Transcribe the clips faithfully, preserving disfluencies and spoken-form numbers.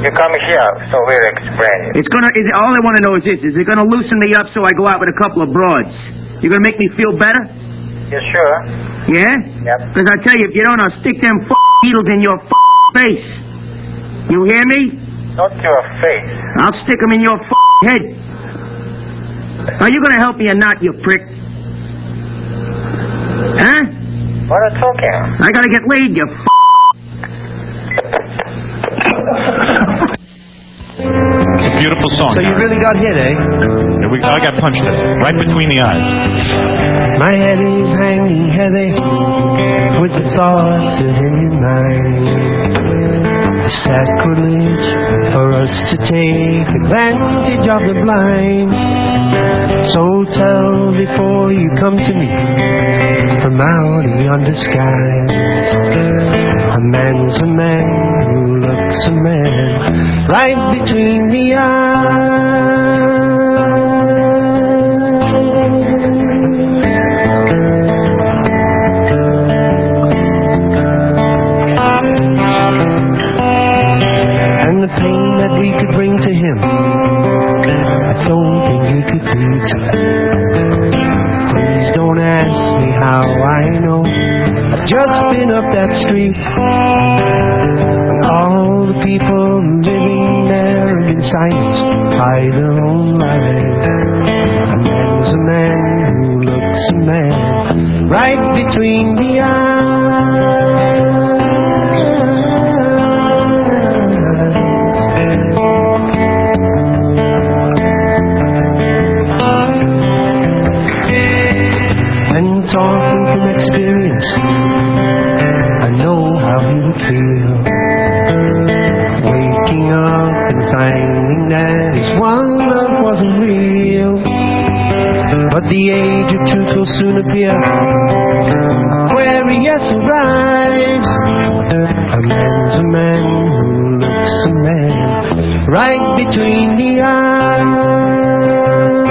You come here, so we'll explain it. It's gonna. Is, all I want to know is this: is it gonna loosen me up so I go out with a couple of broads? You gonna make me feel better? You sure? Yeah? Yep. Because I tell you, if you don't, I'll stick them f needles in your f face. You hear me? Not your face. I'll stick them in your f head. Are you gonna help me or not, you prick? Huh? What are you talking? I gotta get laid, you f. Beautiful song. So you really got hit, eh? Here we go. I got punched right between the eyes. My head is hanging heavy with the thoughts of him in mind. Sacrilege for us to take advantage of the blind. So tell before you come to me from out yonder skies. A man's a man who looks a man right between the eyes. And the pain that we could bring to him, I don't think he could beat. Please don't ask me how I know. I've just been up that street, and all the people living there have been silenced by their own lives. A man's a man who looks a man right between the eyes. And talking from experience, I know how he would feel. Waking up and finding that his one love wasn't real. But the age of truth will soon appear. Aquarius arrives. A man's a man who looks a man right between the eyes.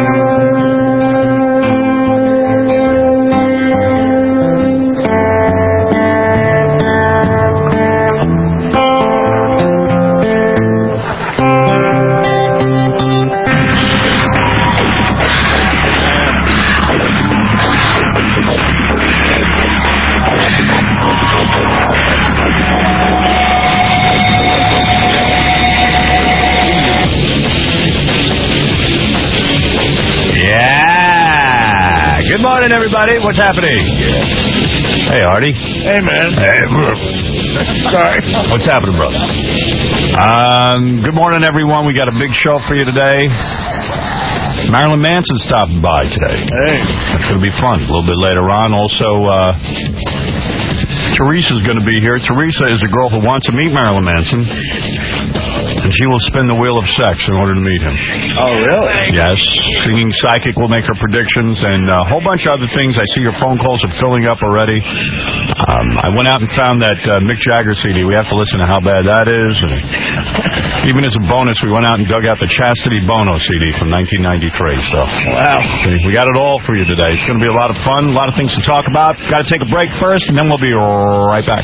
Good morning, everybody. What's happening? Hey, Artie. Hey, man. Hey, Sorry. What's happening, brother? Um, good morning, everyone. We got a big show for you today. Marilyn Manson's stopping by today. Hey. That's going to be fun. A little bit later on. Also, uh, Teresa's going to be here. Teresa is a girl who wants to meet Marilyn Manson. And she will spin the wheel of sex in order to meet him. Oh, really? Yes. Singing Psychic will make her predictions and a whole bunch of other things. I see your phone calls are filling up already. Um, I went out and found that uh, Mick Jagger C D. We have to listen to how bad that is. And even as a bonus, we went out and dug out the Chastity Bono C D from nineteen ninety-three. So, wow. We got it all for you today. It's going to be a lot of fun, a lot of things to talk about. Got to take a break first, and then we'll be right back.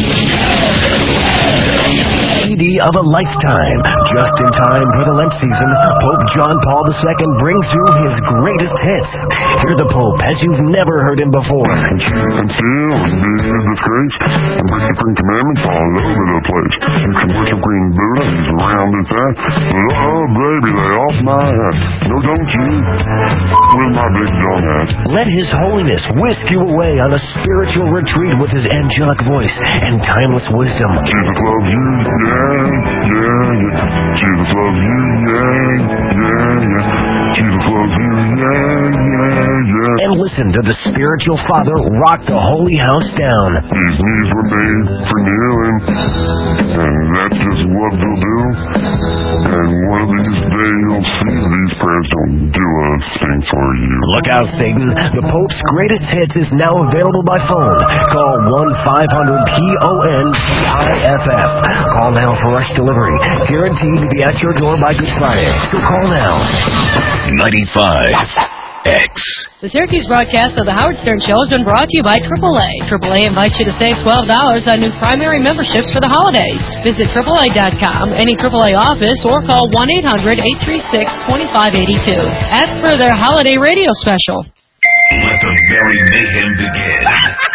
C D of a lifetime. Just in time for the Lent season, Pope John Paul the Second brings you his greatest hits. Hear the Pope as you've never heard him before. And sin would be a disgrace. And break the Ten Commandments all over the place. You can worship Green Buddha, he's around this hat. But oh, baby, lay off my hat. No, don't you? With my big dumb hat. Let His Holiness whisk you away on a spiritual retreat with his angelic voice and timeless wisdom. Jesus loves you, yeah, yeah, yeah. Jesus loves you, yeah, yeah, yeah. Jesus loves you, yeah, yeah, yeah. And listen to the spiritual father rock the holy house down. These knees were made for kneeling, and that's just what they'll do. And one of these days you'll see these prayers don't do a thing for you. Look out, Satan. The Pope's greatest hits is now available by phone. Call one five hundred P O N C I F F. Call now for rush delivery. Guaranteed to be at your door by Good Friday. So call now. ninety-five X. The Syracuse broadcast of the Howard Stern Show has been brought to you by triple A. triple A invites you to save twelve dollars on new primary memberships for the holidays. Visit triple A dot com, any triple A office, or call one eight hundred eight three six two five eight two. Ask for their holiday radio special. Let the merry mayhem begin.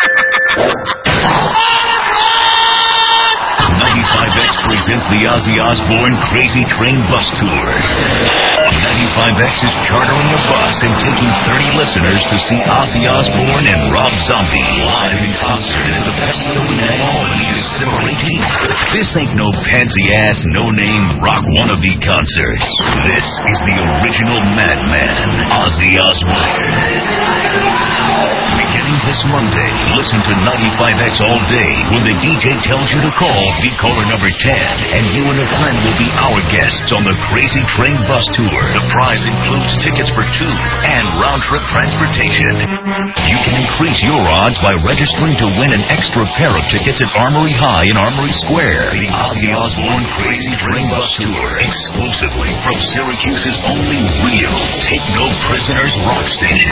ninety-five X presents the Ozzy Osbourne Crazy Train Bus Tour. ninety-five X is chartering a bus and taking thirty listeners to see Ozzy Osbourne and Rob Zombie live in concert at the Festo in Albany December eighteenth. This ain't no pansy-ass, no-name rock wannabe concert. This is the original madman, Ozzy Osbourne. Beginning this Monday, listen to ninety-five X all day when the D J tells you to call, be caller number ten, and you and a friend will be our guests on the Crazy Train Bus Tour. The prize includes tickets for two and round-trip transportation. You can increase your odds by registering to win an extra pair of tickets at Armory High in Armory Square. The Ozzy Osbourne Crazy Train Bus Tour, exclusively from Syracuse's only real Take No Prisoners rock station.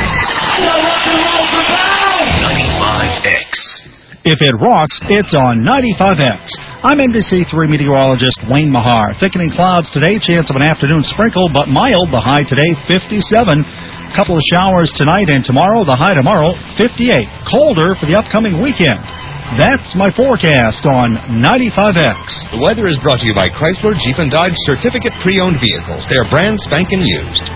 ninety-five X. If it rocks, it's on ninety-five X. I'm N B C three meteorologist Wayne Mahar. Thickening clouds today, chance of an afternoon sprinkle, but mild. The high today, fifty-seven. Couple of showers tonight and tomorrow. The high tomorrow, fifty-eight. Colder for the upcoming weekend. That's my forecast on ninety-five X. The weather is brought to you by Chrysler, Jeep, and Dodge Certificate Pre-Owned Vehicles. They are brand spanking used.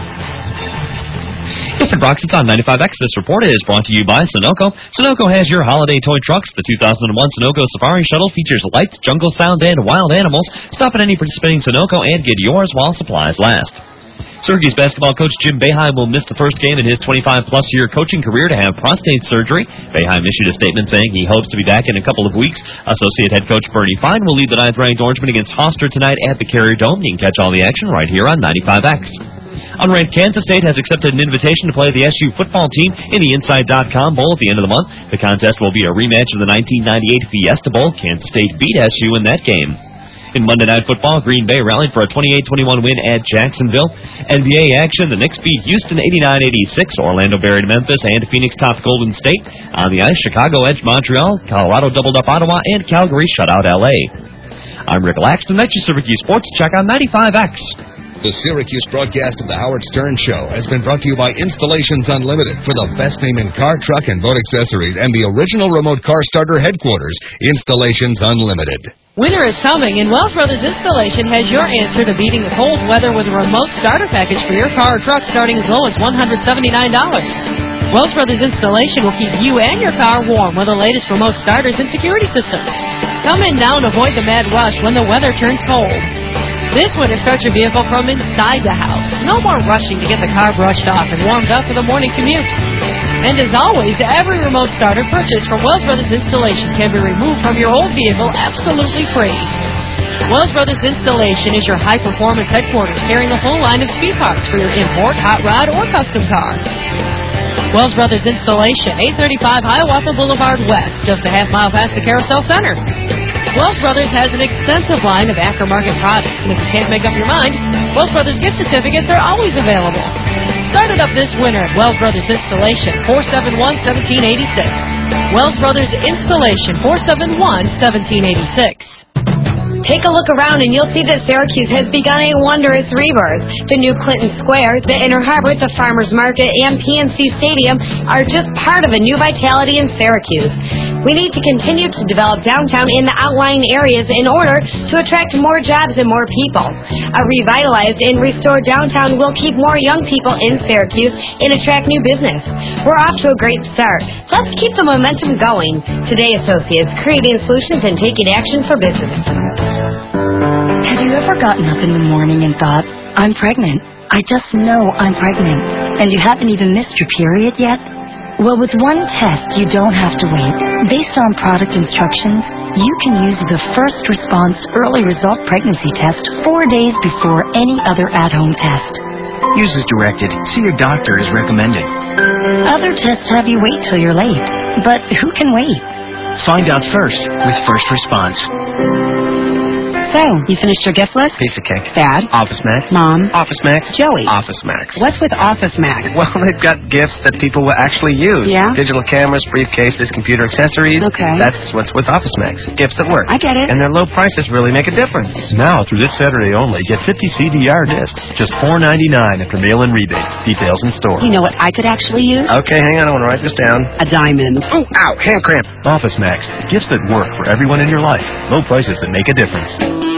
If it rocks, it's on ninety-five X. This report is brought to you by Sunoco. Sunoco has your holiday toy trucks. The two thousand one Sunoco Safari Shuttle features lights, jungle sound, and wild animals. Stop at any participating Sunoco and get yours while supplies last. Syracuse basketball coach Jim Boeheim will miss the first game in his twenty-five plus year coaching career to have prostate surgery. Boeheim issued a statement saying he hopes to be back in a couple of weeks. Associate head coach Bernie Fine will lead the ninth-ranked Orangemen against Hofstra tonight at the Carrier Dome. You can catch all the action right here on ninety-five X. Unranked Kansas State has accepted an invitation to play the S U football team in the Inside dot com Bowl at the end of the month. The contest will be a rematch of the nineteen ninety-eight Fiesta Bowl. Kansas State beat S U in that game. In Monday Night Football, Green Bay rallied for a twenty-eight twenty-one win at Jacksonville. N B A action, the Knicks beat Houston eighty-nine eighty-six. Orlando buried Memphis, and Phoenix topped Golden State. On the ice, Chicago edged Montreal. Colorado doubled up Ottawa, and Calgary shut out L A. I'm Rick Laxton. That's your Syracuse Sports Check on ninety-five X. The Syracuse broadcast of the Howard Stern Show has been brought to you by Installations Unlimited for the best name in car, truck, and boat accessories and the original remote car starter headquarters, Installations Unlimited. Winter is coming, and Wells Brothers Installation has your answer to beating the cold weather with a remote starter package for your car or truck starting as low as one hundred seventy-nine dollars. Wells Brothers Installation will keep you and your car warm with the latest remote starters and security systems. Come in now and avoid the mad rush when the weather turns cold. This winter, start your vehicle from inside the house. No more rushing to get the car brushed off and warmed up for the morning commute. And as always, every remote starter purchased from Wells Brothers Installation can be removed from your old vehicle absolutely free. Wells Brothers Installation is your high-performance headquarters carrying a full line of speed parts for your import, hot rod, or custom car. Wells Brothers Installation, eight thirty-five Hiawatha Boulevard West, just a half mile past the Carousel Center. Wells Brothers has an extensive line of aftermarket products, and if you can't make up your mind, Wells Brothers gift certificates are always available. Start it up this winter at Wells Brothers Installation, four seven one, one seven eight six. Wells Brothers Installation, four seven one, one seven eight six. Take a look around and you'll see that Syracuse has begun a wondrous rebirth. The new Clinton Square, the Inner Harbor, the Farmers Market, and P N C Stadium are just part of a new vitality in Syracuse. We need to continue to develop downtown in the outlying areas in order to attract more jobs and more people. A revitalized and restored downtown will keep more young people in Syracuse and attract new business. We're off to a great start. Let's keep the momentum going. Today Associates, creating solutions and taking action for business. Have you ever gotten up in the morning and thought, I'm pregnant. I just know I'm pregnant. And you haven't even missed your period yet? Well, with one test, you don't have to wait. Based on product instructions, you can use the First Response Early Result Pregnancy Test four days before any other at-home test. Use as directed. See your doctor as recommended. Other tests have you wait till you're late. But who can wait? Find out first with First Response. So, you finished your gift list? Piece of cake. Dad? Office Max. Mom? Office Max. Joey? Office Max. What's with Office Max? Well, they've got gifts that people will actually use. Yeah? Digital cameras, briefcases, computer accessories. Okay. That's what's with Office Max. Gifts that work. I get it. And their low prices really make a difference. Now, through this Saturday only, get fifty C D R discs. Just four ninety-nine after mail-in rebate. Details in store. You know what I could actually use? Okay, hang on. I want to write this down. A diamond. Oh, ow, hand cramp. Office Max. Gifts that work for everyone in your life. Low prices that make a difference.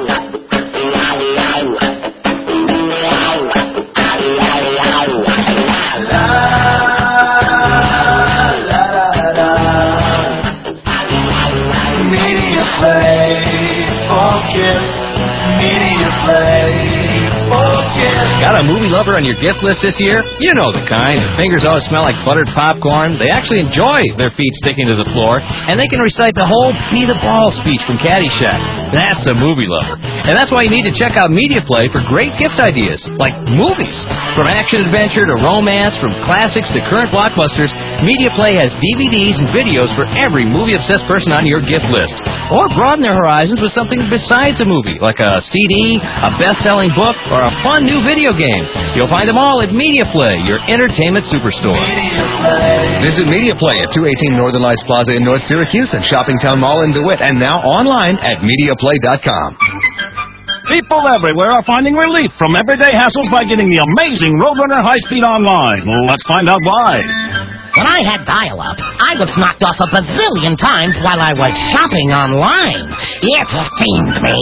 Media play for kids. Media play for kids. Got a movie lover on your gift list this year? You know the kind. Their fingers always smell like buttered popcorn. They actually enjoy their feet sticking to the floor, and they can recite the whole Be the Ball speech from Caddyshack. That's a movie lover. And that's why you need to check out Media Play for great gift ideas, like movies. From action-adventure to romance, from classics to current blockbusters, Media Play has D V Ds and videos for every movie-obsessed person on your gift list. Or broaden their horizons with something besides a movie, like a C D, a best-selling book, or a fun new video game. You'll find them all at Media Play, your entertainment superstore. Visit Media Play at two eighteen Northern Lights Plaza in North Syracuse and Shopping Town Mall in DeWitt, and now online at media play dot com. People everywhere are finding relief from everyday hassles by getting the amazing Roadrunner High-Speed Online. Let's find out why. When I had dial-up, I was knocked off a bazillion times while I was shopping online. It pained me.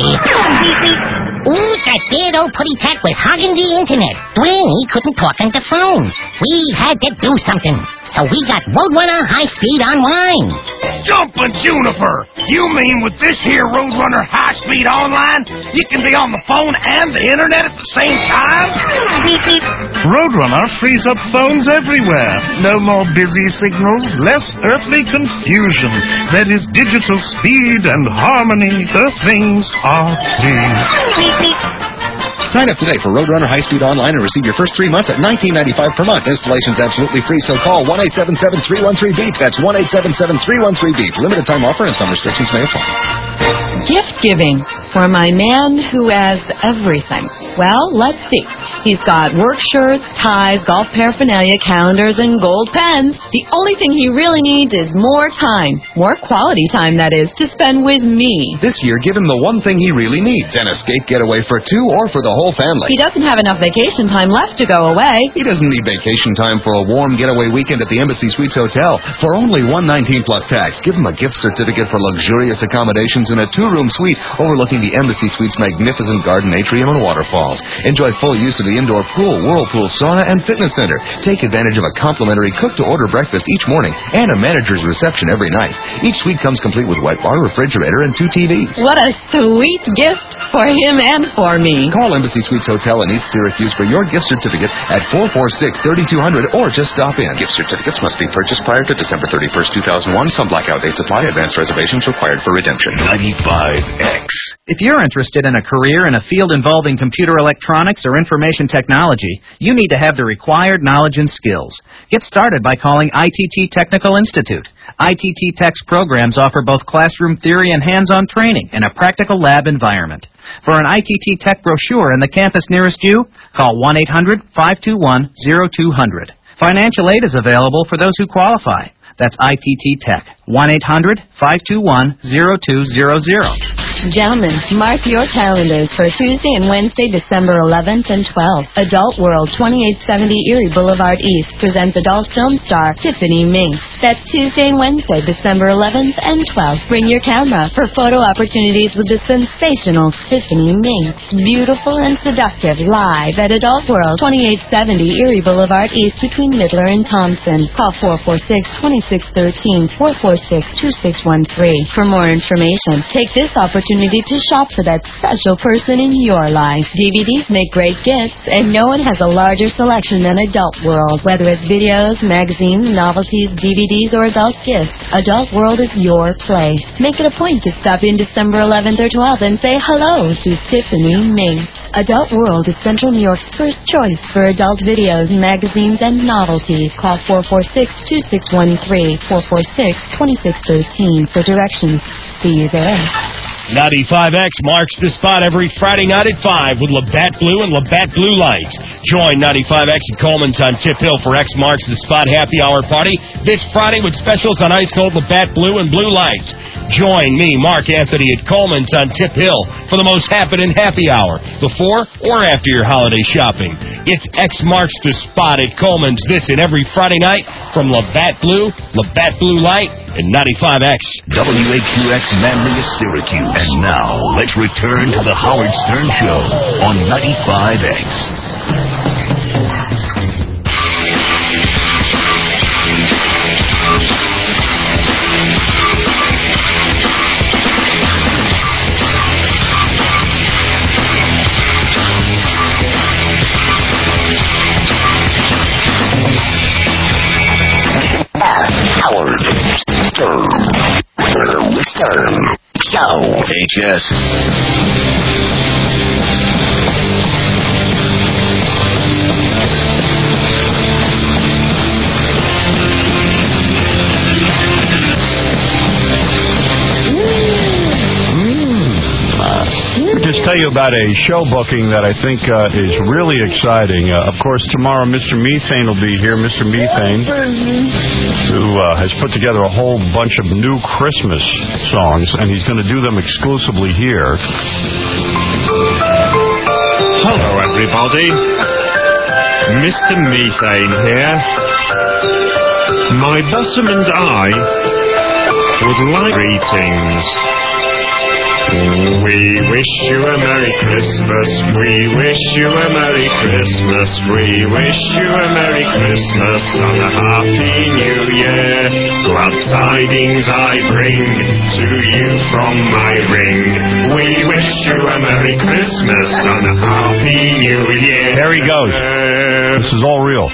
Ooh, that bad old putty tech was hogging the internet. Granny couldn't talk on the phone. We had to do something. So we got Roadrunner High-Speed Online. Jumpin' Juniper! You mean with this here Roadrunner High-Speed Online, you can be on the phone and the internet at the same time? Roadrunner frees up phones everywhere. No more busy signals, less earthly confusion. There is digital speed and harmony. The things are free. Sign up today for Roadrunner High-Speed Online and receive your first three months at nineteen ninety-five per month. Installation's absolutely free, so call one eight seven seven, three one three, beep. That's one eight seven seven, three one three, beep. Limited time offer and some restrictions may apply. Gift giving for my man who has everything. Well, let's see. He's got work shirts, ties, golf paraphernalia, calendars, and gold pens. The only thing he really needs is more time. More quality time, that is, to spend with me. This year, give him the one thing he really needs, an escape getaway for two or for the whole family. He doesn't have enough vacation time left to go away. He doesn't need vacation time for a warm getaway weekend at the Embassy Suites Hotel. For only one hundred nineteen dollars plus tax, give him a gift certificate for luxurious accommodations in a two-room suite overlooking the Embassy Suites' magnificent garden atrium and waterfalls. Enjoy full use of the indoor pool, whirlpool, sauna, and fitness center. Take advantage of a complimentary cook-to-order breakfast each morning and a manager's reception every night. Each suite comes complete with wet bar, refrigerator, and two T Vs. What a sweet gift for him and for me. Call Embassy Suites Hotel in East Syracuse for your gift certificate at four four six, three two zero zero or just stop in. Gift certificates must be purchased prior to December thirty-first, two thousand one. Some blackout dates apply. Advance reservations required for redemption. ninety-five X. If you're interested in a career in a field involving computer electronics or information technology, you need to have the required knowledge and skills. Get started by calling I T T Technical Institute. I T T Tech's programs offer both classroom theory and hands-on training in a practical lab environment. For an I T T Tech brochure in the campus nearest you, call one eight hundred, five two one, zero two zero zero. Financial aid is available for those who qualify. That's I T T Tech. one eight hundred, five two one, zero two zero zero. Gentlemen, mark your calendars for Tuesday and Wednesday, December eleventh and twelfth. Adult World, twenty-eight seventy Erie Boulevard East, presents adult film star Tiffany Mink. That's Tuesday and Wednesday, December eleventh and twelfth. Bring your camera for photo opportunities with the sensational Tiffany Mink. Beautiful and seductive, live at Adult World, twenty-eight seventy Erie Boulevard East between Midler and Thompson. Call four four six, two six one three, four four six, two six one three. For more information, take this opportunity to shop for that special person in your life. D V Ds make great gifts, and no one has a larger selection than Adult World. Whether it's videos, magazines, novelties, D V Ds, or adult gifts, Adult World is your place. Make it a point to stop in December eleventh or twelfth and say hello to Tiffany Mink. Adult World is Central New York's first choice for adult videos, magazines, and novelties. Call four four six, two six one three, four four six, two six one three for directions. See you there. ninety-five X marks the spot every Friday night at five with Labatt Blue and Labatt Blue Lights. Join ninety-five X at Coleman's on Tip Hill for X Marks the Spot Happy Hour Party this Friday with specials on ice cold Labatt Blue and Blue Lights. Join me, Mark Anthony, at Coleman's on Tip Hill for the most happening happy hour before or after your holiday shopping. It's X Marks the Spot at Coleman's this and every Friday night from Labatt Blue, Labatt Blue Light, and ninety-five X. W A Q X Manlius, Syracuse. And now, let's return to the Howard Stern Show on ninety-five X. Howard Stern. Stern Show. H S. Just tell you about a show booking that I think uh, is really exciting. Uh, of course, tomorrow Mister Methane will be here. Mister Methane, who uh, has put together a whole bunch of new Christmas songs, and he's going to do them exclusively here. Hello, everybody. Mister Methane here. My bosom and I would like greetings. We wish you a Merry Christmas, we wish you a Merry Christmas, we wish you a Merry Christmas and a Happy New Year. Glad tidings I bring to you from my ring. We wish you a Merry Christmas and a Happy New Year. There he goes. This is all real.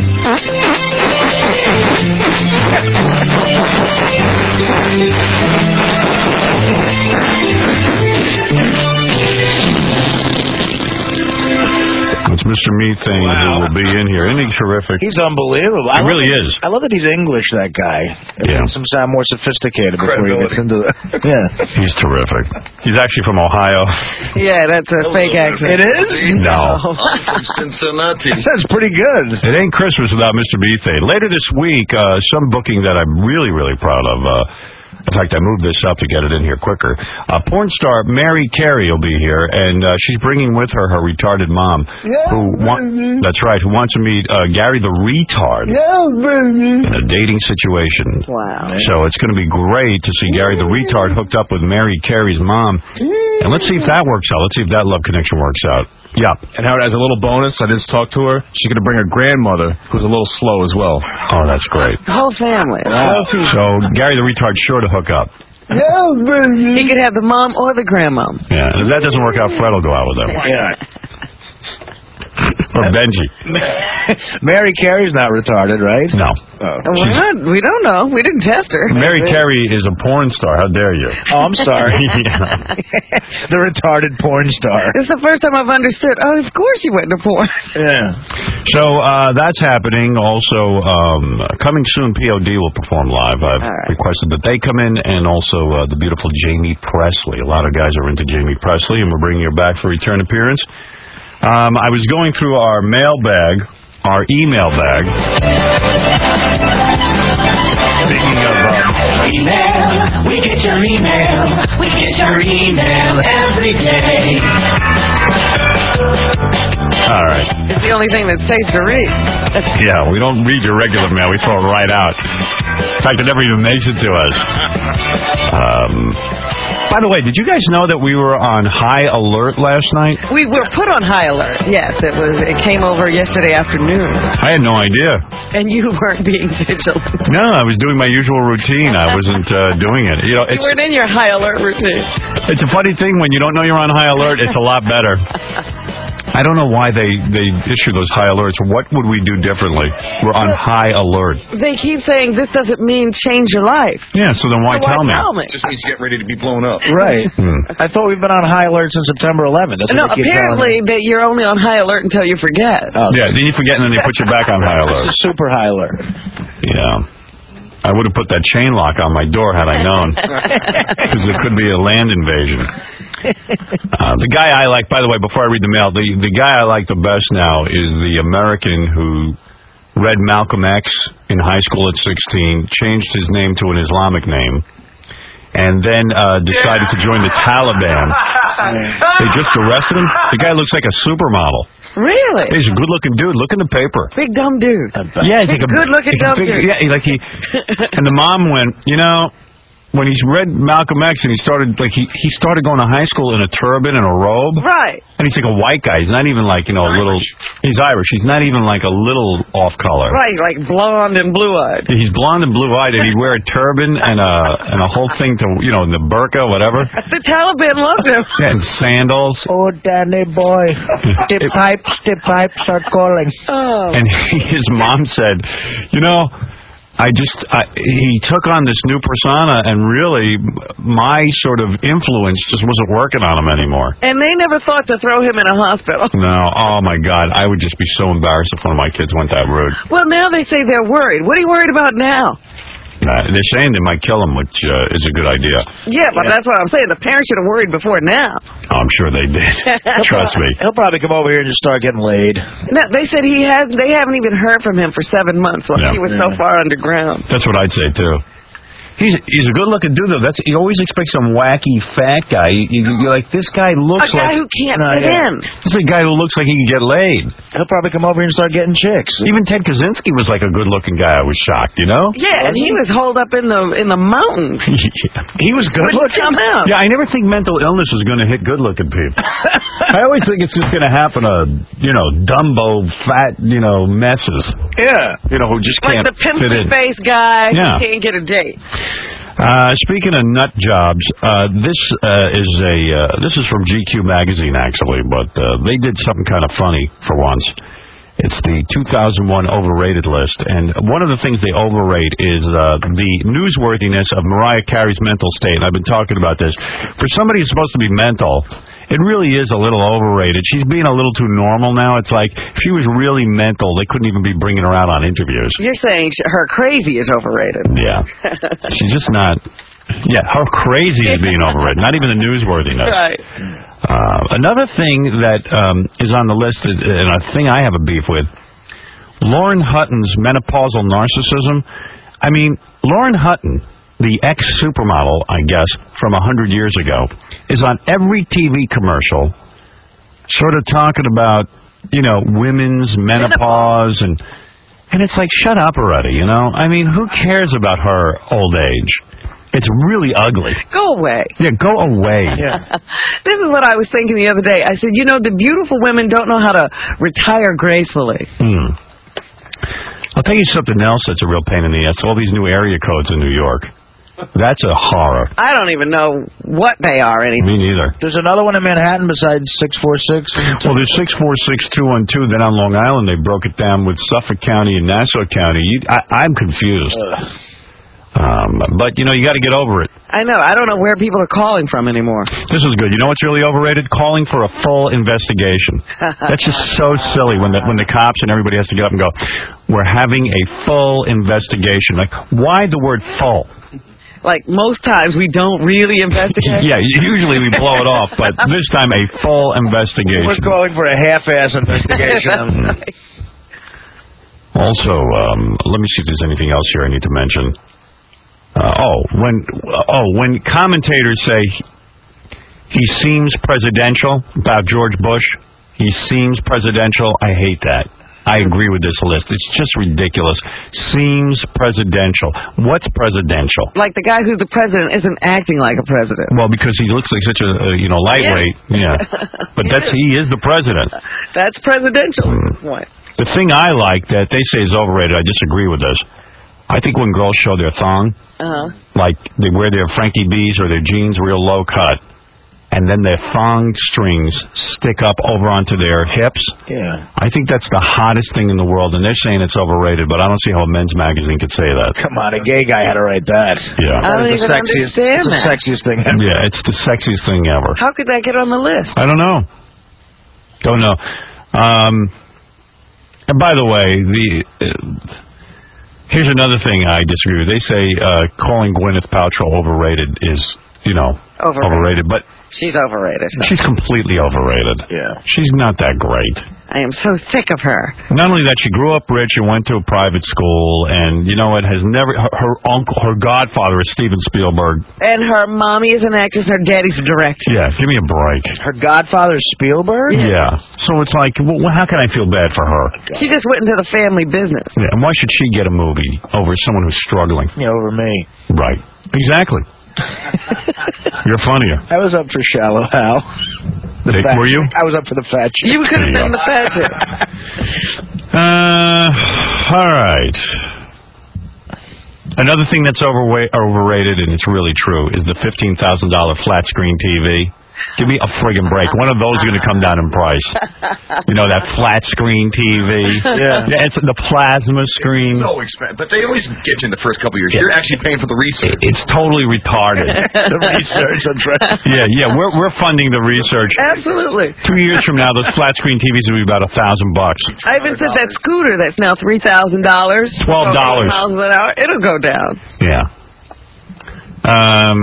It's Mister Methane wow. who will be in here. Isn't he terrific? He's unbelievable. He really that, is. I love that he's English, that guy. It yeah. makes him sound more sophisticated before he gets into it. Yeah. He's terrific. He's actually from Ohio. Yeah, that's a fake accent. It is? No. I'm from Cincinnati. That sounds pretty good. It ain't Christmas without Mister Methane. Later this week, uh, some booking that I'm really, really proud of. Uh, In fact, I moved this up to get it in here quicker. Uh, porn star Mary Carey will be here, and uh, she's bringing with her her retarded mom. Yeah, who wa- That's right, who wants to meet uh, Gary the retard yeah, baby. in a dating situation. Wow. So it's going to be great to see Gary the retard hooked up with Mary Carey's mom. And let's see if that works out. Let's see if that love connection works out. Yeah. And Howard, as a little bonus, I just talked to her. She's going to bring her grandmother, who's a little slow as well. Oh, that's great. The whole family. Wow. So Gary the retard's sure to hook up. Yeah, baby. He could have the mom or the grandmom. Yeah, and if that doesn't work out, Fred will go out with them. Yeah. Or Benji. Mary Carey's not retarded, right? No. Oh. We're not, we don't know. We didn't test her. Mary Carey is a porn star. How dare you? Oh, I'm sorry. The retarded porn star. It's the first time I've understood. Oh, of course you went to porn. Yeah. So uh, that's happening. Also, um, coming soon, P O D will perform live. I've right. requested that they come in, and also uh, the beautiful Jamie Presley. A lot of guys are into Jamie Presley, and we're bringing her back for return appearance. Um, I was going through our mailbag, our email bag. Speaking of uh, email, we get your email, we get your email every day. All right. It's the only thing that's safe to read. Yeah, we don't read your regular mail. We throw it right out. In fact, it never even makes it to us. Um... By the way, did you guys know that we were on high alert last night? We were put on high alert. Yes, it was. It came over yesterday afternoon. I had no idea. And you weren't being vigilant. No, I was doing my usual routine. I wasn't uh, doing it. You know, it's, you weren't in your high alert routine. It's a funny thing when you don't know you're on high alert. It's a lot better. I don't know why they, they issue those high alerts. What would we do differently? We're on high alert. They keep saying this doesn't mean change your life. Yeah, so then why, so tell, why me? tell me? It just means get ready to be blown up. Right. Hmm. I thought we've been on high alert since September eleventh. That's no, apparently that you're only on high alert until you forget. Oh. Yeah, then you forget and then they put you back on high alert. It's a super high alert. Yeah. I would have put that chain lock on my door had I known. Because it could be a land invasion. Uh, the guy I like, by the way, before I read the mail, the, the guy I like the best now is the American who read Malcolm X in high school at sixteen, changed his name to an Islamic name, and then uh, decided to join the Taliban. They just arrested him. The guy looks like a supermodel. Really? He's a good-looking dude. Look in the paper. Big dumb dude. Yeah, he's big, like a good-looking he's a dumb big, dude. Yeah, he, like he. And the mom went, you know, when he's read Malcolm X and he started like he he started going to high school in a turban and a robe. Right. And he's like a white guy. He's not even like you know a little. He's Irish. He's not even like a little off color. Right, like blonde and blue-eyed. He's blonde and blue-eyed, and he'd wear a turban and a and a whole thing to you know the burqa, whatever. The Taliban loved him. Yeah, and sandals. Oh, Danny boy, the pipes, the pipes are calling. Oh. And he, his mom said, you know, I just, I, he took on this new persona, and really, my sort of influence just wasn't working on him anymore. And they never thought to throw him in a hospital. No, oh my God, I would just be so embarrassed if one of my kids went that rude. Well, now they say they're worried. What are you worried about now? Uh, they're saying they might kill him, which uh, is a good idea. Yeah, but yeah. that's what I'm saying. The parents should have worried before now. I'm sure they did. Trust me. He'll probably come over here and just start getting laid. No, they said he has. They haven't even heard from him for seven months. Like yeah. He was yeah. so far underground. That's what I'd say too. He's he's a good-looking dude, though. That's you always expect some wacky fat guy. You, you're like, this guy looks like... A guy like, who can't no, fit yeah. in. This is a guy who looks like he can get laid. He'll probably come over here and start getting chicks. Even Ted Kaczynski was like a good-looking guy. I was shocked, you know? Yeah, and he was holed up in the in the mountains. yeah. He was good-looking. Come out. Yeah, I never think mental illness is going to hit good-looking people. I always think it's just going to happen to, you know, Dumbo, fat, you know, messes. Yeah. You know, who just like can't the fit in. face guy yeah. who can't get a date. Uh, speaking of nut jobs, uh, this uh, is a uh, this is from G Q magazine actually, but uh, they did something kind of funny for once. It's the two thousand one overrated list, and one of the things they overrate is uh, the newsworthiness of Mariah Carey's mental state. And I've been talking about this. For somebody who's supposed to be mental, it really is a little overrated. She's being a little too normal now. It's like if she was really mental, they couldn't even be bringing her out on interviews. You're saying her crazy is overrated. Yeah. She's just not... Yeah, her crazy is being overrated, not even the newsworthiness. Right. Uh, another thing that um, is on the list, and a thing I have a beef with, Lauren Hutton's menopausal narcissism. I mean, Lauren Hutton, the ex-supermodel, I guess, from a hundred years ago, is on every T V commercial sort of talking about, you know, women's menopause, and and it's like, shut up already, you know? I mean, who cares about her old age? It's really ugly. Go away. Yeah, go away. Yeah. This is what I was thinking the other day. I said, you know, the beautiful women don't know how to retire gracefully. Hmm. I'll tell you something else that's a real pain in the ass. All these new area codes in New York. That's a horror. I don't even know what they are anymore. Me neither. There's another one in Manhattan besides six four six. Well, there's six four six, two one two. Then on Long Island, they broke it down with Suffolk County and Nassau County. You, I, I'm confused. Um, but, you know, you got to get over it. I know. I don't know where people are calling from anymore. This is good. You know what's really overrated? Calling for a full investigation. That's just so silly when the, when the cops and everybody has to get up and go, we're having a full investigation. Like, why the word full? Like, most times we don't really investigate. Yeah, usually we blow it off, but this time a full investigation. We're calling for a half-ass investigation. Right. Also, um, let me see if there's anything else here I need to mention. Uh, oh, when oh when commentators say he seems presidential about George Bush, he seems presidential, I hate that. I agree with this list. It's just ridiculous. Seems presidential. What's presidential? Like the guy who's the president isn't acting like a president. Well, because he looks like such a, uh, you know, lightweight. Yeah. yeah. But that's he is the president. That's presidential. Mm. What? The thing I like that they say is overrated, I disagree with this. I think when girls show their thong, uh-huh. like they wear their Frankie B's or their jeans real low cut, and then their thong strings stick up over onto their hips. Yeah. I think that's the hottest thing in the world, and they're saying it's overrated, but I don't see how a men's magazine could say that. Come on, a gay guy had to write that. Yeah. I don't the even sexiest, understand it's that. the sexiest thing ever. Yeah, it's the sexiest thing ever. How could that get on the list? I don't know. Don't know. Um, and by the way, the... Uh, Here's another thing I disagree with. They say uh, calling Gwyneth Paltrow overrated is, you know, Overrated. overrated. But She's overrated. she's completely overrated. Yeah. She's not that great. I am so sick of her. Not only that, she grew up rich and went to a private school, and you know what? Has never her, her uncle, her godfather is Steven Spielberg. And her mommy is an actress, and her daddy's a director. Yeah, give me a break. Her godfather is Spielberg? Yeah. So it's like, well, how can I feel bad for her? She just went into the family business. Yeah, and why should she get a movie over someone who's struggling? Yeah, over me. Right. Exactly. You're funnier. I was up for Shallow Hal. The Hey, fat were you? chick. I was up for the fat chick. You could have been the fat chick. Uh, all right. Another thing that's overweight, overrated, and it's really true, is the fifteen thousand dollars flat screen T V. Give me a friggin' break. One of those is going to come down in price. You know, that flat screen T V. Yeah. It's the plasma screen. So expensive. But they always get you in the first couple of years. You're actually paying for the research. It's totally retarded. The research, I'm trying. Yeah, yeah, we're we're funding the research. Absolutely. Two years from now, those flat screen T Vs will be about a thousand bucks. I even said that scooter that's now three thousand dollars. Twelve dollars. Miles an hour. It'll go down. Yeah. Um.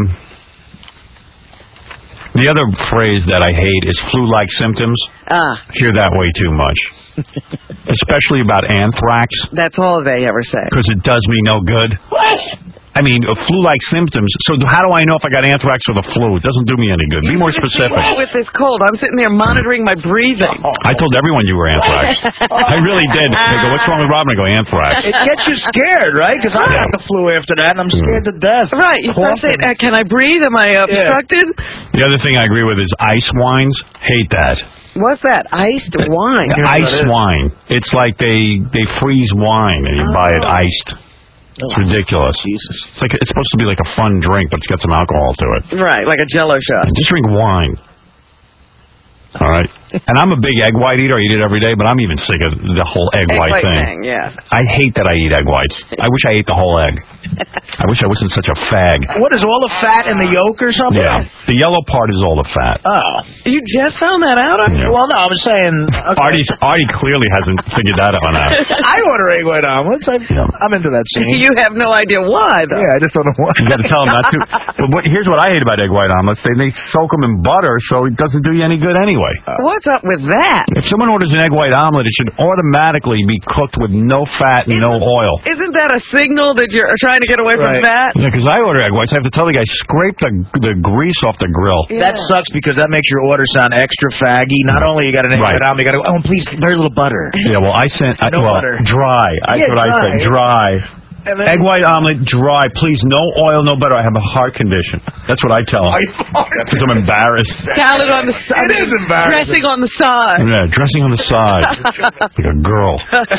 The other phrase that I hate is flu-like symptoms. Ah. Hear that way too much. Especially about anthrax. That's all they ever say. Because it does me no good. What? I mean, uh, flu-like symptoms. So how do I know if I got anthrax or the flu? It doesn't do me any good. Be more specific. With this cold, I'm sitting there monitoring my breathing. I told everyone you were anthrax. I really did. They go, what's wrong with Robin? I go, anthrax. It gets you scared, right? Because I got the flu after that, and I'm scared to death. Right. You start saying, uh, can I breathe? Am I obstructed? The other thing I agree with is ice wines. Hate that. What's that? Iced wine. Ice wine. It's like they they freeze wine and you buy it iced. It's ridiculous. Jesus. It's like it's supposed to be like a fun drink, but it's got some alcohol to it. Right, like a Jello shot. Just drink wine. All right. And I'm a big egg white eater. I eat it every day, but I'm even sick of the whole egg, Egg white, white thing. thing, yeah. I hate that I eat egg whites. I wish I ate the whole egg. I wish I wasn't such a fag. What is all the fat in the yolk or something? Yeah. The yellow part is all the fat. Oh. You just found that out? Yeah. Well, no, I was saying... Okay. Artie's, Artie clearly hasn't figured that one out. I order egg white omelets. I, I'm into that scene. You have no idea why, though. Yeah, I just don't know why. You got to tell them not to. But what, here's what I hate about egg white omelets. They, they soak them in butter, so it doesn't do you any good anyway. What's up with that? If someone orders an egg white omelet, it should automatically be cooked with no fat and no oil. Isn't that a signal that you're trying to get away from fat? Yeah, because I order egg whites, I have to tell the guy, scrape the the grease off the grill. That sucks because that makes your order sound extra faggy. Not only you got an egg Right. white omelet, you got to go, oh, please, very little butter. Yeah, well, I sent, I, No well, butter. dry. I, Yeah, That's what I said, dry. And then- Egg white omelet, dry. Please, no oil, no butter. I have a heart condition. That's what I tell him. Because I'm embarrassed. Salad on the side. It is embarrassing. Dressing on the side. Yeah, dressing on the side. Like a girl.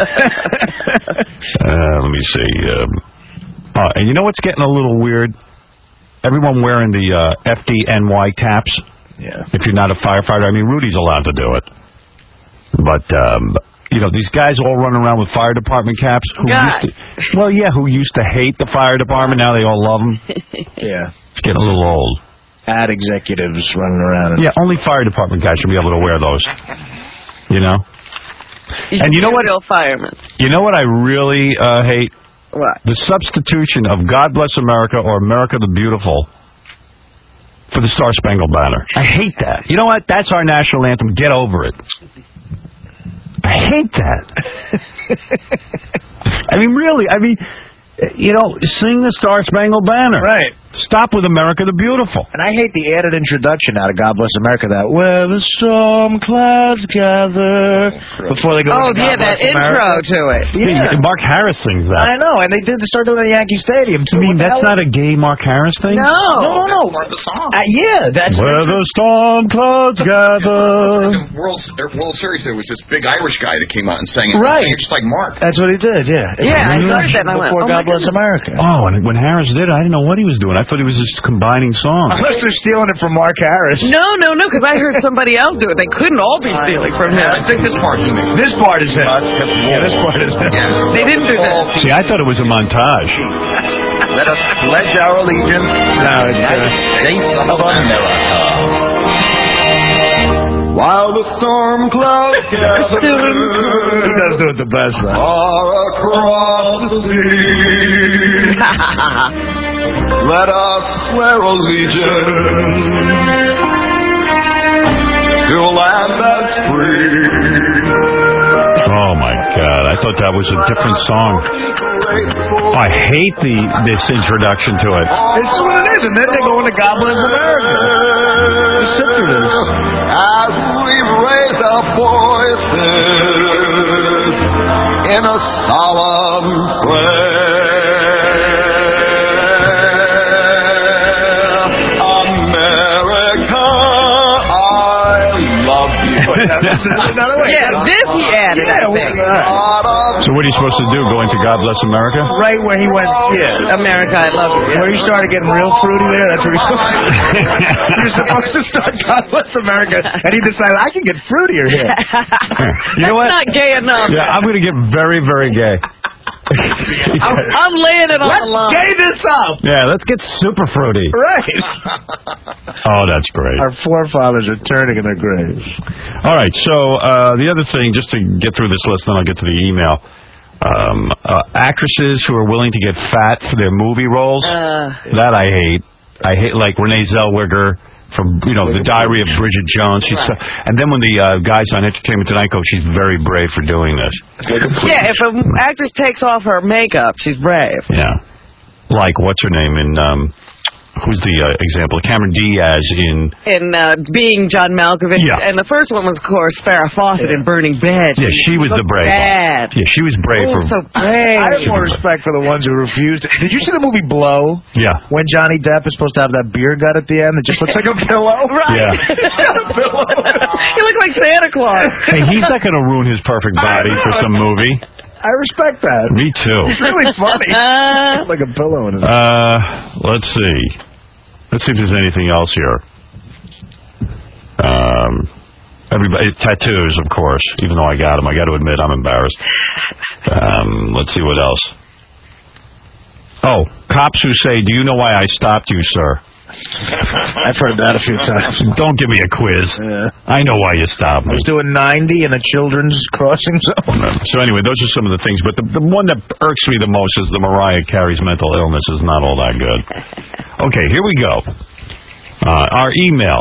uh, let me see. Um, uh, and you know what's getting a little weird? Everyone wearing the uh, F D N Y caps. Yeah. If you're not a firefighter. I mean, Rudy's allowed to do it. But, um, you know, these guys all running around with fire department caps. Who Guys. used to, well, yeah, who used to hate the fire department. Now they all love them. Yeah. It's getting a little old. Ad executives running around. Yeah, only fire department guys should be able to wear those. You know? And you know what? Real firemen. You know what I really uh, hate? What? The substitution of God Bless America or America the Beautiful for the Star Spangled Banner. I hate that. You know what? That's our national anthem. Get over it. I hate that. I mean, really. I mean, you know, sing the Star Spangled Banner. Right. Stop with America the Beautiful. And I hate the added introduction out of God Bless America, that where the storm clouds gather before they go Oh, into yeah, God that Bless intro America. to it. Yeah. Mark Harris sings that. I know, and they did start doing it at Yankee Stadium, too. I mean, that's not a gay Mark Harris thing? No. No, no, no. Part of the song. Uh, yeah, that's... Where the storm clouds gather. The World, their World Series, there was this big Irish guy that came out and sang it. Right. He sang it just like Mark. That's what he did, yeah. Yeah, I heard that, and I went, Before oh, my God Bless goodness. America. Oh, and when Harris did it, I didn't know what he was doing. I thought he was just combining songs. Unless they're stealing it from Mark Harris. No, no, no, because I heard somebody else do it. They couldn't all be stealing from him. I think this part he made. This part is him. Yeah, this part is him. They didn't do that. See, I thought it was a montage. Let us pledge our allegiance to No, the it's, United uh, States of America. while the storm clouds gather. He does do it the best, though. Far across the sea. Let us swear allegiance to a land that's free. Oh my God! I thought that was a different song. Oh, I hate the this introduction to it. It's what it is, and then they go into God Bless America. Just sit through this. As we raise our voices in a solemn prayer, America, I love you. Yeah, this he added, I think. So what are you supposed to do? Go into God Bless America? Right where he went, yeah. America, I love you. Where he started getting real fruity there, that's where he's supposed to You're supposed to start God Bless America, and he decided, I can get fruitier here. You know what? That's not gay enough. Yeah, I'm going to get very, very gay. I'm, I'm laying it on Let's the line. gay this up. Yeah, let's get super fruity. Right. Oh, that's great. Our forefathers are turning in their graves. All right, so uh, the other thing, just to get through this list, then I'll get to the email. Um, uh, actresses who are willing to get fat for their movie roles, Uh, that I hate. I hate, like Renee Zellweger from, you know, The Diary of Bridget Jones. She's so, and then when the uh, guys on Entertainment Tonight go, she's very brave for doing this. yeah, if an actress takes off her makeup, she's brave. Yeah. Like, what's her name in, um, who's the uh, example? Cameron Diaz in... In uh, being John Malkovich. Yeah. And the first one was, of course, Farrah Fawcett in Burning Bed. Yeah, she was the brave bad. one. Yeah, she was brave Oh, for... so brave. I have more respect for the ones who refused. Did you see the movie Blow? Yeah. When Johnny Depp is supposed to have that beer gut at the end that just looks like a pillow? Right. Yeah. He looked like Santa Claus. Hey, he's not going to ruin his perfect body for some movie. I respect that. Me too. It's really funny. Like a pillow in his Uh, let's see. Let's see if there's anything else here. Um, everybody, tattoos, of course. Even though I got them, I got to admit I'm embarrassed. Um, let's see what else. Oh, cops who say, "Do you know why I stopped you, sir?" I've heard that a few times. Don't give me a quiz. Yeah. I know why you stopped I me. was doing ninety in a children's crossing zone. So anyway, those are some of the things. But the, the one that irks me the most is the Mariah Carey's mental illness is not all that good. Okay, here we go. Uh, our email.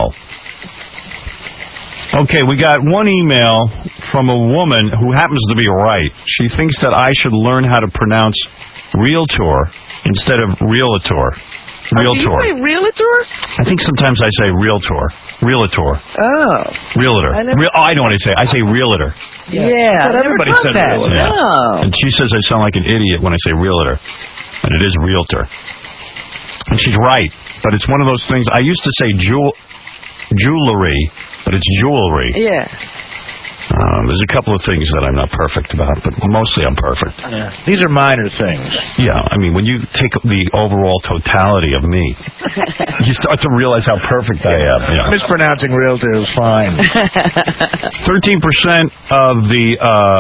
Okay, we got one email from a woman who happens to be right. She thinks that I should learn how to pronounce realtor instead of realtor. Realtor. Oh, do you say realtor? I think sometimes I say realtor. Realtor. Oh. Realtor. I never- Real, oh, I know what I say. I say realtor. Yeah. But I never everybody thought said that. realtor. Yeah. No. And she says I sound like an idiot when I say realtor. And it is realtor. And she's right. But it's one of those things. I used to say jewel, jewelry, but it's jewelry. Yeah. Um, there's a couple of things that I'm not perfect about, but mostly I'm perfect. Yeah. These are minor things. Yeah, I mean, when you take the overall totality of me, you start to realize how perfect I am. Yeah. Mispronouncing realtor is fine. thirteen percent of the uh,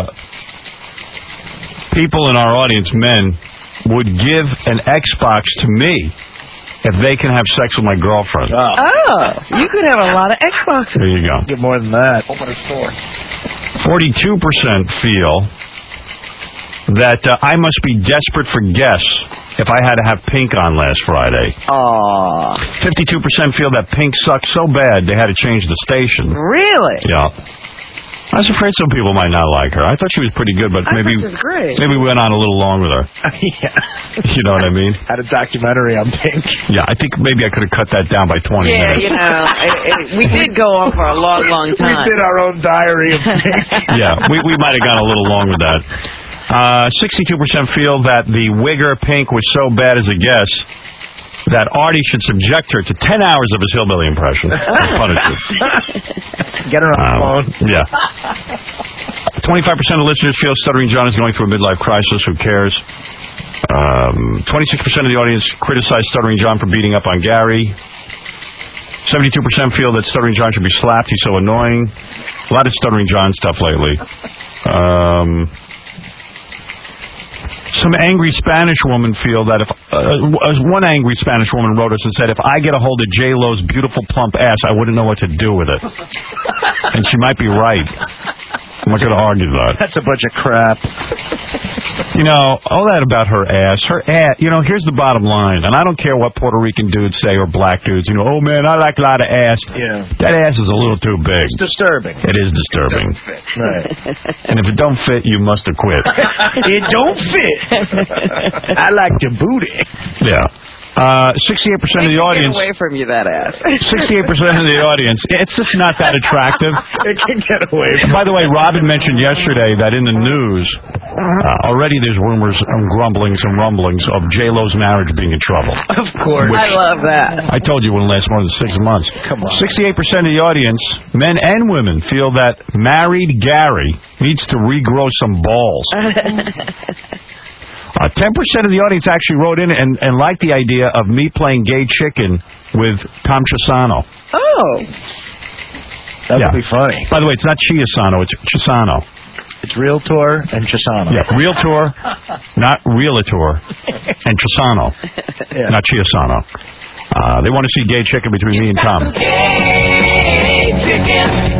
people in our audience, men, would give an Xbox to me if they can have sex with my girlfriend. Oh, you could have a lot of Xboxes. There you go. Get more than that. Open a store. forty-two percent feel that uh, I must be desperate for guests if I had to have Pink on last Friday. Aw. fifty-two percent feel that Pink sucked so bad they had to change the station. Really? Yeah. I was afraid some people might not like her. I thought she was pretty good, but I maybe thought she was great. maybe we went on a little long with her. Yeah. You know what I mean? Had a documentary on Pink. Yeah, I think maybe I could have cut that down by twenty Yeah, minutes. you know, it, it, we did go on for a long, long We time. did our own diary of Pink. Yeah, we we might have gone a little long with that. Uh, sixty-two percent feel that the wigger Pink was so bad as a guest that Artie should subject her to ten hours of his hillbilly impression as punishment. Get her on the Um, phone. Yeah. twenty-five percent of listeners feel Stuttering John is going through a midlife crisis. Who cares? Um, twenty-six percent of the audience criticize Stuttering John for beating up on Gary. seventy-two percent feel that Stuttering John should be slapped. He's so annoying. A lot of Stuttering John stuff lately. Um, Some angry Spanish woman feel that if uh, one angry Spanish woman wrote us and said, if I get a hold of J Lo's beautiful plump ass, I wouldn't know what to do with it. And she might be right. I'm not going to argue that. That's a bunch of crap. You know, all that about her ass. Her ass, you know, here's the bottom line. And I don't care what Puerto Rican dudes say or black dudes. You know, oh, man, I like a lot of ass. Yeah. That ass is a little too big. It's disturbing. It is disturbing. It don't fit. Right. And if it don't fit, you must have quit. It don't fit. I like the booty. Yeah. Uh, sixty-eight percent of the audience... Get away from you, that ass. sixty-eight percent of the audience, it's just not that attractive. It can get away from By the way, Robin mentioned yesterday that in the news, uh, already there's rumors and grumblings and rumblings of J-Lo's marriage being in trouble. Of course. I love that. I told you it wouldn't last more than six months. Come on. sixty-eight percent of the audience, men and women, feel that married Gary needs to regrow some balls. Uh, ten percent of the audience actually wrote in and, and liked the idea of me playing gay chicken with Tom Chisano. Oh. That would Yeah. be funny. By the way, it's not Chiasano, it's Chisano. It's Realtor and Chisano. Yeah, Realtor, not Realtor, and Chisano, Yeah. not Chiasano. Uh, they want to see gay chicken between me and Tom. Gay chicken.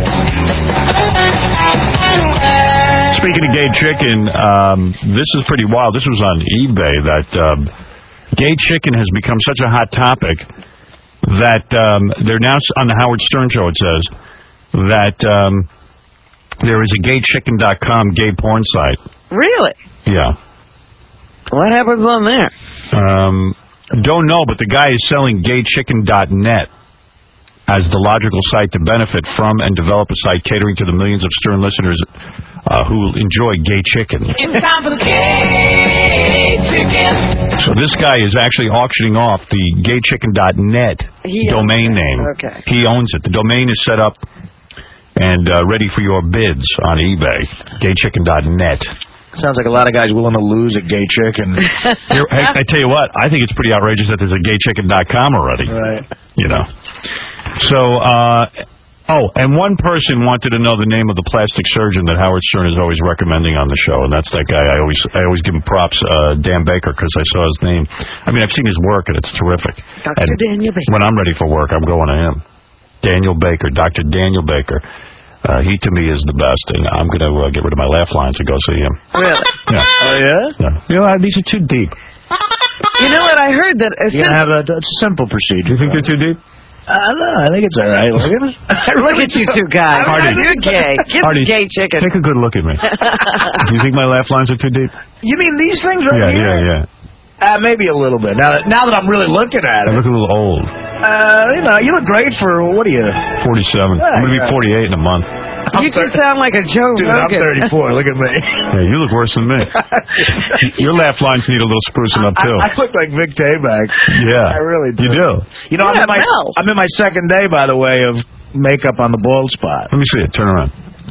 Speaking of gay chicken, um, this is pretty wild. This was on eBay that um, gay chicken has become such a hot topic that um, they're now on the Howard Stern show. It says that um, there is a gay chicken dot com gay porn site. Really? Yeah. What happens on there? Um, don't know, but the guy is selling gay chicken dot net as the logical site to benefit from and develop a site catering to the millions of Stern listeners uh, who enjoy gay chicken. It's time for the gay chicken. So this guy is actually auctioning off the gay chicken dot net He domain name. Okay. He owns it. The domain is set up and uh, ready for your bids on eBay. gay chicken dot net. Sounds like a lot of guys willing to lose a gay chicken. Here, I, I tell you what, I think it's pretty outrageous that there's a gay chicken dot com already. Right. You know. So, uh, oh, and one person wanted to know the name of the plastic surgeon that Howard Stern is always recommending on the show, and that's that guy. I always, I always give him props, uh, Dan Baker, because I saw his name. I mean, I've seen his work, and it's terrific. Doctor And Daniel Baker. when I'm ready for work, I'm going to him. Daniel Baker, Doctor Daniel Baker. Uh, he, to me, is the best, and I'm going to uh, get rid of my laugh lines and go see him. Really? Yeah. Oh, yeah? Yeah. You know, these are too deep. You know what? I heard that. As You soon- have a, it's a simple procedure. You think they're too deep? I don't know. I think it's all right. Look at it. Look at you two guys. Hardy. You're gay. Get Hardy, the gay chicken. Take a good look at me. Do you think my laugh lines are too deep? You mean these things right Yeah, here? yeah, yeah. Uh, maybe a little bit. Now that, now that I'm really looking at I it. look a little old. Uh, you know, you look great for, what are you? forty-seven. Yeah, I'm going to be yeah. forty-eight in a month. You two sound like a Joe Dude, I'm Rogan. thirty-four. Look at me. Yeah, you look worse than me. Your laugh lines need a little sprucing up, too. I, I look like Vic Tayback. Yeah. I really do. You do. You know, I'm, Yeah, in my, Mel. I'm in my second day, by the way, of makeup on the bald spot. Let me see it. Turn around.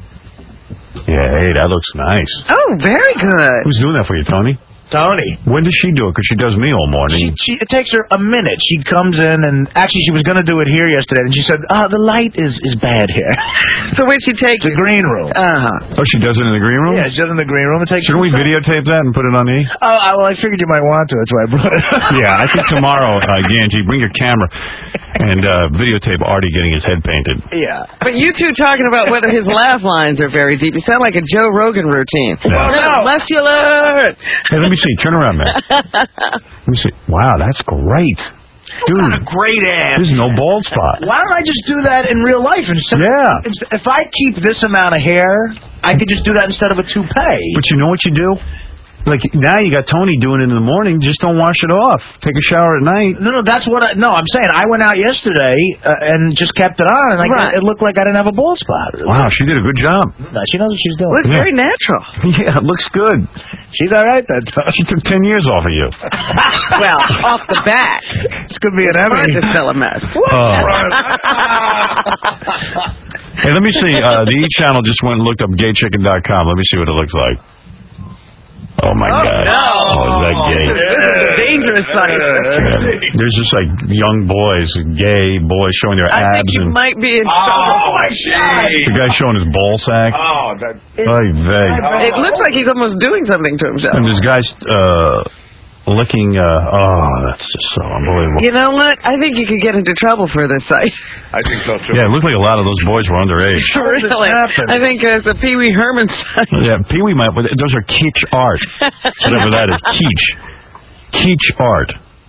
Yeah, hey, that looks nice. Oh, very good. Who's doing that for you, Tony? Tony. When does she do it? Because she does me all She, morning. she, it takes her a minute. She comes in, and actually, she was going to do it here yesterday, and she said, "Ah, the light is is bad here." So where'd she take The you? green room. Uh huh. Oh, she does it in the green room? Yeah, she does it in the green room. It takes. Shouldn't we videotape that and put it on E? Oh, I, well, I figured you might want to. That's why I brought it. Yeah, I think tomorrow, uh, Ganji, bring your camera and uh, videotape Artie getting his head painted. Yeah. But you two talking about whether his laugh lines are very deep. You sound like a Joe Rogan routine. Yeah. No, bless you, Lord. Hey, let me see. Turn around, man. Let me see. Wow, that's great. Dude, What a great ass. there's no bald spot. Why don't I just do that in real life? Instead Yeah. If, if I keep this amount of hair, I could just do that instead of a toupee. But you know what you do? Like, now you got Tony doing it in the morning. Just don't wash it off. Take a shower at night. No, no, that's what I. No, I'm saying I went out yesterday uh, and just kept it on, and I, Right. it looked like I didn't have a bald spot. Wow, she did a good job. No, she knows what she's doing. Looks very natural. Yeah, it looks good. She's all right then. She took ten years off of you. Well, off the bat. This could be an Emmy. It's still a mess. Oh. Hey, let me see. Uh, the E! Channel just went and looked up gay chicken dot com. Let me see what it looks like. Oh, my Oh, God. no. Oh, is that gay? This is a dangerous site. Yeah. There's just like young boys, gay boys showing their I abs. think you and might be in Oh, trouble. my God. The guy showing his ball sack. Oh, that. Oy vey. It looks like he's almost doing something to himself. And this guy's uh, licking. Uh, oh, that's just so unbelievable. You know what? I think you could get into trouble for this site. I think so, too. Yeah, it looked like a lot of those boys were underage. Really? I think uh, it's a Pee Wee Herman site. Yeah, Pee Wee might. Those are kitsch art. Whatever that is, kitsch. Kitsch art.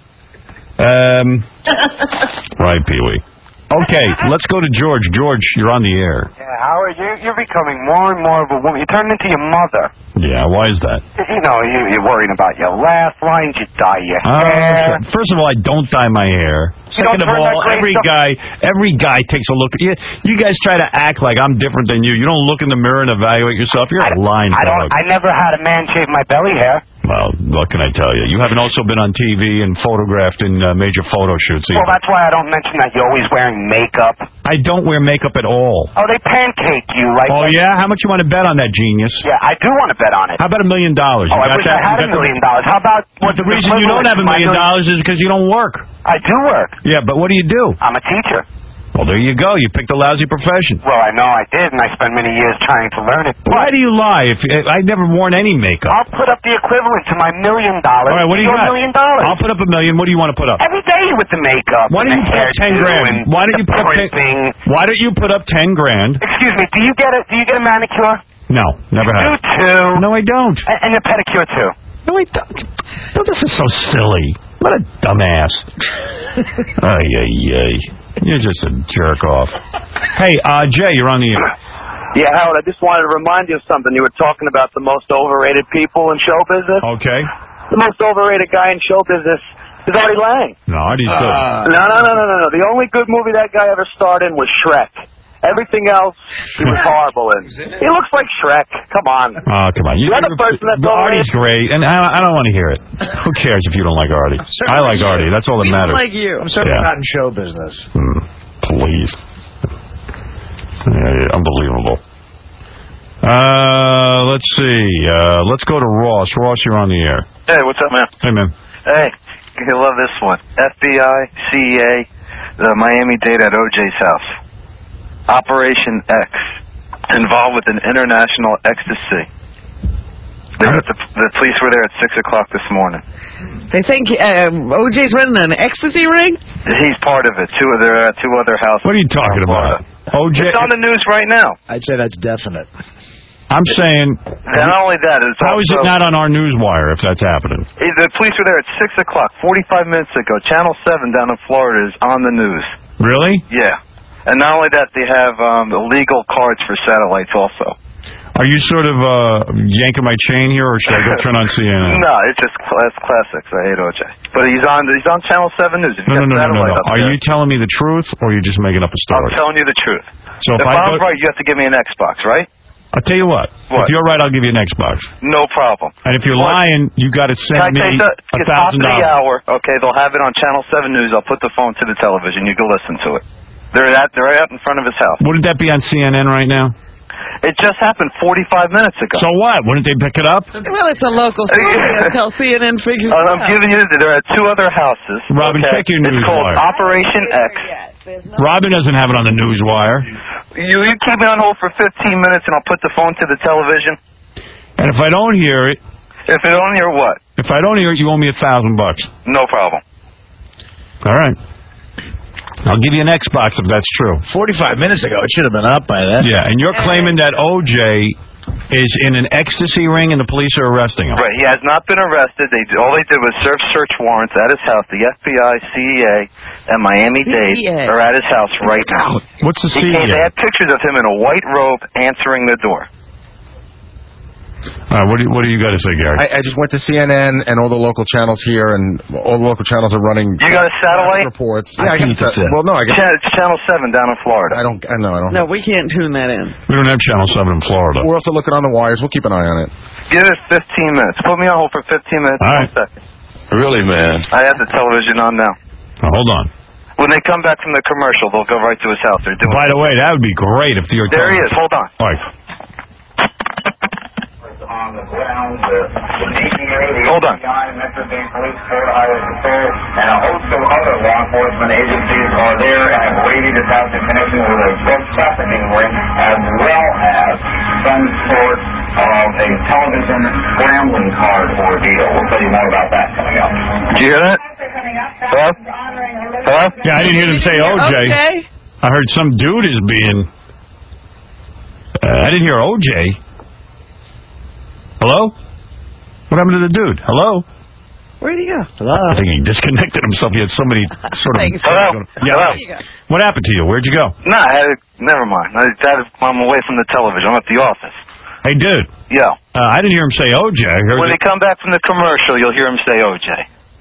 Um. Right, Pee Wee. Okay, let's go to George. George, you're on the air. Yeah, Howard, you, you're becoming more and more of a woman. You turned into your mother. Yeah, why is that? You know, you, you're worrying about your laugh lines. You dye your hair. Uh, first of all, I don't dye my hair. Second of turn all, that gray every stuff- guy, every guy takes a look. You, you guys try to act like I'm different than you. You don't look in the mirror and evaluate yourself. You're a lying I don't. dog. I never had a man shave my belly hair. Well, what can I tell you? You haven't also been on T V and photographed in uh, major photo shoots either. Well, that's why I don't mention that you're always wearing makeup. I don't wear makeup at all. Oh, they pancake you like. Oh, yeah? How much you want to bet on that, genius? Yeah, I do want to bet on it. How about a million dollars? Oh, You I got wish that? I had You a got million the- dollars. How about But the reason you don't have a million dollars is because you don't work. I do work. Yeah, but what do you do? I'm a teacher. Well, there you go. You picked a lousy profession. Well, I know I did, and I spent many years trying to learn it. Why do you lie? If I've never worn any makeup. I'll put up the equivalent to my million dollars. All right, what do you Your got? million dollars. I'll put up a million. What do you want to put up? Every day with the makeup. Why don't and you the put up ten hairdo grand? and Why don't you the put up ten? printing. Why don't you put up ten grand? Excuse me. Do you get a Do you get a manicure? No, never You have. do too. No, I don't. And, and a pedicure too. No, I don't. No, this is so silly. What a dumbass. Ay, ay, ay. You're just a jerk off. Hey, uh, Jay, you're on the air. Yeah, Howard, I just wanted to remind you of something. You were talking about the most overrated people in show business. Okay. The most overrated guy in show business is Artie Lang. No, Artie's good. Uh, no, no, no, no, no, no. The only good movie that guy ever starred in was Shrek. Everything else, he was horrible in. He looks like Shrek. Come on. Oh, come on. You, You're the person that's Artie's great, and I, I don't want to hear it. Who cares if you don't like Artie? I like Artie. That's all that matters. Like you. I'm certainly Yeah. not in show business. Hmm, please. Yeah, yeah, unbelievable. Uh, let's see. Uh, let's go to Ross. Ross, you're on the air. Hey, what's up, man? Hey, man. Hey, you love this one. F B I, C E A, the Miami-Dade at O J's house. Operation X, involved with an international ecstasy. They were at the, the police were there at six o'clock this morning. They think uh, O J's running an ecstasy ring? He's part of it. Two of their uh, two other houses. What are you talking about? O J. It's on the news right now. I'd say that's definite. I'm saying. And not only that, it's How is also, it not on our news wire if that's happening? Eh, The police were there at six o'clock, forty-five minutes ago. Channel seven down in Florida is on the news. Really? Yeah. And not only that, they have um, illegal cards for satellites also. Are you sort of uh, yanking my chain here, or should I go turn on C N N? No, it's just class classics. I hate O J. But he's on he's on Channel seven News. If No, you no, no, got no, no, satellite no. up Are there. you telling me the truth, or are you just making up a I'm story? telling you the truth. So if if I I'm go- right, you have to give me an Xbox, right? I'll tell you what. What? If you're right, I'll give you an Xbox. No problem. And if you're What? lying, you got to Can I send me take the, a it's top thousand of the dollars. hour? Okay, they'll have it on Channel seven News. I'll put the phone to the television. You can listen to it. They're at they're right out in front of his house. Wouldn't that be on C N N right now? It just happened forty-five minutes ago. So what? Wouldn't they pick it up? Well, it's a local story until C N N figures Uh, it I'm out. giving you this. They're at two other houses. Robin, okay? check your It's news called wire. Operation X. Robin doesn't have it on the news wire. You, you keep me on hold for fifteen minutes, and I'll put the phone to the television. And if I don't hear it, If it don't hear what? if I don't hear it, you owe me a thousand bucks. No problem. All right. I'll give you an Xbox if that's true. Forty-five minutes ago, it should have been up by then. Yeah, and you're claiming that O J is in an ecstasy ring and the police are arresting him. Right, he has not been arrested. They all they did was serve search warrants at his house. The F B I, C E A, and Miami-Dade C E A. are at his house right now. What's the He C E A? came, they had pictures of him in a white robe answering the door. All right, what do you, what do you got to say, Gary? I, I just went to C N N and all the local channels here, and all the local channels are running. You got a satellite? Reports. I Yeah, I, think got that's it. Well, no, I got. Cha- It's Channel seven down in Florida. I don't. I know. I don't. No, we can't tune that in. We don't have Channel seven in Florida. We're also looking on the wires. We'll keep an eye on it. Give it fifteen minutes. Put me on hold for fifteen minutes. All One right. second. Really, man? I have the television on now. Now, hold on. When they come back from the commercial, they'll go right to his house. They're doing. By the way, that would be great if you're There he is. Hold on. All right. on the ground. The, the D E A, the Hold on. F B I, Metro Bay Police, Florida Highway Patrol, and a host of other law enforcement agencies are there and have raided this house in connection with a drug trafficking ring, as well as some sort of a television scrambling card ordeal. We'll tell you more about that coming up. Did you hear that? Hello? Hello? Yeah, I didn't hear them say O J. Okay. I heard some dude is being... Uh, I didn't hear O J. Hello? What happened to the dude? Hello? Where'd he go? Hello? I think he disconnected himself. He had somebody sort of... Hello? Yeah. Hello? What happened to you? Where'd you go? No, I had, never mind. I had, I'm away from the television. I'm at the office. Hey, dude. Yeah. Uh, I didn't hear him say O J. I heard When that- they come back from the commercial, you'll hear him say O J.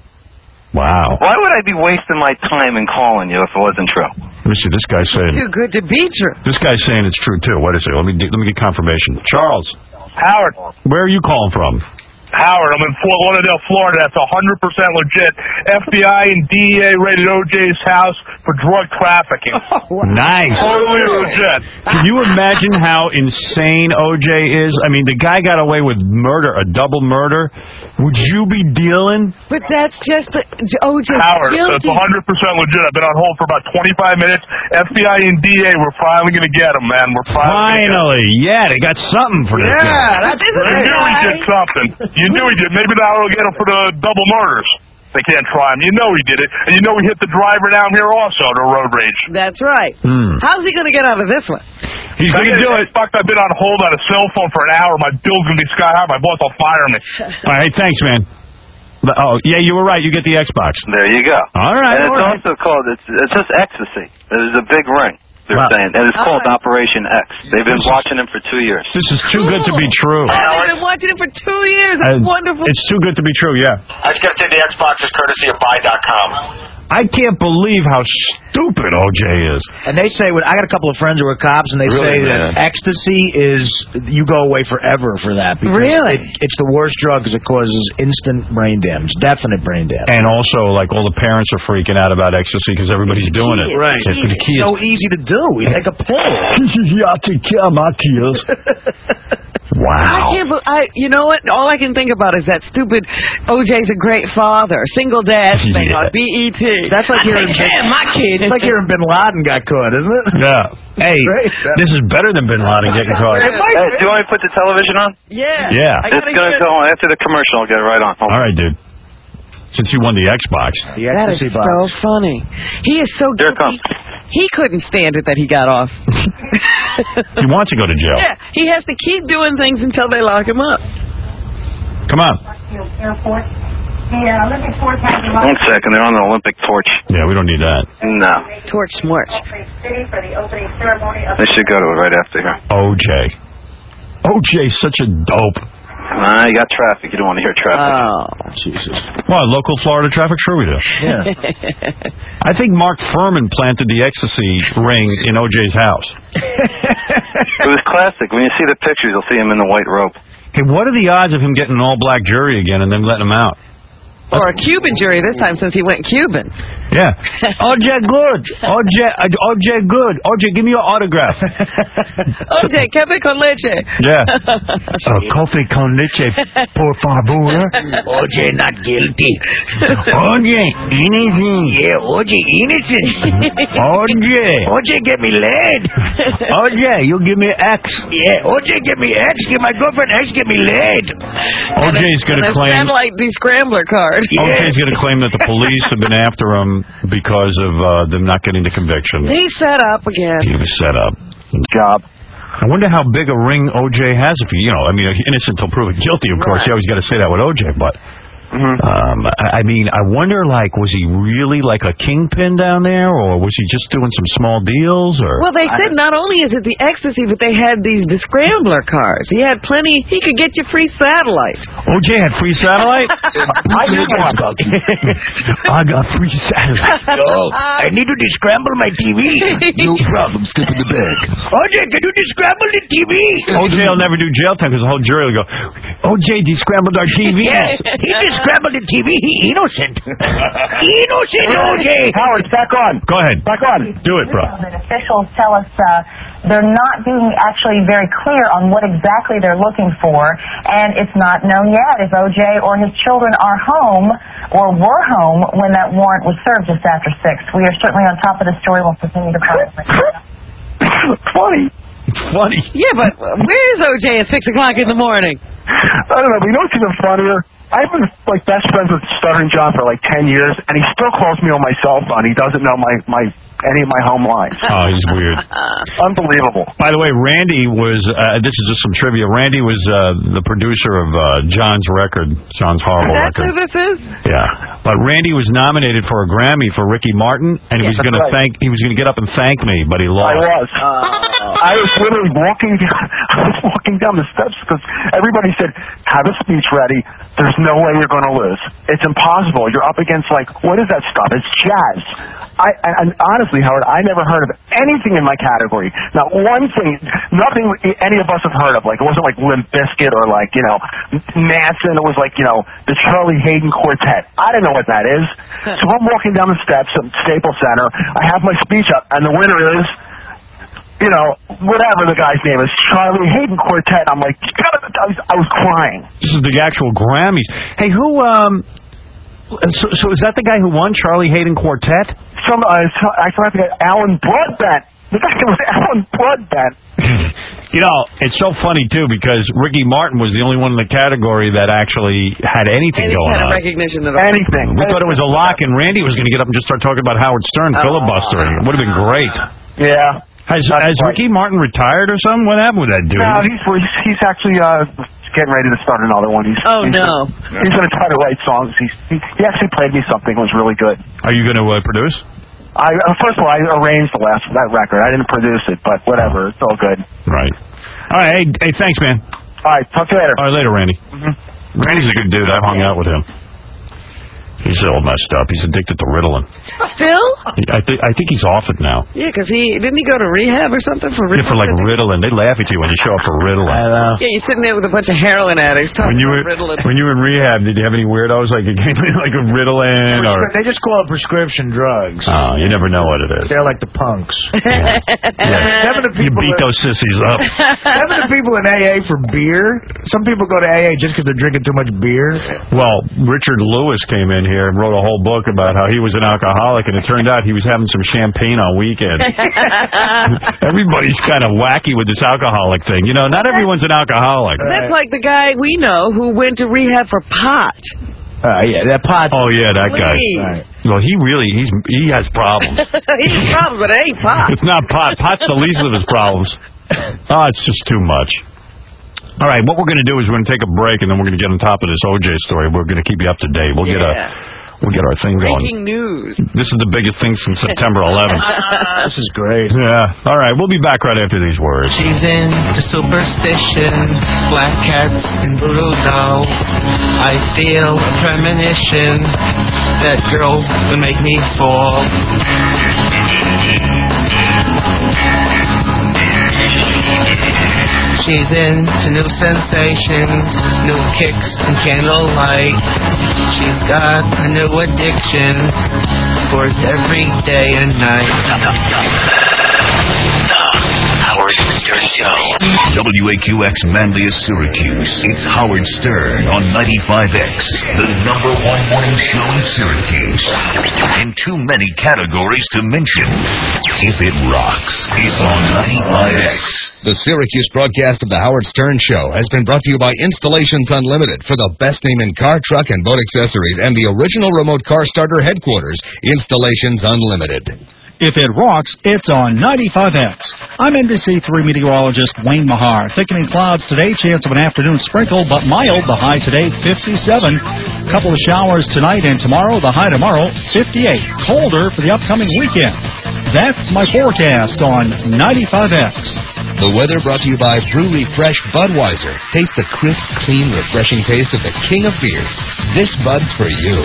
Wow. Why would I be wasting my time in calling you if it wasn't true? Let me see. This guy's saying... Too good to be true. This guy's saying it's true, too. What is it? Let me, let me get confirmation. Charles. Howard. Where are you calling from? Howard, I'm in Fort Lauderdale, Florida. That's one hundred percent legit. F B I and D E A raided O J's house for drug trafficking. Oh, Nice. Totally legit. Can you imagine how insane O J is? I mean, the guy got away with murder, a double murder. Would you be dealing? But that's just the, O J Howard, guilty. it's one hundred percent legit. I've been on hold for about twenty-five minutes. F B I and D E A, we're finally going to get him, man. We're finally. Finally. Yeah, they got something for this guy. Yeah, that's great. You knew he did something. You knew he did. Maybe now we'll get him for the double murders. They can't try him. You know he did it. And you know he hit the driver down here also, the road rage. That's right. Hmm. How's he going to get out of this one? He's going to do it. Fuck, I've been on hold on a cell phone for an hour. My bill's going to be sky high. My boss will fire me. All right, thanks, man. Oh, yeah, you were right. You get the Xbox. There you go. All right. And it's all right. also called, it's, it's just ecstasy. There's a big ring, they're Wow. saying. And it's called All right. Operation X. They've been watching him for two years. This is too good to be true. Oh, I've been watching it for two years. That's Uh, wonderful. It's too good to be true, yeah. I just got to say the Xbox is courtesy of buy dot com. I can't believe how stupid O J is. And they say, I got a couple of friends who are cops, and they Really, say man? that ecstasy is, you go away forever for that. Because Really? It, it's the worst drug because it causes instant brain damage, definite brain damage. And also, like, all the parents are freaking out about ecstasy because everybody's doing it. Right. It's the key. It's so easy to do. You take a pill. I take care of my kids. Wow. I can't. be- I. You know what? All I can think about is that stupid O J's a great father, single dad thing Yeah. on B E T. That's like I hearing take care of my kids. It's like hearing Bin Laden got caught, isn't it? Yeah. Hey, Great. this is better than Bin Laden getting caught. Hey, do you want me to put the television on? Yeah. Yeah. I It's gotta going to hear go on. After the commercial, I'll get it right on. Hold All right, dude. Since you won the Xbox. The That is ecstasy box. so funny. He is so Here it guilty. He couldn't stand it that he got off. He wants to go to jail. Yeah, he has to keep doing things until they lock him up. Come on. Airport. The uh, Olympic Torch has a One second. They're on the Olympic torch. Yeah, we don't need that. No. Torch smart. City for the opening ceremony of They should go to it right after here. O J. O J's such a dope. Nah, you got traffic. You don't want to hear traffic. Oh, Jesus. What, local Florida traffic? Sure we do. Yeah. I think Mark Furman planted the ecstasy ring in O J's house. It was classic. When you see the pictures, you'll see him in the white robe. Hey, what are the odds of him getting an all-black jury again and then letting him out? or a Cuban jury this time since he went Cuban. Yeah. O J good. O J, O J good. O J, give me your autograph. O J, café con leche. Yeah. Uh, coffee con leche, por favor. O J not guilty. O J, innocent. Yeah, O J innocent. O J. O J get me laid. O J, you give me X. Yeah, O J get me X. Give my girlfriend X get me laid. O J's going to and a claim... satellite descrambler card. O J's going to claim that the police have been after him because of uh, them not getting the conviction. He set up again. He was set up. Job. I wonder how big a ring O J has if he, you know, I mean, innocent till proven guilty, of course. Right. You always got to say that with O J, but... Mm-hmm. Um, I, I mean, I wonder, like, was he really like a kingpin down there, or was he just doing some small deals, or? Well, they said not only is it the ecstasy, but they had these descrambler cars. He had plenty. He could get you free satellite. O J had free satellite. I need one. I got free satellite. Yo, I need to descramble my T V. No problem. Skip in the bag. O J, can you descramble the T V? O J will never do jail time because the whole jury will go, O J descrambled our T V. Yes, he descrambled the T V. He innocent. Innocent, O J. Howard, back on. Go ahead. Back on. Do it, bro. That officials tell us uh, they're not being actually very clear on what exactly they're looking for, and it's not known yet if O J or his children are home or were home when that warrant was served just after six. We are certainly on top of the story. We'll continue to follow it. Funny. It's funny. Yeah, but where is O J at six o'clock in the morning? I don't know, but you know what's even funnier? I've been like best friends with Stuttering John for like ten years, and he still calls me on my cell phone. He doesn't know my my any of my home lines. Oh, he's weird. Unbelievable. By the way, Randy was. Uh, this is just some trivia. Randy was uh, the producer of uh, John's record, John's horrible That's record. who this is? Yeah, but Randy was nominated for a Grammy for Ricky Martin, and he Yeah, was going to right. thank. He was going to get up and thank me, but he lost. I was. I was literally walking. I was walking down the steps because everybody said, "Have a speech ready. There's no way you're going to lose. It's impossible. You're up against like what is that stuff? It's jazz." I and honestly, Howard, I never heard of anything in my category. Not one thing, nothing any of us have heard of. Like it wasn't like Limp Bizkit or like you know Manson. It was like you know the Charlie Hayden Quartet. I didn't know what that is. So I'm walking down the steps at Staples Center. I have my speech up, and the winner is. You know, whatever the guy's name is, Charlie Hayden Quartet. I'm like, God, I was, I was crying. This is the actual Grammys. Hey, who? Um, so, so is that the guy who won, Charlie Hayden Quartet? Some, uh, I forgot the guy, Alan Broadbent. The guy was Alan Broadbent. You know, it's so funny too because Ricky Martin was the only one in the category that actually had anything Any going kind of on. recognition of anything. We thought it was a lock, and Randy was going to get up and just start talking about Howard Stern Oh. filibustering. It would have been great. Yeah. Has has Ricky Martin retired or something? What happened with that dude? No, he's he's, he's actually uh, getting ready to start another one. He's, Oh, he's no. Gonna, he's going to try to write songs. He's, he, he actually played me something that was really good. Are you going to uh, produce? I uh, first of all, I arranged the last that record. I didn't produce it, but whatever. It's all good. Right. All right. Hey, hey thanks, man. All right. Talk to you later. All right, later, Randy. Mm-hmm. Randy's a good dude. I've hung out with him. He's all messed up. He's addicted to Ritalin. Still? I think I think he's off it now. Yeah, because he didn't he go to rehab or something for Yeah, Ritalin? for like Ritalin. They laugh at you when you show up for Ritalin. I know. Yeah, you're sitting there with a bunch of heroin addicts talking When you were about Ritalin. when you were in rehab, did you have any weirdos like you came in like a Ritalin or? They just call it prescription drugs. Oh, you never know what it is. They're like the punks. Yeah. Seven of You people beat that- those sissies up. Seven of people in A A for beer. Some people go to A A just because they're drinking too much beer. Well, Richard Lewis came in here and wrote a whole book about how he was an alcoholic, and it turned out he was having some champagne on weekends. Everybody's kind of wacky with this alcoholic thing. You know, not everyone's an alcoholic. That's like the guy we know who went to rehab for pot. Uh, yeah, that pot. Oh yeah, that guy. Please. Right. Well, he really he's he has problems. He's a problem, but it ain't pot. It's not pot. Pot's the least of his problems. Oh, it's just too much. All right, what we're going to do is we're going to take a break, and then we're going to get on top of this O J story. We're going to keep you up to date. We'll get a we'll get our thing going. Breaking news. This is the biggest thing since September eleventh. This is great. Yeah. All right, we'll be back right after these words. She's into superstition, black cats and voodoo dolls. I feel a premonition that girls will make me fall. She's into new sensations, new kicks and candlelight. She's got a new addiction for every day and night. Howard Stern Show. W A Q X Manlius, Syracuse. It's Howard Stern on ninety-five X, the number one morning show in Syracuse. In too many categories to mention. If it rocks, it's on ninety-five X. The Syracuse broadcast of the Howard Stern Show has been brought to you by Installations Unlimited for the best name in car, truck, and boat accessories and the original remote car starter headquarters, Installations Unlimited. If it rocks, it's on ninety-five X. I'm N B C three meteorologist Wayne Mahar. Thickening clouds today, chance of an afternoon sprinkle, but mild. The high today, fifty-seven. Couple of showers tonight and tomorrow. The high tomorrow, fifty-eight. Colder for the upcoming weekend. That's my forecast on ninety-five X. The weather brought to you by Brew Refresh Budweiser. Taste the crisp, clean, refreshing taste of the king of beers. This Bud's for you.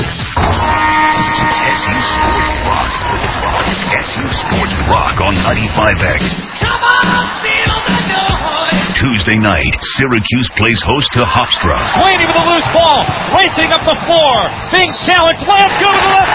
S U Sports Rock. S U Sports Rock on ninety-five X. Come on, feel the noise. Tuesday night, Syracuse plays host to Hofstra. Waiting with a loose ball, racing up the floor, being challenged, left, go to the left hand,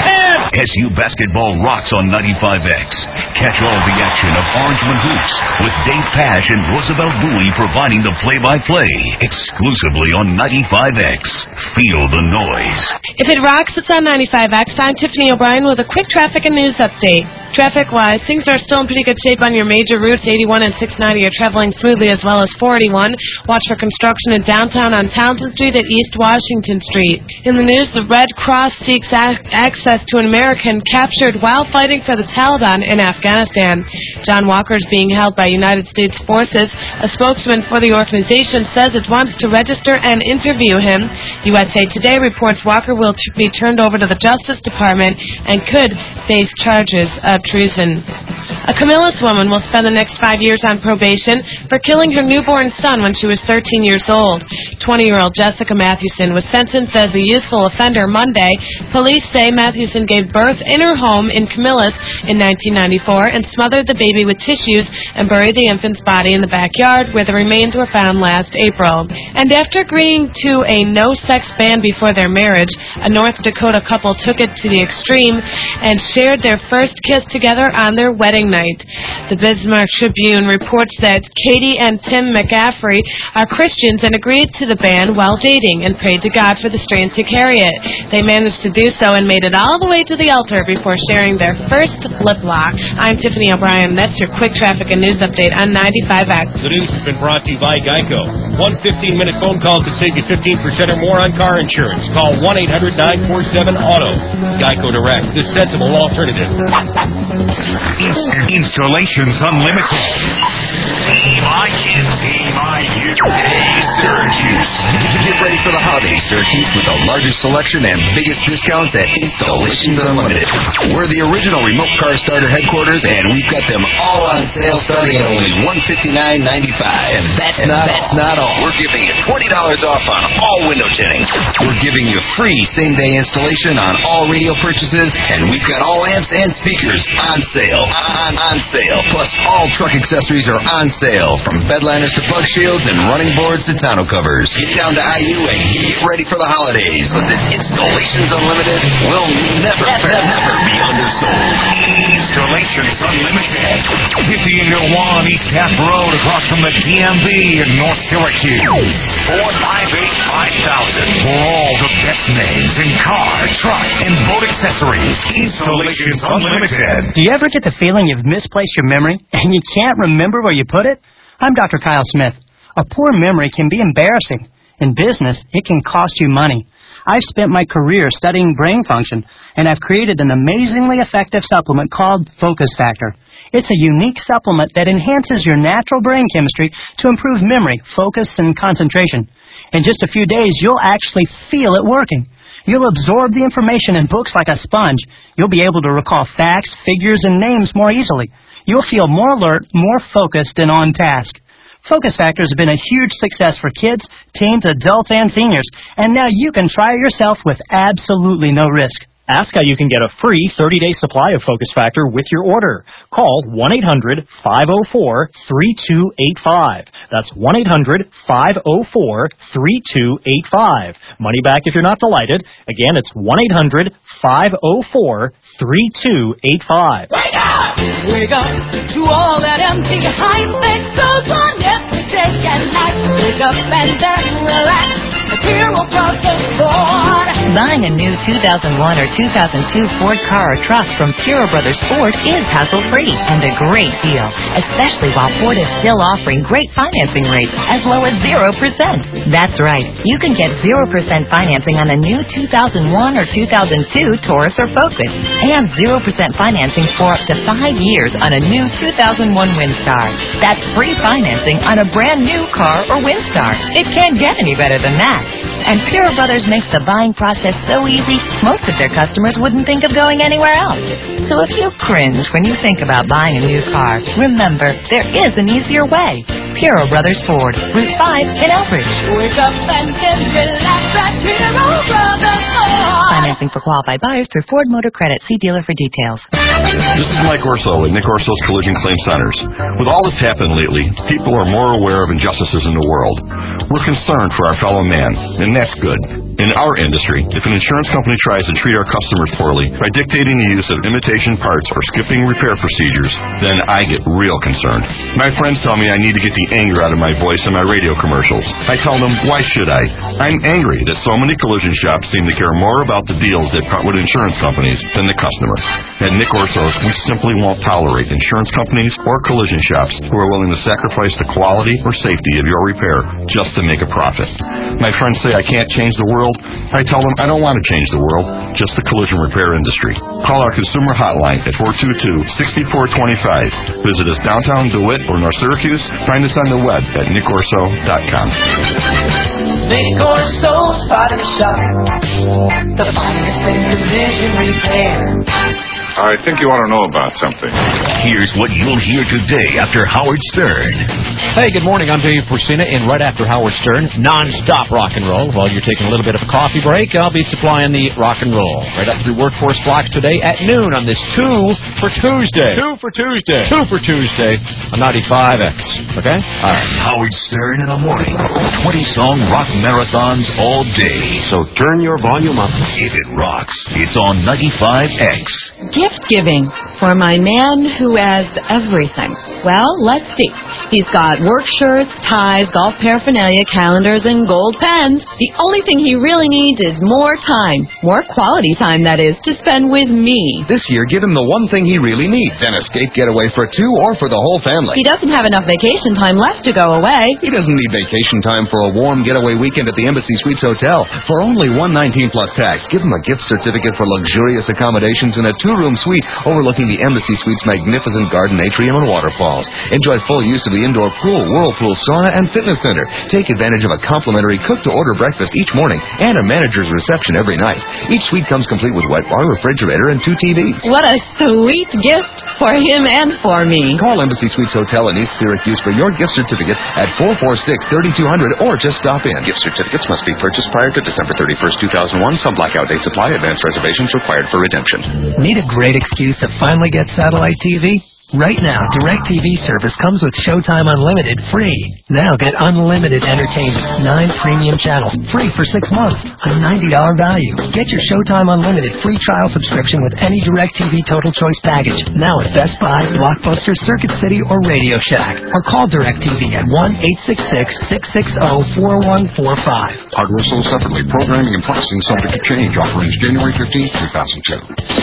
S U basketball rocks on ninety-five X. Catch all the action of Orangeman Hoops with Dave Pash and Roosevelt Bowie providing the play-by-play exclusively on ninety-five X. Feel the noise. If it rocks, it's on ninety-five X. I'm Tiffany O'Brien with a quick traffic and news update. Traffic-wise, things are still in pretty good shape on your major routes. eighty-one and six ninety are traveling smoothly, as well as four eighty-one. Watch for construction in downtown on Townsend Street at East Washington Street. In the news, the Red Cross seeks ac- access to an American captured while fighting for the Taliban in Afghanistan. John Walker is being held by United States forces. A spokesman for the organization says it wants to register and interview him. U S A Today reports Walker will t- be turned over to the Justice Department and could face charges of treason. A Camillus woman will spend the next five years on probation for killing her newborn son when she was thirteen years old. twenty-year-old Jessica Mathewson was sentenced as a youthful offender Monday. Police say Mathewson gave birth in her home in Camillus in nineteen ninety-four and smothered the baby with tissues and buried the infant's body in the backyard where the remains were found last April. And after agreeing to a no-sex ban before their marriage, a North Dakota couple took it to the extreme and shared their first kiss together on their wedding night. The Bismarck Tribune reports that Katie and Tim McCaffrey are Christians and agreed to the ban while dating and prayed to God for the strains to carry it. They managed to do so and made it all the way to the altar before sharing their first lip lock. I'm Tiffany O'Brien. That's your quick traffic and news update on ninety-five X. The news has been brought to you by Geico. One fifteen-minute phone call could save you fifteen percent or more on car insurance. Call one eight hundred nine four seven auto. Geico Direct, the sensible alternative. Installations Unlimited. Hey, my kids. Hey, my youth. Hey, Syracuse. Get ready for the holiday, Syracuse, with the largest selection and biggest discounts at Installations Unlimited. We're the original remote car starter headquarters, and we've got them all on sale starting at only one hundred fifty-nine ninety-five. And that's and not that's not all. We're giving you twenty dollars off on all window tinting. We're giving you free same-day installation on all radio purchases, and we've got all amps and speakers on sale. On, on sale. Plus, all truck accessories are on sale, from bedliners to bug shields and running boards to tonneau covers. Get down to I U and get ready for the holidays. Listen, Installations Unlimited will never, never, never be undersold. Installations Unlimited. fifty-eight oh one East Half Road across from the D M V in North Syracuse. four five eight five thousand for all the best names in car, truck, and boat accessories. Installations Unlimited. Do you ever get the feeling you've misplaced your memory and you can't remember where you put it? I'm Doctor Kyle Smith. A poor memory can be embarrassing. In business, it can cost you money. I've spent my career studying brain function, and I've created an amazingly effective supplement called Focus Factor. It's a unique supplement that enhances your natural brain chemistry to improve memory, focus, and concentration. In just a few days, you'll actually feel it working. You'll absorb the information in books like a sponge. You'll be able to recall facts, figures, and names more easily. You'll feel more alert, more focused, and on task. Focus Factor has been a huge success for kids, teens, adults, and seniors, and now you can try it yourself with absolutely no risk. Ask how you can get a free thirty-day supply of Focus Factor with your order. Call one eight hundred five oh four three two eight five. That's one eight hundred five oh four three two eight five. Money back if you're not delighted. Again, it's one eight hundred five oh four three two eight five. Wake up! Wake up to all that empty hype that goes on every day and night. Wake up and then relax. The Hero Brothers Ford. Buying a new two thousand one or two thousand two Ford car or truck from Hero Brothers Ford is hassle-free and a great deal, especially while Ford is still offering great financing rates as low as zero percent. That's right. You can get zero percent financing on a new two thousand one or two thousand two Taurus or Focus, and zero percent financing for up to five years on a new two thousand one Windstar. That's free financing on a brand new car or Windstar. It can't get any better than that. And Pure Brothers makes the buying process so easy, most of their customers wouldn't think of going anywhere else. So if you cringe when you think about buying a new car, remember, there is an easier way. Pure Brothers Ford, Route five in Elbridge. Wake up and then relax at Hero Brothers Ford. Financing for qualified buyers through Ford Motor Credit. See dealer for details. This is Mike Orso at Nick Orso's Collision Claim Centers. With all that's happened lately, people are more aware of injustices in the world. We're concerned for our fellow man, and that's good. In our industry, if an insurance company tries to treat our customers poorly by dictating the use of imitation parts or skipping repair procedures, then I get real concerned. My friends tell me I need to get the anger out of my voice in my radio commercials. I tell them, why should I? I'm angry that so many collision shops seem to care more about the deals they've cut with insurance companies than the customer. At Nick Orsos, we simply won't tolerate insurance companies or collision shops who are willing to sacrifice the quality or safety of your repair just to make a profit. My friends say I can't change the world. I tell them I don't want to change the world, just the collision repair industry. Call our consumer hotline at four two two, six four two five. Visit us downtown DeWitt or North Syracuse. Find us on the web at nick orso dot com. Nick Orso's Body Shop, the finest in collision repair. I think you ought to know about something. Here's what you'll hear today after Howard Stern. Hey, good morning. I'm Dave Porcina, and right after Howard Stern, non-stop rock and roll. While you're taking a little bit of a coffee break, I'll be supplying the rock and roll. Right up through Workforce Blocks today at noon on this Two for Tuesday. Two for Tuesday. Two for Tuesday on ninety-five X. Okay? All right. Howard Stern in the morning. twenty-song rock marathons all day. So turn your volume up. If it rocks, it's on ninety-five X. Gift giving for my man who has everything. Well, let's see. He's got work shirts, ties, golf paraphernalia, calendars, and gold pens. The only thing he really needs is more time. More quality time, that is, to spend with me. This year, give him the one thing he really needs, an escape getaway for two or for the whole family. He doesn't have enough vacation time left to go away. He doesn't need vacation time for a warm getaway weekend at the Embassy Suites Hotel. For only one hundred nineteen dollars plus tax, give him a gift certificate for luxurious accommodations in a two-room suite overlooking the Embassy Suites' magnificent garden atrium and waterfalls. Enjoy full use of the indoor pool, whirlpool, sauna, and fitness center. Take advantage of a complimentary cook-to-order breakfast each morning and a manager's reception every night. Each suite comes complete with wet bar, refrigerator, and two T Vs. What a sweet gift for him and for me. Call Embassy Suites Hotel in East Syracuse for your gift certificate at four four six, three two zero zero or just stop in. Gift certificates must be purchased prior to December thirty-first, two thousand one. Some blackout date supply. Advance reservations required for redemption. Need a great excuse to finally get satellite T V? Right now, DirecTV service comes with Showtime Unlimited free. Now get unlimited entertainment, nine premium channels, free for six months, a ninety dollars value. Get your Showtime Unlimited free trial subscription with any DirecTV Total Choice package. Now at Best Buy, Blockbuster, Circuit City, or Radio Shack. Or call DirecTV at one eight six six, six six zero, four one four five. Hardware sold separately. Programming and pricing subject to change. Offer ends January fifteenth, two thousand two.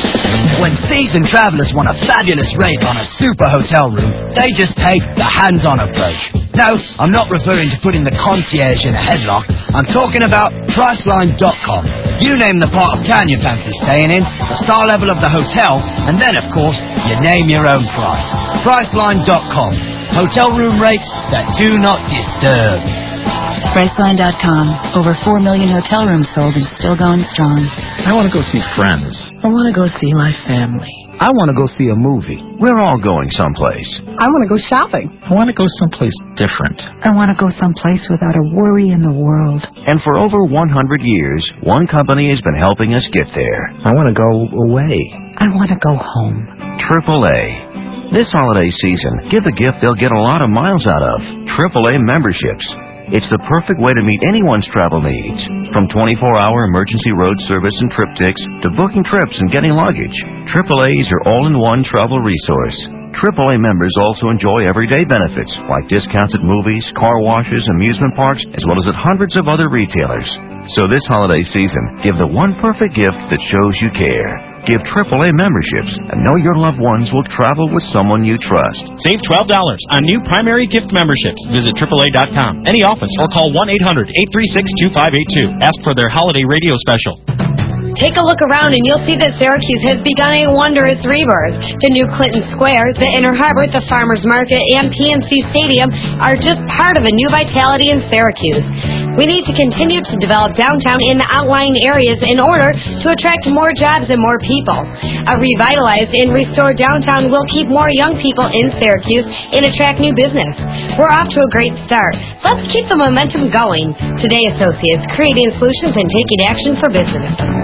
When seasoned travelers want a fabulous rate on a super hotel room, they just take the hands-on approach. No, I'm not referring to putting the concierge in a headlock. I'm talking about Priceline dot com. You name the part of town you fancy staying in, the star level of the hotel, and then, of course, you name your own price. Priceline dot com. Hotel room rates that do not disturb. Priceline dot com. Over four million hotel rooms sold and still going strong. I want to go see friends. I want to go see my family. I want to go see a movie. We're all going someplace. I want to go shopping. I want to go someplace different. I want to go someplace without a worry in the world. And for over one hundred years, one company has been helping us get there. I want to go away. I want to go home. triple A. This holiday season, give a gift they'll get a lot of miles out of. triple A memberships. It's the perfect way to meet anyone's travel needs. From twenty-four hour emergency road service and triptychs to booking trips and getting luggage, triple A is your all-in-one travel resource. triple A members also enjoy everyday benefits like discounts at movies, car washes, amusement parks, as well as at hundreds of other retailers. So this holiday season, give the one perfect gift that shows you care. Give triple A memberships and know your loved ones will travel with someone you trust. Save twelve dollars on new primary gift memberships. Visit triple A dot com. Any office or call one eight hundred, eight three six, two five eight two. Ask for their holiday radio special. Take a look around and you'll see that Syracuse has begun a wondrous rebirth. The new Clinton Square, the Inner Harbor, the Farmers Market, and P N C Stadium are just part of a new vitality in Syracuse. We need to continue to develop downtown in the outlying areas in order to attract more jobs and more people. A revitalized and restored downtown will keep more young people in Syracuse and attract new business. We're off to a great start. Let's keep the momentum going. Today Associates, creating solutions and taking action for business.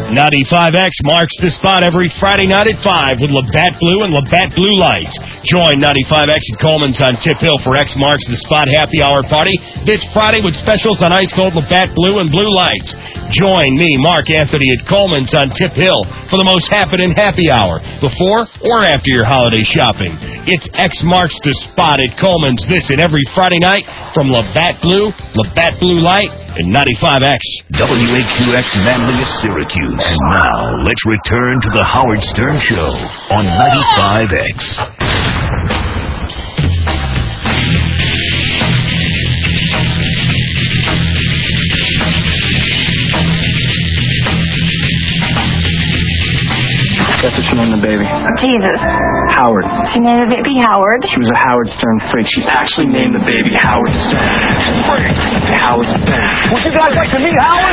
ninety-five X marks the spot every Friday night at five with Labatt Blue and Labatt Blue Lights. Join ninety-five X at Coleman's on Tip Hill for X marks the spot happy hour party this Friday with specials on ice cold Labatt Blue and Blue Lights. Join me, Mark Anthony, at Coleman's on Tip Hill for the most happening happy hour before or after your holiday shopping. It's X marks the spot at Coleman's this and every Friday night from Labatt Blue, Labatt Blue Light, and ninety-five X. W A Q X Manlius, Syracuse. And now, let's return to the Howard Stern Show on ninety-five X. Guess what she named the baby? Jesus. Howard. She named the baby Howard. She was a Howard Stern freak. She actually named the baby Howard Stern. Freak. Howard Stern. Would you guys like to meet Howard?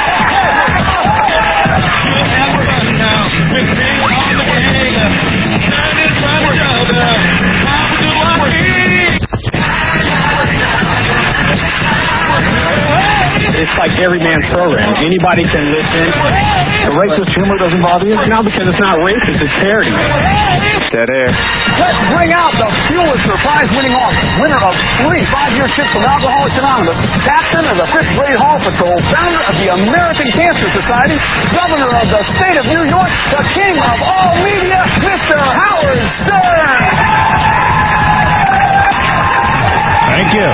It's like every man's program. Anybody can listen. The racist humor doesn't bother you? No, because it's not racist. It's parody. Dead air. Let's bring out the Pulitzer Prize-winning author, winner of three five-year ships from Alcoholics Anonymous, captain of the fifth Grade Hall Patrol, founder of the American Cancer Society, governor of the state of New York, the king of all media, Mister Howard Stern. Thank you.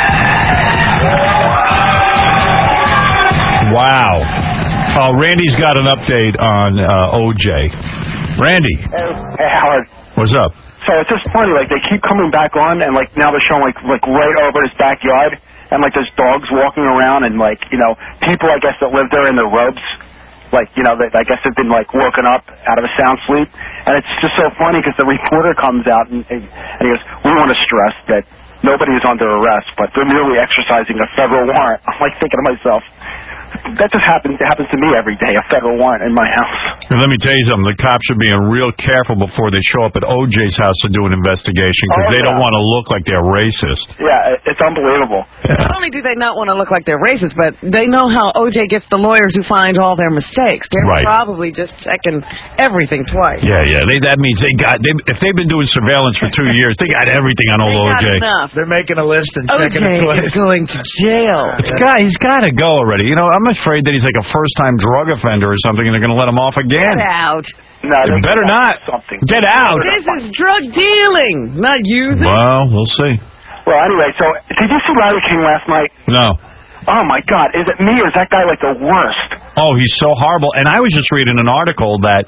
Wow. Uh, Randy's got an update on uh, O J. Randy. Hey, hey, Howard. What's up? So it's just funny, like, they keep coming back on, and, like, now they're showing, like, like right over his backyard, and, like, there's dogs walking around, and, like, you know, people, I guess, that live there in their robes, like, you know, that I guess have been, like, woken up out of a sound sleep, and it's just so funny because the reporter comes out, and, and he goes, we want to stress that nobody is under arrest, but they're merely exercising a federal warrant. I'm, like, thinking to myself, that just happens, it happens to me every day, a federal warrant in my house. And let me tell you something, the cops are being real careful before they show up at O J's house to do an investigation because Oh, they yeah. don't want to look like they're racist. Yeah, it's unbelievable. Not only do they not want to look like they're racist, but they know how O J gets the lawyers who find all their mistakes. They're Right. probably just checking everything twice. Yeah, yeah. They, that means they got, they, if they've been doing surveillance for two years, they got everything on old O Not J. enough. They're making a list and O checking J it twice. is going to jail. It's got, he's got to go already. You know, I'm afraid that he's like a first-time drug offender or something, and they're going to let him off again. Get out. No, they better not. Something. Get out. This is drug dealing, not using. Well, we'll see. Well, anyway, so did you see Larry King last night? No. Oh, my God. Is it me or is that guy like the worst? Oh, he's so horrible. And I was just reading an article that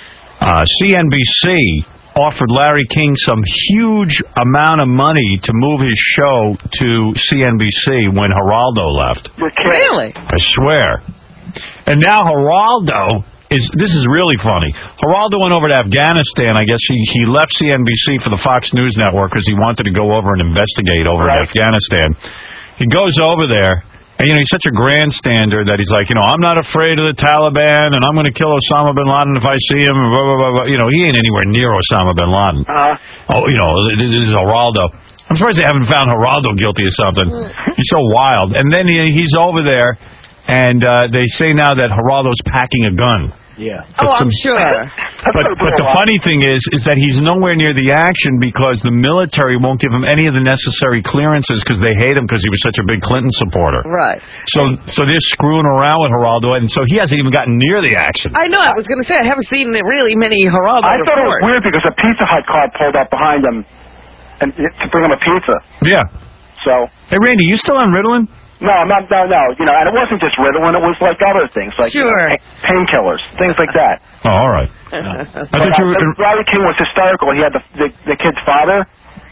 uh, C N B C offered Larry King some huge amount of money to move his show to C N B C when Geraldo left. Really? I swear. And now Geraldo is, this is really funny. Geraldo went over to Afghanistan. I guess he, he left C N B C for the Fox News Network because he wanted to go over and investigate over in Afghanistan. He goes over there, and, you know, he's such a grandstander that he's like, you know, I'm not afraid of the Taliban, and I'm going to kill Osama bin Laden if I see him, and blah, blah, blah, blah. You know, he ain't anywhere near Osama bin Laden. Uh-huh. Oh, you know, this is Geraldo. I'm surprised they haven't found Geraldo guilty of something. He's so wild. And then he, he's over there, and uh, they say now that Geraldo's packing a gun. Yeah. Oh, I'm sure. But but the funny thing is, is that he's nowhere near the action because the military won't give him any of the necessary clearances because they hate him because he was such a big Clinton supporter. Right. So so they're screwing around with Geraldo, and so he hasn't even gotten near the action. I know. I was going to say I haven't seen really many Geraldo I thought it was reports. weird because a Pizza Hut car pulled up behind him and to bring him a pizza. Yeah. So. Hey, Randy, you still on Ritalin? No, I'm not, no, no. You know, and it wasn't just Ritalin. It was like other things, like you know, Sure. pa- painkillers, things like that. Oh, all right. But, I thought you uh, were- Larry King was hysterical. He had the, the the kid's father,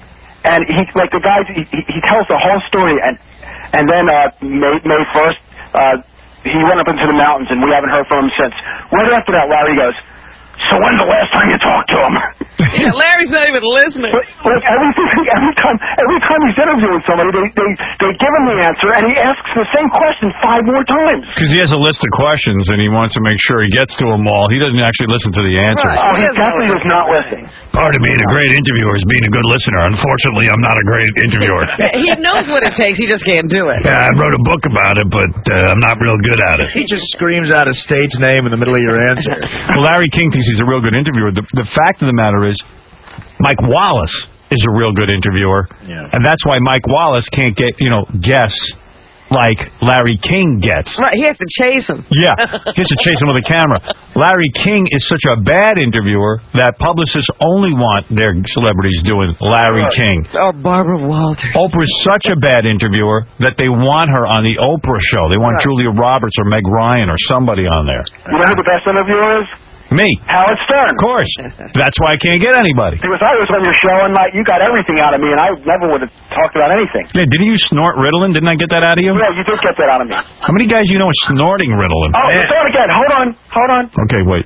and he like the guy. He, he he tells the whole story, and and then uh, May May first, uh, he went up into the mountains, and we haven't heard from him since. Right after that, Larry goes, so when's the last time you talked to him? Yeah, Larry's not even listening. Like, like everything, every time, every time he's interviewing somebody, they, they, they give him the answer, and he asks the same question five more times. Because he has a list of questions, and he wants to make sure he gets to them all. He doesn't actually listen to the answers. Right. Oh, he definitely does not listen. Part of being a great interviewer is being a good listener. Unfortunately, I'm not a great interviewer. He knows what it takes, he just can't do it. Yeah, I wrote a book about it, but uh, I'm not real good at it. He just screams out a stage name in the middle of your answer. Well, Larry King thinks he's a real good interviewer. The, the fact of the matter is, Mike Wallace is a real good interviewer, yeah. and that's why Mike Wallace can't get, you know, guess like Larry King gets. Right, he has to chase him. Yeah, he has to chase him with a camera. Larry King is such a bad interviewer that publicists only want their celebrities doing Larry King. Or Barbara Walters. Oprah's such a bad interviewer that they want her on the Oprah show. They want Right. Julia Roberts or Meg Ryan or somebody on there. You know who the best interviewer is? Me. Howard Stern. Of course. That's why I can't get anybody. Because I was on your show, and like, you got everything out of me, and I never would have talked about anything. Yeah, didn't you snort Ritalin? Didn't I get that out of you? Yeah, you did get that out of me. How many guys you know are snorting Ritalin? Oh, say it again. Hold on. Hold on. Okay, wait.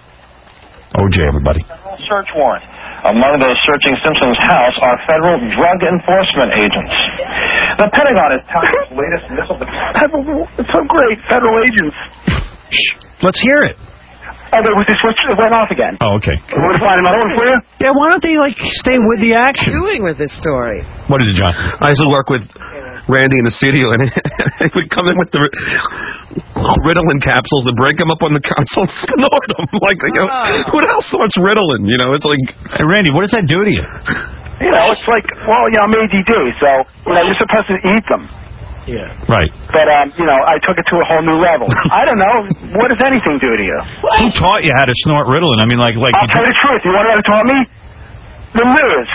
O J, everybody. Search warrant. Among those searching Simpson's house are federal drug enforcement agents. The Pentagon is touting its latest missile defense. It's so great. Federal agents. Shh. Let's hear it. Oh, there was this switch that went off again. Oh, okay. You want to find another one for you? Yeah, why don't they, like, stay with the action? What are you doing with this story? What is it, John? I used to work with Randy in the studio, and he would come in with the Ritalin capsules and break them up on the console and snort them. Like, you know, who else snorts Ritalin? You know, it's like... Hey, Randy, what does that do to you? You know, it's like, well, you know, I'm A D D, so, you know, you're supposed to eat them. Yeah. Right. But, um, you know, I took it to a whole new level. I don't know. What does anything do to you? Who taught you how to snort Ritalin? I mean, like... like I'll tell you the truth. You want to know who taught me? The news.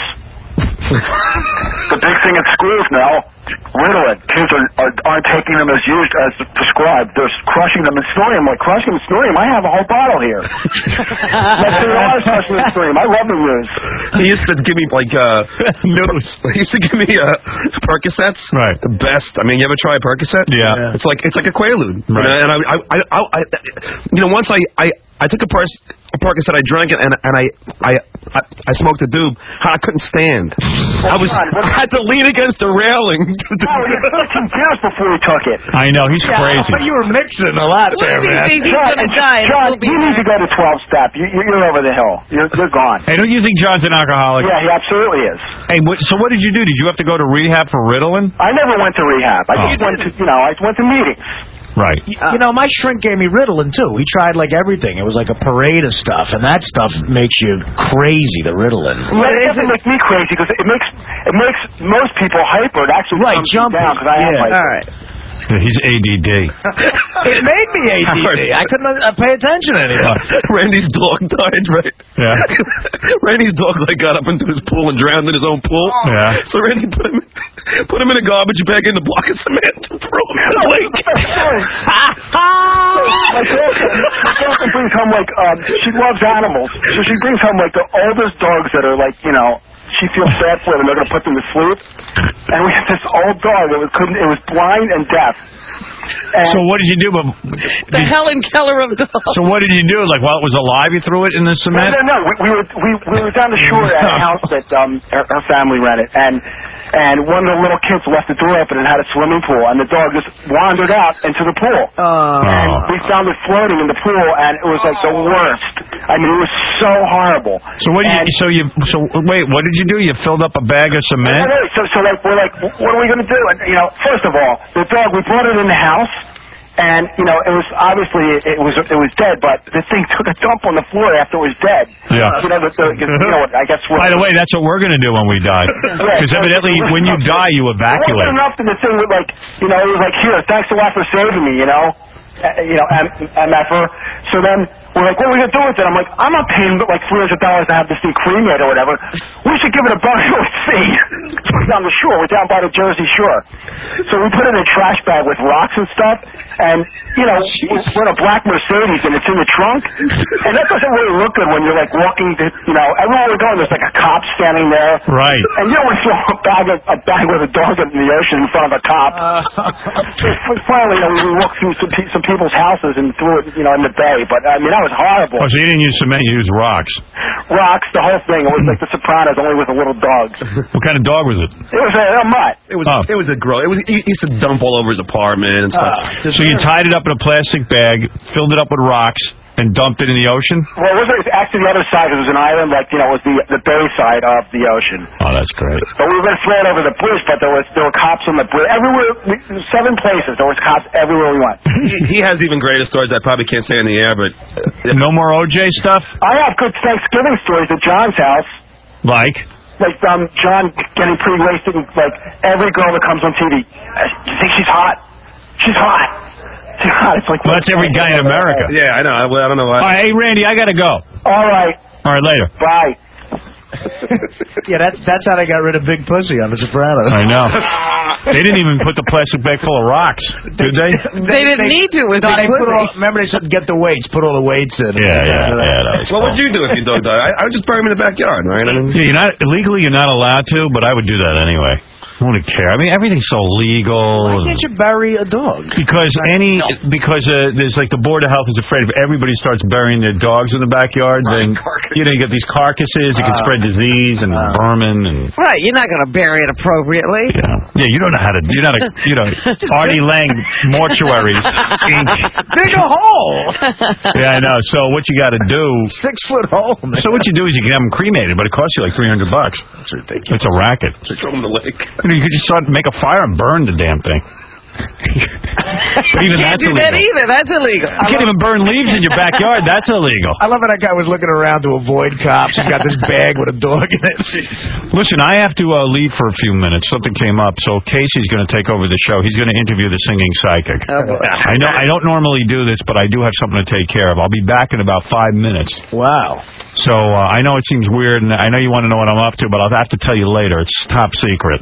The big thing at schools now, Ritalin. Kids are, are, aren't taking them as used, as prescribed. They're crushing them and snorting them. Like, crushing them and snorting them. I have a whole bottle here. Let's do a lot of crushing and snorting. I love the news. He used to give me, like, uh... news. He used to give me, uh, Percocets. Right. The best. I mean, you ever try a Percocet? Yeah. yeah. It's like, it's like a Quaalude. Right. And I, I, I, I, I you know, once I, I, I took a pers- a Percocet, I drank it, and and I I I, I smoked a doob. I couldn't stand. I was I had to lean against the railing. Oh, you thirteen years before he took it. I know, he's Yeah, crazy. but you were mixing a lot there, man. John, John, you need to go to twelve-step. You, you're over the hill. You're, you're gone. Hey, don't you think John's an alcoholic? Yeah, he absolutely is. Hey, what, so what did you do? Did you have to go to rehab for Ritalin? I never went to rehab. I Oh. just went to, you know, I went to meetings. Right. You know, my shrink gave me Ritalin, too. He tried, like, everything. It was like a parade of stuff, and that stuff makes you crazy, the Ritalin. Well, it doesn't make me crazy because it makes it makes most people hyper. It actually Right, calms me jumpy. down because I am Yeah. hyper. All right. He's A D D. It made me A D D. I couldn't uh, pay attention anymore. Randy's dog died, right? Yeah. Randy's dog like got up into his pool and drowned in his own pool. Yeah. So Randy put him put him in a garbage bag in the block of cement and threw him in the lake. My girlfriend, my girlfriend brings home like um, she loves animals, so she brings home like the oldest dogs that are like, you know, she feels bad for them. They're gonna put them to sleep. And we have this old dog that was couldn't. It was blind and deaf. And So what did you do? The Helen Keller of dogs. So what did you do? Like while it was alive, you threw it in the No, cement? no, no. We, we were we, we were down the shore at a house that um her, her family rented, and and one of the little kids left the door open and had a swimming pool, and the dog just wandered out into the pool. Oh. And we found it floating in the pool, and it was like the worst. I mean, it was so horrible. So what did you? So you? So wait, what did you do? You filled up a bag of cement? No, no, no. So, so like we're like, what are we gonna do? And you know, first of all, the dog, we brought it in the house. And you know, it was obviously it was it was dead, but the thing took a dump on the floor after it was dead. Yeah. You know, the, the, you know, I guess. We're, By the way, that's what we're going to do when we die. Because evidently, when you die, you It wasn't evacuate. enough to the thing with like, you know, it was like, here, thanks a lot for saving me, you know, uh, you know, M- MFer. So then we're like, what are we gonna do with it? I'm like, I'm not paying like three hundred dollars to have this thing cremated or whatever. We should give it a burial at sea. We're down the shore. We're down by the Jersey Shore. So we put it in a trash bag with rocks and stuff, and you know, we're in a black Mercedes and it's in the trunk, and that doesn't really look good when you're like walking. To, you know, everywhere we're going, there's like a cop standing there. Right. And you don't want to throw a bag of, a bag with a dog in the ocean in front of a cop. So finally, you know, we walked through some, pe- some people's houses and threw it, you know, in the bay. But I mean, that It was horrible. Oh, so you didn't use cement, you used rocks. Rocks, the whole thing. It was like The Sopranos, only with a little dog. What kind of dog was it? It was a, a mutt. It was Oh. it was a gross. It was he used to dump all over his apartment and stuff. Uh, So you tied it up in a plastic bag, filled it up with rocks, and dumped it in the ocean? Well, it was actually the other side. It was an island, like, you know, it was the the bay side of the ocean. Oh, that's great. But we were going to throw it over the bridge, but there was there were cops on the bridge. Everywhere, we, seven places, there was cops everywhere we went. he, he has even greater stories I probably can't say in the air, but... Uh, no more O J stuff? I have good Thanksgiving stories at John's house. Like? Like, um, John getting pretty wasted, and, like, every girl that comes on T V, uh, you think she's hot? She's hot. She's hot. It's like... Well, that's every guy in America. Yeah, I know. I, I don't know why. All right, hey, Randy, I got to go. All right. All right, later. Bye. Yeah, that's that's how they got rid of Big Pussy on The Sopranos. I know. They didn't even put the plastic bag full of rocks, did they? They didn't need to with No, Big they put Pussy. all, remember they said get the weights, put all the weights in. Yeah, yeah, yeah. That was What would you do if your dog died? I, I would just bury him in the backyard, right? I mean, Yeah, you're not legally you're not allowed to, but I would do that anyway. I wouldn't care. I mean, everything's so legal. Why can't you bury a dog? Because any because uh, there's like the Board of Health is afraid if everybody starts burying their dogs in the backyard, then you know you get these carcasses, you can Uh, spread disease and vermin and Right, you're not going to bury it appropriately. yeah. Yeah, you don't know how to. You're not a you know Artie Lang Mortuaries Incorporated. Dig a hole. Yeah, I know. So what you got to do? Six foot hole. Man. So what you do is you can have them cremated, but it costs you like three hundred bucks. That's ridiculous. It's a racket. just throw him in the lake. You know, you could just start make a fire and burn the damn thing. But even You can't that's do illegal. that either. That's illegal. You can't even burn leaves in your backyard. That's illegal. I love how that guy was looking around to avoid cops. He's got this bag with a dog in it. Listen, I have to uh, leave for a few minutes. Something came up, so Casey's going to take over the show. He's going to interview the singing psychic. Oh, boy. I know I don't normally do this, but I do have something to take care of. I'll be back in about five minutes. Wow. So uh, I know it seems weird, and I know you want to know what I'm up to, but I'll have to tell you later. It's top secret.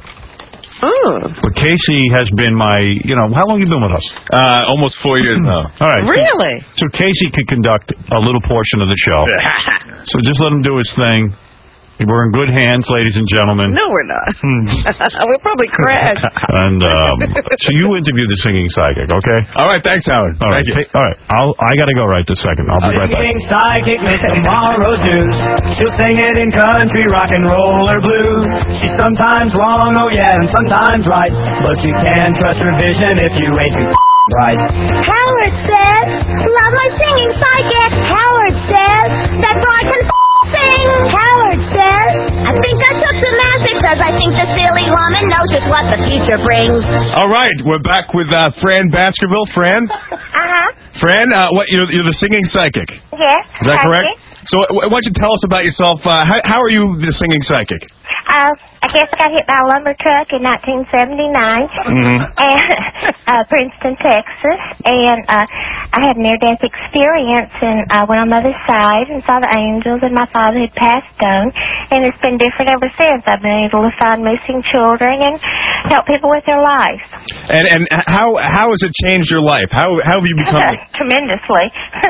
Oh. But Casey has been my, you know, how long have you been with us? Uh, almost four years now. All right. so- Really? So, Casey can conduct a little portion of the show. So just let him do his thing. We're in good hands, ladies and gentlemen. No, we're not. We'll probably crash. And um, so you interview the singing psychic, okay? All right, thanks, Howard. All right. Thank you. ta- all right. I'll, I got to go right this second. I'll be right back. Singing psychic makes tomorrow's news. She'll sing it in country, rock and roll, or blues. She's sometimes wrong, oh yeah, and sometimes right. But you can trust her vision if you ain't too right. Howard says, love my singing psychic. Howard says, that boy can sing. Howard says, I think I took the magic because I think the silly woman knows just what the future brings. All right, we're back with uh, Fran Baskerville. Fran? Uh-huh. Fran, uh, what, you're, you're the singing psychic. Yes. Is that correct? So uh, why don't you tell us about yourself? Uh, how, how are you the singing psychic? Uh, I guess I got hit by a lumber truck in nineteen seventy-nine Mm-hmm. and uh, Princeton, Texas, and uh, I had near-death experience and I went on Mother's side and saw the angels, and my father had passed on, and it's been different ever since. I've been able to find missing children and help people with their lives. And and how how has it changed your life? How how have you become? Tremendously.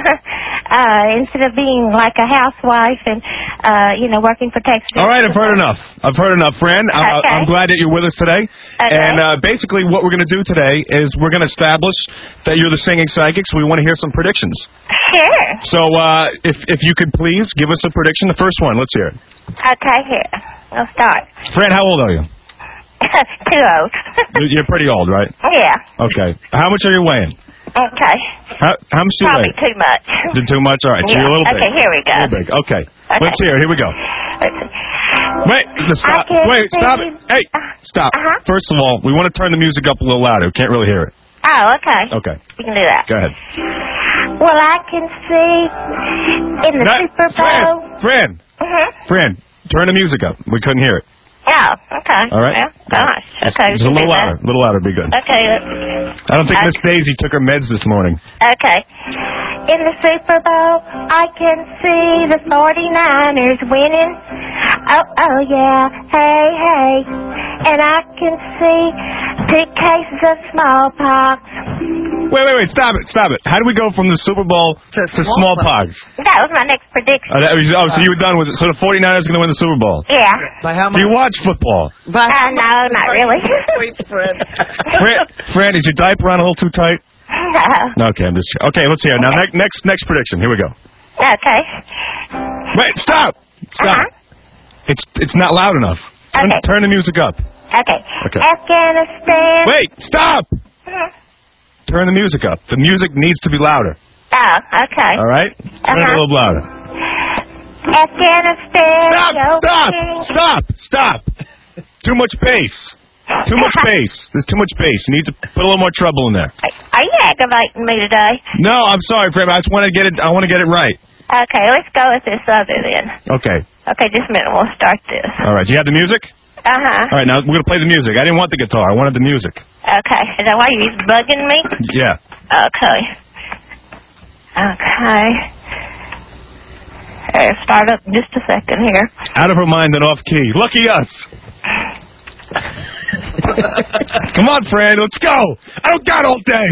uh, instead of being like a housewife and, uh, you know, working for Texas. All right, I've heard enough. I've heard enough, Fran. I'm, Okay. I'm glad that you're with us today. Okay. And uh, basically, what we're going to do today is we're going to establish that you're the singing psychic. So we want to hear some predictions. Sure. So uh, if if you could please give us a prediction. The first one. Let's hear it. Okay, here. We'll start. Fran, how old are you? Too old. You're- You're pretty old, right? Yeah. Okay. How much are you weighing? Okay. How, how much do you Probably weigh? too much. Did too much? All right. So Yeah. you're a little big. Okay, here we go. A little big. Okay. Let's hear it. Here we go. Wait. Stop. can Wait. Stop see- it. Hey. Stop. Uh-huh. First of all, we want to turn the music up a little louder. We can't really hear it. Oh, okay. Okay. You can do that. Go ahead. Well, I can see in the Not- Super Bowl. Fran. Mm-hmm. Fran. Turn the music up. We couldn't hear it. Oh, okay. All right. Well, gosh. Okay. Just a we can little do that. louder. A little louder would be good. Okay. I don't think Okay. Miss Daisy took her meds this morning. Okay. In the Super Bowl, I can see the forty-niners winning. Oh, oh, yeah. Hey, hey. And I can see two cases of smallpox. Wait, wait, wait. Stop it. Stop it. How do we go from the Super Bowl to, to smallpox? That was my next prediction. Oh, that was, oh, so you were done with it. So the forty-niners are going to win the Super Bowl. Yeah. By how Do you watch football? Uh, no, not really. Fran, Fran, is your diaper on a little too tight? No. Okay, I'm just okay. Let's hear it. Now, ne- next next prediction. Here we go. Okay. Wait, stop! Stop. Uh-huh. It's it's not loud enough. Turn, Okay. turn the music up. Okay. Okay. Afghanistan. Wait, stop! Mhm. Turn the music up. The music needs to be louder. Oh, okay. All right? Turn it a Uh-huh. little louder. Afghanistan. Stop! Yo, Stop! King. Stop! Stop! Too much bass. Too much bass. There's too much bass. You need to put a little more treble in there. Are you aggravating me today? No, I'm sorry, Fred. I just want to get it. I want to get it right. Okay, let's go with this other then. Okay. Okay, just a minute. We'll start this. All right. Do you have the music? Uh-huh. All right. Now we're gonna play the music. I didn't want the guitar. I wanted the music. Okay. Is that why you're bugging me? Yeah. Okay. Okay. Hey, start up just a second here. Out of her mind and off key. Lucky us. Come on, Fran. Let's go. I don't got all day.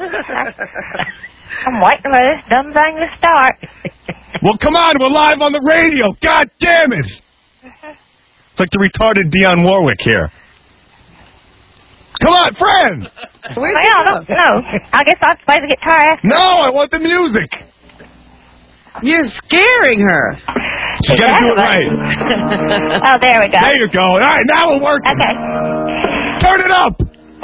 I'm waiting for this dumb thing to start. Well, come on. We're live on the radio. God damn it. It's like the retarded Dionne Warwick here. Come on, Fran. Well, I don't know. I guess I'll play the guitar after. No, I want the music. You're scaring her. You gotta do it right. Oh, there we go. There you go. All right, now we're working. Okay. Turn it up.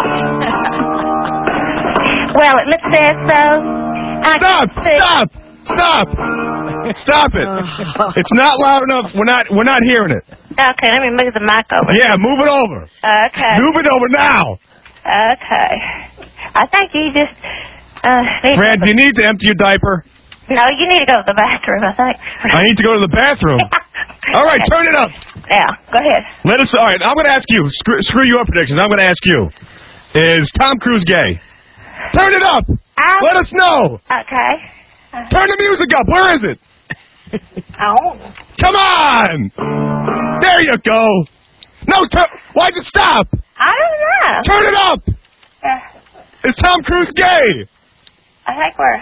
Well, it looks as though I Stop! can see. Stop! Stop! Stop it! It's not loud enough. We're not. We're not hearing it. Okay, let me move the mic over. Yeah, move it over. Okay. Move it over now. Okay. I think you just. Uh, need Fran, do you need to empty your diaper? No, you need to go to the bathroom, I think. I need to go to the bathroom. All right, turn it up. Yeah, go ahead. Let us. All right, I'm going to ask you. Screw, screw your predictions. I'm going to ask you. Is Tom Cruise gay? Turn it up. Um, Let us know. Okay. Turn the music up. Where is it? Oh. Come on. There you go. No, tu- why'd you stop? I don't know. Turn it up. Uh, Is Tom Cruise gay? I think we're.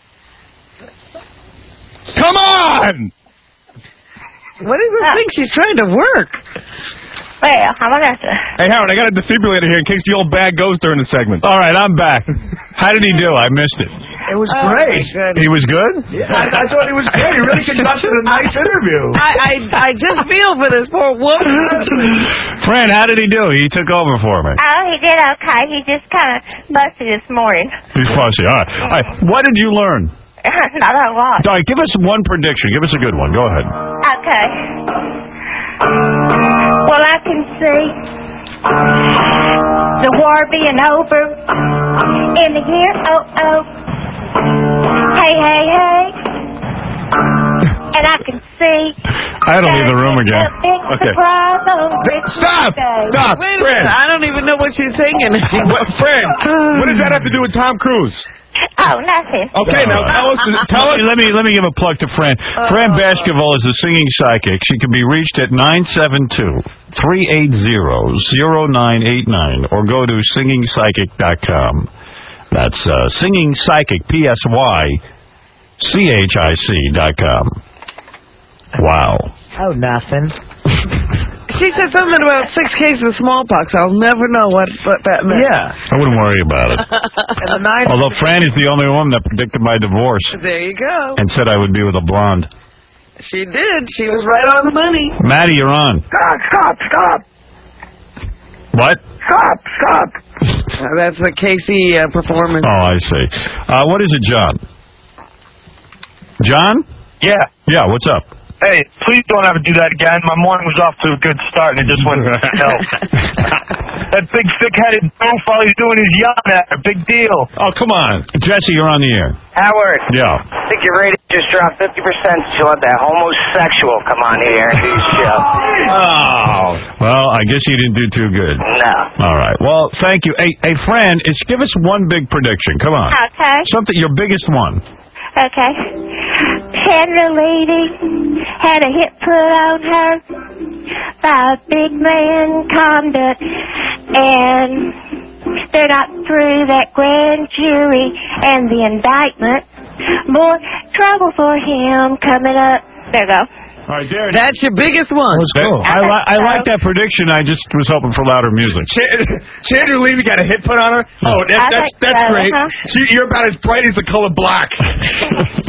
Come on. What do you think she's trying to work? Well, I'm gonna have to. Hey, Howard, I got a defibrillator here in case the old bag goes during the segment. All right, I'm back. How did he do? I missed it. It was Oh, great. He was good? Yeah, I, I thought he was great. He really conducted a nice interview. I, I I just feel for this poor woman. Fran, how did he do? He took over for me. Oh, he did okay. He just kind of busted this morning. He's fussy. All right. All right. What did you learn? Not a lot. All right, give us one prediction. Give us a good one. Go ahead. Okay. Well, I can see the war being over in the year oh oh. Hey, hey, hey. And I can see. I had to leave the room again. A big Okay. surprise on Stop! Stop! Wait a Fran! minute, I don't even know what she's singing. What, Fran, what does that have to do with Tom Cruise? Oh, nothing. Okay, now tell us. Tell us. Let me let me give a plug to Fran. Fran Baskerville is a singing psychic. She can be reached at nine seven two, three eight zero, zero nine eight nine or go to singing psychic dot com. That's uh, Singing Psychic, P S Y C H I C dot com. Wow. Oh, nothing. She said something about six cases of smallpox. I'll never know what, what that meant. Yeah. I wouldn't worry about it. And the nine- Although Fran is the only woman that predicted my divorce There you go. and said I would be with a blonde. She did. She was right on the money. Maddie, you're on. Stop, stop, stop. What? Stop, stop. Uh, that's the Casey uh, performance. Oh, I see. Uh, what is it, John? John? Yeah. Yeah, what's up? Hey, please don't ever do that again. My morning was off to a good start, and it just went to hell. That big, thick-headed doof, all he's doing is yelling at her. Big deal. Oh, come on. Jesse, you're on the air. Howard. Yeah. I think your rating just dropped fifty percent. So let that homosexual come on here and do his show. Oh. Well, I guess you didn't do too good. No. All right. Well, thank you. Hey, hey, Fran, is give us one big prediction. Come on. Okay. Something, your biggest one. Okay. Sandra Lady had a hit put on her by a big man conduct, and they're not through that grand jury and the indictment. More trouble for him coming up. There you go. All right, there it is. That's your biggest one. That- I, li- I like that prediction. I just was hoping for louder music. Sandra Levy got a hit put on her? Oh, that, I that's think that's so, great. huh? She, you're about as bright as the color black.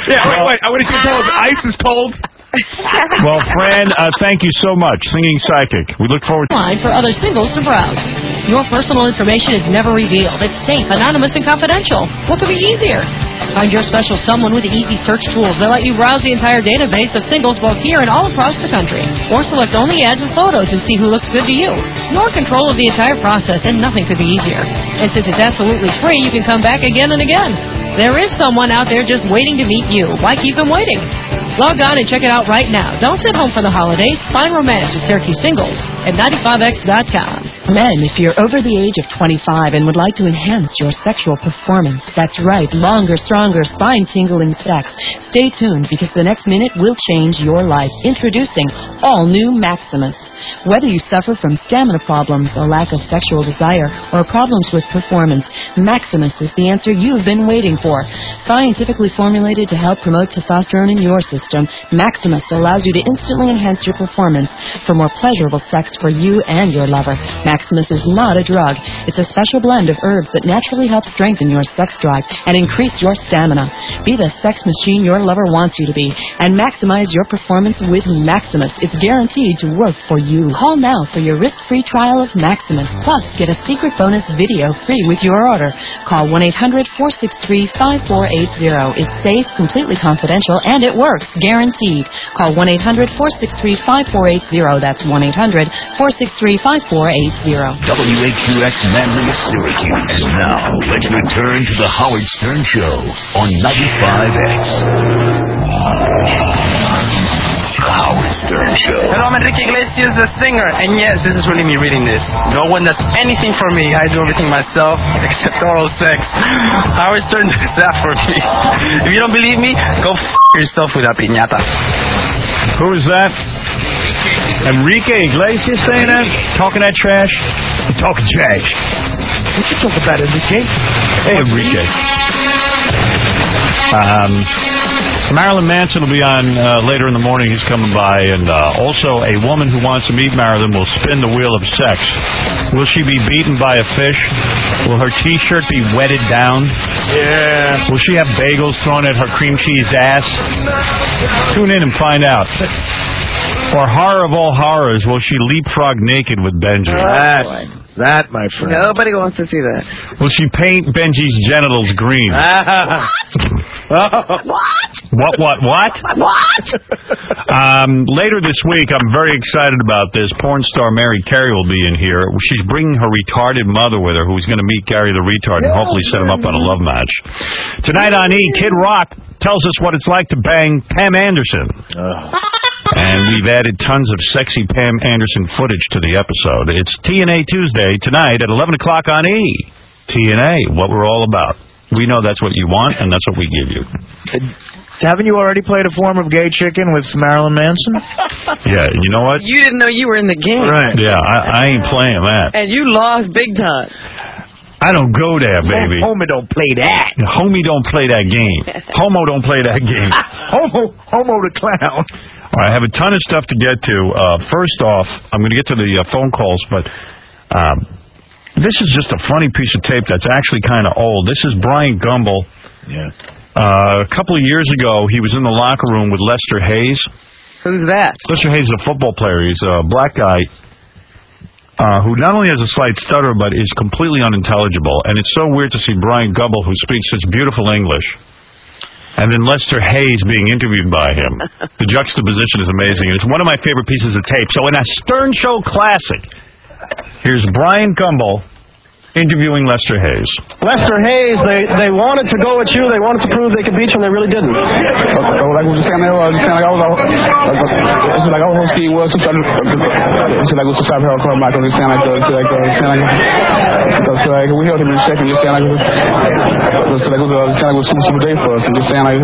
Yeah, wait, wait. I want to tell us ice is cold. Well, Fran, uh, thank you so much, Singing Psychic. We look forward to Line for other singles to browse. Your personal information is never revealed. It's safe, anonymous, and confidential. What could be easier? Find your special someone with easy search tools that let you browse the entire database of singles both here and all across the country. Or select only ads and photos and see who looks good to you. You're in control of the entire process, and nothing could be easier. And since it's absolutely free, you can come back again and again. There is someone out there just waiting to meet you. Why keep them waiting? Log on and check it out right now. Don't sit home for the holidays. Find romance with Syracuse Singles at ninety-five X dot com. Men, if you're over the age of twenty-five and would like to enhance your sexual performance, that's right, longer, stronger, spine-tingling sex. Stay tuned because the next minute will change your life. Introducing all new Maximus. Whether you suffer from stamina problems, a lack of sexual desire, or problems with performance, Maximus is the answer you've been waiting for. Scientifically formulated to help promote testosterone in your system, Maximus allows you to instantly enhance your performance for more pleasurable sex for you and your lover. Maximus is not a drug. It's a special blend of herbs that naturally help strengthen your sex drive and increase your stamina. Be the sex machine your lover wants you to be and maximize your performance with Maximus. It's guaranteed to work for you. Call now for your risk-free trial of Maximus. Plus, get a secret bonus video free with your order. Call one eight hundred, four six three, five four eight zero. It's safe, completely confidential, and it works, guaranteed. Call one eight hundred, four six three, five four eight zero. That's one eight hundred, four six three, five four eight zero. W A Q X Manly, Syracuse. And now, let's return to the Howard Stern Show on ninety-five X. Howard Stern Show. Hello, I'm Enrique Iglesias, the singer. And yes, this is really me reading this. No one does anything for me. I do everything myself, except oral sex. Howard Stern does that for me. If you don't believe me, go f*** yourself with a piñata. Who is that? Enrique Iglesias saying that? Talking that trash? You're talking trash. What you talking about, Enrique? Hey, Enrique. Um, Marilyn Manson will be on uh, later in the morning. He's coming by. And uh, also, a woman who wants to meet Marilyn will spin the wheel of sex. Will she be beaten by a fish? Will her T-shirt be wetted down? Yeah. Will she have bagels thrown at her cream cheese ass? Tune in and find out. Or horror of all horrors, will she leapfrog naked with Benji? That, that, my friend. Nobody wants to see that. Will she paint Benji's genitals green? What? What, what, what? What? Um, later this week, I'm very excited about this. Porn star Mary Carey will be in here. She's bringing her retarded mother with her, who's going to meet Gary the retard and hopefully set him up on a love match. Tonight on E, Kid Rock tells us what it's like to bang Pam Anderson. Uh. And we've added tons of sexy Pam Anderson footage to the episode. It's T N A Tuesday tonight at eleven o'clock on E. T N A, what we're all about. We know that's what you want, and that's what we give you. Haven't you already played a form of gay chicken with Marilyn Manson? Yeah, you know what? You didn't know you were in the game. Right. Yeah, I, I ain't playing that. And you lost big time. I don't go there, baby. Homie don't play that. Homie don't play that game. Homo don't play that game. Homo, Homo the clown. All right, I have a ton of stuff to get to. Uh, first off, I'm going to get to the uh, phone calls, but um, this is just a funny piece of tape that's actually kind of old. This is Brian Gumbel. Yeah. Uh, a couple of years ago, he was in the locker room with Lester Hayes. Who's that? Lester Hayes is a football player. He's a black guy uh, who not only has a slight stutter, but is completely unintelligible. And it's so weird to see Brian Gumbel, who speaks such beautiful English, and then Lester Hayes being interviewed by him. The juxtaposition is amazing. And it's one of my favorite pieces of tape. So in a Stern Show classic, here's Brian Gumbel interviewing Lester Hayes. Lester Hayes, they they wanted to go at you. They wanted to prove they could beat you, and they really didn't. Like we just saying, I was just saying, like I was, it's like I was skiing was it's like was stop her calling Michael. Just saying like the like saying like because like we held him in second. Just saying like just like it was just saying like it was super super day for us, and just saying like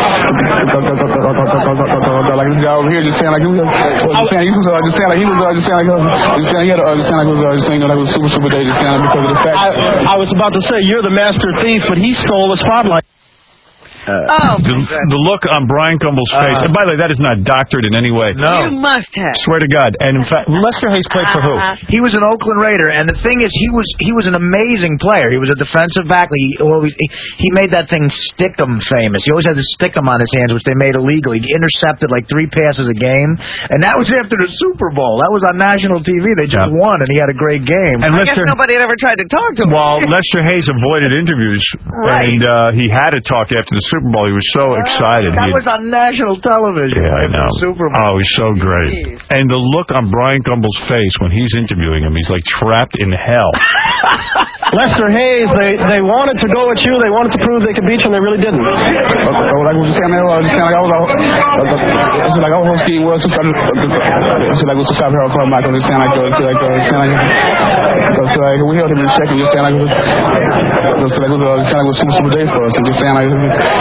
like this guy over here just saying like he was just saying he was just saying like he was just saying like just saying he had just saying like it was just saying like it was super super day just saying because of the. I, I was about to say, you're the master thief, but he stole the spotlight. Oh, the, the look on Brian Gumbel's face. Uh, and by the way, that is not doctored in any way. No. You must have. Swear to God. And in fact, Lester Hayes played for who? He was an Oakland Raider, and the thing is, he was he was an amazing player. He was a defensive back. He well, he, he made that thing Stickum famous. He always had the Stickum on his hands, which they made illegal. He intercepted like three passes a game, and that was after the Super Bowl. That was on national T V. They just yeah. won, and he had a great game. And I Lester, guess nobody had ever tried to talk to him. Well, Lester Hayes avoided interviews, right. and uh, he had to talk after the Super Bowl. He was so excited. That he was on national television. Yeah, I know. Super Bowl. Oh, he's so great. Jeez. And the look on Brian Gumbel's face when he's interviewing him, he's like trapped in hell. Lester Hayes, they they wanted to go at you. They wanted to prove they could beat you, and they really didn't. Like I was just saying, I was just saying, like I was, it's like our whole scheme was to try to, it's like to stop Harold Carmichael. Just saying like, just like, just saying like, just like we held him in check, and just saying like, just like it was, just saying like it was super super day for us, and just saying like,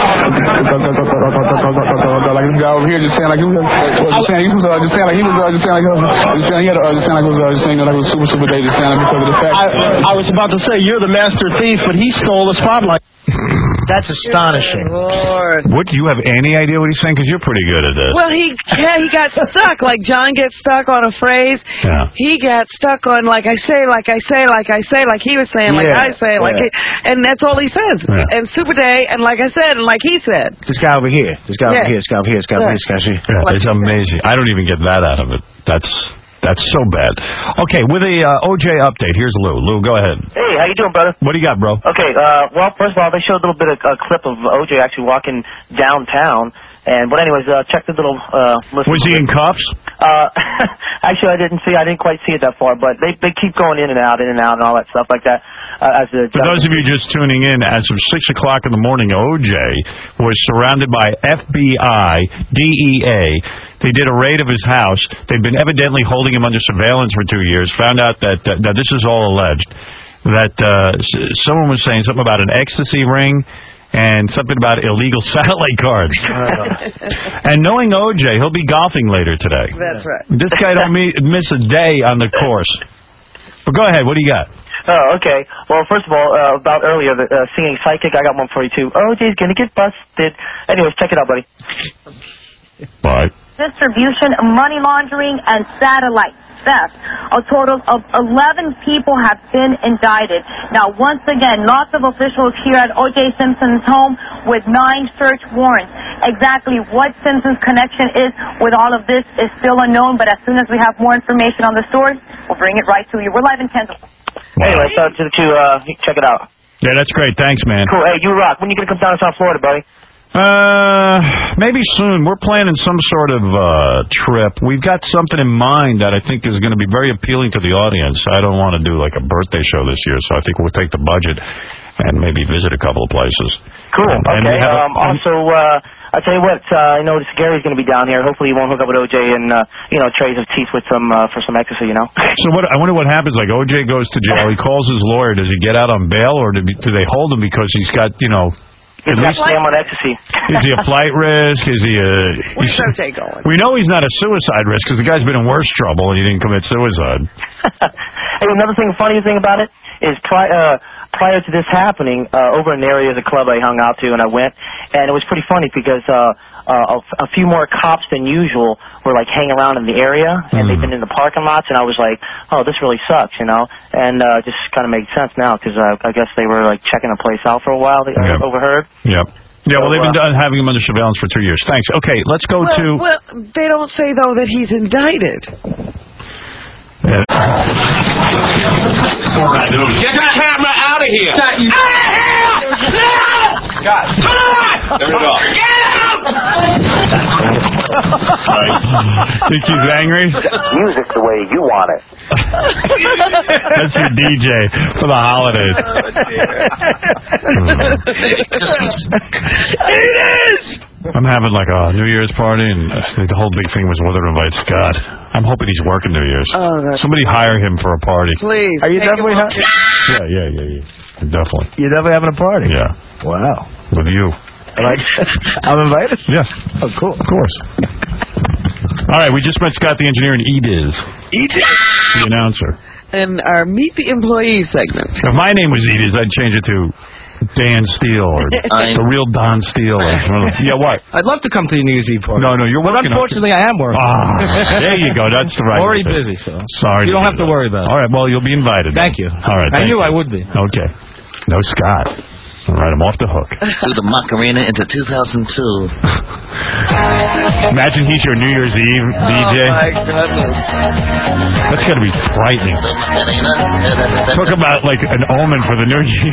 like this guy over here, just saying like he was, just saying he was, just saying like he was, just saying like, just saying he had, just saying like it was, just saying like it was super super day, just saying like because of the fact. I was about to say you're the master thief, but he stole the spotlight. That's astonishing. Lord. What, do you have any idea what he's saying? Because you're pretty good at this. Well, he yeah, he got stuck. Like John gets stuck on a phrase. Yeah. He got stuck on like I say, like I say, like I say, like he was saying, like Yeah, I say, like yeah. he, and that's all he says. Yeah. And Super Day, and like I said, and like he said. This guy over here. This guy Yeah. over here. This guy over here. This guy over here. This guy over here. Yeah, it's amazing. I don't even get that out of it. That's that's so bad. Okay, with a uh, O J update, here's Lou. Lou, go ahead. Hey, how you doing, brother? What do you got, bro? Okay, uh, well, first of all, they showed a little bit of a clip of O J actually walking downtown. And but anyways, uh, check the little uh, list. Was he in cuffs? Uh, actually, I didn't see. I didn't quite see it that far, but they they keep going in and out, in and out, and all that stuff like that. Uh, as the For those of you just tuning in, as of six o'clock in the morning, O J was surrounded by F B I, D E A. They did a raid of his house. They've been evidently holding him under surveillance for two years. Found out that uh, now this is all alleged. That uh, s- someone was saying something about an ecstasy ring. And something about illegal satellite cards. And knowing O J, he'll be golfing later today. That's right. This guy don't me- miss a day on the course. But go ahead, what do you got? Oh, okay. Well, first of all, uh, about earlier, the uh, singing psychic, I got one for you, too. O J's gonna get busted. Anyways, check it out, buddy. Bye. Distribution, money laundering, and satellite theft. A total of eleven people have been indicted. Now, once again, lots of officials here at O J Simpson's home with nine search warrants. Exactly what Simpson's connection is with all of this is still unknown, but as soon as we have more information on the story, we'll bring it right to you. We're live in Kansas. Anyway, so to, to uh, check it out. Yeah, that's great. Thanks, man. Cool. Hey, you rock. When you gonna come down to South Florida, buddy? Uh, maybe soon. We're planning some sort of uh trip. We've got something in mind that I think is going to be very appealing to the audience. I don't want to do like a birthday show this year, so I think we'll take the budget and maybe visit a couple of places. Cool. And, and Okay. we have a- Um, also, uh, I'll tell you what. Uh, I know this Gary's going to be down here. Hopefully, he won't hook up with O J and uh, you know trays of teeth with some uh, for some ecstasy. You know. So what? I wonder what happens. Like O J goes to jail. He calls his lawyer. Does he get out on bail, or do, do they hold him because he's got you know? He's got slam on ecstasy. Is he a flight risk? Is he a? Where's O J going? We know he's not a suicide risk because the guy's been in worse trouble and he didn't commit suicide. Hey, another thing, funny thing about it is pri- uh, prior to this happening, uh, over in the area of the club I hung out to, and I went, and it was pretty funny because uh, uh, a, a few more cops than usual were like hanging around in the area, and they've been in the parking lots, and I was like, oh, this really sucks, you know, and uh, just kind of made sense now because uh, I guess they were like checking the place out for a while. They uh, Yep. overheard. Yep. Yeah, well, So, they've been uh, done having him under surveillance for two years. Thanks. Okay, let's go well, to. well, they don't say though that he's indicted. Yeah. Get that hammer out of here! Out of here! No! Scott. Come on! There we go. Get out! Think he's angry? Music the way you want it. That's your D J for the holidays. It is! I'm having like a New Year's party, and the whole big thing was whether to invite Scott. I'm hoping he's working New Year's. Oh, that's Somebody hire him for a party. Please. Are you take definitely him ha- Yeah, yeah, yeah, yeah. Definitely. You're definitely having a party? Yeah. Wow. With you. Like, I'm invited? Yes. Oh, cool. Of course. All right, we just met Scott the engineer and Ediz, Ediz. the announcer. And our Meet the Employee segment. If my name was Ediz, I'd change it to Dan Steele or I- the real Don Steele. Or, yeah, what? I'd love to come to your New Year's Eve party. No, no, you're But working. unfortunately, I am working. Ah, there you go. That's the right. Already way. busy, so. Sorry. You to don't hear have to that. worry about it. All right, well, you'll be invited. Thank you. All right. I thank knew you. I would be. Okay. No Scott. All right, I'm off the hook. Through the Macarena into two thousand two. Imagine he's your New Year's Eve D J. Oh, my goodness. That's got to be frightening. Talk about like an omen for the new year.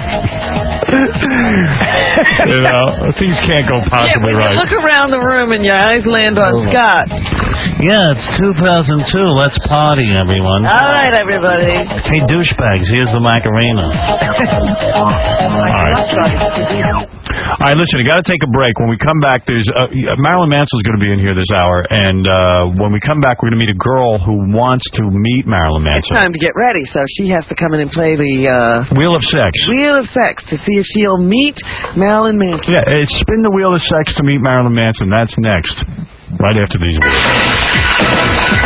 You know, things can't go possibly yeah, when right. you look around the room and your eyes land on Scott. Yeah, it's two thousand two. Let's party, everyone. All right, everybody. Hey, douchebags, here's the Macarena. All right. All right, listen, I got to take a break. When we come back, there's uh, Marilyn Manson's going to be in here this hour, and uh, when we come back, we're going to meet a girl who wants to meet Marilyn It's Manson. time to get ready, so she has to come in and play the uh, Wheel of Sex. Wheel of Sex to see if she'll meet Marilyn Manson. Yeah, it's spin the wheel of sex to meet Marilyn Manson. That's next, right after these words.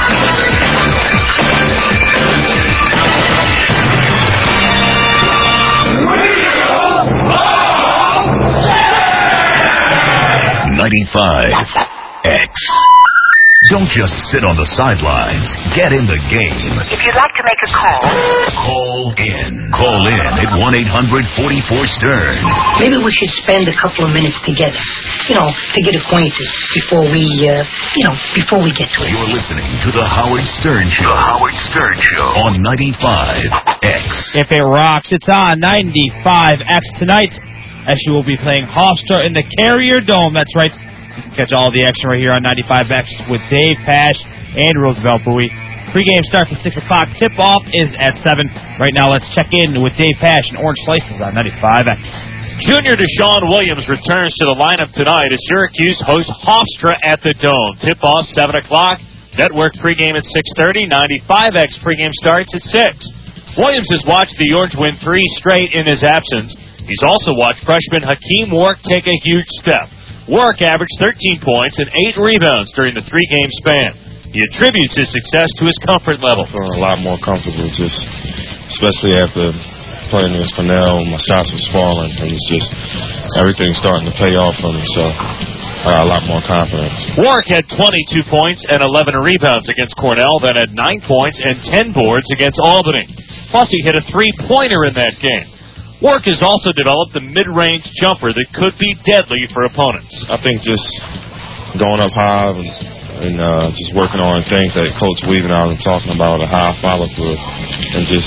ninety-five X. Don't just sit on the sidelines. Get in the game. If you'd like to make a call, Call in. Call in at one eight hundred forty-four stern. Maybe we should spend a couple of minutes together, you know, to get acquainted before we, uh, you know, before we get to it. You're listening to The Howard Stern Show. The Howard Stern Show on ninety-five X. If it rocks, it's on ninety-five X tonight, as she will be playing Hofstra in the Carrier Dome. That's right. You can catch all the action right here on ninety-five X with Dave Pash and Roosevelt Bowie. Pre-game starts at six o'clock. Tip-off is at seven. Right now, let's check in with Dave Pash and Orange Slices on ninety-five X. Junior Deshaun Williams returns to the lineup tonight as Syracuse hosts Hofstra at the Dome. Tip-off seven o'clock. Network pregame at six thirty. ninety-five X pregame starts at six. Williams has watched the Orange win three straight in his absence. He's also watched freshman Hakeem Wark take a huge step. Wark averaged thirteen points and eight rebounds during the three-game span. He attributes his success to his comfort level. Feeling a lot more comfortable, just especially after playing against Cornell. My shots was falling, and it's just everything's starting to pay off for me. So I got a lot more confidence. Wark had twenty-two points and eleven rebounds against Cornell, then had nine points and ten boards against Albany. Plus, he hit a three-pointer in that game. Wark has also developed a mid-range jumper that could be deadly for opponents. I think just going up high and, and uh, just working on things that Coach Weaver and I was talking about, a high follow-through, and just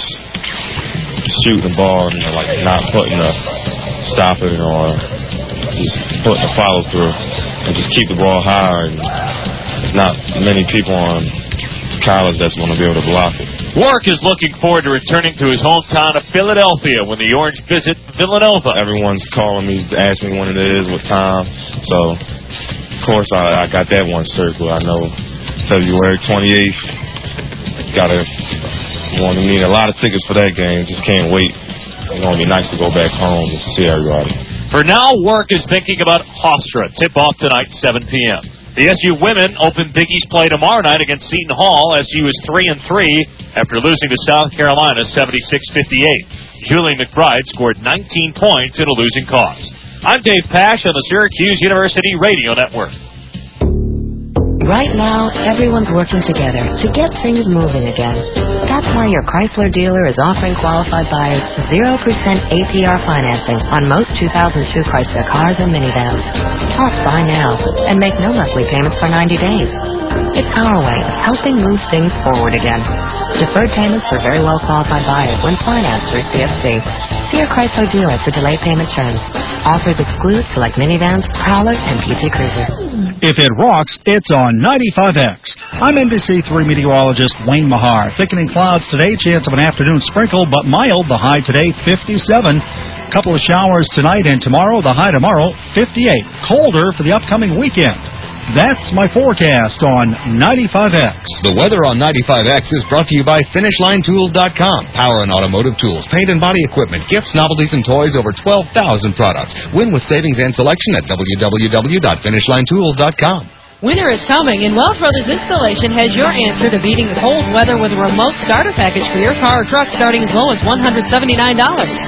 shooting the ball and, you know, like not putting a stop it or just putting a follow-through and just keep the ball high. And there's not many people on college that's going to be able to block it. Wark is looking forward to returning to his hometown of Philadelphia when the Orange visit Villanova. Everyone's calling me, asking me when it is, what time. So, of course, I, I got that one circled. I know February twenty-eighth. Got to want to need a lot of tickets for that game. Just can't wait. It's going to be nice to go back home and see everybody. For now, Wark is thinking about Hofstra. Tip-off tonight, seven p.m. The S U women open Big East play tomorrow night against Seton Hall. S U is three and three after losing to South Carolina seventy-six fifty-eight. Julie McBride scored nineteen points in a losing cause. I'm Dave Pash on the Syracuse University Radio Network. Right now, everyone's working together to get things moving again. That's why your Chrysler dealer is offering qualified buyers zero percent A P R financing on most two thousand two Chrysler cars and minivans. Plus, buy now and make no monthly payments for ninety days. It's our way of helping move things forward again. Deferred payments for very well qualified buyers when financed through C F C. See your Chrysler dealer for delay payment terms. Offers exclude select minivans, Prowler, and P T Cruiser. If it rocks, it's on ninety-five X. I'm N B C three meteorologist Wayne Mahar. Thickening clouds today, chance of an afternoon sprinkle, but mild. The high today, fifty-seven. Couple of showers tonight and tomorrow. The high tomorrow, fifty-eight. Colder for the upcoming weekend. That's my forecast on ninety-five X. The weather on ninety-five X is brought to you by Finish Line Tools dot com. Power and automotive tools, paint and body equipment, gifts, novelties, and toys, over twelve thousand products. Win with savings and selection at w w w dot finish line tools dot com. Winter is coming, and Wells Brothers Installation has your answer to beating the cold weather with a remote starter package for your car or truck starting as low as one hundred seventy-nine dollars.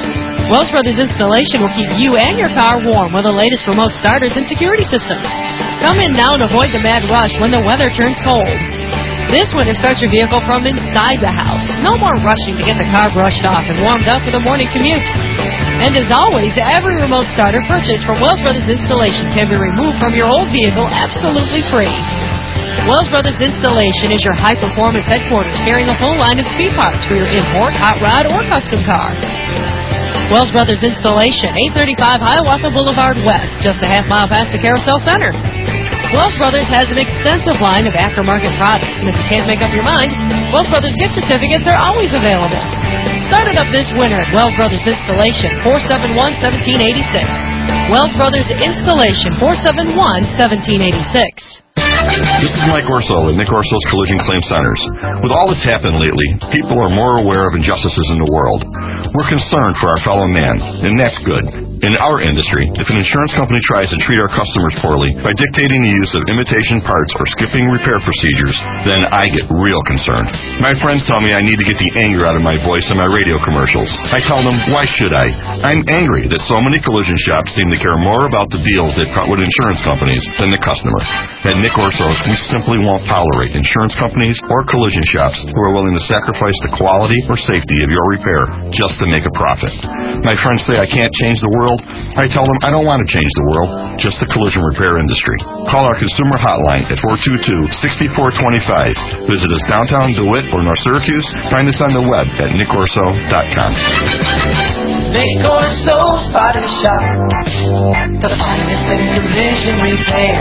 Wells Brothers Installation will keep you and your car warm with the latest remote starters and security systems. Come in now and avoid the mad rush when the weather turns cold. This winter, start your vehicle from inside the house. No more rushing to get the car brushed off and warmed up for the morning commute. And as always, every remote starter purchased from Wells Brothers Installation can be removed from your old vehicle absolutely free. Wells Brothers Installation is your high-performance headquarters, carrying a full line of speed parts for your import, hot rod, or custom car. Wells Brothers Installation, eight thirty-five Hiawatha Boulevard West, just a half mile past the Carousel Center. Wells Brothers has an extensive line of aftermarket products, and if you can't make up your mind, Wells Brothers gift certificates are always available. Start it up this winter at Wells Brothers Installation, four seven one, one seven eight six. Wells Brothers Installation, four seven one, one seven eight six. This is Mike Orso with Nick Orso's Collision Claim Centers. With all that's happened lately, people are more aware of injustices in the world. We're concerned for our fellow man, and that's good. In our industry, if an insurance company tries to treat our customers poorly by dictating the use of imitation parts or skipping repair procedures, then I get real concerned. My friends tell me I need to get the anger out of my voice in my radio commercials. I tell them, why should I? I'm angry that so many collision shops seem to care more about the deals they cut with insurance companies than the customer. At Nick Orso's, we simply won't tolerate insurance companies or collision shops who are willing to sacrifice the quality or safety of your repair just to make a profit. My friends say I can't change the world. I tell them I don't want to change the world, just the collision repair industry. Call our consumer hotline at four two two, six four two five. Visit us downtown DeWitt or North Syracuse. Find us on the web at nick orso dot com. Nick Orso's Body Shop, the finest in collision repair.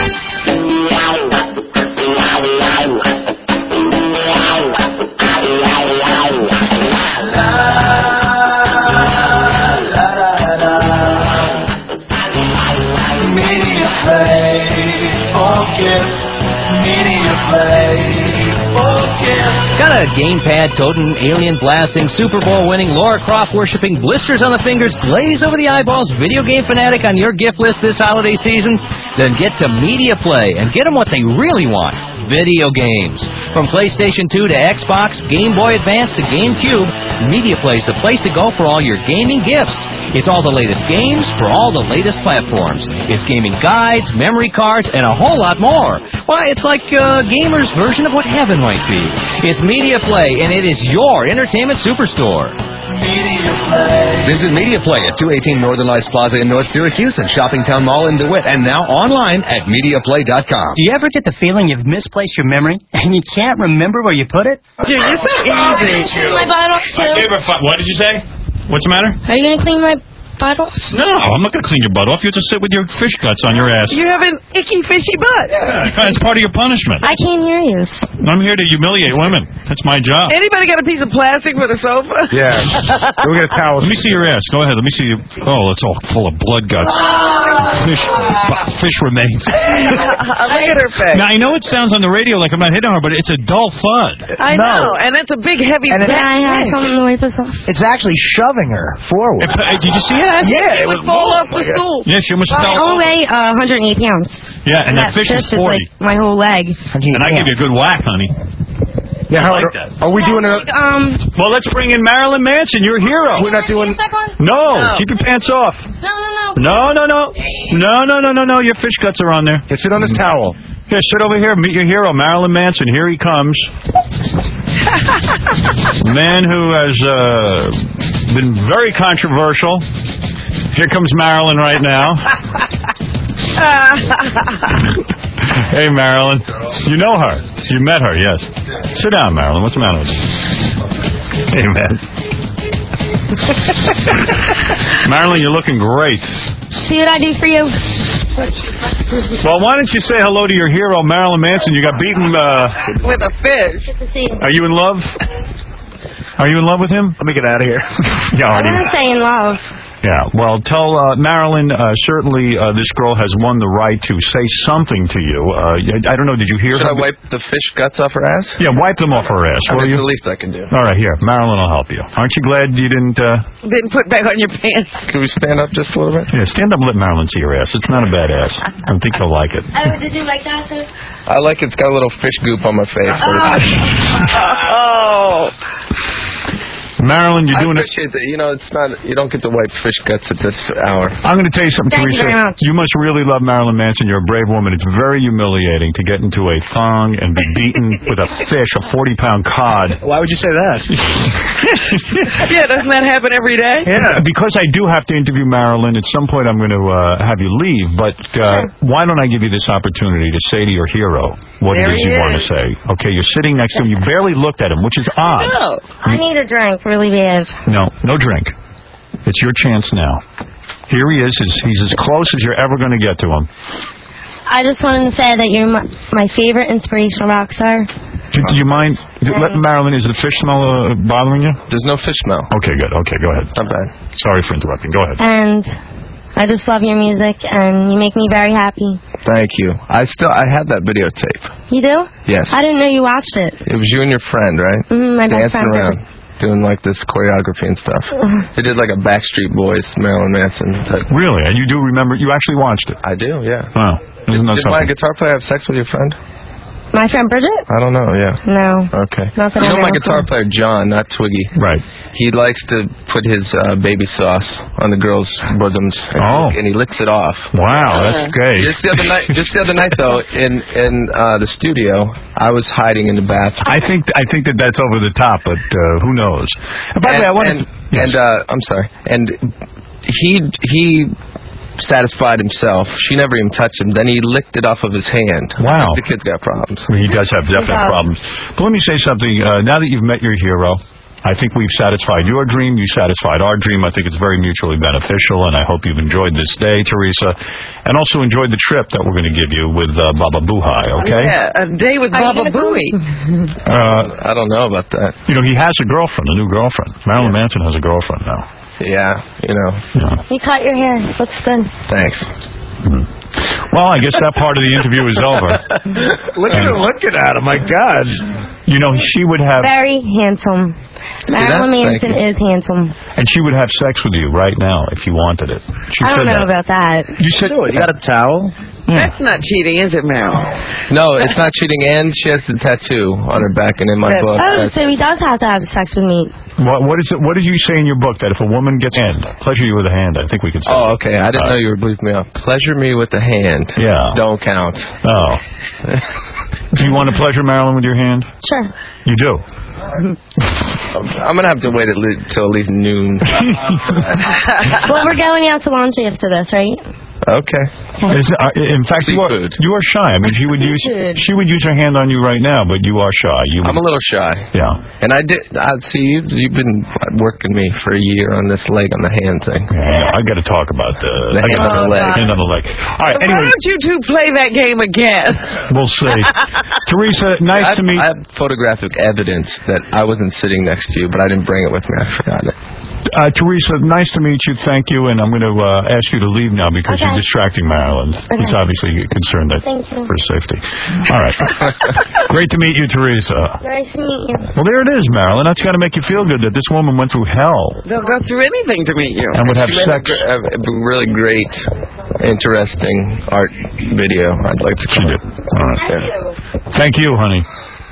Got a gamepad toting, alien blasting, Super Bowl winning, Laura Croft worshipping, blisters on the fingers, glaze over the eyeballs, video game fanatic on your gift list this holiday season? Then get to Media Play and get them what they really want, video games. From PlayStation two to Xbox, Game Boy Advance to GameCube, Media Play is the place to go for all your gaming gifts. It's all the latest games for all the latest platforms. It's gaming guides, memory cards, and a whole lot more. Why, it's like a gamer's version of what heaven might be. It's Media Play, and it is your entertainment superstore. Media Play. Visit Media Play at two eighteen Northern Lights Plaza in North Syracuse and Shoppingtown Mall in DeWitt, and now online at media play dot com. Do you ever get the feeling you've misplaced your memory and you can't remember where you put it? Dude, you're so easy. My bottles too. Favorite fun. What did you say? What's the matter? Are you gonna clean my bottles? No, I'm not going to clean your butt off. You have to sit with your fish guts on your ass. You have an icky, fishy butt. Yeah, it's part of your punishment. I can't hear you. I'm here to humiliate women. That's my job. Anybody got a piece of plastic for the sofa? Yeah. Go get a towel. Let me see your ass. Go ahead. Let me see you. Oh, it's all full of blood guts. Fish, fish remains. Look at her face. Now, I know it sounds on the radio like I'm not hitting her, but it's a dull thud. I know, and it's a big, heavy. And I have something to wipe this off. It's actually shoving her forward. Uh, did you see it? Yeah, it was fall off the stool. Yeah, she almost well, fell I only weigh uh, one hundred eight pounds. Yeah, and, and that, that fish is forty. Is like my whole leg. And I give you a good whack, honey. Yeah, how like are, that. are we doing a... Um, well, let's bring in Marilyn Manson, your hero. We're not doing... No, no, keep your pants off. No, no, no. No, no, no. No, no, no, no, no. Your fish guts are on there. Yeah, sit on this towel. Here, sit over here. Meet your hero, Marilyn Manson. Here he comes. A man who has uh, been very controversial. Here comes Marilyn right now. Hey, Marilyn. You know her. You met her, yes. Sit down, Marilyn. What's the matter with you? Hey, man. Marilyn, you're looking great. See what I do for you? Well, why don't you say hello to your hero, Marilyn Manson? You got beaten uh, with a fish. Are you in love? Are you in love with him? Let me get out of here. I Yeah, already. wouldn't say in love. Yeah, well, tell uh, Marilyn, uh, certainly uh, this girl has won the right to say something to you. Uh, I don't know, did you hear Should her? I wipe the fish guts off her ass? Yeah, wipe them off her ass, I will mean, you? the least I can do. All right, here, Marilyn will help you. Aren't you glad you didn't... Uh... Didn't put back on your pants. Can we stand up just a little bit? Yeah, stand up and let Marilyn see your ass. It's not a bad ass. I don't think you'll like it. Oh, did you like that, sir? I like it's got a little fish goop on my face. Oh. oh. Marilyn, you're I doing it. appreciate that. You know, it's not. You don't get to wipe fish guts at this hour. I'm going to tell you something, Thank you Teresa. very much. You must really love Marilyn Manson. You're a brave woman. It's very humiliating to get into a thong and be beaten with a fish, a forty-pound cod. Why would you say that? Yeah, doesn't that happen every day? Yeah. Because I do have to interview Marilyn, at some point I'm going to uh, have you leave, but uh, why don't I give you this opportunity to say to your hero what There it is he you want to is. say. Okay, you're sitting next to him. You barely looked at him, which is odd. I need a drink really bad. No, no drink. It's your chance now. Here he is. He's, he's as close as you're ever going to get to him. I just wanted to say that you're my, my favorite inspirational rock star. Do, do you mind? Let Marilyn, is the fish smell uh, bothering you? There's no fish smell. Okay, good. Okay, go ahead. Not bad. Sorry for interrupting. Go ahead. And I just love your music, and you make me very happy. Thank you. I still. I have that videotape. You do? Yes. I didn't know you watched it. It was you and your friend, right? Mm, my best Dancing friend. around, doing like this choreography and stuff. They did like a Backstreet Boys, Marilyn Manson type. Really? And you do remember? You actually watched it? I do. Yeah. Wow. Did, Isn't that did my something? guitar player have sex with your friend? My friend Bridget? I don't know. Yeah. No. Okay. Not that You I know my know. guitar player John, not Twiggy. Right. He likes to put his uh, baby sauce on the girls' bosoms, and, Oh. and he licks it off. Wow, that's gay. Just the other night, just the other night though, in in uh, the studio, I was hiding in the bathroom. I think I think that that's over the top, but uh, who knows? And by the way, I want and, to. and uh, I'm sorry, and he he satisfied himself. She never even touched him. Then he licked it off of his hand. Wow. The kid's got problems. I mean, he does have definite does. problems. But let me say something. Uh, now that you've met your hero, I think we've satisfied your dream. You satisfied our dream. I think it's very mutually beneficial, and I hope you've enjoyed this day, Teresa, and also enjoyed the trip that we're going to give you with uh, Baba Boohai, okay? Yeah, a day with Baba Booey. Uh, I don't know about that. You know, he has a girlfriend, a new girlfriend. Marilyn Manson has a girlfriend now. Yeah, you know. You cut your hair. Looks good. Thanks. Well, I guess that part of the interview is over. Look at her looking at him. My God. You know, she would have, Very handsome. Marilyn that? Thank Manson you. is handsome. and she would have sex with you right now if you wanted it. She I said don't know that. about that. You said You got a towel? That's not cheating, is it, Meryl? No, it's not cheating, and she has the tattoo on her back and in my book. Oh, that's- so he does have to have sex with me. What, what is it? What did you say in your book that if a woman gets hand, pleasure you with a hand? I think we could say. Oh, okay. I didn't know you were bleeping me off. Pleasure me with the hand. Yeah. Don't count. Oh. Do you want to pleasure Marilyn with your hand? Sure. You do. I'm gonna have to wait at least till at least noon. Well, we're going out to lunch after this, right? Okay. Is, uh, in fact, you are, you are shy. I mean, she would use she would use her hand on you right now, but you are shy. You I'm a little shy. Yeah. And I did. I see you. You've been working me for a year on this leg on the hand thing. Yeah, I got to talk about the, The I hand gotta- on the leg. Hand on the leg. All right. Why Anyway, don't you two play that game again? we'll see. Teresa, nice I, to meet. I have photographic evidence that I wasn't sitting next to you, but I didn't bring it with me. I forgot it. Uh, Teresa, nice to meet you. Thank you, and I'm going to uh, ask you to leave now because Okay. you're distracting Marilyn. Okay. He's obviously concerned that Thank you. for safety. All right. Great to meet you, Teresa. Nice to meet you. Well, there it is, Marilyn. That's got to make you feel good that this woman went through hell They'll go through anything to meet you. and would have She made sex. A, gr- a really great, interesting art video. I'd like to call it. All right. Yeah. Thank you, honey.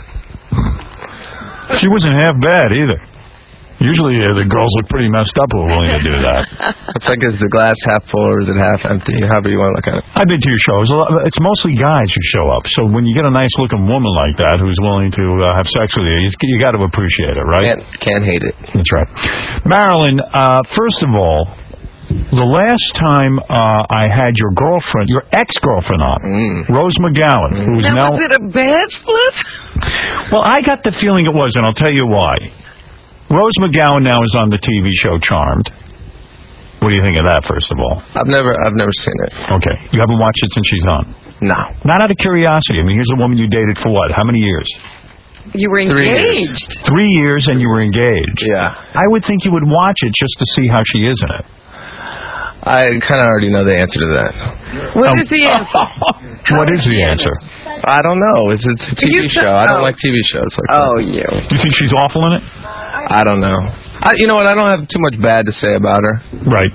She wasn't half bad either. Usually uh, the girls look pretty messed up who are willing to do that. It's like, is the glass half full or is it half empty? However you want to look at it. I've been to your shows. A lot- It's mostly guys who show up. So when you get a nice-looking woman like that who's willing to uh, have sex with you, you, you got to appreciate it, right? Can't, can't hate it. That's right. Marilyn, uh, first of all, the last time uh, I had your girlfriend, your ex-girlfriend on, Rose McGowan, who's Now, now... was it a bad split? Well, I got the feeling it was, and I'll tell you why. Rose McGowan now is on the T V show Charmed. What do you think of that, first of all? I've never, I've never seen it. Okay. You haven't watched it since she's on? No. Not out of curiosity. I mean, here's a woman you dated for what? How many years? You were Three engaged. Three years, and you were engaged. Yeah. I would think you would watch it just to see how she is in it. I kind of already know the answer to that. What Um, is the answer? What is the answer? I don't know. It's, it's a T V You said- show. I don't oh. like T V shows like Oh, that. you. You think she's awful in it? I don't know. I, you know what? I don't have too much bad to say about her. Right.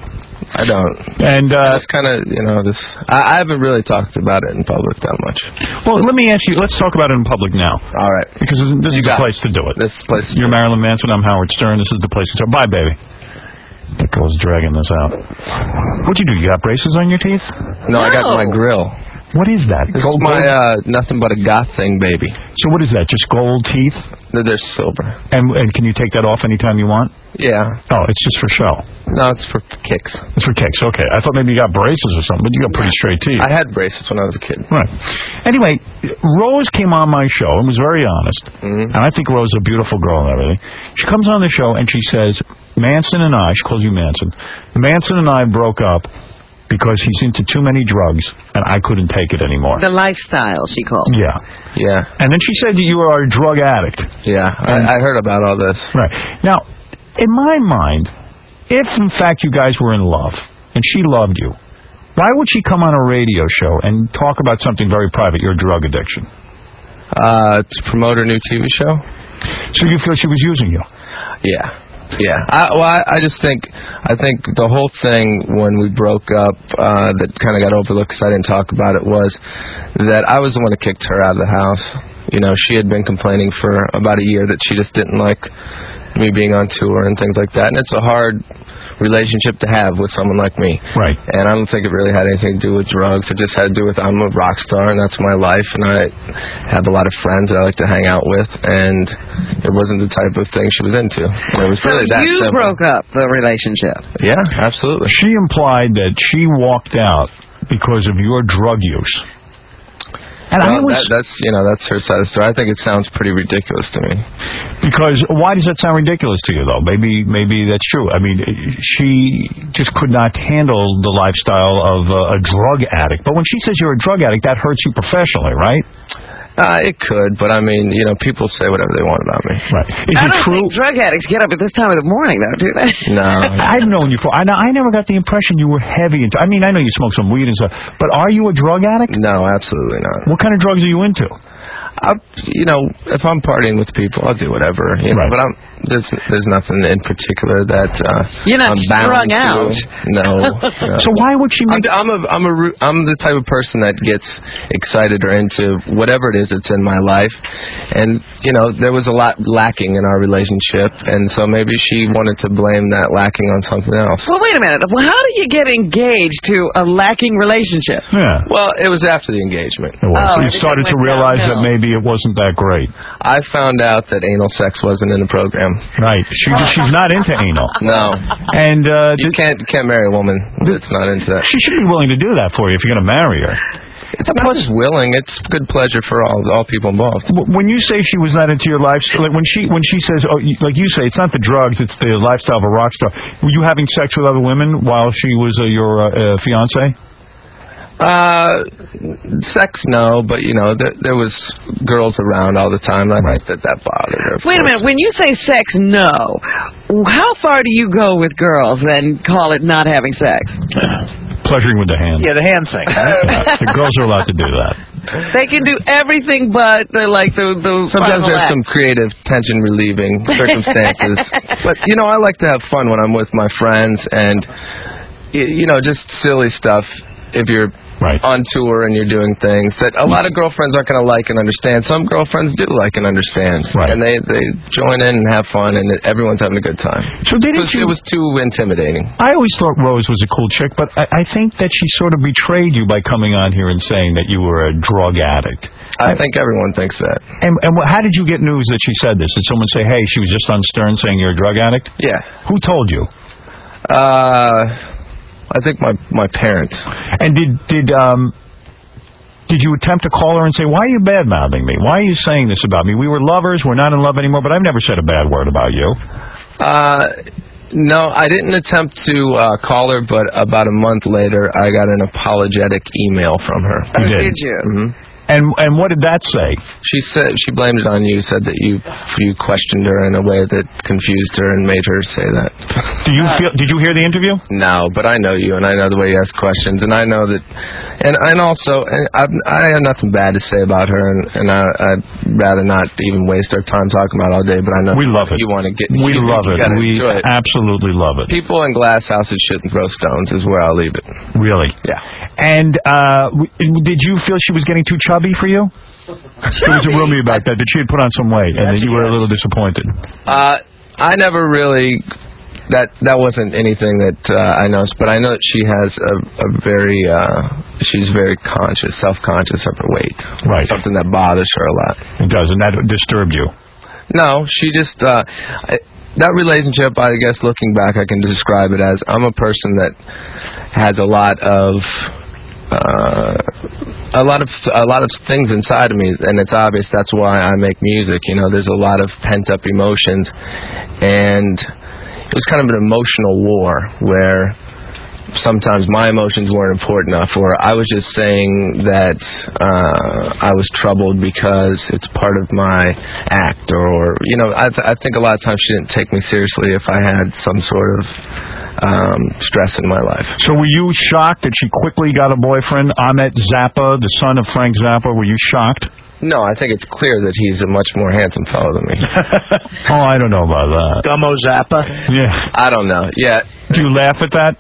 I don't. And uh, it's kind of, you know, this. I, I haven't really talked about it in public that much. Well, let me ask you. Let's talk about it in public now. All right. Because this is the place to do it. This place. You're Marilyn Manson. I'm Howard Stern. This is the place to do it. Bye, baby. That girl's dragging this out. What'd you do? You got braces on your teeth? No, I got my grill. What is that? It's Gold, my gold? uh, nothing but a goth thing, baby. So what is that? Just gold teeth? They're, they're silver. And and can you take that off anytime you want? Yeah. Oh, it's just for show. No, it's for kicks. It's for kicks. Okay. I thought maybe you got braces or something, but you got pretty straight teeth. I had braces when I was a kid. Right. Anyway, Rose came on my show and was very honest. Mm-hmm. And I think Rose is a beautiful girl and everything. She comes on the show and she says, Manson and I, she calls you Manson, Manson and I broke up because he's into too many drugs, and I couldn't take it anymore. The lifestyle, she called it. Yeah. Yeah. And then she said that you are a drug addict. Yeah, I, I heard about all this. Right. Now, in my mind, if in fact you guys were in love, and she loved you, why would she come on a radio show and talk about something very private, your drug addiction? Uh, to promote her new T V show. So you feel she was using you? Yeah. Yeah, I, well, I, I just think, I think the whole thing when we broke up uh, that kind of got overlooked because I didn't talk about it was that I was the one that kicked her out of the house. You know, she had been complaining for about a year that she just didn't like me being on tour and things like that, and it's a hard relationship to have with someone like me. Right. And I don't think it really had anything to do with drugs. It just had to do with I'm a rock star and that's my life, and I have a lot of friends that I like to hang out with, and it wasn't the type of thing she was into. And it was So really that you simple. broke up the relationship. Yeah, absolutely. She implied that she walked out because of your drug use. And I well, was, that, that's you know that's her side of the story. I think it sounds pretty ridiculous to me. Because why does that sound ridiculous to you, though? Maybe maybe that's true. I mean, she just could not handle the lifestyle of uh, a drug addict. But when she says you're a drug addict, that hurts you professionally, right? Uh, it could, but I mean, you know, people say whatever they want about me. Right. Is I it don't true? think drug addicts get up at this time of the morning, though, do they? No. I've known you for. I, I never got the impression you were heavy into. I mean, I know you smoke some weed and stuff, but are you a drug addict? No, absolutely not. What kind of drugs are you into? I, you know, if I'm partying with people, I'll do whatever. You know, Right. but I'm there's there's nothing in particular that uh, You're not I'm bound strung to. out. No, no. So why would she make? I'm, I'm a I'm a ru- I'm the type of person that gets excited or into whatever it is that's in my life, and you know there was a lot lacking in our relationship, and so maybe she wanted to blame that lacking on something else. Well, wait a minute. Well, how do you get engaged to a lacking relationship? Yeah. Well, it was after the engagement. It was. Oh, you everything started to went realize downhill. that maybe it wasn't that great. I found out that anal sex wasn't in the program. Right. She, she's not into anal. No. And uh, You can't can't marry a woman that's not into that. she should be willing to do that for you if you're going to marry her. It's not just willing; it's good pleasure for all all people involved. W- When you say she was not into your life, like when she when she says, oh, you, like you say, it's not the drugs, it's the lifestyle of a rock star. Were you having sex with other women while she was uh, your uh, uh, fiance? Uh, sex, no, but you know, there, there was girls around all the time. I think that that bothered her. Wait a minute. When you say sex, no. How far do you go with girls and call it not having sex? Pleasuring with the hand. Yeah, the hand thing. Yeah, the girls are allowed to do that. They can do everything but the like the the. Sometimes final there's act. some creative, tension relieving circumstances. But you know, I like to have fun when I'm with my friends, and y- you know, just silly stuff. If you're right. on tour and you're doing things that a lot of girlfriends aren't going to like and understand. Some girlfriends do like and understand, right. and they they join in and have fun, and it, everyone's having a good time. So didn't it was, you? It was too intimidating. I always thought Rose was a cool chick, but I, I think that she sort of betrayed you by coming on here and saying that you were a drug addict. I think everyone thinks that. And, and wh- how did you get news that she said this? Did someone say, "Hey, she was just on Stern saying you're a drug addict"? Yeah. Who told you? Uh. I think my my parents. And did did um did you attempt to call her and say, why are you bad mouthing me? Why are you saying this about me? We were lovers, we're not in love anymore, but I've never said a bad word about you. Uh no, I didn't attempt to uh, call her, but about a month later, I got an apologetic email from her. Oh, did you? Mm-hmm. And and what did that say? She said she blamed it on you. Said that you you questioned her in a way that confused her and made her say that. Do you feel? Did you hear the interview? No, but I know you, and I know the way you ask questions, and I know that, and and also, and I I have nothing bad to say about her, and and I, I'd rather not even waste our time talking about it all day. But I know we love it. You want to get. We you, love you it. gotta We enjoy it. absolutely love it. People in glass houses shouldn't throw stones. Is where I'll leave it. Really? Yeah. And uh, w- did you feel she was getting too chubby for you? There was a rumor about that, that she had put on some weight, and that you were a little disappointed. Uh, I never really. That that wasn't anything that uh, I noticed, but I know that she has a, a very. Uh, she's very conscious, self-conscious of her weight. Right. Something that bothers her a lot. It does, and that disturbed you. No, she just. Uh, I, That relationship, I guess, looking back, I can describe it as I'm a person that has a lot of uh, a lot of a lot of things inside of me, and it's obvious that's why I make music. You know, there's a lot of pent up emotions, and it was kind of an emotional war where sometimes my emotions weren't important enough, or I was just saying that uh, I was troubled because it's part of my act, or, or you know, I, th- I think a lot of times she didn't take me seriously if I had some sort of um, stress in my life. So were you shocked that she quickly got a boyfriend, Ahmet Zappa, the son of Frank Zappa? Were you shocked? No, I think it's clear that he's a much more handsome fellow than me. Oh, I don't know about that. Gummo Zappa? Yeah. I don't know. Yeah. Do you laugh at that?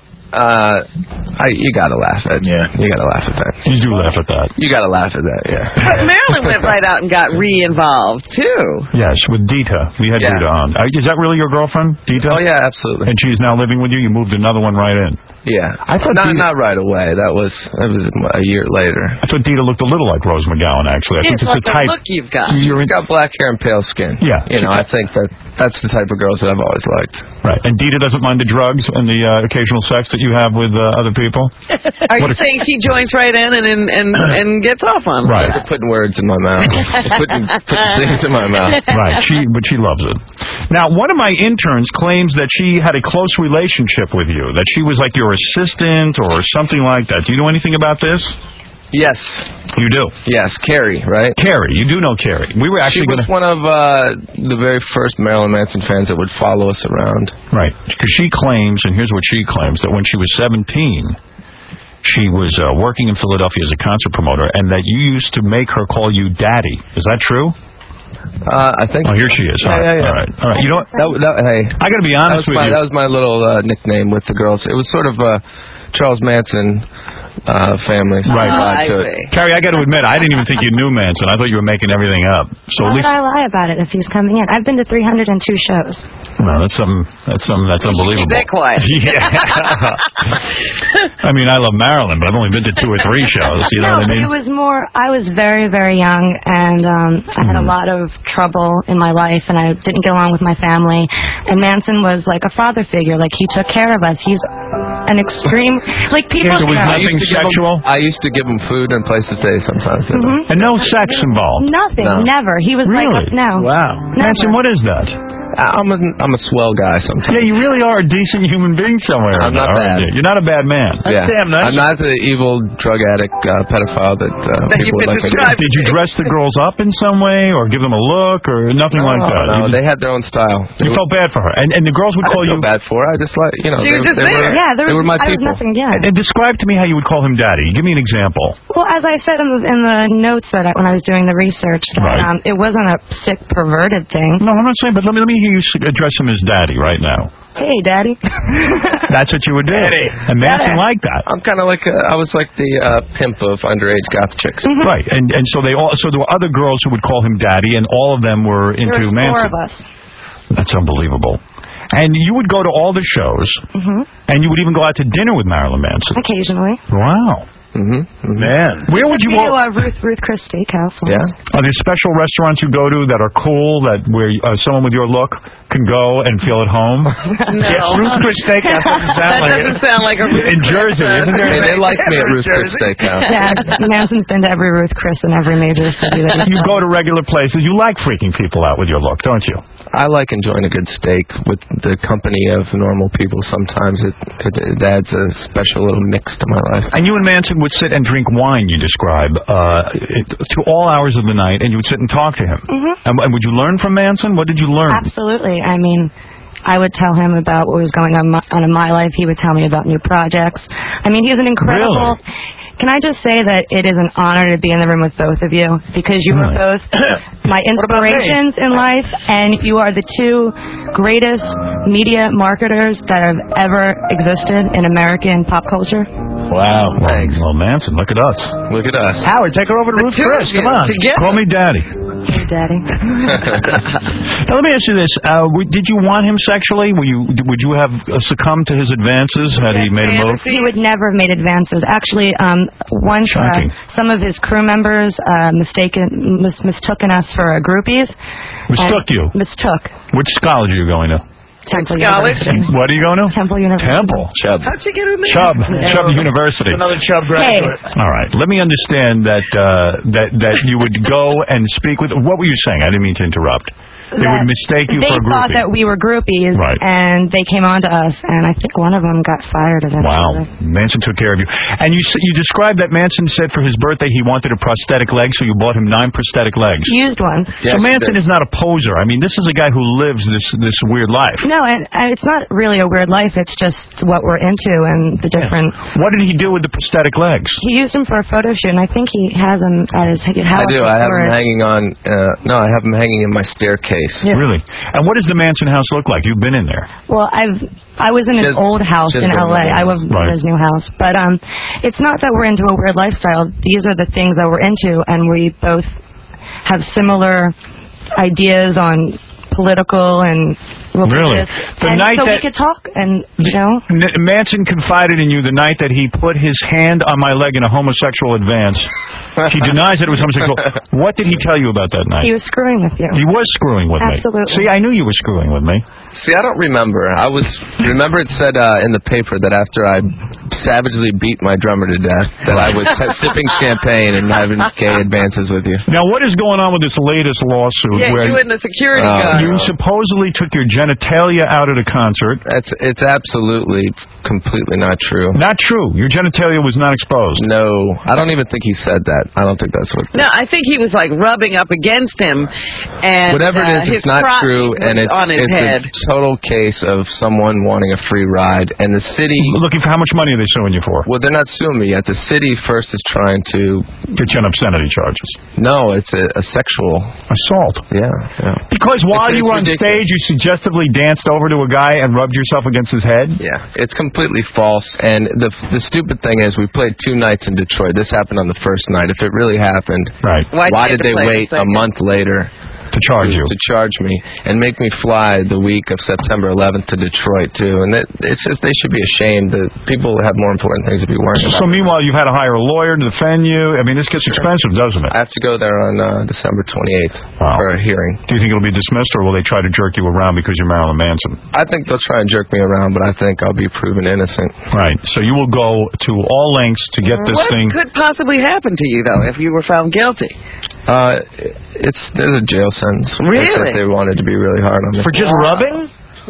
Uh, I you gotta laugh at yeah. You gotta laugh at that. You do laugh at that. You gotta laugh at that. Yeah. But Marilyn went right out and got re-involved too. Yes, with Dita. We had Yeah. Dita on. Uh, is that really your girlfriend, Dita? Oh yeah, absolutely. And she's now living with you. You moved another one right in. Yeah. I thought not Dita, not right away. That was that was a year later. I thought Dita looked a little like Rose McGowan. Actually, I Yeah, think it's it's like the the type. look you've got. She's got black hair and pale skin. Yeah. You know, I think that that's the type of girls that I've always liked. Right. And Dita doesn't mind the drugs and the uh, occasional sex that you have with uh, other people. Are you saying she joins right in and and and, and gets off on it? Right. They're putting words in my mouth. putting, putting things in my mouth. Right. She, but she loves it. Now, one of my interns claims that she had a close relationship with you, that she was like your assistant or something like that. Do you know anything about this? Yes. You do? Yes, Carrie, right? Carrie. You do know Carrie. We were actually She was gonna... one of uh, the very first Marilyn Manson fans that would follow us around. Right. Because she claims, and here's what she claims, that when she was seventeen, she was uh, working in Philadelphia as a concert promoter, and that you used to make her call you Daddy. Is that true? Uh, I think. Oh, here she is. Yeah, All right. yeah, yeah. All right. All right. You know what? That, that, hey, I got to be honest that was with my, you. That was my little uh, nickname with the girls. It was sort of uh, Charles Manson uh, family. Right. vibe I to it. see. Carrie, I got to admit, I didn't even think you knew Manson. I thought you were making everything up. So Why at would least, I lie about it if he's coming in? I've been to three hundred two shows. well, that's something. That's something. That's unbelievable. Keep that quiet. Yeah. I mean, I love Marilyn, but I've only been to two or three shows. You know no, what I mean? it was more. I was very, very young, and um, I had a lot of trouble in my life, and I didn't get along with my family. And Manson was like a father figure. Like he took care of us. He's an extreme. Like people. There was know. nothing sexual. I used to give him food and place to stay sometimes. You know? Mhm. And no sex involved. Nothing. No. Never. He was Really? like no. Wow. Manson, what is that? I'm a I'm a swell guy sometimes. Yeah, you really are a decent human being somewhere. I'm not aren't bad. you? You're not a bad man. Yeah. damn nice. I'm not the evil drug addict uh, pedophile that, uh, That people you've would been like me to described. Did you dress the girls up in some way, or give them a look, or nothing No, like that? no, You just- they had their own style. You felt bad for her, and and the girls would I call didn't you. feel bad for her. I just like you know She they, was just they there. were Yeah, there they was, were my I people. was nothing. Yeah. And describe to me how you would call him Daddy. Give me an example. Well, as I said in the, in the notes that I, when I was doing the research, that, Right. um, it wasn't a sick, perverted thing. No, I'm not saying, but let me let me hear you s- address him as Daddy right now. Hey, Daddy. That's what you would do. Daddy. And Manson Daddy. liked that. I'm kind of like a, I was like the uh, pimp of underage goth chicks. Mhm. Right, and and so they all so there were other girls who would call him Daddy, and all of them were into There was Manson. four of us. That's unbelievable. And you would go to all the shows, hmm and you would even go out to dinner with Marilyn Manson. Occasionally. Wow. Mm-hmm. mm-hmm. Man. Where would you We go? do uh, Ruth Ruth Chris Steakhouse. once. Yeah. Are there special restaurants you go to that are cool, that where uh, someone with your look can go and feel at home? No. Ruth Chris Steakhouse doesn't sound That like doesn't it. sound like a Ruth In Chris, Jersey, uh, isn't there? They, they like me at Ruth Chris Jersey. Steakhouse. Yeah, Manson's been to every Ruth Chris in every major city. That he's You been. go to regular places. You like freaking people out with your look, don't you? I like enjoying a good steak with the company of normal people. Sometimes it, it, it adds a special little mix to my life. And you and Manson Manson would sit and drink wine, you describe, uh, it, to all hours of the night, and you would sit and talk to him. Mhm. And, and would you learn from Manson? What did you learn? Absolutely. I mean, I would tell him about what was going on, my, on in my life. He would tell me about new projects. I mean, he's an incredible... Can I just say that it is an honor to be in the room with both of you, because you are both my inspirations in life, and you are the two greatest media marketers that have ever existed in American pop culture. Wow. Thanks. Well, Manson, look at us. Look at us. Howard, take her over to Ruth Chris. Come on. Call me Daddy. Hey, Daddy. Now, let me ask you this. Uh, w- did you want him sexually? Were you, would you have uh, succumbed to his advances had he made a move? He would never have made advances. Actually, um, once uh, Shocking. some of his crew members uh, mistaken mis- mistooken us for uh, groupies. Mistook And- you? Mistook. Which college are you going to? Temple College? University. What are you going to? Temple University. Temple. Chubb. How'd you get in there? Chubb. Chubb University. Another Chubb graduate. All right. Let me understand that uh, that that you would go and speak with. What were you saying? I didn't mean to interrupt. They That would mistake you they for a thought groupie. that we were groupies, Right. and they came on to us, and I think one of them got fired eventually. Wow. Manson took care of you. And you s- you described that Manson said for his birthday he wanted a prosthetic leg, so you bought him nine prosthetic legs. Used ones. So Manson is not a poser. I mean, this is a guy who lives this this weird life. No, and, and it's not really a weird life. It's just what we're into and the different. What did he do with the prosthetic legs? He used them for a photo shoot, and I think he has them at his house. I do. I have them hanging on. Uh, no, I have them hanging in my staircase. Really? And what does the Manson house look like? You've been in there. Well, I've I was in his Just- old house just in in L A. the I was Right. in his new house, but um, it's not that we're into a weird lifestyle. These are the things that we're into, and we both have similar ideas on political and Really? religious. The and night so that- we could talk, and you know. N- Manson confided in you the night that he put his hand on my leg in a homosexual advance. He denies that it was homosexual. What did he tell you about that night? He was screwing with you. He was screwing with Absolutely. me. See, I knew you were screwing with me. See, I don't remember. I was remember it said uh, in the paper that after I savagely beat my drummer to death, that I was sipping champagne and having gay advances with you. Now, what is going on with this latest lawsuit? Yeah, where you and the security Oh, guard. you supposedly took your genitalia out at a concert. It's it's absolutely completely not true. Not true. Your genitalia was not exposed. No, I don't even think he said that. I don't think that's what. No, I think he was like rubbing up against him, and Whatever it uh, is, his it's not crotch true, was and it's, on his it's head. a total case of someone wanting a free ride, and the city looking for how much money are they suing you for? Well, they're not suing me yet. The city first is trying to get you on obscenity charges. No, it's a, a sexual assault. Yeah, yeah. Because while It's- you it's were on ridiculous. stage, you suggestively danced over to a guy and rubbed yourself against his head? Yeah, it's completely false. And the the stupid thing is, we played two nights in Detroit. This happened on the first night. If it really happened, right? Why'd why you did have to they play wait the a second? month later to charge to, you? to charge me and make me fly the week of September eleventh to Detroit too? And it, it's just they should be ashamed that people have more important things to be worrying about. So meanwhile, you've had to hire a lawyer to defend you. I mean, this gets expensive, doesn't it? I have to go there on uh, December twenty-eighth for a hearing. Do you think it'll be dismissed, or will they try to jerk you around because you're Marilyn Manson? I think they'll try and jerk me around, but I think I'll be proven innocent. Right. So you will go to all lengths to get this What thing. could possibly happen to you, though, if you were found guilty? Uh, it's there's a jail sentence. Really? If they wanted to be really hard on me. For just rubbing?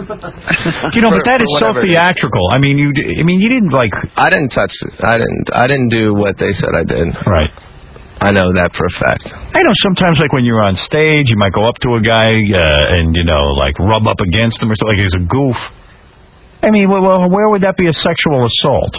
You know, but that For- is for so whatever it is. theatrical. I mean, you. d- I mean, you didn't like. I didn't touch it. I didn't. I didn't do what they said I did. Right. I know that for a fact. I know sometimes, like when you're on stage, you might go up to a guy uh, and you know, like rub up against him or something. Like he's a goof. I mean, well, well, where would that be a sexual assault?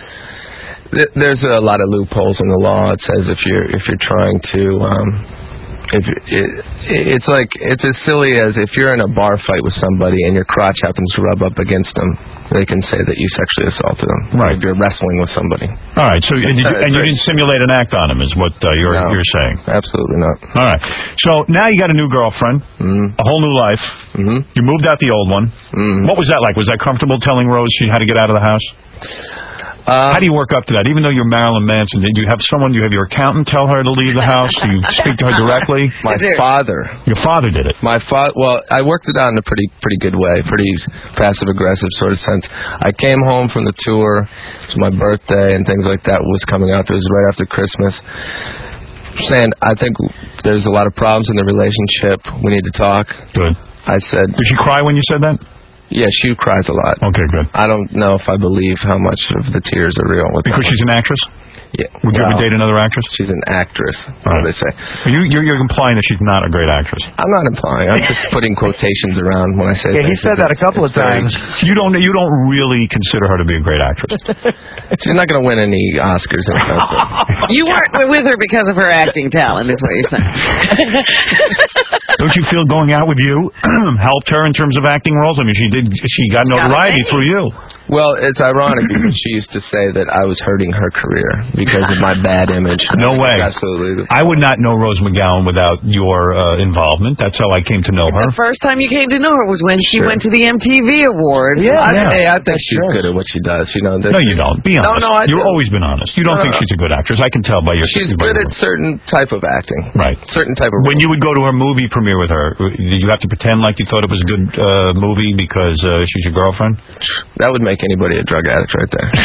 Th- There's a lot of loopholes in the law. It says if you're if you're trying to, um, if it, it's like it's as silly as if you're in a bar fight with somebody and your crotch happens to rub up against them, they can say that you sexually assaulted them. Right. If you're wrestling with somebody. All right. So and you, and you didn't simulate an act on him, is what uh, you're No. you're saying? Absolutely not. All right. So now you got a new girlfriend, mm-hmm. a whole new life. Mm-hmm. You moved out the old one. Mm-hmm. What was that like? Was that comfortable telling Rose she had to get out of the house? Uh, How do you work up to that? Even though you're Marilyn Manson, did you have someone? Do you have your accountant tell her to leave the house? Do you speak to her directly? My father. Your father did it. My father. Well, I worked it out in a pretty pretty good way, pretty passive aggressive sort of sense. I came home from the tour. It was my birthday and things like that was coming up. It was right after Christmas. Saying, I think there's a lot of problems in the relationship. We need to talk. Good. I said. Did she cry when you said that? Yeah, she cries a lot. Okay, good. I don't know if I believe how much of the tears are real. With Because her. she's an actress? Yeah. Would you ever date another actress? She's an actress. What do they say? You, you're, you're implying that she's not a great actress. I'm not implying. I'm just putting quotations around when I say. Yeah, he things. said that a couple of times. You don't. You don't really consider her to be a great actress. She's not going to win any Oscars. In You weren't with her because of her acting talent, is what you're saying. Don't you feel going out with you helped her in terms of acting roles? I mean, she did. She got notoriety through you. Well, it's ironic because she used to say that I was hurting her career because of my bad image. No way. Absolutely. I would not know Rose McGowan without your uh, involvement. That's how I came to know her. The first time you came to know her was when she Sure. went to the M T V Awards. Yeah, I, Yeah. Hey, I think she's good at what she does. You know. No, you don't. Be honest. No, no, I You've do. always been honest. You don't No, think no. she's a good actress. I can tell by your. She's by good your- at certain type of acting. Right. Certain type of. When you would go to her movie premiere with her, did you have to pretend like you thought it was a good uh, movie because uh, she's your girlfriend? That would make anybody a drug addict right there.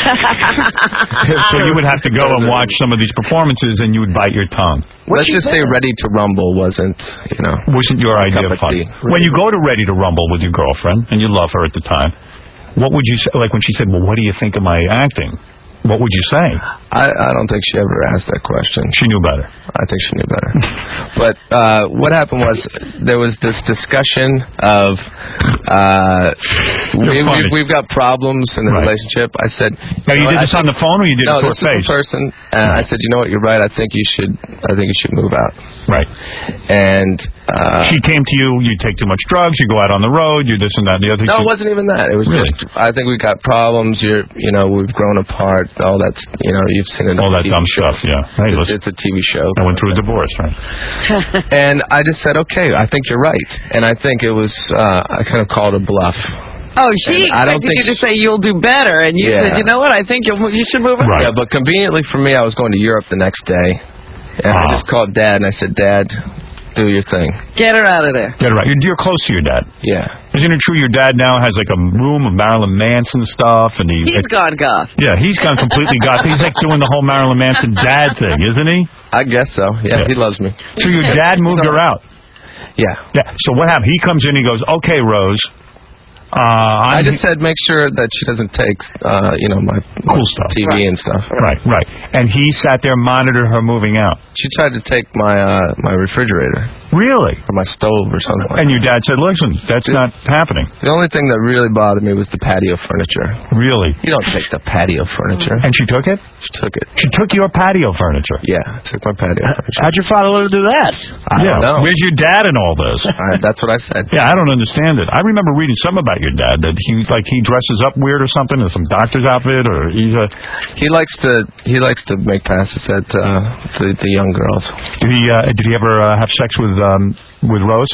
So you would have to go and watch some of these performances, and you would bite your tongue. Let's just say Ready to Rumble wasn't, you know. Wasn't your idea cup of of fun. tea. When you go to Ready to Rumble with your girlfriend, and you love her at the time, what would you say? Like when she said, well, what do you think of my acting? What would you say? I, I don't think she ever asked that question. She knew better. I think she knew better. But uh, what happened was there was this discussion of uh, we, we, we've got problems in the Right. relationship. I said, Now, you know, did I this on think- the phone, or you did no, it to this her is face? in person. And I said, you know what, you're right. I think you should. I think you should move out. Right. And uh, She came to you. You take too much drugs. You go out on the road. You this and that and the other. no, She- it wasn't even that. It was Really? just I think we got problems. You're, you know, we've grown apart. All that's, you know, you've seen it. All on that T V dumb shows. stuff. Yeah. Hey, It's, listen. it's a T V show. I went through a divorce, right? And I just said, okay, I think you're right. And I think it was, uh, I kind of called a bluff. Oh, she And I don't expected think you to say you'll do better, and you Yeah. said, you know what, I think you'll, you should move on. Yeah, but conveniently for me, I was going to Europe the next day. And I just called Dad and I said, Dad, do your thing. Get her out of there. Get it right. You're, you're close to your dad. Yeah. Isn't it true your dad now has like a room of Marilyn Manson stuff, and he? He's gone goth. Yeah, he's gone completely goth. He's like doing the whole Marilyn Manson dad thing, isn't he? I guess so. Yeah, Yeah. he loves me. So your dad moved her out. Yeah. Yeah. So what happened? He comes in. He goes, "Okay, Rose. Uh, I I'm just said make sure that she doesn't take, uh, you know, my cool stuff, T V right. and stuff. Right, right. And he sat there, monitored her moving out. She tried to take my uh, my refrigerator. Really? Or my stove or something. Like And your dad said, "Listen, that's not happening." The only thing that really bothered me was the patio furniture. Really? You don't take the patio furniture. And she took it? She took it. She took your patio furniture? Yeah, took my patio furniture. How'd your father let her do that? I yeah. don't know. Where's your dad in all this? I, that's what I said. Yeah, I don't understand it. I remember reading something about your dad that he like he dresses up weird or something in some doctor's outfit, or he's a. He likes to he likes to make passes at uh, the the young girls. Did he uh, did he ever uh, have sex with um, with Rose?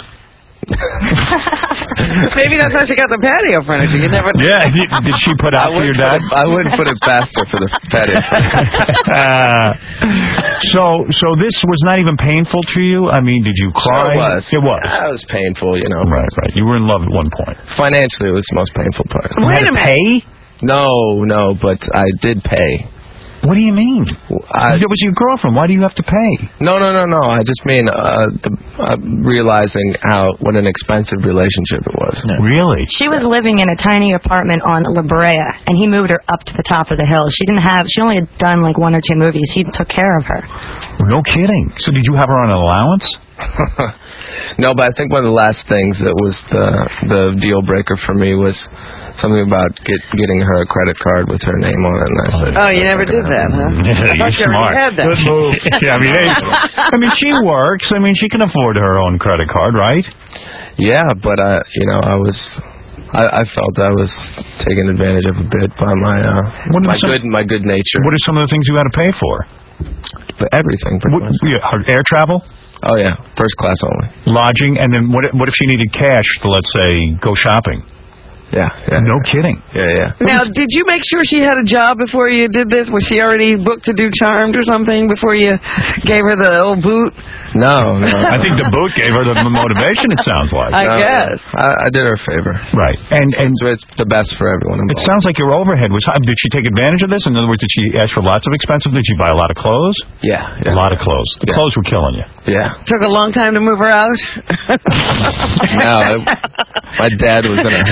Maybe that's how she got the patio furniture. You never. Yeah. Did, did she put out I for your wouldn't dad? put it- I wouldn't put it past her for the patio. uh, so so this was not even painful to you? I mean, did you cry? Sure it was. It was. That was painful, you know. Right, right. You were in love at one point. Financially, it was the most painful part. You had to pay? No, no, but I did pay. What do you mean? I, it was your girlfriend. Why do you have to pay? No, no, no, no. I just mean uh, the, uh, realizing how what an expensive relationship it was. Really? She was living in a tiny apartment on La Brea, and he moved her up to the top of the hill. She didn't have. She only had done like one or two movies. He took care of her. No kidding. So did you have her on an allowance? No, but I think one of the last things that was the the deal breaker for me was something about get, getting her a credit card with her name on it. And I said, Oh, you never did that, huh? Yeah, I thought you're you already smart. had that. Good move. yeah, I mean, hey, I mean, she works. I mean, she can afford her own credit card, right? Yeah, but I, you know, I was. I, I felt I was taken advantage of a bit by my uh, What are my some- good my good nature. What are some of the things you had to pay for? For everything. pretty What, much. yeah, her air travel, Oh yeah, first class only. lodging, and then what? What if she needed cash to, let's say, go shopping? Yeah, yeah. No kidding. Yeah, yeah. Now, did you make sure she had a job before you did this? Was she already booked to do Charmed or something before you gave her the old boot? No, no. I think the boot gave her the motivation. It sounds like. I No, guess. I, I did her a favor. Right, and and So it's the best for everyone it involved. sounds like your overhead was high. Did she take advantage of this? In other words, did she ask for lots of expensive? Did she buy a lot of clothes? Yeah, A yeah. lot of clothes. The Yeah. clothes were killing you. Yeah. Took a long time to move her out? No, I, my dad was in a hurry.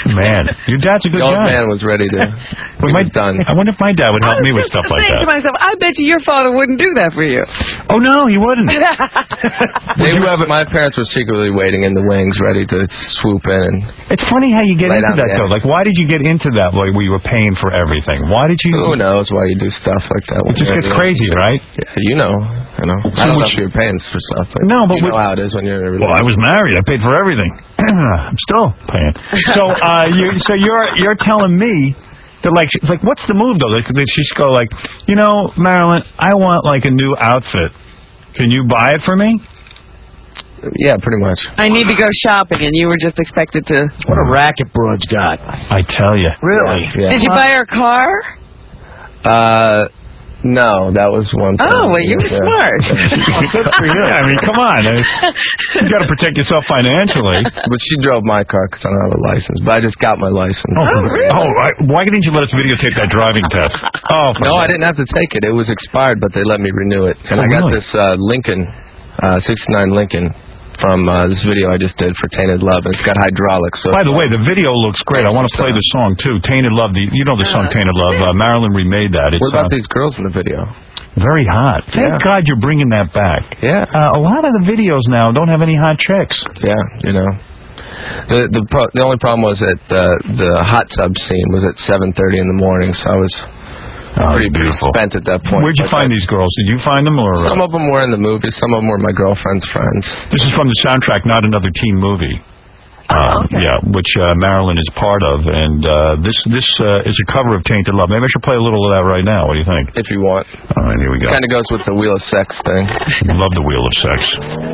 Man, your dad's a good the old guy. man was ready to. Well, my, done. I wonder if my dad would help me with stuff like Think to that. myself, I bet you your father wouldn't do that for you. Oh no, he wouldn't. They were, my parents were secretly waiting in the wings, ready to swoop in. And it's funny how you get lay into down that the though. Like, why did you get into that? Like, where you were paying for everything? Why did you? Who knows why you do stuff like that? It just gets crazy, right? Yeah, you know. You know. I don't know if you're paying for stuff. But no, but you know how it is when you're. In a well, I was married. I paid for everything. I'm still paying. So, uh, you, so you're you're telling me that like, like, what's the move though? Like, they just go like, you know, Marilyn, I want like a new outfit. Can you buy it for me? Yeah, pretty much. I need to go shopping, and you were just expected to. What a racket Broad's got. I tell you. Really? Yeah. Did you buy her a car? Uh. No, that was one thing. Oh, well, you were Yeah. smart. Good for you. I mean, come on. I, you got to protect yourself financially. But she drove my car because I don't have a license. But I just got my license. Oh, really? Oh, I, why didn't you let us videotape that driving test? Oh, no, I didn't have to take it. It was expired, but they let me renew it. And Oh, I got really? this uh, Lincoln, uh, sixty-nine Lincoln, from uh, this video I just did for Tainted Love. And it's got hydraulics. So by the way, the video looks great. I want to play the song too. Tainted Love. The, you know the song Tainted Love. Uh, Marilyn remade that. It's, what about uh, these girls in the video? Very hot. Thank Yeah. God you're bringing that back. Yeah. Uh, a lot of the videos now don't have any hot chicks. Yeah, you know. The the pro- the only problem was that uh, the hot tub scene was at seven thirty in the morning, so I was Oh, pretty beautiful. spent at that point. Where'd you But find these girls? Did you find them or? Some of them were in the movie. Some of them were my girlfriend's friends. This is from the soundtrack, Not Another Teen Movie. Oh, okay. Yeah, which uh, Marilyn is part of, and uh, this this uh, is a cover of Tainted Love. Maybe I should play a little of that right now. What do you think? If you want. All right, here we go. Kind of goes with the Wheel of Sex thing. Love the Wheel of Sex.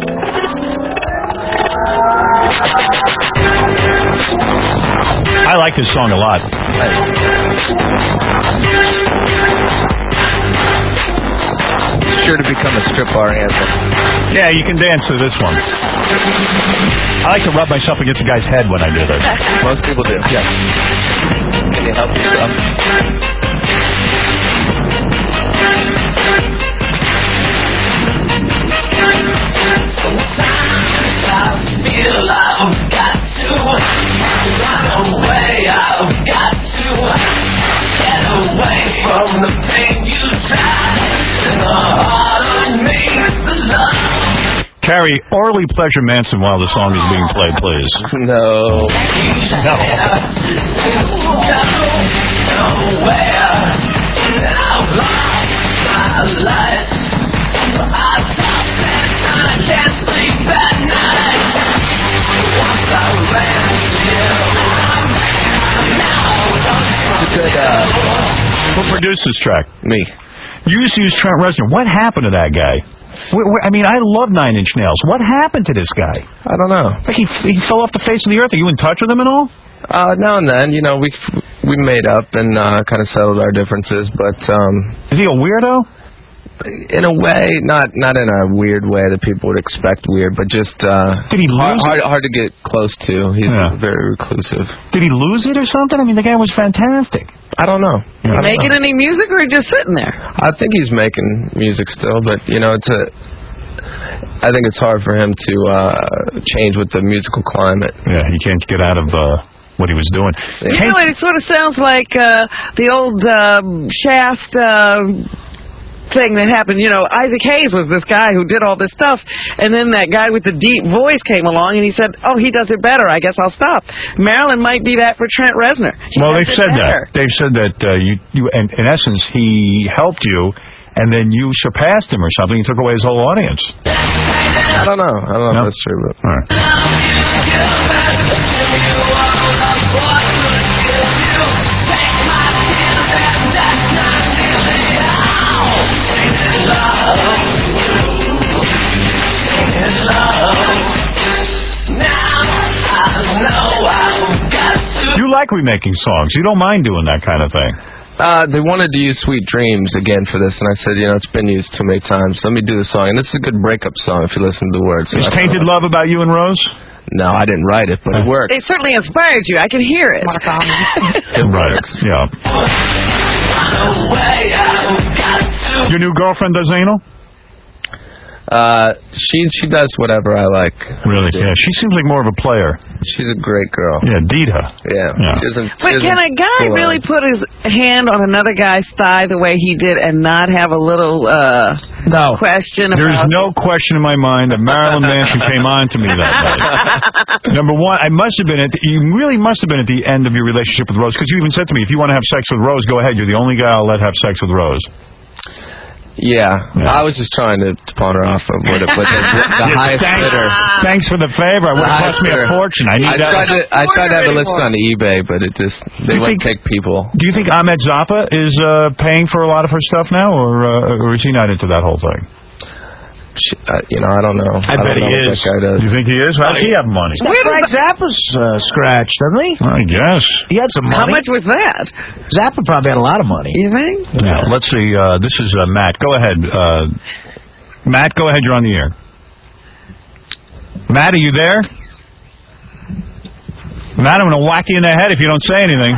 I like this song a lot. Sure to become a strip bar anthem. Yeah, you can dance to this one. I like to rub myself against a guy's head when I do this. Most people do. Yeah. Can you help yourself? I feel I've got to run away. I've got to get away from the pain you tried in the heart of me. The love. Carrie, Orly Pleasure Manson while the song is being played, please. No. No. Nowhere. I've lost my life. I stop and I can't sleep at night. Once I ran you. Good, uh, Who produced this track? Me. You used to use Trent Reznor. What happened to that guy? Wh- wh- I mean, I love Nine Inch Nails. What happened to this guy? I don't know. Like he he fell off the face of the earth. Are you in touch with him at all? Uh, now and then, you know, we we made up and uh, kind of settled our differences, but um, is he a weirdo? In a way, not not in a weird way that people would expect weird, but just uh, Did he hard, lose hard, it? hard to get close to. He's Yeah. very reclusive. Did he lose it or something? I mean, the guy was fantastic. I don't know. I don't Making know. any music or just sitting there? I think he's making music still, but you know, it's a. I think it's hard for him to uh, change with the musical climate. Yeah, he can't get out of uh, what he was doing. You know, it sort of sounds like uh, the old um, Shaft uh, thing that happened. You know, Isaac Hayes was this guy who did all this stuff, and then that guy with the deep voice came along, and he said, "Oh, he does it better. I guess I'll stop." Marilyn might be that for Trent Reznor. He Well, does they've it said better. that. They've said that uh, you, you, in, in essence, he helped you, and then you surpassed him or something. He took away his whole audience. I don't know. I don't know No? if that's true, but. All right. You like remaking songs. You don't mind doing that kind of thing. Uh, they wanted to use Sweet Dreams again for this, and I said, you know, it's been used too many times. Let me do the song. And this is a good breakup song if you listen to the words. Is Tainted Love about you and Rose? No, I didn't write it, but it works. It certainly inspired you. I can hear it. It works. Yeah. Your new girlfriend does anal? Uh, she she does whatever I like. Really? Yeah. She seems like more of a player. She's a great girl. Yeah, Dita. Yeah. Yeah. She doesn't, But she can a doesn't guy pull really on. put his hand on another guy's thigh the way he did and not have a little uh no question There's about no question in my mind that Marilyn Manson came on to me that night. Number one, I must have been at the, you really must have been at the end of your relationship with Rose, because you even said to me, if you want to have sex with Rose, go ahead. You're the only guy I'll let have sex with Rose. Yeah, I was just trying to, to pawn her off of with, with the, the highest thanks, bidder. Thanks for the favor. It would have cost me a fortune. I need I that. tried to I tried to have it listed on eBay, but it just they Do you wouldn't think- take people. Do you think Ahmed Zappa is uh, paying for a lot of her stuff now, or uh, or is he not into that whole thing? She, uh, you know, I don't know. I, don't bet he know what is. that guy does. You think he is? How does he have money? Where Frank Zappa's uh, scratch, doesn't he? I guess. He had some money. How much was that? Zappa probably had a lot of money. You think? Yeah. Let's see. Uh, this is uh, Matt. Go ahead. Uh, Matt, go ahead. You're on the air. Matt, are you there? Matt, I'm going to whack you in the head if you don't say anything.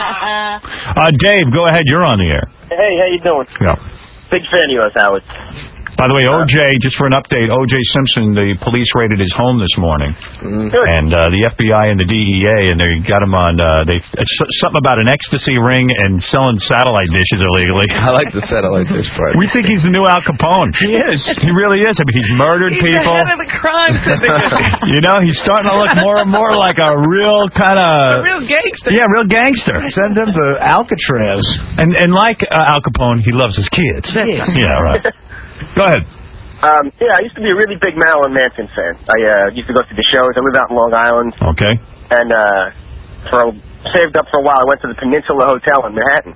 Uh, Dave, go ahead. You're on the air. Hey, how you doing? Yeah. Big fan of yours, Howard. By the way, O J, just for an update, O J Simpson, the police raided his home this morning. Good. And uh, the F B I and the D E A, and they got him on, uh, they it's something about an ecstasy ring and selling satellite dishes illegally. I like the satellite dish part. We think he's the new Al Capone. He is. He really is. I mean, he's murdered He's people. the head of the crime syndicate. You know, he's starting to look more and more like a real kind A of... real gangster. Yeah, real gangster. Send him to Alcatraz. And and like uh, Al Capone, he loves his kids. Yeah. Yeah, right. Go ahead. Um, yeah, I used to be a really big Marilyn Manson fan. I uh, used to go to the shows. I live out in Long Island. Okay. And uh, for saved up for a while. I went to the Peninsula Hotel in Manhattan.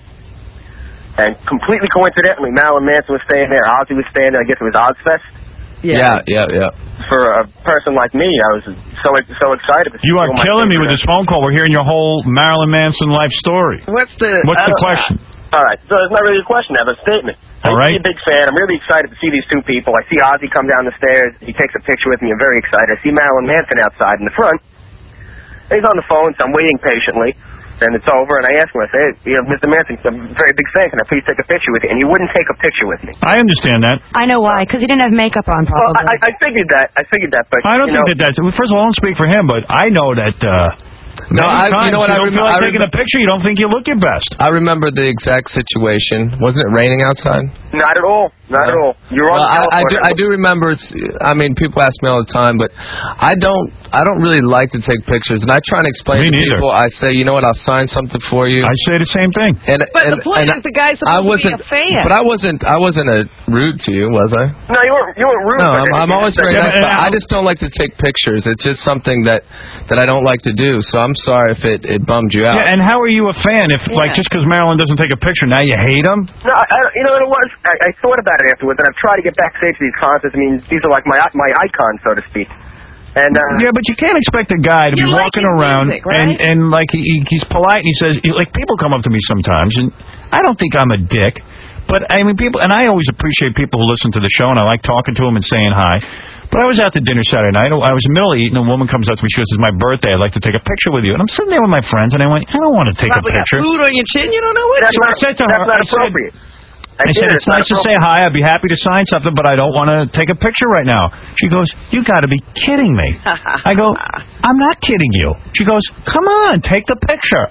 And completely coincidentally, Marilyn Manson was staying there. Ozzy was staying there. I guess it was Ozfest. Yeah, yeah, yeah. For a person like me, I was so so excited. To see You are all my killing me with favorite- this phone call. We're hearing your whole Marilyn Manson life story. What's the What's I the don't- question? All right, so it's not really a question. I have a statement. All I'm right. a big fan. I'm really excited to see these two people. I see Ozzy come down the stairs. He takes a picture with me. I'm very excited. I see Marilyn Manson outside in the front. He's on the phone, so I'm waiting patiently. And it's over, and I ask him, I say, hey, you know, Mister Manson, I'm a very big fan. Can I please take a picture with you? And he wouldn't take a picture with me. I understand that. I know why, because he didn't have makeup on, Well, probably. I, I figured that. I figured that, but I don't you think know, that that's... First of all, I don't speak for him, but I know that... Uh, No, many I, times you know what? you I, don't rem- feel like I taking a picture. You don't think you look your best. I remember the exact situation. Wasn't it raining outside? not at all. Not at all. You're on Well, I, I do. California. I do remember. s- I mean, people ask me all the time, but I don't. I don't really like to take pictures, and I try and explain Me to neither. people. I say, you know what? I'll sign something for you. I say the same thing. And, But and, the point and is, the guy's I supposed to be wasn't. a fan. But I wasn't. I wasn't a rude to you, was I? No, you weren't. You weren't rude. No, but I'm, I'm always very Yeah, nice. but, but uh, I just don't like to take pictures. It's just something that that I don't like to do. So I'm sorry if it, it bummed you out. Yeah, and how are you a fan if, like, Yeah. just because Marilyn doesn't take a picture, now you hate him? No, I, I, you know what it was? I, I thought about it afterwards, and I've tried to get backstage to these concerts. I mean, these are like my my icons, so to speak. And uh, Yeah, but you can't expect a guy to You be like walking his around music, right? and and like he, he's polite and he says, like, people come up to me sometimes, and I don't think I'm a dick, but I mean people, and I always appreciate people who listen to the show, and I like talking to them and saying hi. But I was out to dinner Saturday night. I was in the middle of eating, and a woman comes up to me. She goes, "It's my birthday. I'd like to take a picture with you." And I'm sitting there with my friends, and I went, "I don't want to take a probably got picture." food on your chin. You don't know what? That's So not, I said to that's her, not I said- appropriate. I did said, it. it's nice to say hi. I'd be happy to sign something, but I don't want to take a picture right now. She goes, you got to be kidding me. I go, I'm not kidding you. She goes, come on, take the picture.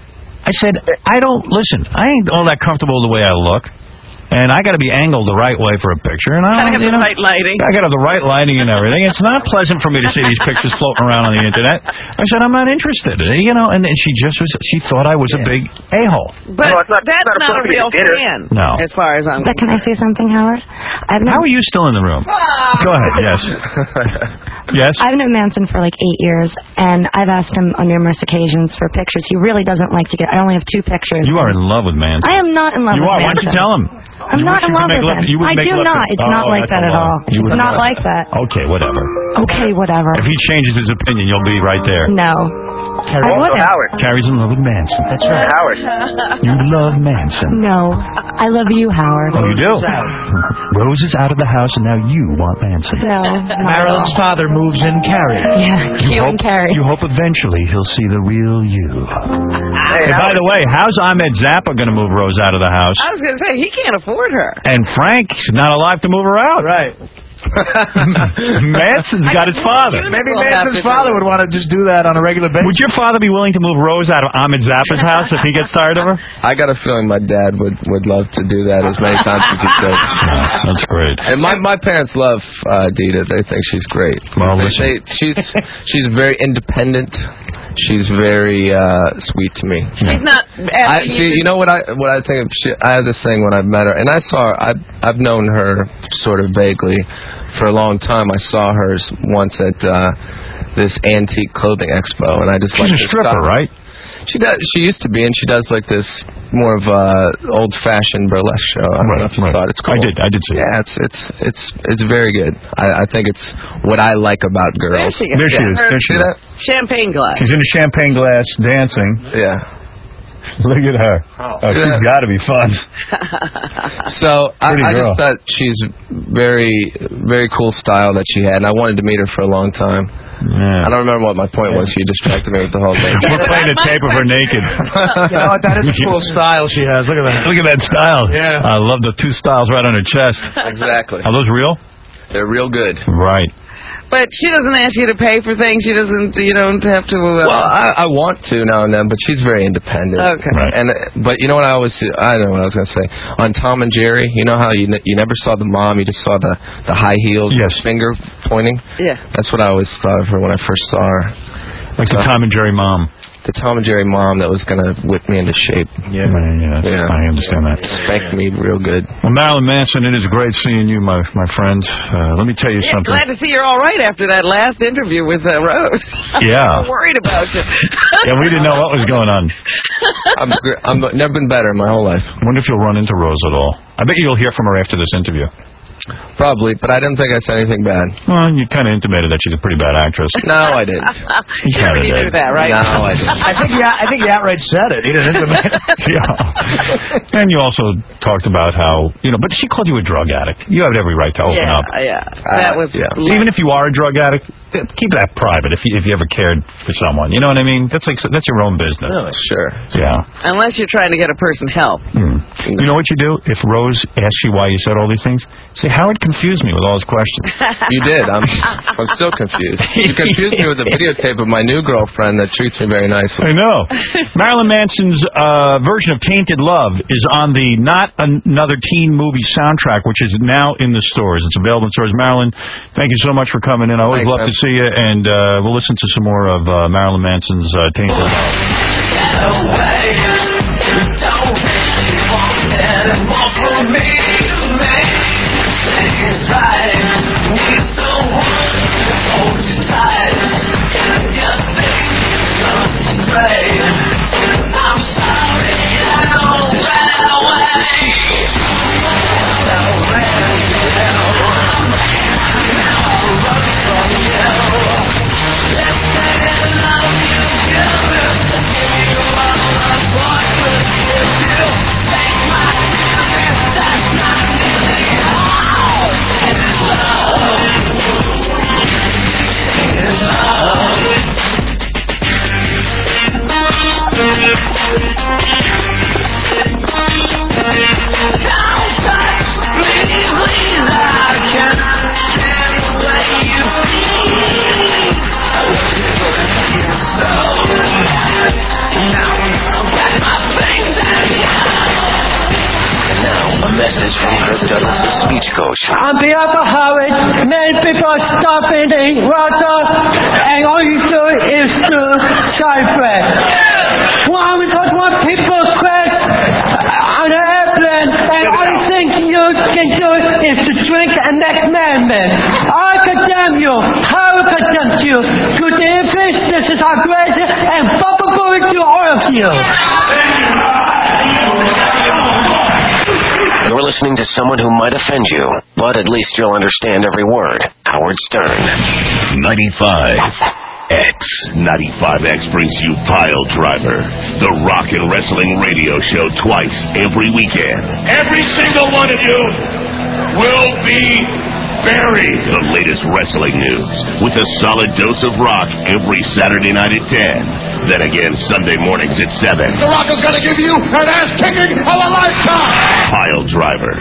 I said, I don't, listen, I ain't all that comfortable the way I look. And I got to be angled the right way for a picture. And I Gotta don't, have you the know, right lighting. I got to have the right lighting and everything. It's not pleasant for me to see these pictures floating around on the internet. I said, I'm not interested. You know, and, and she just was, she thought I was a big a-hole. But No, it's not- that's it's not not, a appropriate real to dinner. fan. No. As far as I'm But can I say something, Howard? I've known, How are you still in the room? Go ahead, yes. Yes? I've known Manson for like eight years, and I've asked him on numerous occasions for pictures. He really doesn't like to get. I only have two pictures. You are in love with Manson. I am not in love You with are. Why Manson. don't you tell him? I'm You not wish in you could love make with love- him. you would I make do love to- not. It's Oh, not like that's that a at lie. all. You would It's not not. like that. Okay, whatever. Okay, whatever. If he changes his opinion, you'll be right there. No. Carrie, I wouldn't. Howard. Carrie's in love with Manson. That's right. Howard. You love Manson. No. I love you, Howard. Oh, you do? Rose is out of the house, and now you want Manson. No. not at Marilyn's all. father moves in Carrie. Yeah, You you hope, and Carrie. you hope eventually he'll see the real you. Hey, Hey, by Howard. the way, how's Ahmed Zappa going to move Rose out of the house? I was going to say, he can't afford her. And Frank's not alive to move her out. Right. Manson's got his father. Maybe Manson's father would want to just do that on a regular basis. Would your father be willing to move Rose out of Ahmed Zappa's house if he gets tired of her? I got a feeling my dad would would love to do that as many times as he could. That's great. And my my parents love uh, Dita. They think she's great. Well, they, listen. they, she's she's very independent. She's very uh, sweet to me. She's not I asking see. you. You know what I what I think of? She, I have this thing when I met her, and I saw her. I've I've known her sort of vaguely for a long time. I saw her s- once at uh, this antique clothing expo, and I just She's like a stripper, right? She does. She used to be, and she does like this more of a old-fashioned burlesque show. I don't know if you saw it. It's cool. I did. I did see it. Yeah, it's it's it's it's very good. I, I think it's what I like about girls. There she is. There she is. Her There she is. Champagne glass. She's in a champagne glass dancing. Yeah. Look at her. Oh. Oh, she's Yeah. got to be fun. So I, Pretty I girl. just thought she's very very cool style that she had, and I wanted to meet her for a long time. Yeah. I don't remember what my point was. You distracted me with the whole thing. We're playing a tape of her naked. You know what? That is a cool style she has. Look at that. Look at that style. Yeah. I love the two styles right on her chest. Exactly. Are those real? They're real good. Right. But she doesn't ask you to pay for things. She doesn't. You don't have to. Uh, Well, I, I want to now and then, but she's very independent. Okay. Right. And uh, but you know what I always I don't know what I was gonna say on Tom and Jerry. You know how you ne- you never saw the mom, you just saw the the high heels, Yes. finger pointing. Yeah. That's what I always thought of her when I first saw her. Like the Tom and Jerry mom. The Tom and Jerry mom that was gonna whip me into shape. Yeah. Yeah, that's- Yeah. I understand that. Spanked me real good. Well, Marilyn Manson, it is great seeing you, my my friend. Uh, let me tell you yeah, something. glad to see you're all right after that last interview with uh, Rose. Yeah. I'm worried about you. Yeah, we didn't know what was going on. I'm gr- I'm never been better in my whole life. I wonder if you'll run into Rose at all. I bet you'll hear from her after this interview. Probably, but I didn't think I said anything bad. Well, you kind of intimated that she's a pretty bad actress. No, I didn't. You already knew that, right? No, I didn't. I think yeah, I think he outright said it. He didn't intimate it. Yeah. And you also talked about how, you know, but she called you a drug addict. You have every right to open yeah, up. yeah. That was. yeah. Even if you are a drug addict, keep that private. If you if you ever cared for someone, you know what I mean. That's like that's your own business. Oh, sure. Yeah. Unless you're trying to get a person help. Hmm. You know what you do? If Rose asks you why you said all these things, say, Howard confused me with all his questions. You did. I'm I'm still confused. You confused me with a videotape of my new girlfriend that treats me very nicely. I know. Marilyn Manson's uh, version of Tainted Love is on the Not Another Teen Movie soundtrack, which is now in the stores. It's available in stores. Marilyn, thank you so much for coming in. I always Thanks, love man. to see you, and uh, we'll listen to some more of uh, Marilyn Manson's uh, Tainted Love. Get away. You don't really want anymore from me. Make things right. Need someone to hold you tight. Your things are great. I'm sorry. I don't run away. Now I'll run from you. Let's say I love you. Give me all I want to give you. Take my hand, that's not really all. It's love. It's love. Don't touch, please, please, I cannot stand the way you feel. Now that my things Now, a message from Kirk Douglas, a speech coach. On behalf of Howard, many people are stopping the water, and all you do is to celebrate. One because one people quit on an airplane, and all you think you can do is to drink and make merriment. I condemn you, Howard condemns you, to the businesses are great, and Bubba Booey to all of you. You're listening to someone who might offend you, but at least you'll understand every word. Howard Stern. ninety-five X. ninety-five X brings you Pile Driver, the rock and wrestling radio show twice every weekend. Every single one of you will be buried. The latest wrestling news with a solid dose of rock every Saturday night at ten. Then again Sunday mornings at seven. The Rock is going to give you an ass kicking of a lifetime. Pile Driver.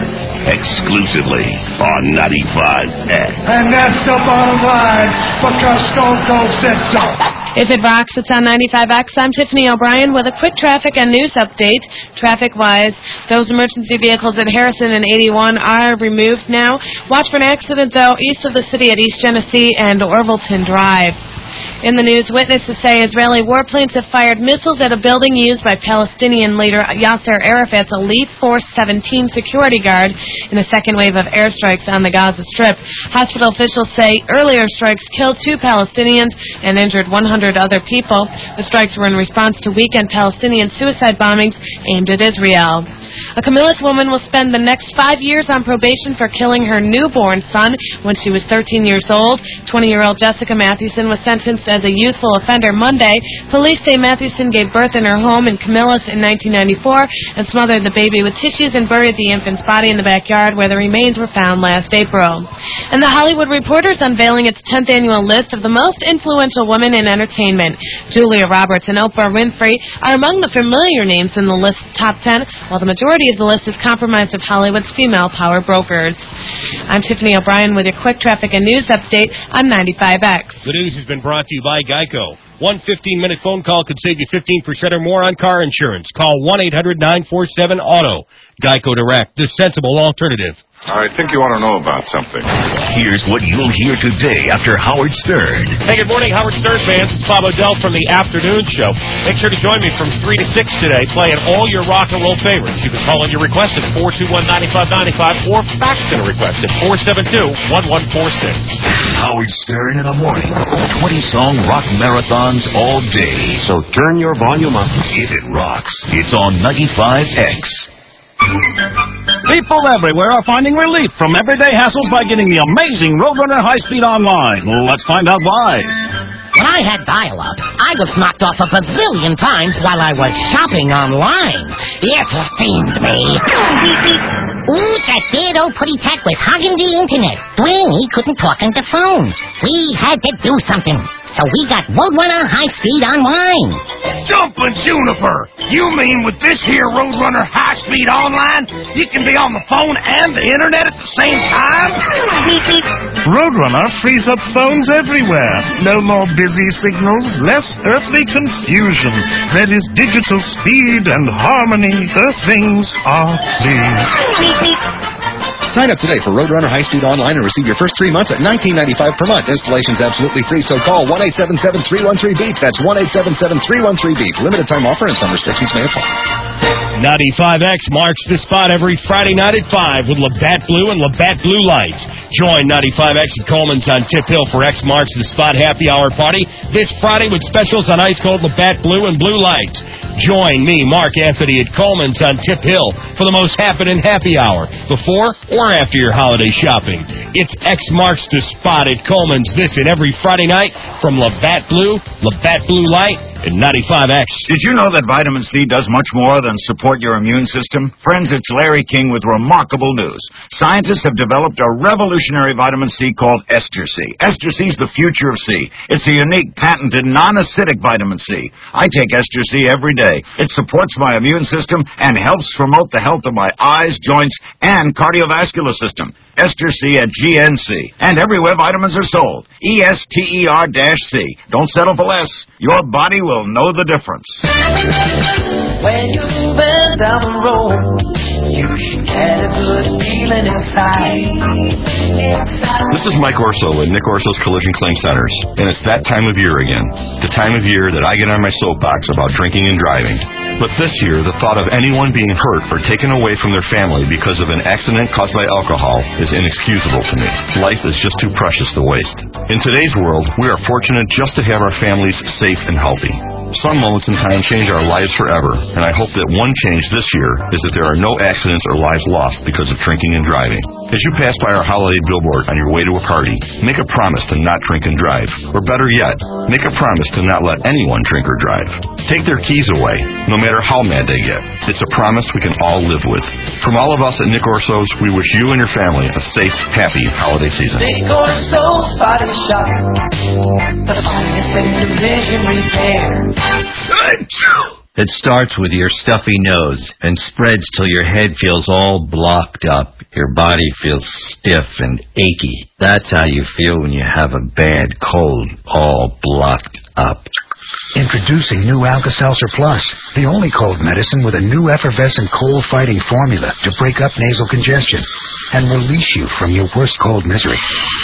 exclusively on ninety-five X. And that's the bottom line, because Stone Cold said so. If it rocks, it's on ninety-five X. I'm Tiffany O'Brien with a quick traffic and news update. Traffic-wise, those emergency vehicles at Harrison and eighty-one are removed now. Watch for an accident, though, east of the city at East Genesee and Orvilleton Drive. In the news, witnesses say Israeli warplanes have fired missiles at a building used by Palestinian leader Yasser Arafat's Elite Force seventeen security guard in the second wave of airstrikes on the Gaza Strip. Hospital officials say earlier strikes killed two Palestinians and injured one hundred other people. The strikes were in response to weekend Palestinian suicide bombings aimed at Israel. A Camillus woman will spend the next five years on probation for killing her newborn son when she was thirteen years old. twenty-year-old Jessica Mathewson was sentenced as a youthful offender Monday. Police say Mathewson gave birth in her home in Camillus in nineteen ninety-four and smothered the baby with tissues and buried the infant's body in the backyard where the remains were found last April. And the Hollywood Reporter is unveiling its tenth annual list of the most influential women in entertainment. Julia Roberts and Oprah Winfrey are among the familiar names in the list's top ten, while the majority of the list is comprised of Hollywood's female power brokers. I'm Tiffany O'Brien with your quick traffic and news update on ninety-five X. The news has been brought to you by Geico. One fifteen-minute phone call could save you fifteen percent or more on car insurance. Call one eight hundred nine four seven auto. Geico Direct, the sensible alternative. I think you want to know about something. Here's what you'll hear today after Howard Stern. Hey, good morning, Howard Stern fans. It's Bob O'Dell from the Afternoon Show. Make sure to join me from three to six today, playing all your rock and roll favorites. You can call in your request at four two one, nine five nine five or fax in a request at four seven two, one one four six. Howard Stern in the morning. twenty-song rock marathons all day. So turn your volume up. If it rocks, it's on ninety-five X. People everywhere are finding relief from everyday hassles by getting the amazing Roadrunner High-Speed Online. Let's find out why. When I had dial-up, I was knocked off a bazillion times while I was shopping online. It fiend me. Ooh, that bad old putty tack was hogging the internet. Blaney couldn't talk on the phone. We had to do something. So we got Roadrunner High-Speed Online. Jumpin' Juniper! You mean with this here Roadrunner High-Speed Online, you can be on the phone and the internet at the same time? Roadrunner frees up phones everywhere. No more busy signals, less earthly confusion. That is digital speed and harmony. The things are pleased. Sign up today for Roadrunner High-Speed Online and receive your first three months at nineteen ninety-five per month. Installation's absolutely free, so call one eight seven seven, three one three, beep. That's one eight seven seven, three one three, beep. Limited time offer and some restrictions may apply. ninety-five X marks the spot every Friday night at five with Labatt Blue and Labatt Blue Lights. Join ninety-five X at Coleman's on Tip Hill for X Marks the Spot Happy Hour Party this Friday with specials on Ice Cold Labatt Blue and Blue Lights. Join me, Mark Anthony, at Coleman's on Tip Hill for the most happening happy hour before or after your holiday shopping. It's X Marks the Spot at Coleman's this and every Friday night from Labatt Blue, Labatt Blue Light, and ninety-five X. Did you know that vitamin C does much more than support your immune system? Friends, it's Larry King with remarkable news. Scientists have developed a revolutionary vitamin C called Ester C. Ester C is the future of C. It's a unique, patented, non-acidic vitamin C. I take Ester C every day. It supports my immune system and helps promote the health of my eyes, joints, and cardiovascular system. Ester C at G N C. And everywhere vitamins are sold. E S T E R C. Don't settle for less. Your body will know the difference. When you bend down the road, you should get a good feeling inside. This is Mike Orso at Nick Orso's Collision Claim Centers, and it's that time of year again. The time of year that I get on my soapbox about drinking and driving. But this year, the thought of anyone being hurt or taken away from their family because of an accident caused by alcohol is inexcusable to me. Life is just too precious to waste. In today's world, we are fortunate just to have our families safe and healthy. Some moments in time change our lives forever, and I hope that one change this year is that there are no accidents or lives lost because of drinking and driving. As you pass by our holiday billboard on your way to a party, make a promise to not drink and drive. Or better yet, make a promise to not let anyone drink or drive. Take their keys away, no matter how mad they get. It's a promise we can all live with. From all of us at Nick Orso's, we wish you and your family a safe, happy holiday season. Nick Orso's Body Shop, the finest in division repair. It starts with your stuffy nose and spreads till your head feels all blocked up. Your body feels stiff and achy. That's how you feel when you have a bad cold, all blocked up. Introducing new Alka-Seltzer Plus, the only cold medicine with a new effervescent cold-fighting formula to break up nasal congestion and release you from your worst cold misery.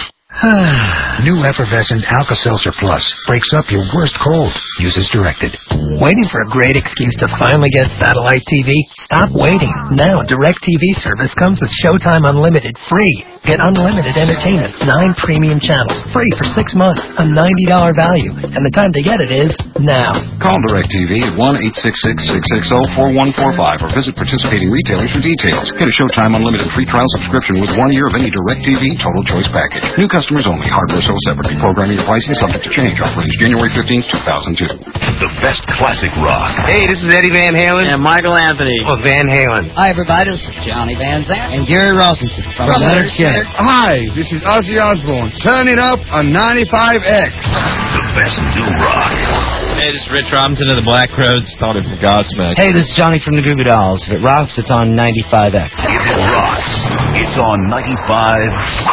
New effervescent Alka-Seltzer Plus breaks up your worst cold. Use as directed. Waiting for a great excuse to finally get satellite T V? Stop waiting. Now, DirecTV service comes with Showtime Unlimited free. Get unlimited entertainment, nine premium channels, free for six months, a ninety dollars value. And the time to get it is now. Call DirecTV at one eight six six, six six zero, four one four five or visit participating retailers for details. Get a Showtime Unlimited free trial subscription with one year of any DirecTV Total Choice package. New customers only. Hardware sold separately. Programming and pricing subject to change. Offer is January fifteenth, two thousand two. The best classic rock. Hey, this is Eddie Van Halen. And Michael Anthony. Of Van Halen. Hi, everybody. This is Johnny Van Zandt. And Gary Rossington from, from Leonard Skinner. Hi, this is Ozzy Osbourne. Turn it up on ninety-five X. The best new rock. Hey, this is Rich Robinson of the Black Crowes. Started from Godsmack. Hey, this is Johnny from the Goo Goo Dolls. If it rocks, it's on ninety-five X. If it rocks, it's on ninety-five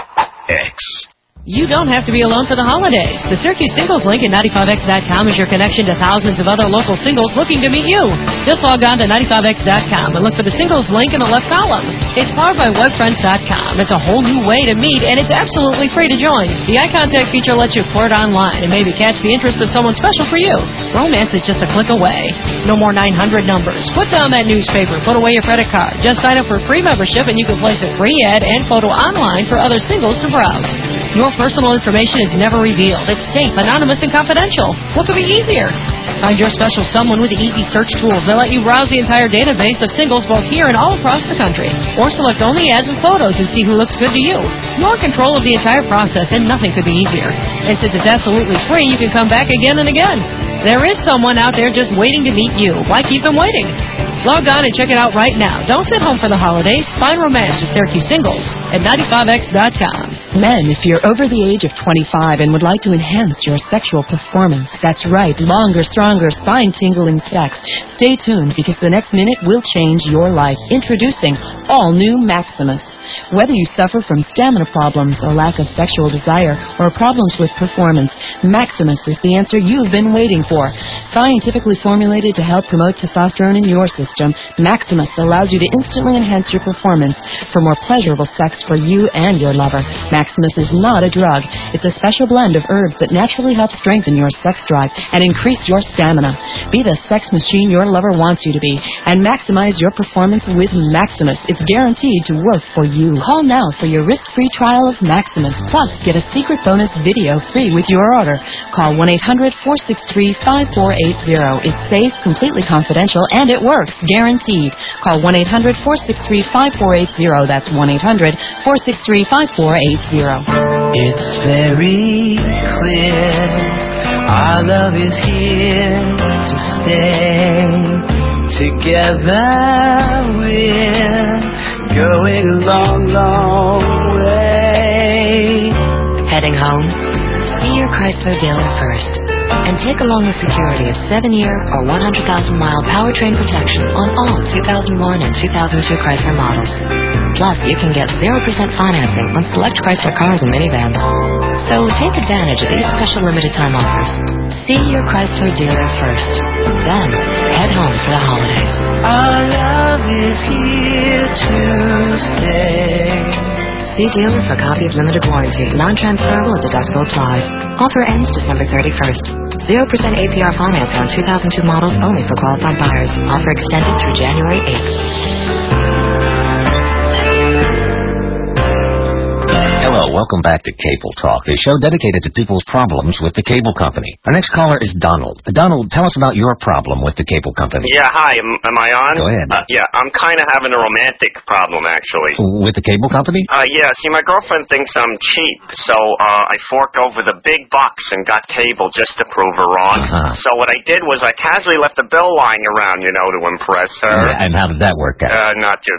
X. You don't have to be alone for the holidays. The Syracuse Singles link at ninety-five X dot com is your connection to thousands of other local singles looking to meet you. Just log on to ninety-five X dot com and look for the singles link in the left column. It's powered by web friends dot com. It's a whole new way to meet, and it's absolutely free to join. The eye contact feature lets you flirt online and maybe catch the interest of someone special for you. Romance is just a click away. No more nine hundred numbers. Put down that newspaper. Put away your credit card. Just sign up for free membership, and you can place a free ad and photo online for other singles to browse. Your personal information is never revealed. It's safe, anonymous, and confidential. What could be easier? Find your special someone with the easy search tools that let you browse the entire database of singles both here and all across the country. Or select only ads and photos and see who looks good to you. You're in control of the entire process, and nothing could be easier. And since it's absolutely free, you can come back again and again. There is someone out there just waiting to meet you. Why keep them waiting? Log on and check it out right now. Don't sit home for the holidays. Find romance with Syracuse Singles at ninety-five X dot com. Men, if you're over the age of twenty-five and would like to enhance your sexual performance, that's right, longer, stronger, spine-tingling sex. Stay tuned because the next minute will change your life. Introducing all new Maximus. Whether you suffer from stamina problems or lack of sexual desire or problems with performance, Maximus is the answer you've been waiting for. Scientifically formulated to help promote testosterone in your system, Maximus allows you to instantly enhance your performance for more pleasurable sex for you and your lover. Maximus is not a drug. It's a special blend of herbs that naturally help strengthen your sex drive and increase your stamina. Be the sex machine your lover wants you to be and maximize your performance with Maximus. It's guaranteed to work for you. Call now for your risk-free trial of Maximus. Plus, get a secret bonus video free with your order. Call one eight hundred, four six three, five four eight zero. It's safe, completely confidential, and it works. Guaranteed. Call one eight hundred, four six three, five four eight zero. That's one eight hundred, four six three, five four eight zero. It's very clear our love is here to stay. Together we're going a long, long way. Heading home? See your Chrysler dealer first. And take along the security of seven-year or one hundred thousand mile powertrain protection on all two thousand one and two thousand two Chrysler models. Plus, you can get zero percent financing on select Chrysler cars and minivans. So take advantage of these special limited-time offers. See your Chrysler dealer first. Then, head home for the holidays. Our love is here to stay. See dealer for a copy of limited warranty. Non-transferable and deductible applies. Offer ends December thirty-first. zero percent A P R financing on two thousand two models only for qualified buyers. Offer extended through January eighth. Hello, welcome back to Cable Talk, a show dedicated to people's problems with the cable company. Our next caller is Donald. Donald, tell us about your problem with the cable company. Yeah, hi, am, am I on? Go ahead. Uh, yeah, I'm kind of having a romantic problem, actually. With the cable company? Uh, yeah, see, my girlfriend thinks I'm cheap, so uh, I forked over the big bucks and got cable just to prove her wrong. Uh-huh. So what I did was I casually left the bill lying around, you know, to impress her. And how did that work out? Uh, not too good.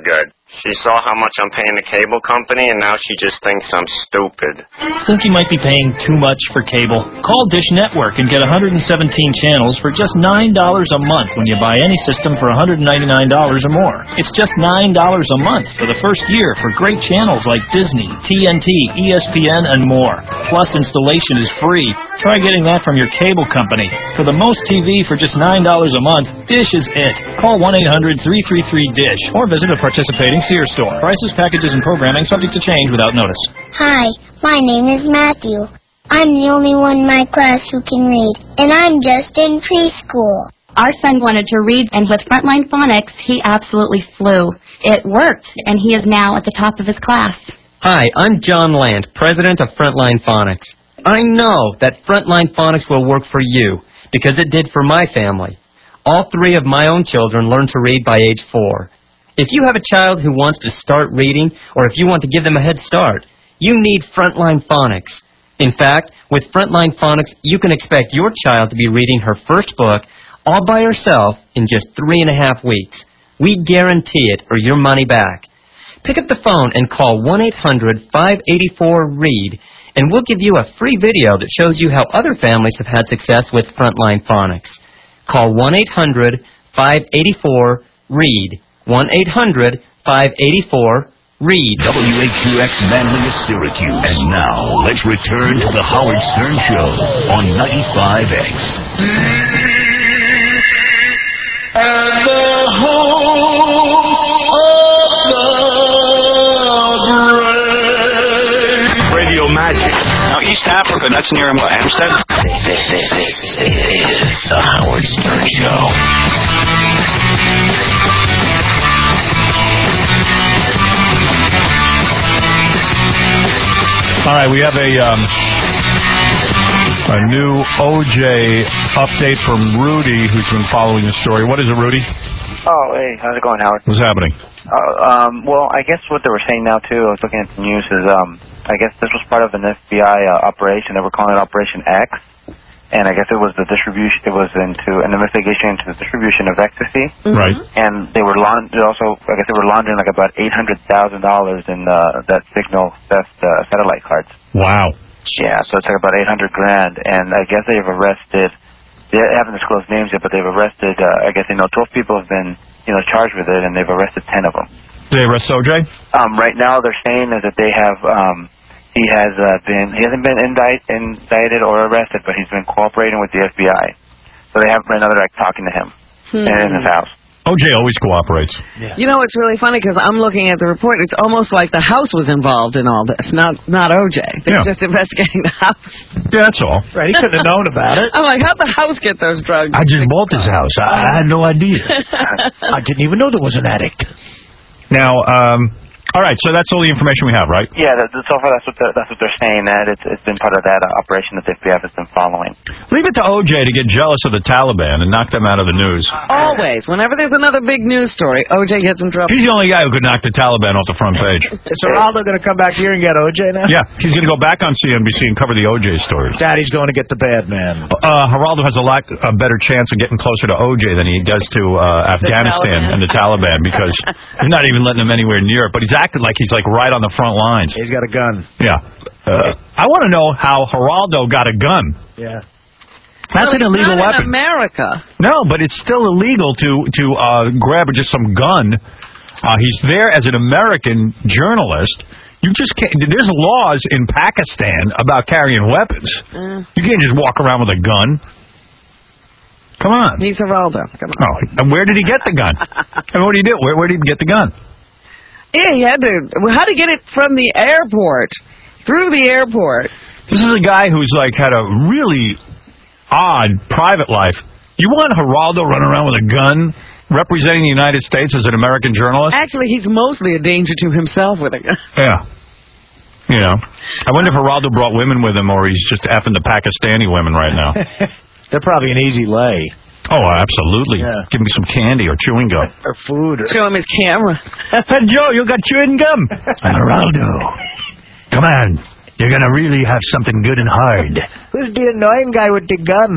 She saw how much I'm paying the cable company, and now she just thinks I'm stupid. Think you might be paying too much for cable? Call Dish Network and get one hundred seventeen channels for just nine dollars a month when you buy any system for one hundred ninety-nine dollars or more. It's just nine dollars a month for the first year for great channels like Disney, T N T, E S P N, and more. Plus, installation is free. Try getting that from your cable company. For the most T V for just nine dollars a month, Dish is it. Call one eight hundred three three three DISH or visit a participating Sears store. Prices, packages, and programming subject to change without notice. Hi, my name is Matthew. I'm the only one in my class who can read, and I'm just in preschool. Our son wanted to read, and with Frontline Phonics, he absolutely flew. It worked, and he is now at the top of his class. Hi, I'm John Land, president of Frontline Phonics. I know that Frontline Phonics will work for you, because it did for my family. All three of my own children learned to read by age four. If you have a child who wants to start reading, or if you want to give them a head start, you need Frontline Phonics. In fact, with Frontline Phonics, you can expect your child to be reading her first book all by herself in just three and a half weeks. We guarantee it or your money back. Pick up the phone and call one eight hundred five eight four READ, and we'll give you a free video that shows you how other families have had success with Frontline Phonics. Call one eight hundred five eight four READ. one eight hundred five eight four READ. W H U X Manly of Syracuse. And now, let's return to the Howard Stern Show on ninety-five X. And the home of the Radio Magic. Now, East Africa, that's near Amsterdam. This, this, this is the Howard Stern Show. All right, we have a um, a new O J update from Rudy, who's been following the story. What is it, Rudy? Oh, hey, how's it going, Howard? What's happening? Uh, um, well, I guess what they were saying now, too, I was looking at the news, is um, I guess this was part of an F B I uh, operation. They were calling it Operation X, and I guess it was the distribution, it was into an investigation into the distribution of ecstasy. Right. And they were laundering, also, I guess they were laundering like about eight hundred thousand dollars in uh, that signal theft uh, satellite cards. Wow. Yeah, so it's like about eight hundred grand, and I guess they've arrested, they haven't disclosed names yet, but they've arrested, uh, I guess, you know, twelve people have been, you know, charged with it, and they've arrested ten of them. Did they arrest O J? Um, right now they're saying is that they have, um, he has uh, been, he hasn't been indict, indicted or arrested, but he's been cooperating with the F B I. So they have, right now they're like talking to him Hmm. and in his house. O J always cooperates. Yeah. You know, it's really funny because I'm looking at the report. It's almost like the house was involved in all this, not not O J. They're Yeah. just investigating the house. Yeah, that's all. Right, he couldn't have known about it. I'm like, how'd the house get those drugs? I just bought this house. I, I had no idea. I didn't even know there was an attic. Now, um, all right, so that's all the information we have, right? Yeah, that, that's so far that's what they're, that's what they're saying. That it's it's been part of that uh, operation that the F B I has been following. Leave it to O J to get jealous of the Taliban and knock them out of the news. Always. Whenever there's another big news story, O J gets in trouble. He's the only guy who could knock the Taliban off the front page. Is Geraldo going to come back here and get O J now? Yeah, he's going to go back on C N B C and cover the O J stories. Daddy's going to get the bad man. Uh, Geraldo has a lot a better chance of getting closer to O J than he does to uh, Afghanistan and the Taliban because they're not even letting him anywhere near it. But he's acting like he's like right on the front lines. He's got a gun. Yeah. Uh, I want to know how Geraldo got a gun. Yeah. That's well, an illegal not weapon. In America. No, but it's still illegal to to uh, grab just some gun. Uh, he's there as an American journalist. You just can't. There's laws in Pakistan about carrying weapons. Uh, You can't just walk around with a gun. Come on. He's Geraldo. Come on. Oh, and where did he get the gun? And what did he do? Where, where did he get the gun? Yeah, he had to. Well, how to get it from the airport through the airport? This is a guy who's like had a really odd private life. You want Geraldo running around with a gun, representing the United States as an American journalist? Actually, he's mostly a danger to himself with a gun. Yeah. You know, I wonder if Geraldo brought women with him, or he's just effing the Pakistani women right now. They're probably an easy lay. Oh, absolutely. Yeah. Give me some candy or chewing gum. Or food. Or... Show him his camera. Hey, Joe, you got chewing gum. Geraldo, come on. You're going to really have something good and hard. Who's the annoying guy with the gun?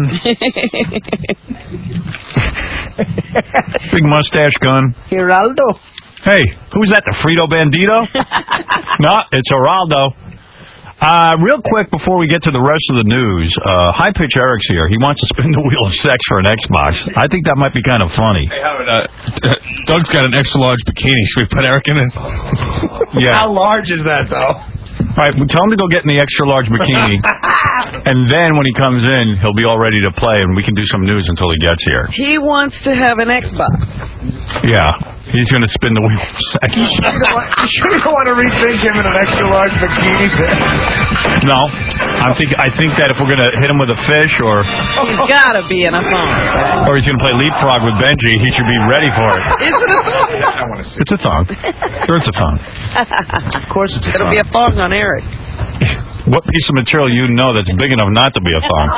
Big mustache gun. Geraldo. Hey, who's that, the Frito Bandito? No, it's Geraldo. Uh, real quick, before we get to the rest of the news, uh, High Pitch Eric's here. He wants to spin the wheel of sex for an Xbox. I think that might be kind of funny. Hey, Howard, uh, Doug's got an extra large bikini. Should we put Eric in it? Yeah. How large is that, though? All right, we tell him to go get in the extra large bikini, and then when he comes in, he'll be all ready to play, and we can do some news until he gets here. He wants to have an Xbox. Yeah, he's going to spin the wheel of sex. You sure you don't want, you sure you don't want to rethink him in an extra large bikini? No, I think I think that if we're going to hit him with a fish, or He's got to be in a phone. or he's going to play leapfrog with Benji, he should be ready for it. Is it a phone? I want to see. It's a thong. Sure, it's a thong. Of course it's a It'll thong. be a phone on Eric. What piece of material you know that's big enough not to be a thong?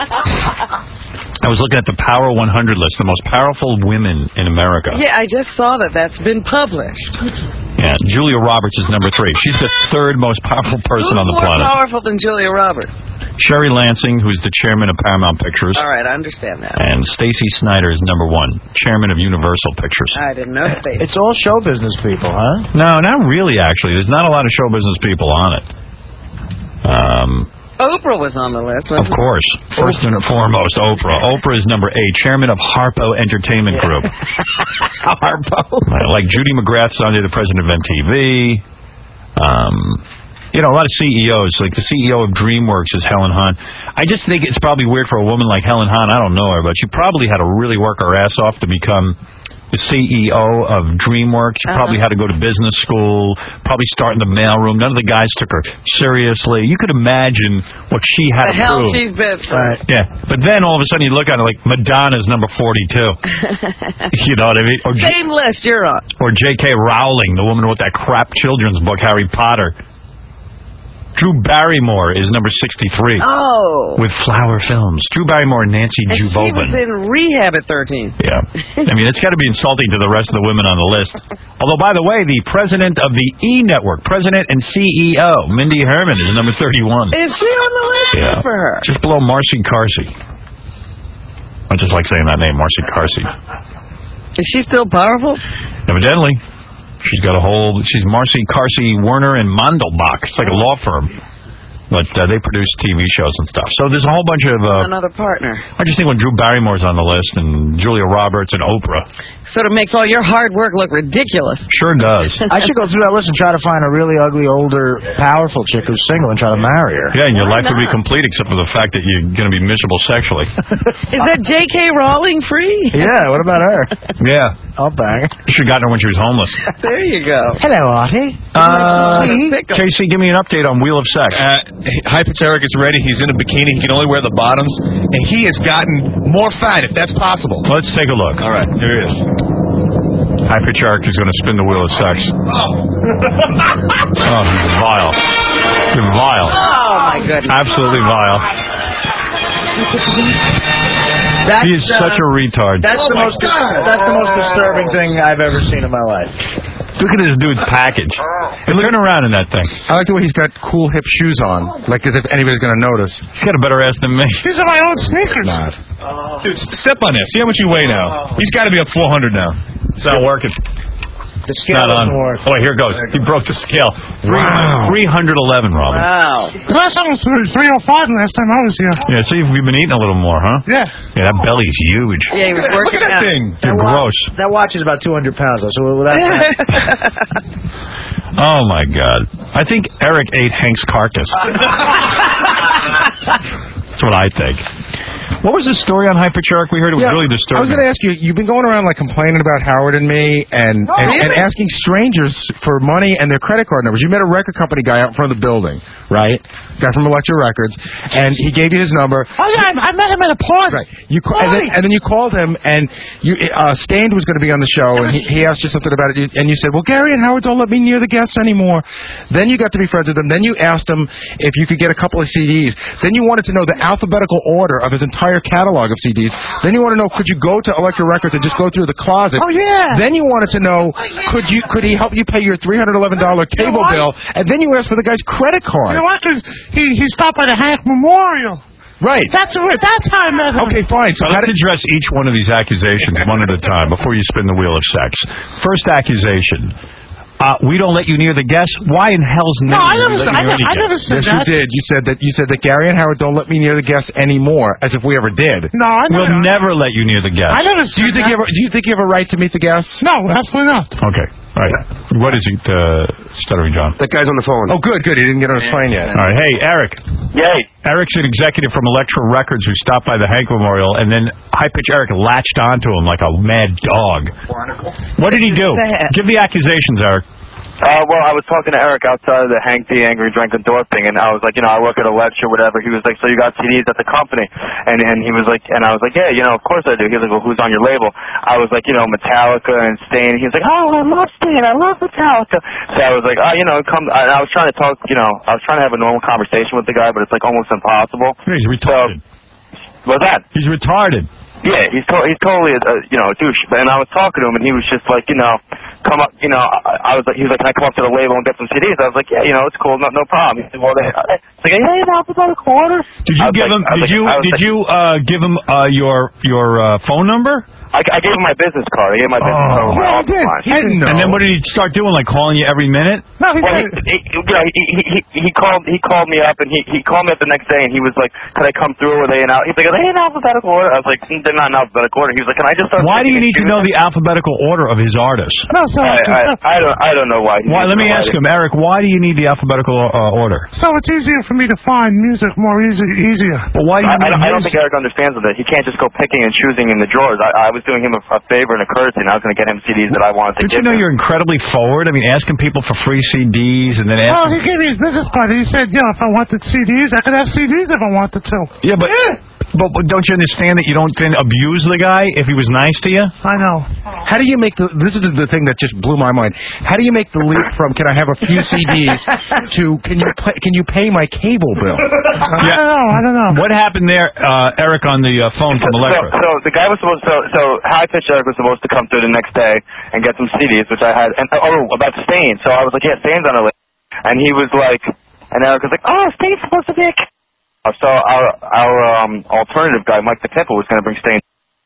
I was looking at the Power one hundred list, the most powerful women in America. Yeah, I just saw that. That's been published. Yeah, Julia Roberts is number three. She's the third most powerful person Who's on the more planet. powerful than Julia Roberts? Sherry Lansing, who's the chairman of Paramount Pictures. All right, I understand that. And Stacy Snyder is number one, chairman of Universal Pictures. I didn't know that. It's all show business people, huh? No, not really, actually. There's not a lot of show business people on it. Um, Oprah was on the list. of course. First and foremost, Oprah. Oprah is number eight, chairman of Harpo Entertainment Group. Harpo? Like Judy McGrath's on there, the president of M T V. Um, you know, a lot of C E Os. Like the C E O of DreamWorks is Helen Hunt. I just think it's probably weird for a woman like Helen Hunt. I don't know her, but she probably had to really work her ass off to become the C E O of DreamWorks. She Uh-huh. probably had to go to business school, probably start in the mailroom. None of the guys took her seriously. You could imagine what she had The to hell prove. she's been through. Right. Yeah, but then all of a sudden you look at it like Madonna's number forty-two. You know what I mean? Or, J- Same list you're on. or J K Rowling, the woman who wrote that crap children's book, Harry Potter. Drew Barrymore is number sixty-three. Oh. With Flower Films. Drew Barrymore and Nancy And she was Jubobin. in rehab at thirteen. Yeah. I mean, it's got to be insulting to the rest of the women on the list. Although, by the way, the president of the E! Network, president and C E O, Mindy Herman, is number thirty-one. Is she on the list? Yeah. Good for her. Just below Marcy Carsey. I just like saying that name, Marcy Carsey. Is she still powerful? Evidently. She's got a whole... She's Marcy Carsey, Werner, and Mandelbach. It's like a law firm. But uh, they produce T V shows and stuff. So there's a whole bunch of... Uh, Another partner. I just think when Drew Barrymore's on the list and Julia Roberts and Oprah. Sort of makes all your hard work look ridiculous. Sure does. I should go through that list and try to find a really ugly, older, powerful chick who's single and try to marry her. Yeah, and your life would be complete except for the fact that you're going to be miserable sexually. Is that J K Rowling free? Yeah, what about her? Yeah. I'll bang her. You should have gotten her when she was homeless. There you go. Hello, Artie. Uh, K C, give me an update on Wheel of Sex. Uh, High Pitch Eric is ready. He's in a bikini. He can only wear the bottoms. And he has gotten more fat, if that's possible. Let's take a look. All right, here he is. High Pitch Eric is going to spin the wheel of sex. Oh. Oh, he's vile. You're vile. Oh, my goodness. Absolutely vile. That's, He is uh, such a retard. That's the most. That's the most disturbing thing I've ever seen in my life. Look at this dude's package. Hey, turn around in that thing. I like the way he's got cool hip shoes on, like as if anybody's going to notice. He's got a better ass than me. These are my own sneakers. Not. Dude, step on this. See how much you weigh now. He's got to be up four hundred now. It's not working. The scale Not on. doesn't work. Oh, here it goes. He broke the scale. Wow. three hundred eleven, Robin. Wow. Last time was three oh five last time I was here. Yeah, see, we've been eating a little more, huh? Yeah. Yeah, that belly's huge. Yeah, he was Look working at out. that thing. You're That watch- gross. That watch is about two hundred pounds, though, so with that. Oh, my God. I think Eric ate Hank's carcass. That's what I think. What was the story on High Pitch Eric we heard? It was Yeah, really I was disturbing. going to ask you, you've been going around like complaining about Howard and me and, Oh, and, really? and asking strangers for money and their credit card numbers. You met a record company guy out in front of the building, right? Guy from Electra Records, and he gave you his number. Oh, yeah, I, I met him at a party. Right. You ca- and, then, and then you called him, and you uh, Stained was going to be on the show, and he, he asked you something about it, and you said, well, Gary and Howard don't let me near the guests anymore. Then you got to be friends with them. Then you asked him if you could get a couple of C Ds. Then you wanted to know the alphabetical order of his entire catalog of C Ds. Then you want to know, could you go to Electra Records and just go through the closet? Oh, yeah. Then you wanted to know, could you could he help you pay your three hundred eleven dollars cable what? bill? And then you asked for the guy's credit card. You know what? 'Cause he, he stopped by the Hank Memorial. Right. That's that's how I met him. Okay, fine. So So let's address each one of these accusations one at a time before you spin the wheel of sex. First accusation. uh, we don't let you near the guests. Why in hell's name? No, I do we never let said- you I near never- any I never guests? said Yes, you did. You said that. You said that Gary and Howard don't let me near the guests anymore, as if we ever did. No, I We'll never. never let you near the guests. I never Do you think you have? a- Do you think you have a right to meet the guests? No, absolutely not. Okay. All right. What is it, uh, Stuttering John? That guy's on the phone. Oh, good, good. He didn't get on his plane yet. All right. Hey, Eric. Yay. Eric's an executive from Elektra Records who stopped by the Hank Memorial, and then High Pitch Eric latched onto him like a mad dog. What did he do? Give the accusations, Eric. Uh, well, I was talking to Eric outside of the Hank D. Angry Drinking Door thing, and I was like, you know, I work at a lecture, whatever. He was like, so you got C Ds at the company? And and he was like, and I was like, yeah, you know, of course I do. He was like, well, who's on your label? I was like, you know, Metallica and Stain. He was like, oh, I love Stain. I love Metallica. So I was like, oh, you know, come. And I was trying to talk, you know, I was trying to have a normal conversation with the guy, but it's like almost impossible. He's retarded. So, what's that? He's retarded. Yeah, he's to- he's totally a, a you know a douche. And I was talking to him, and he was just like, you know, come up, you know, I, I was like, he was like, can I come up to the label and get some C Ds? I was like, yeah, you know, it's cool, no no problem. He said, well, they, I, it's like, hey, that's about a quarter. Did you give him? Did you did you uh, give him uh, your your uh, phone number? I, I gave him my business card. I gave him my business card. with my office line. He didn't know. And then what did he start doing? Like calling you every minute? No, he, well, he, he, you know, he, he, he, he called he called me up and he he called me up the next day and he was like, "Could I come through? Were they in out?" He's like, "Are they in alphabetical order?" I was like, "They're not in alphabetical order." He was like, "Can I just start?" Why do you need to know the alphabetical order of his artists? No, so I, I, I don't I don't know why. He Why? needs Let me to know ask why. him, Eric. Why do you need the alphabetical uh, order? So it's easier for me to find music more easy, easier. But why do you I, I, need don't, I don't his- think Eric understands that. He can't just go picking and choosing in the drawers. I, I was doing him a, a favor and a courtesy, and I was going to get him C Ds that I wanted to Don't give you know him. you're incredibly forward? I mean, asking people for free C Ds and then Well, asking. he gave me his business card. He said, yeah, if I wanted C Ds, I could have C Ds if I wanted to. Yeah, but, but but don't you understand that you don't then abuse the guy if he was nice to you? I know. How do you make the? This is the thing that just blew my mind. How do you make the leap from can I have a few C Ds to can you play, can you pay my cable bill? I don't know. I don't know. What happened there, uh, Eric, on the uh, phone from So, Elektra? so the guy was supposed to, so High Pitch Eric was supposed to come through the next day and get some C Ds, which I had, and oh, about Stain. So I was like, yeah, Stain's on the list. And he was like, and Eric was like, oh, Stain's supposed to be a... So our, our um, alternative guy, Mike the Tipple, was going to bring Stain.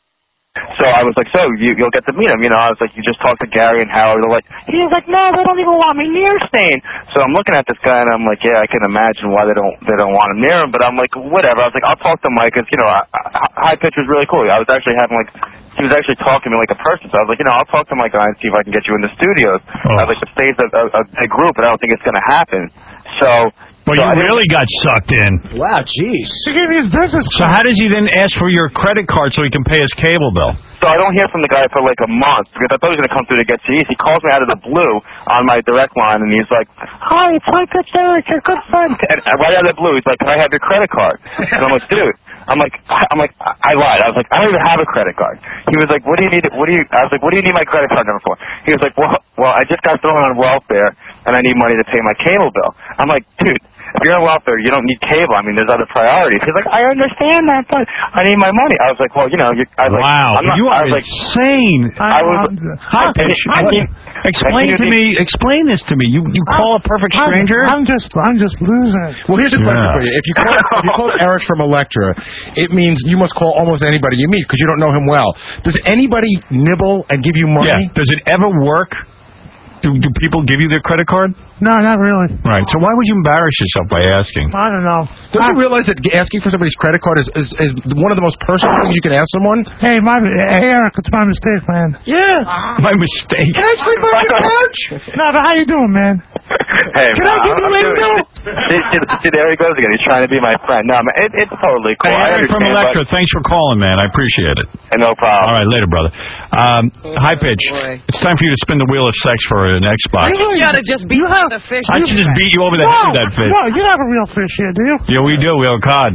So I was like, so you, you'll get to meet him, you know. I was like, you just talk to Gary and Howard. They're like, he was like, no, they don't even want me near Stain. So I'm looking at this guy and I'm like, yeah, I can imagine why they don't they don't want him near him. But I'm like, whatever. I was like, I'll talk to Mike. Cause you know, I, I, High Pitch was really cool. I was actually having like, he was actually talking to me like a person. So I was like, you know, I'll talk to my guy and see if I can get you in the studios. I was like, the Stain's a, a, a big group, and I don't think it's going to happen. So. Well, so you I didn't- really got sucked in. Wow, jeez. He gave me his business So how does he then ask for your credit card so he can pay his cable bill? So I don't hear from the guy for like a month because I thought he was going to come through to get C Ds. He calls me out of the blue on my direct line and he's like, hi, it's High Pitch Eric, you're a good friend. And right out of the blue, he's like, can I have your credit card? And I'm like, dude. I'm like, I'm like, I lied. I was like, I don't even have a credit card. He was like, what do you need? What do you? I was like, what do you need my credit card number for? He was like, well, well, I just got thrown on welfare and I need money to pay my cable bill. I'm like, dude. If you're on welfare, you don't need cable. I mean, there's other priorities. He's like, I understand that, but I need my money. I was like, well, you know, you, I was like, Wow, I'm not, you I are was like, insane. I was. High Pitch, I mean, explain I to mean, me. Explain this to me. You you call a perfect stranger? I'm, I'm just, I'm just losing it. Well, here's a question Yeah. for you. If you call, if you call Eric from Elektra, it means you must call almost anybody you meet because you don't know him well. Does anybody nibble and give you money? Yeah. Does it ever work? Do, do people give you their credit card? No, not really. Right. So why would you embarrass yourself by asking? I don't know. Don't you realize that asking for somebody's credit card is, is, is one of the most personal things you can ask someone? Hey, my, hey, Eric, it's my mistake, man. Yeah. My mistake. Can I sleep on your couch? No, but how you doing, man? Hey, Can man, I give you I'm a doing- window? See, see, see, there he goes again. He's trying to be my friend. No, man, it, it's totally cool. Hey, I Eric from understand, Elektra, but- thanks for calling, man. I appreciate it. Hey, no problem. All right, later, brother. Um, High Pitch, it's time for you to spin the wheel of sex for an Xbox. You gotta just beat the fish. I should just beat you over the head with that fish. No, you don't have a real fish here, do you? Yeah, we do. We have a cod.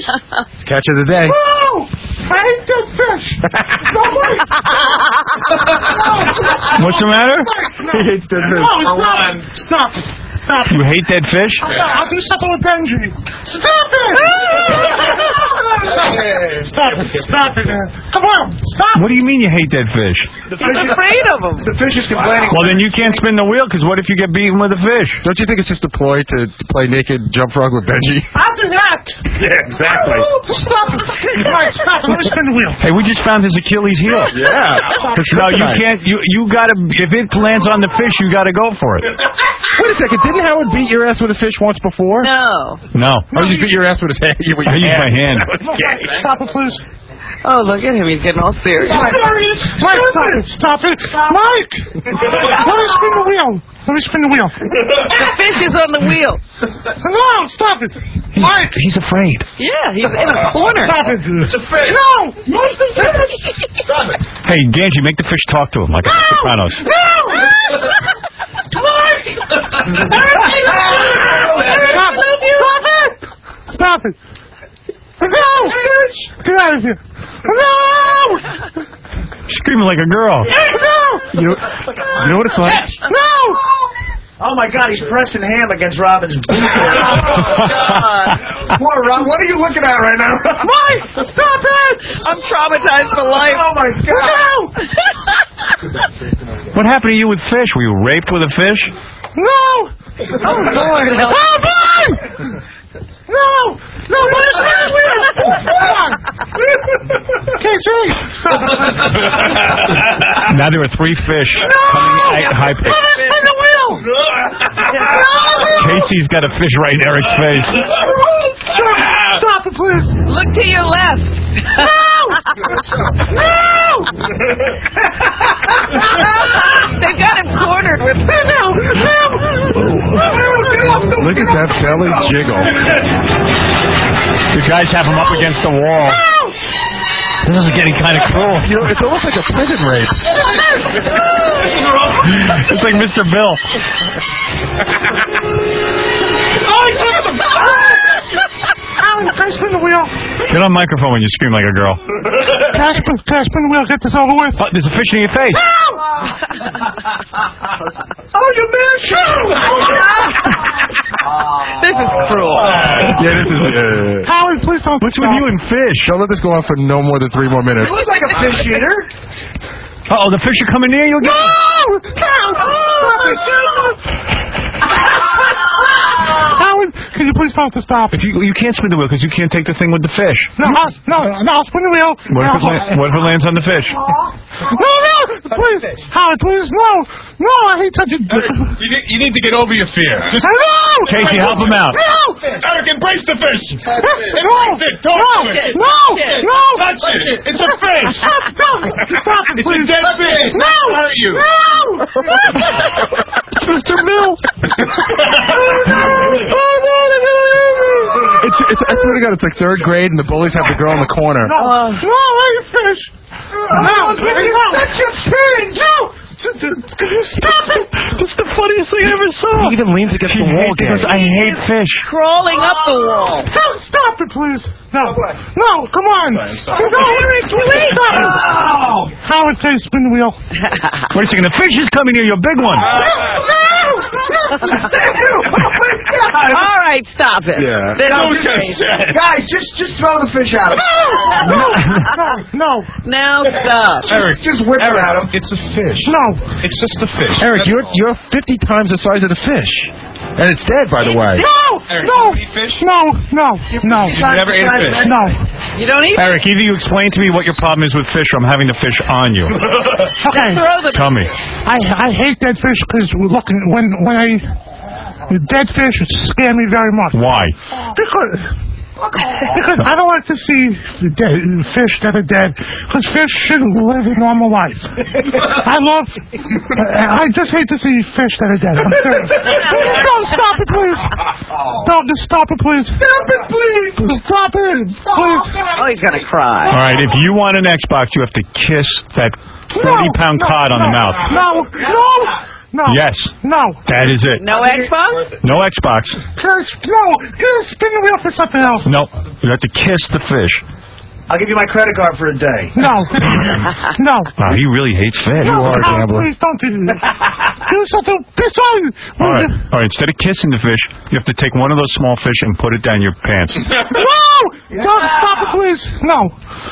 Catch of the day. No! I hate that fish! No, wait! What's the matter? He hates that fish. No, stop it! Stop it! Stop it! You hate that fish? I'll, I'll do something with Benji. Stop it! Stop it. Stop it. Come on. Stop. What do you mean you hate dead fish? The fish is afraid of him. The fish is complaining. Well, then you can't spin the wheel, because what if you get beaten with a fish? Don't you think it's just a ploy to, to play naked jump frog with Benji? I'll do that. Yeah, exactly. Stop it. Right, stop it. Let me spin the wheel. Hey, we just found his Achilles heel. Yeah. No, you can't. You you gotta. If it lands on the fish, you gotta go for it. Wait a second. Didn't Howard beat your ass with a fish once before? No. No. Oh, you beat your ass with his hand. With your I used hand. my hand. That was gay. Stop it, please. Oh, look at him. He's getting all serious. Mike, Mike, stop it. Stop it. Mike. Let me spin the wheel. Let me spin the wheel. The fish is on the wheel. No, stop it. He's, Mike. he's afraid. Yeah, he's in a corner. Stop it. It's a fish. No. Stop it. Hey, Ganji, make the fish talk to him like a Sopranos. No. Mike. Stop it. Stop it. No! Get out of here! No! Screaming like a girl. No! You know, you know what it's like? No! Oh my God, he's pressing ham against Robin's boot. Oh, Poor Rob, what are you looking at right now? Mike! Stop it! I'm traumatized for life. Oh my God! No! What happened to you with fish? Were you raped with a fish? No! Oh Lord, help! Help me! No! No, what is that? Come on! Casey! Stop it. Now there are three fish No! coming at high pitch. Let me spin the wheel! Casey's got a fish right in Eric's face. Stop, stop it, please! Look to your left. No! No! They've got him cornered with. No! No! Look at that belly jiggle. The guys have him up against the wall. This is getting kind of cruel. You know, it's almost like a prison rape. It's like Mister Bill. Oh, he took him! Alan, can I spin the wheel? Get on microphone when you scream like a girl. Can I spin, can I spin the wheel? Get this over with. Oh, there's a fish in your face. No! Oh, you missed! This is cruel. Yeah, this is. Uh, Howard, please don't. What's with you and fish? Don't let this go on for no more than three more minutes. You look like a fish eater. Uh oh, the fish are coming near you again. No! Howard, can you please tell us to stop? If you you can't spin the wheel because you can't take the thing with the fish. No, I'll, no, no, I'll spin the wheel. What if, no, it la- what if it lands on the fish? No, no, please, Howard, please, no, no, I hate touching. You need, you need to get over your fear. Just No! Casey, help him out. No! Eric, embrace the fish. No! Embrace it. Don't No! do it. No! No! Touch it. It's a fish. No! Stop it, It's a please. dead fish. No! It'll hurt you. No! Mister Mill. It's, it's, I swear to God, it's like third grade, and the bullies have the girl in the corner. No! No! I eat fish. No! No! That's your pin! No! Stop it! That's the funniest thing I ever saw. He even leans against the wall again. Because I hate fish. Crawling up the wall. Stop, stop it, please. No. No, come on. No, it's release. Stop it. Howard, please spin the wheel. Wait a second, the fish is coming near you, a big one. All right, stop it. Yeah. There's no Guys, just just throw the fish at him. No, no, no. Now stop. Eric, just whip it at him. It's a fish. No. It's just a fish. Eric, you're you're fifty times the size of the fish, and it's dead, by the way. No, Eric, no, you eat fish? no, no, no. You never ate a fish? No. You don't eat. Eric, either you explain to me what your problem is with fish, or I'm having the fish on you. Okay. Throw the. Tell me. I I hate dead fish because looking when when I dead fish scare me very much. Why? Because. Because I don't like to see dead, fish that are dead. Because fish should live a normal life. I love. I just hate to see fish that are dead. I'm serious. Don't stop it, please. Don't just stop it, please. Stop it, please. Stop it, please. Oh, he's gonna cry. All right, if you want an Xbox, you have to kiss that forty-pound no, cod on no, the mouth. No, no, no. Yes. No. That is it. No Xbox? No Xbox. Just, no. Just spin the wheel for something else. No. You have to kiss the fish. I'll give you my credit card for a day. No. No. Wow, he really hates fish. No, no, please don't do that. Do something. Piss on. All right. All right. Instead of kissing the fish, you have to take one of those small fish and put it down your pants. No! No, stop it, please. No.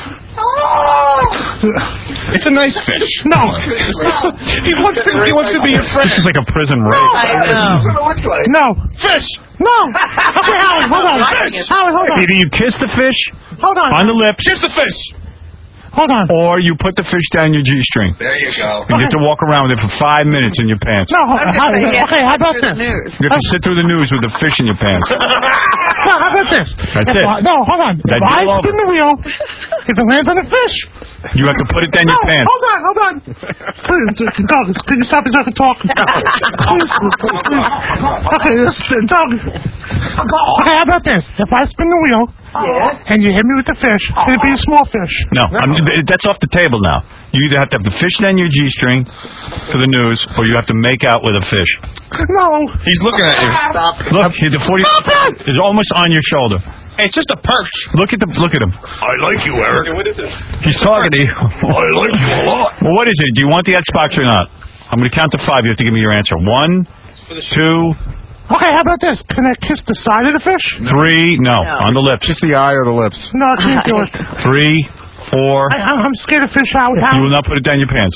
It's a nice fish. No. he wants to. He wants to be your friend. This is like a prison rape. I know. No. Fish. No. Okay, Howard, hold on. Howard, hold on. Either you kiss the fish Hold on. on the lips, Kiss the fish. Hold on. or you put the fish down your G-string. There you go. You get to walk around with it for five minutes in your pants. No, hold on. Okay, how about this? You get to sit through the news with the fish in your pants. No, how about this? That's If it. I- no, hold on. That's if I all spin over. the wheel, if it lands on the fish. You have to put it down No, your pants. hold on, hold on. Please, Doug, can you stop me so I can talk? Please, please. Okay, listen, Doug. Okay, how about this? If I spin the wheel, Yeah. and you hit me with the fish, it'd be a small fish. No, I'm, that's off the table now. You either have to have the fish down your G-string for the news, or you have to make out with a fish. No. He's looking at you. Look, here, the forty is almost on your shoulder. Hey, it's just a perch. Look at the look at him. I like you, Eric. What is it? He's talking to you. I like you a lot. Well, what is it? Do you want the Xbox or not? I'm going to count to five. You have to give me your answer. One, two, Okay, how about this? Can I kiss the side of the fish? three. No, on the lips. Just the eye or the lips. No, I can't do it. Three, four. I, I'm I'm scared of fish. How? You how? will not put it down your pants.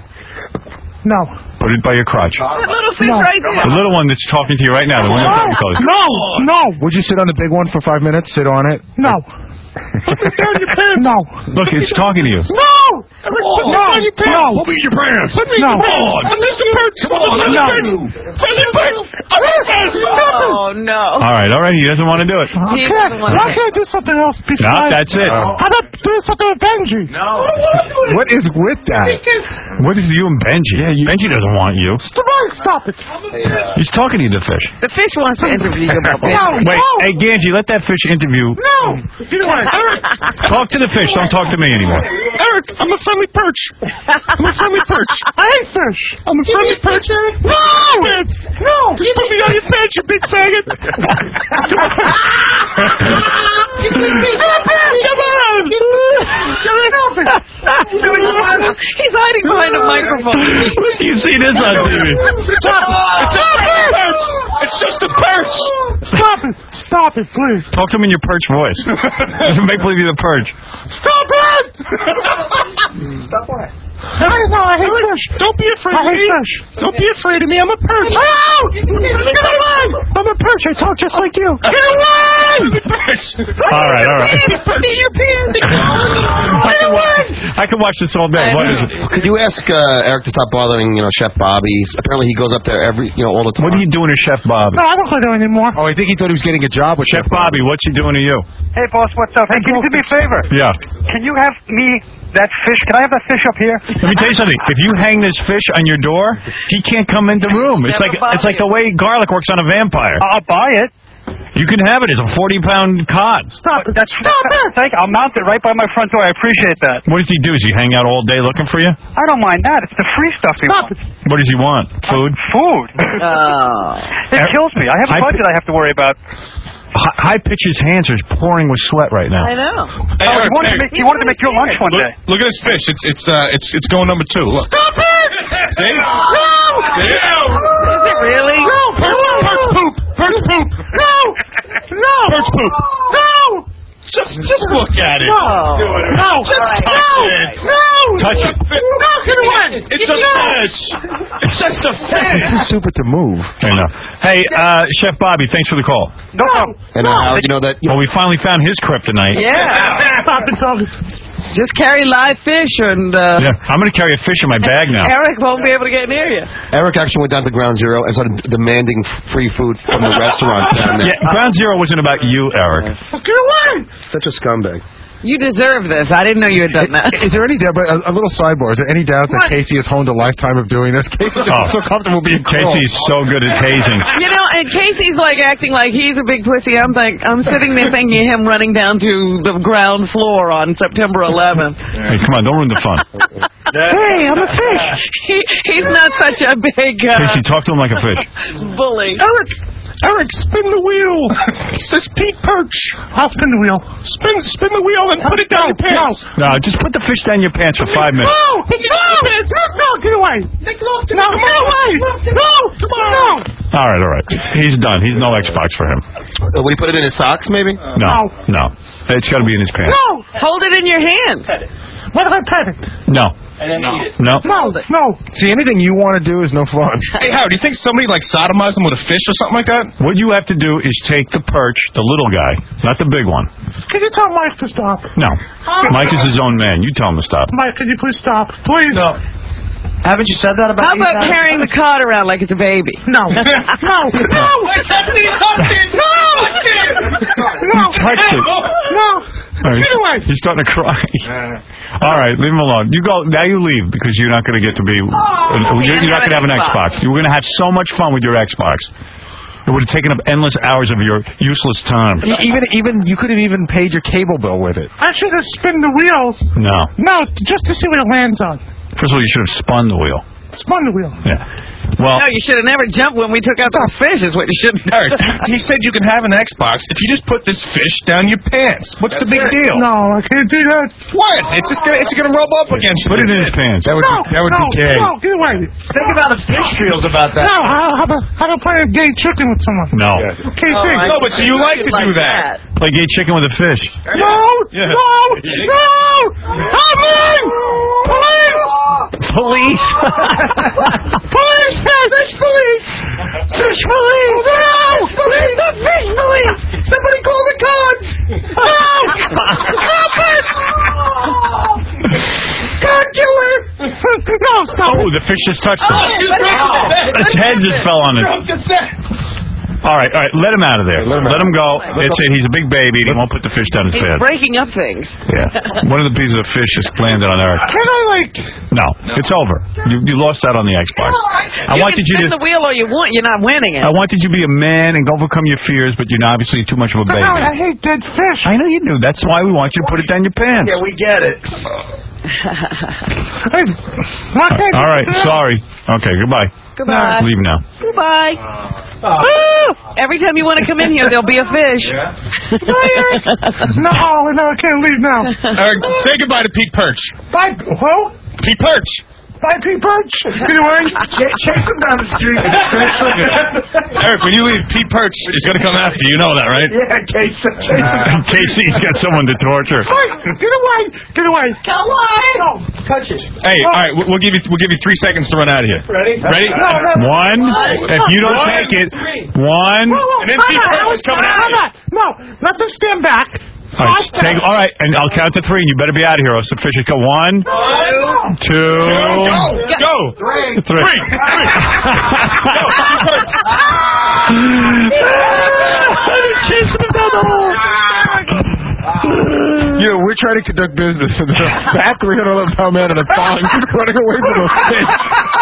No. Put it by your crotch. That little fish No. right there. The little one that's talking to you right now. The one that's talking close. No, no, Would you sit on the big one for five minutes? Sit on it. no. Put it down your pants. No. Look, it's talking to you. No! No! No! Put me in your pants. Put me No. in your pants. I'm Mister Perch. Come on, I'm No. Mister Perch. I'm Mister Perch. Oh, no. All right, all right. He doesn't want to do it. Okay. doesn't wanna Why do can't I do something else No, besides? that's it. How about doing something with Benji? No. What is with that? What is you and Benji? Yeah, you, Benji doesn't want you. Stop, stop it. He's talking to you, the fish. The fish wants to interview you about No, Benji. Wait, no. hey, Ganji, let that fish interview. No! Get away. Eric! Talk to the fish. Don't talk to me anymore. Eric, I'm a friendly perch. I'm a friendly perch. I hate fish. I'm a friendly perch. No! No! Just put me on your pants, you big faggot. Come on! He's hiding behind a microphone. You see this on T V? Stop it! Stop it! It's just a perch. Stop it! Stop it, please. Talk to him in your perch voice. Make believe you're the perch. Stop it! Stop what? I know, I hate fish. Don't be afraid I of me. hate fish. Don't be afraid of me. I'm a perch. No! Get away! I'm a perch. I talk just like you. Get away! All right, all right. Put me in your pants. I can, watch, I can watch this all day. What is it? Could you ask uh, Eric to stop bothering, you know, Chef Bobby? Apparently he goes up there every, you know, all the time. What are you doing to Chef Bobby? No, I don't go there anymore. Oh, I think he thought he was getting a job with Chef Bobby, what's he doing to you? Hey, boss, what's up? Hey, can you do me a favor? Yeah. Can you have me that fish? Can I have that fish up here? Let me tell you something. If you hang this fish on your door, he can't come into the room. It's like it's like the way garlic works on a vampire. I'll buy it. You can have it as a forty pound cod. Stop it. That's Stop it. Thank I'll mount it right by my front door. I appreciate that. What does he do? Does he hang out all day looking for you? I don't mind that. It's the free stuff. Stop it. What does he want? Food? Food. Oh. It kills me. I have a I- budget I have to worry about. Hi- High Pitch's hands are pouring with sweat right now. I know. Oh, you wanted, to make, you wanted to make your lunch one day. Look at this fish. It's it's uh it's it's going number two. Look. Stop it! See? No! See? Is it really? No! Perch poop! Perch poop! No! No! Perch poop. No! Just just look at it. No! No! Just No! touch it. No! Touch it. No! Get away! It's a fish. It's just a It's fish. too stupid to move. I know. Hey, uh, Chef Bobby, thanks for the call. No problem. And uh, how you know that? Well, we finally found his kryptonite. Yeah. Stop it, Doug. Just carry live fish and uh, Yeah, I'm going to carry a fish in my bag now. Eric won't be able to get near you. Eric actually went down to Ground Zero and started demanding free food from the restaurant down there. Yeah, Ground Zero wasn't about you, Eric. Get away! Such a scumbag. You deserve this. I didn't know you had done that. Is there any doubt? But a, a little sidebar. Is there any doubt that Casey has honed a lifetime of doing this? Casey's just Oh. so comfortable being Casey's so good at hazing. You know, and Casey's like acting like he's a big pussy. I'm like, I'm sitting there thinking of him running down to the ground floor on September eleventh. Hey, come on, don't ruin the fun. Hey, I'm a fish. He, he's not such a big uh, Casey, talk to him like a fish. bully. Eric! Eric, spin the wheel! It says Pete Perch. I'll spin the wheel. Spin spin the wheel and put it down your pants. No, just put the fish down your pants for five minutes. No! No! No! Get away! No! Get away! No! Come on! No! All right, all right. He's done. He's no Xbox for him. Uh, Will he put it in his socks, maybe? No, no. It's got to be in his pants. No! Hold it in your hand. What if I pet it? No. And then eat it. No. No, no. See, anything you want to do is no fun. Hey, Howard, do you think somebody like sodomized him with a fish or something like that? What you have to do is take the perch, the little guy, not the big one. Can you tell Mike to stop? No. Mike is his own man. You tell him to stop. Mike, can you please stop? Please. No. Haven't you said that about How about carrying the cart around like it's a baby? No. No. No. No. You touched it. No. All right, Get away. He's starting to cry. All right, leave him alone. You go now. You leave because you're not going to get to be. Oh, you're, you're not going to have an Xbox. You're going to have so much fun with your Xbox. It would have taken up endless hours of your useless time. E- Even, even you could have even paid your cable bill with it. I should have spun the wheels. No. No, just to see what it lands on. First of all, you should have spun the wheel. Spun the wheel. Yeah. Well. No, you should have never jumped when we took out those fish. Is what you should have Eric, he said you can have an Xbox if you just put this fish down your pants. What's the big deal? No, I can't do that. What? It's just gonna, it's gonna rub up against you. Put it in his pants. That would No, be, that would no, be gay. no, get away. Think about the fish reels about that. No, how, how about how about playing gay chicken with someone? No. K C. Oh, I No, but so you like to like do that. Play gay chicken with a fish. No, Yeah. no, no! Help me! Police! Police. Police! Fish police! Fish police! No! Police! The fish police! Somebody call the cops! No! Stop it! God killer! No, stop Oh, it! the fish just touched him. Oh, Its head just fell on it. All right, all right. Let him out of there. Let him, let him go. That's it. He's a big baby. And he won't put the fish down his He's pants. breaking up things. Yeah. One of the pieces of fish just landed on Eric. Can I, like... No, it's over. You, you lost out on the Xbox. I you wanted can you spin to. the wheel all you want. You're not winning it. I wanted you to be a man and overcome your fears, but you're obviously too much of a baby. No, I hate dead fish. I know you do. That's why we want you to put it down your pants. Yeah, we get it. Hey, why can't All you right, do that? sorry. Okay, goodbye. Goodbye. Leave now. Goodbye. Oh. Woo! Every time you want to come in here, there'll be a fish. No, no, I can't leave now. Eric, say goodbye to Pete Perch. Bye, who? Pete Perch. Bye, Pete Perch. Get away. Ch- chase him down the street. Eric, when you leave, Pete Perch is going to come after you. You know that, right? Yeah, Casey. Casey's got someone to torture. Mike, get away. Get away. Get away. No. Touch it. Hey, all right, we'll we'll give you we'll give you three seconds to run out of here. Ready? Ready? No, no. One. If you don't One. take it, one. Whoa, whoa, And then I'm Pete not, Perch is coming I'm at you. not. No, let them stand back. All right, take, all right, and I'll count to three, and you better be out of here, or else the fish will go. One, two, Go, go, Three. three. three. You know, we're trying to conduct business, and there's a fat three hundred eleven pound man in a thong running away from a fish.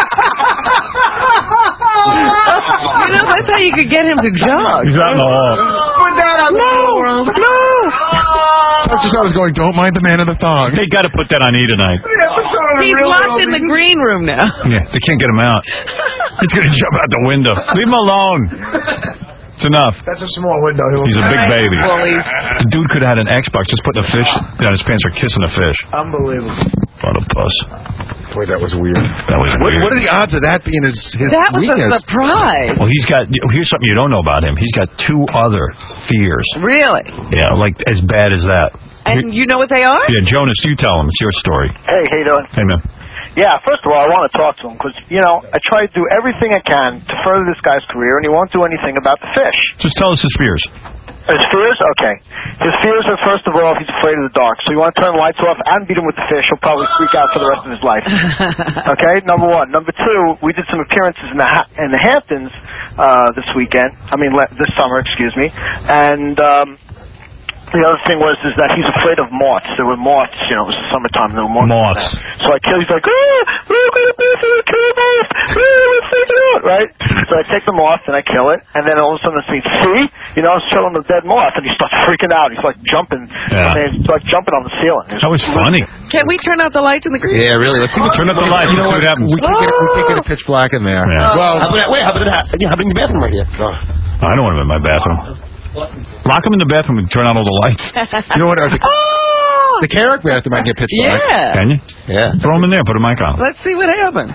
You know, that's how you could get him to jog. He's out in the hall. Put that on the world. No. That's just how I was going, don't mind the man in the thong. They got to put that on E tonight. He's locked in the green room now. Yeah, they can't get him out. He's going to jump out the window. Leave him alone. It's enough. That's a small window. He's a big All right, baby. bullies. The dude could have had an Xbox, just putting a fish down his pants or kissing a fish. Unbelievable. What a puss. Boy, that was weird. That was What, weird. what are the odds of that being his, his That was weakness? a surprise. Well, he's got. Here's something you don't know about him. He's got two other fears. Really? Yeah, like as bad as that. And you know what they are? Yeah, Jonas, you tell him. It's your story. Hey, how you doing? Hey, man. Yeah, first of all, I want to talk to him because, you know, I try to do everything I can to further this guy's career, and he won't do anything about the fish. Just tell us his fears. His fears? Okay. His fears are, first of all, he's afraid of the dark. So you want to turn the lights off and beat him with the fish. He'll probably freak out for the rest of his life. Okay, number one. Number two, we did some appearances in the ha- in the Hamptons uh, this weekend. I mean, le- this summer, excuse me. And um, the other thing was is that he's afraid of moths. There were moths, you know, it was the summertime. There were moths. Moths. So I kill. He's like, ah, we're going to be able to kill moth. We're freaking out, right? So I take the moth and I kill it, and then all of a sudden I say, see, you know, I was killing the dead moth, and he starts freaking out. He's like jumping, Yeah. and he's like jumping on the ceiling. That was funny. Can we turn out the lights in the green? Yeah, really. Let's see what Turn up the lights. You know Let's see what what? happens. We can't get, we can't get a pitch black in there. Yeah. Well, How about that? Wait, how about that? Yeah, how about in the bathroom right here? Oh. I don't want him in my bathroom. Lock him in the bathroom and turn on all the lights. you know what? I think, Oh! The Carrick bathroom might get pitch black. Yeah. Can you? Yeah. Throw them in there. Put a mic on. Let's see what happens.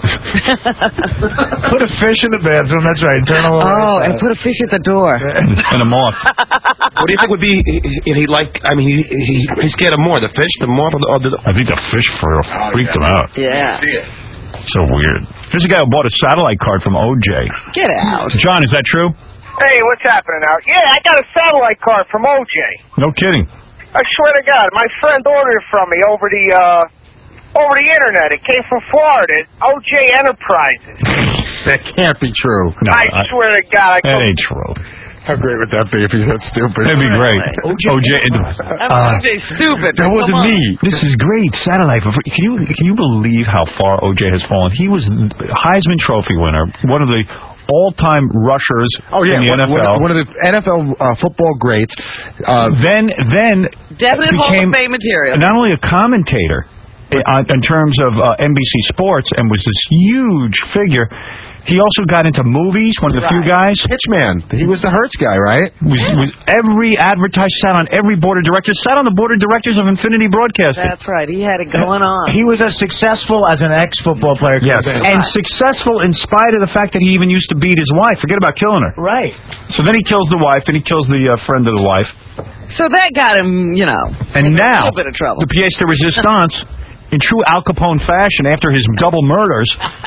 Put a fish in the bathroom. That's right. Turn them over. Oh, and put a fish at the door. And them off. What do you think would be if he like? I mean, he he, he scared him more. The fish, the moth, or the. Or the I think the fish for freaked him out. Yeah. See it. So weird. There's a guy who bought a satellite card from O J. Get out. John, is that true? Hey, what's happening out? Yeah, I got a satellite card from O J. No kidding. I swear to God, my friend ordered it from me over the uh over the internet. It came from Florida, O J Enterprises. That can't be true. No, I, I- swear to God, I That go, ain't true. How great would that be if he's that stupid? That'd be great. O J. I'm O J stupid. That wasn't Come on. me. This is great. Satellite. Can you can you believe how far O J has fallen? He was Heisman Trophy winner, one of the all-time rushers Oh yeah, in the one, N F L. one of the N F L uh, football greats. Uh, then then Definite Hall became of Fame material. not only a commentator in, in terms of uh, N B C Sports and was this huge figure. He also got into movies, one of the few guys. Pitchman. He was the Hertz guy, right? Was, was every advertiser sat on every board of directors, sat on the board of directors of Infinity Broadcasting. That's right. He had it going on. He was as successful as an ex-football player. Yes, could be. and successful in spite of the fact that he even used to beat his wife. Forget about killing her. Right. So then he kills the wife, then he kills the uh, friend of the wife. So that got him, you know, And in now, a little bit of trouble. the pièce de résistance, in true Al Capone fashion, after his double murders,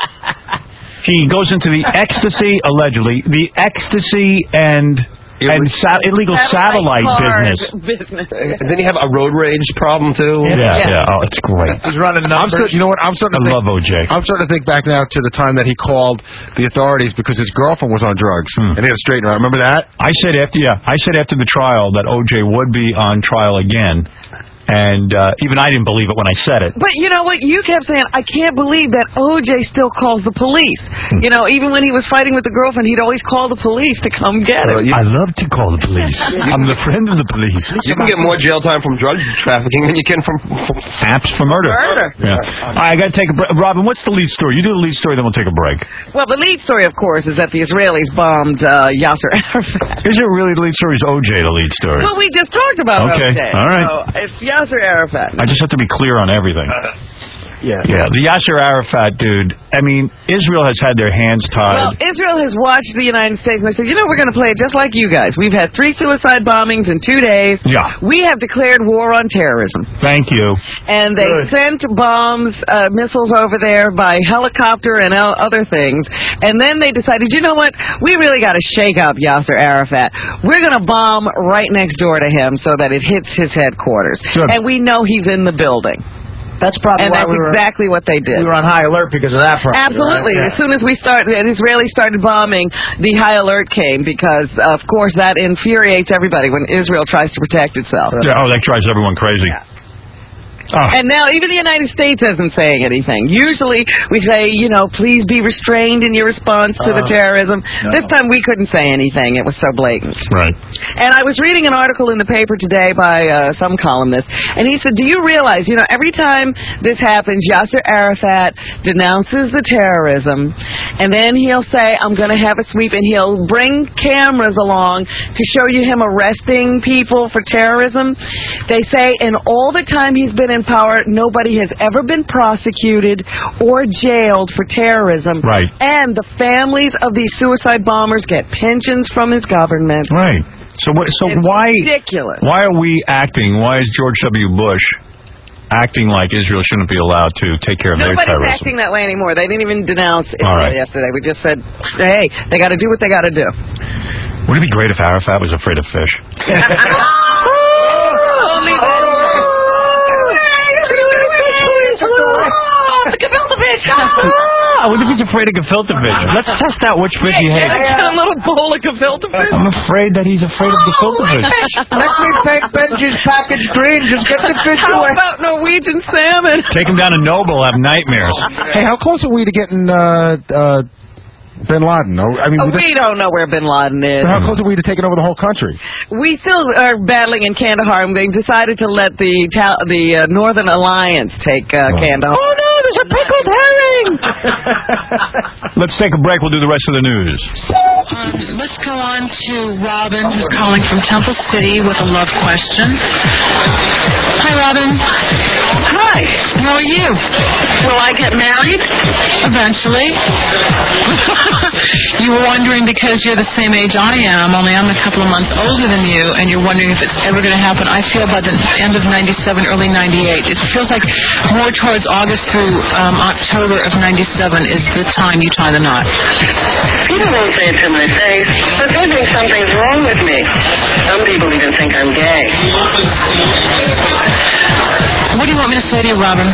he goes into the ecstasy, allegedly, the ecstasy and and sa- illegal satellite, business. business. And then you have a road rage problem too. Yeah, yeah. Oh, it's great. He's running I'm numbers. still, you know what? I'm starting to I think, love O J. I'm starting to think back now to the time that he called the authorities because his girlfriend was on drugs Hmm. and he had to straighten her out. Remember that? I said after, yeah, I said after the trial that O J would be on trial again. And uh, even I didn't believe it when I said it. But you know what? You kept saying, I can't believe that O J still calls the police. Hmm. You know, even when he was fighting with the girlfriend, he'd always call the police to come get him. I love to call the police. I'm the friend of the police. You can get more jail time from drug trafficking than you can from, from apps for murder. Murder. Yeah. All right, I got to take a break. Robin, what's the lead story? You do the lead story, then we'll take a break. Well, the lead story, of course, is that the Israelis bombed uh, Yasser Arafat. Is it really the lead story? Is O J the lead story? Well, we just talked about Okay, O J. all right. So it's Yasser Arafat. I just have to be clear on everything. Yeah. Yeah, the Yasser Arafat dude. I mean, Israel has had their hands tied. Well, Israel has watched the United States and they said, you know, we're going to play it just like you guys. We've had three suicide bombings in two days. Yeah. We have declared war on terrorism. Thank you. And they Good. sent bombs, uh, missiles over there by helicopter and o- other things. And then they decided, you know what? We really got to shake up Yasser Arafat. We're going to bomb right next door to him so that it hits his headquarters. Good. And we know he's in the building. That's probably And why that's we were, exactly what they did. we were on high alert because of that problem. Absolutely. Right? As soon as we started, the Israelis started bombing, the high alert came because, of course, that infuriates everybody when Israel tries to protect itself. Yeah, oh, that drives everyone crazy. Oh. And now even the United States isn't saying anything. Usually we say, you know, please be restrained in your response to the Uh, terrorism. no. This time we couldn't say anything. It was so blatant. Right. And I was reading an article in the paper today by uh, some columnist, and he said, do you realize, you know, every time this happens, Yasser Arafat denounces the terrorism, and then he'll say, I'm going to have a sweep, and he'll bring cameras along to show you him arresting people for terrorism. They say, in all the time he's been in power, nobody has ever been prosecuted or jailed for terrorism. Right. And the families of these suicide bombers get pensions from his government. Right. So what? So It's why? ridiculous. Why are we acting? Why is George W. Bush acting like Israel shouldn't be allowed to take care of their Nobody's terrorism? acting that way anymore. They didn't even denounce Israel All right. yesterday. We just said, hey, they got to do what they got to do. Would it be great if Arafat was afraid of fish? Ah, what if he's afraid of gefilte fish? Let's test out which fish he hates. Get a little bowl of gefilte fish. I'm afraid that he's afraid of gefilte fish. Let me take Benji's package green. Just get the fish How away. about Norwegian salmon? Take him down to Noble, have nightmares. Hey, how close are we to getting uh, uh, Bin Laden? No, I mean, Oh, we we don't know where Bin Laden is. how close are we to taking over the whole country? We still are battling in Kandahar, and they've decided to let the ta- the uh, Northern Alliance take uh, Kandahar. Oh, no, there's a pickled herring! Let's take a break. We'll do the rest of the news. Um, let's go on to Robin, who's calling from Temple City with a love question. Hi, Robin. Hi. How are you? Will I get married? Eventually. You were wondering because you're the same age I am, only I'm a couple of months older than you, and you're wondering if it's ever going to happen. I feel by the end of ninety-seven, early ninety-eight. It feels like more towards August through um, October of ninety-seven is the time you tie the knot. People won't say it to my face, but they think something's wrong with me. Some people even think I'm gay. What do you want me to say to you, Robin?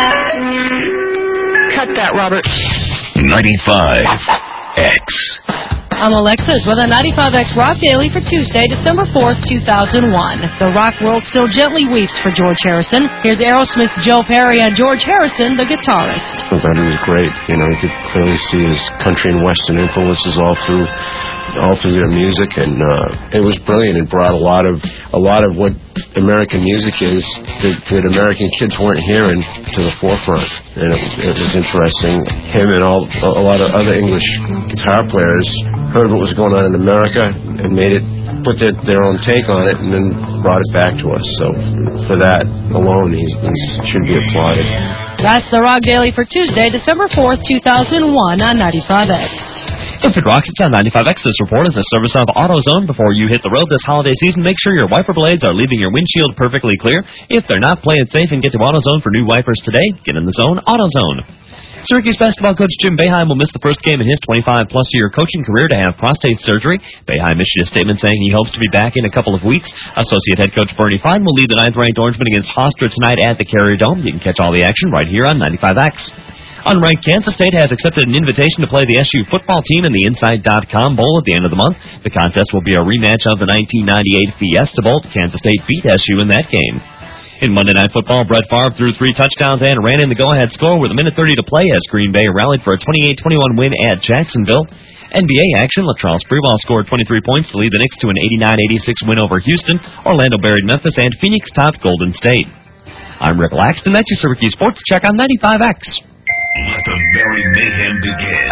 Cut that, Robert. ninety-five X. I'm Alexis with a ninety-five X Rock Daily for Tuesday, December fourth, two thousand one. The rock world still gently weeps for George Harrison. Here's Aerosmith's Joe Perry and George Harrison, the guitarist. I thought he was great. You know, you could clearly see his country and western influences all through all through their music, and uh, it was brilliant. It brought a lot of a lot of what American music is that, that American kids weren't hearing to the forefront, and it, it was interesting. Him and all a lot of other English guitar players heard what was going on in America and made it put their, their own take on it, and then brought it back to us. So for that alone, he, he should be applauded. That's the Rock Daily for Tuesday, December fourth, two thousand one on ninety-five X. If it rocks, it's on ninety-five X. This report is a service of AutoZone. Before you hit the road this holiday season, make sure your wiper blades are leaving your windshield perfectly clear. If they're not, play it safe and get to AutoZone for new wipers today. Get in the zone, AutoZone. Syracuse basketball coach Jim Boeheim will miss the first game in his twenty-five-plus-year coaching career to have prostate surgery. Boeheim issued a statement saying he hopes to be back in a couple of weeks. Associate head coach Bernie Fine will lead the ninth-ranked Orangemen against Hofstra tonight at the Carrier Dome. You can catch all the action right here on ninety-five X. Unranked Kansas State has accepted an invitation to play the S U football team in the Inside dot com Bowl at the end of the month. The contest will be a rematch of the nineteen ninety-eight Fiesta Bowl. Kansas State beat S U in that game. In Monday Night Football, Brett Favre threw three touchdowns and ran in the go-ahead score with a minute thirty to play as Green Bay rallied for a twenty-eight twenty-one win at Jacksonville. N B A action, Latrell Sprewell scored twenty-three points to lead the Knicks to an eighty-nine eighty-six win over Houston. Orlando buried Memphis, and Phoenix topped Golden State. I'm Rick Laxton. That's your Syracuse Sports Check on ninety-five X. Let the merry mayhem begin.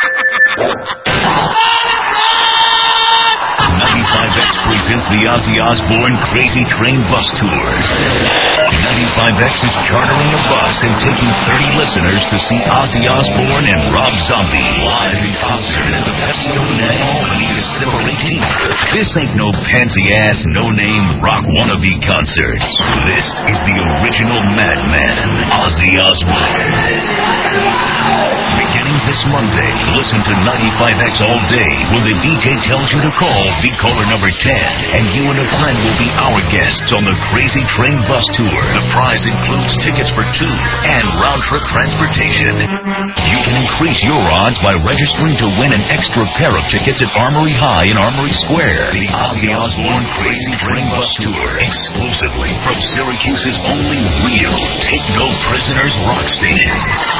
ninety-five X presents the Ozzy Osbourne Crazy Train Bus Tour. ninety-five X is chartering a bus and taking thirty listeners to see Ozzy Osbourne and Rob Zombie live in concert at the Pepsi Arena in Albany December eighteenth. This ain't no pansy-ass, no-name rock wannabe concert. This is the original madman, Ozzy Osbourne. Beginning this Monday, listen to ninety-five X all day. When the D J tells you to call, be caller number ten, and you and a friend will be our guests on the Crazy Train Bus Tour. The prize includes tickets for two and round-trip transportation. You can increase your odds by registering to win an extra pair of tickets at Armory High in Armory Square. The Ozzy Osbourne Crazy Train Bus Tour, exclusively from Syracuse's only real Take No Prisoners rock station.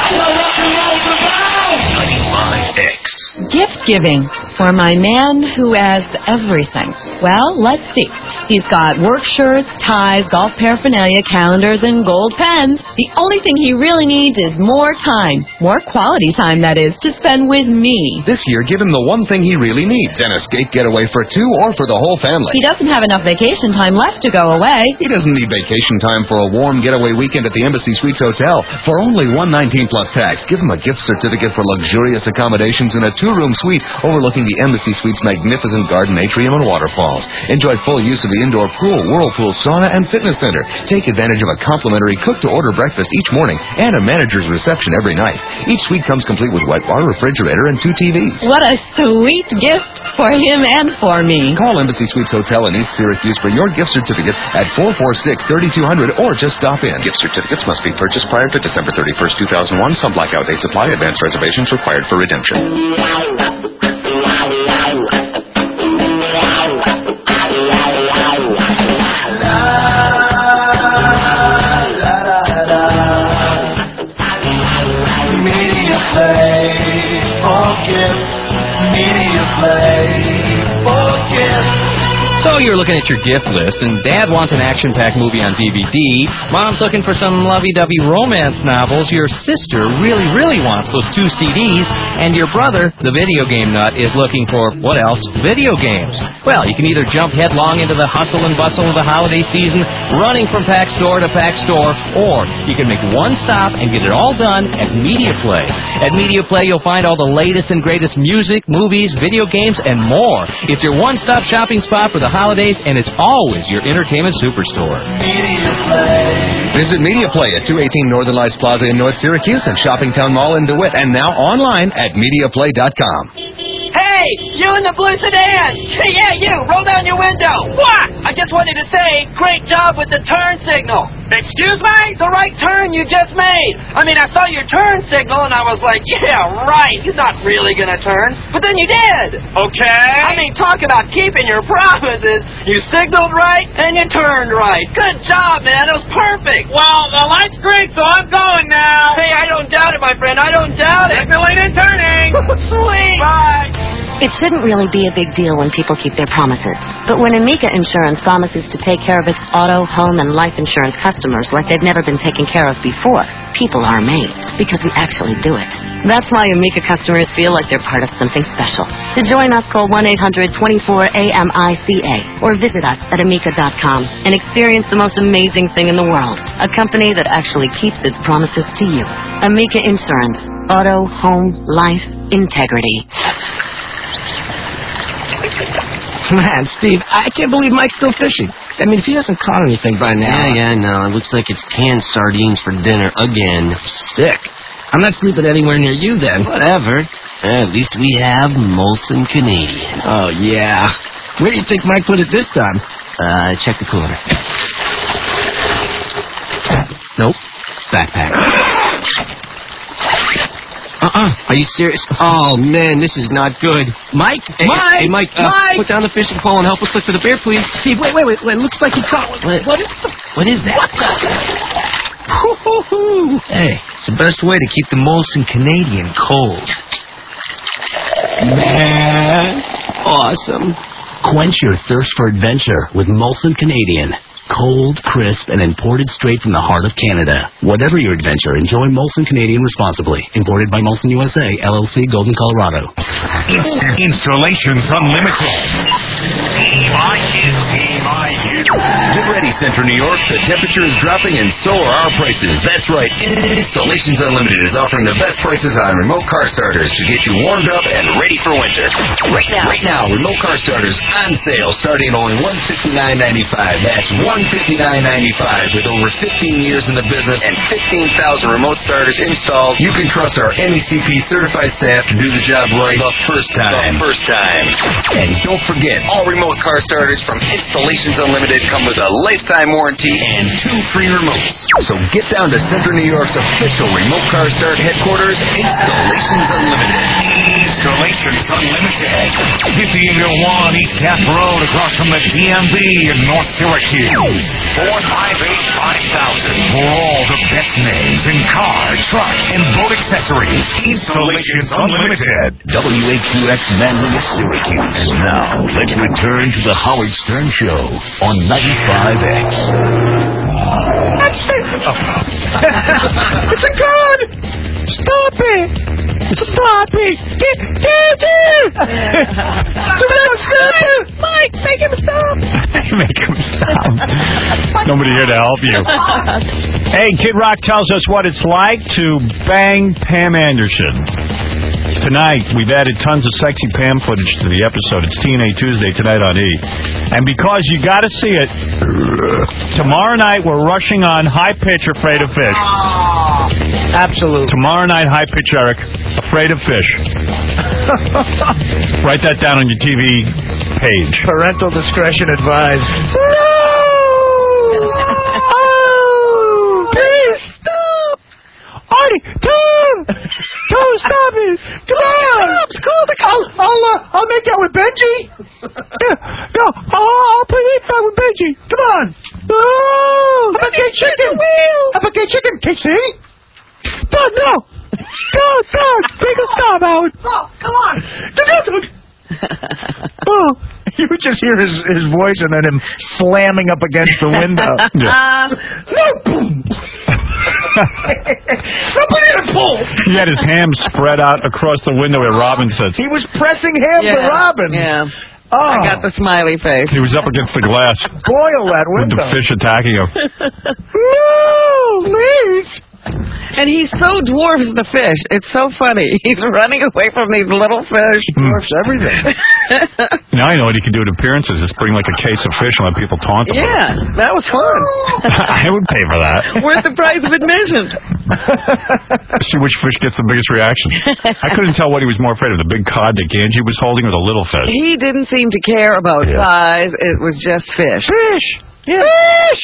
ninety-five X. Gift giving for my man who has everything. Well, let's see. He's got work shirts, ties, golf paraphernalia, calendars, and gold pens. The only thing he really needs is more time. More quality time, that is, to spend with me. This year, give him the one thing he really needs. An escape getaway for two or for the whole family. He doesn't have enough vacation time left to go away. He doesn't need vacation time for a warm getaway weekend at the Embassy Suites Hotel. For only one hundred nineteen dollars plus tax, give him a gift certificate for luxurious accommodations in a two-room suite overlooking the Embassy Suites' magnificent garden atrium and waterfalls. Enjoy full use of the indoor pool, whirlpool, sauna, and fitness center. Take advantage of a complimentary cook-to-order breakfast each morning and a manager's reception every night. Each suite comes complete with wet bar, refrigerator, and two T Vs. What a sweet gift for him and for me. Call Embassy Suites Hotel in East Syracuse for your gift certificate at four four six, three two zero zero or just stop in. Gift certificates must be purchased prior to December thirty-first, two thousand one. Some blackout dates apply. Advanced reservations required for redemption. So you're looking at your gift list, and Dad wants an action-packed movie on D V D, Mom's looking for some lovey-dovey romance novels, your sister really, really wants those two C Ds, and your brother, the video game nut, is looking for, what else? Video games. Well, you can either jump headlong into the hustle and bustle of the holiday season, running from pack store to pack store, or you can make one stop and get it all done at Media Play. At Media Play, you'll find all the latest and greatest music, movies, video games, and more. It's your one-stop shopping spot for the holidays, and it's always your entertainment superstore. Visit Media Play at two eighteen Northern Lights Plaza in North Syracuse and Shoppingtown Mall in DeWitt, and now online at media play dot com. Hey, you in the blue sedan! Hey, yeah, you! Roll down your window! What? I just wanted to say, great job with the turn signal. Excuse me? The right turn you just made. I mean, I saw your turn signal and I was like, yeah, right, he's not really gonna turn. But then you did. Okay. I mean, talk about keeping your promises. You signaled right and you turned right. Good job, man. It was perfect. Well, the light's green, so I'm going now. Hey, I don't doubt it, my friend. I don't doubt it. Signaling and turning. Sweet. Bye. It shouldn't really be a big deal when people keep their promises. But when Amica Insurance promises to take care of its auto, home, and life insurance customers like they've never been taken care of before, people are amazed because we actually do it. That's why Amica customers feel like they're part of something special. To join us, call one eight hundred twenty-four A M I C A or visit us at amica dot com and experience the most amazing thing in the world, a company that actually keeps its promises to you. Amica Insurance. Auto, home, life, integrity. Man, Steve, I can't believe Mike's still fishing. I mean, if he hasn't caught anything by now... Yeah, yeah, no. It looks like it's canned sardines for dinner again. Sick. I'm not sleeping anywhere near you, then. Whatever. Uh, at least we have Molson Canadian. Oh, yeah. Where do you think Mike put it this time? Uh, check the cooler. Nope. Backpack. Uh-uh. Are you serious? Oh, man, this is not good. Mike? Hey, Mike! Hey, Mike, uh, Mike! put down the fishing pole and help us look for the bear, please. Steve, wait, wait, wait. wait. It looks like he caught one. What, what is the... What is that? What the... Hoo-hoo-hoo. Hey, it's the best way to keep the Molson Canadian cold. Man. Awesome. Quench your thirst for adventure with Molson Canadian. Cold, crisp, and imported straight from the heart of Canada. Whatever your adventure, enjoy Molson Canadian responsibly. Imported by Molson U S A, L L C, Golden, Colorado. Instant Installations Unlimited. Get ready, Central New York. The temperature is dropping and so are our prices. That's right. Installations Unlimited is offering the best prices on remote car starters to get you warmed up and ready for winter. Right now, right now, remote car starters on sale starting at only one hundred fifty-nine ninety-five. That's one hundred fifty-nine ninety-five. With over fifteen years in the business and fifteen thousand remote starters installed, you can trust our M E C P certified staff to do the job right the first time. The first time. And don't forget, all remote car starters from Installations Unlimited come with a lifetime warranty and two free remotes. So get down to Central New York's official remote car start headquarters, Installations Unlimited. Installations Unlimited. fifty-eight oh one East Taft Road across from the D M V in North Syracuse. four five eight five thousand for all the best names in car, truck, and boat accessories. Installations Unlimited. W A Q X Manly, Syracuse. And now, let's return to the Howard Stern Show on ninety-five X. It's a gun! Stop it! Stop it! Get, get it! Stop it! Mike, make him stop! Make him stop. Nobody here to help you. Hey, Kid Rock tells us what it's like to bang Pam Anderson. Tonight, we've added tons of sexy Pam footage to the episode. It's T N A Tuesday tonight on E! And because you got to see it, tomorrow night we're rushing on High Pitch, Afraid of Fish. Absolutely. Tomorrow night, High Pitch, Eric, Afraid of Fish. Write that down on your T V page. Parental discretion advised. Oh, please stop! Artie, Tom! Tom, stop it! Come on! Stop! Call the I'll, I'll, uh, I'll make out with Benji. Yeah, no, I'll, I'll play that with Benji. Come on! Oh! Have a gay chicken! Have a gay chicken, Casey! Dog, no! Dog, dog! Take a stop, Howard! Oh, come on! Oh! You would just hear his his voice and then him slamming up against the window. Uh, no, boom. Somebody to pull. He had his ham spread out across the window where Robin sits. He was pressing ham to Yeah, Robin. Yeah. Oh. I got the smiley face. He was up against the glass. Boil that With window. the fish attacking him. No, please. And he so dwarfs the fish. It's so funny. He's running away from these little fish. He dwarfs everything. Now I know what he can do at appearances. Just bring like a case of fish and let people taunt him. Yeah, that was fun. I would pay for that. Worth the price of admission. See which fish gets the biggest reaction. I couldn't tell what he was more afraid of, the big cod that Ganji was holding or the little fish. He didn't seem to care about Yeah. size. It was just fish. Fish. Yeah. Fish.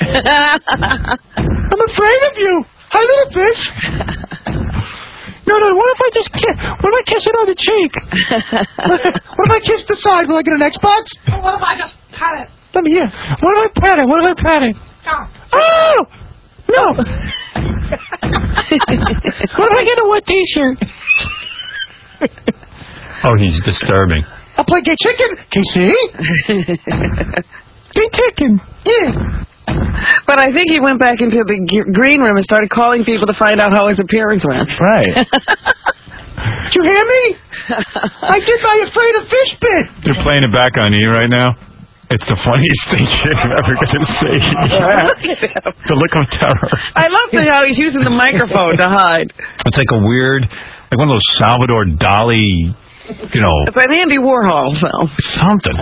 I'm afraid of you. Hi, little fish. No, no. What if I just kiss? What if I kiss it on the cheek? What if I kiss the side? Will I get an Xbox? What if I just pat it? Let me hear. What if I pat it? What if I pat it? Oh! No! What if I get a wet T-shirt? Oh, he's disturbing. I'll play gay chicken. K C? Gay chicken. Yeah. But I think he went back into the g- green room and started calling people to find out how his appearance went. Right. Did you hear me? I did my afraid of fish bit. They're playing it back on you right now. It's the funniest thing you're ever going to see. Look at him. The look of terror. I love the, how he's using the microphone to hide. It's like a weird, like one of those Salvador Dali, you know, It's an Andy Warhol film. something.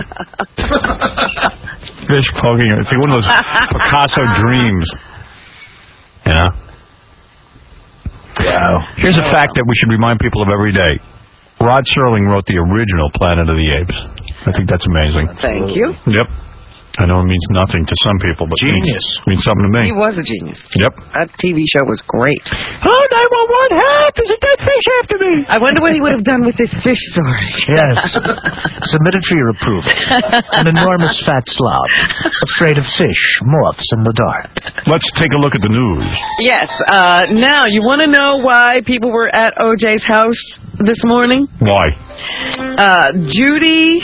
Fish poking her. It's like one of those Picasso dreams. You know? Wow. Here's a fact that we should remind people of every day. Rod Serling wrote the original Planet of the Apes. I think that's amazing. Thank you. Yep. I know it means nothing to some people, but Genius. It means, means something to me. He was a genius. Yep. That T V show was great. Oh, nine one one, help! There's a dead fish after me. I wonder what he would have done with this fish story. Yes. Submitted for your approval. An enormous fat slob. Afraid of fish. Moths in the dark. Let's take a look at the news. Yes. Uh, now, you want to know why people were at O J's house this morning? Why? Uh, Judy...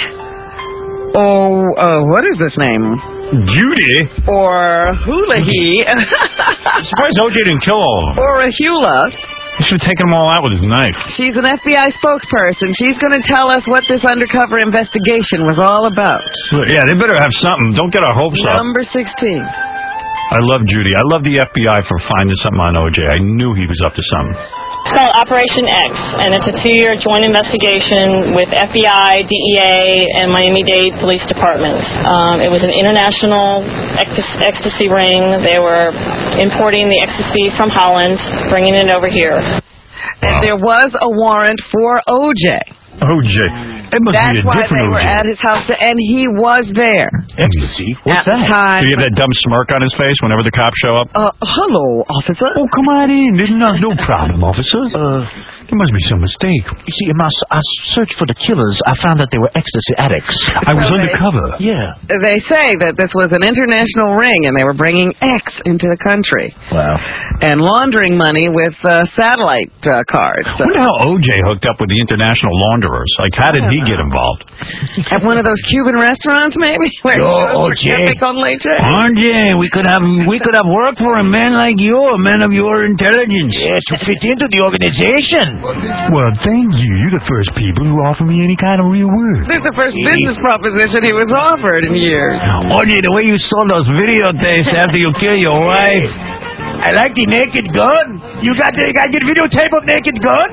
Oh, uh, what is this name? Judy? Or Hulahi. I'm surprised O J didn't kill all of them. Or Ahula. He should have taken them all out with his knife. She's an F B I spokesperson. She's going to tell us what this undercover investigation was all about. Yeah, they better have something. Don't get our hopes up. Number sixteen. I love Judy. I love the F B I for finding something on O J. I knew he was up to something. It's called Operation X, and it's a two-year joint investigation with F B I, D E A, and Miami-Dade Police Department. Um, it was an international ectas- ecstasy ring. They were importing the ecstasy from Holland, bringing it over here. And there was a warrant for O J. O J. It must That's be a why different they were O J. at his house, and he was there. Ecstasy? What's At the that? time. Did he have that dumb smirk on his face whenever the cops show up? Uh, hello, officer. Oh, come on in. No, no problem, officer. Uh, there must be some mistake. You see, in my s- I searched for the killers. I found that they were ecstasy addicts. I was So they- undercover. Yeah. They say that this was an international ring, and they were bringing X into the country. Wow. And laundering money with uh, satellite uh, cards. I wonder how O J hooked up with the international launderers. Like, how did he get involved? At one of those Cuban restaurants, maybe? Where Oh, you Jay. on leche? Oh, Jay, we could have we could have worked for a man like you, a man of your intelligence. Yes, to fit into the organization. Well, thank you. You're the first people who offer me any kind of real work. This is the first business proposition he was offered in years. Oh, Jay, the way you sold those videotapes after you kill your wife. I like the Naked Gun. You got the, you got your videotape of Naked Gun?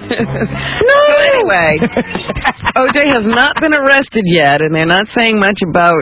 No. So anyway, O J has not been arrested yet, and they're not saying much about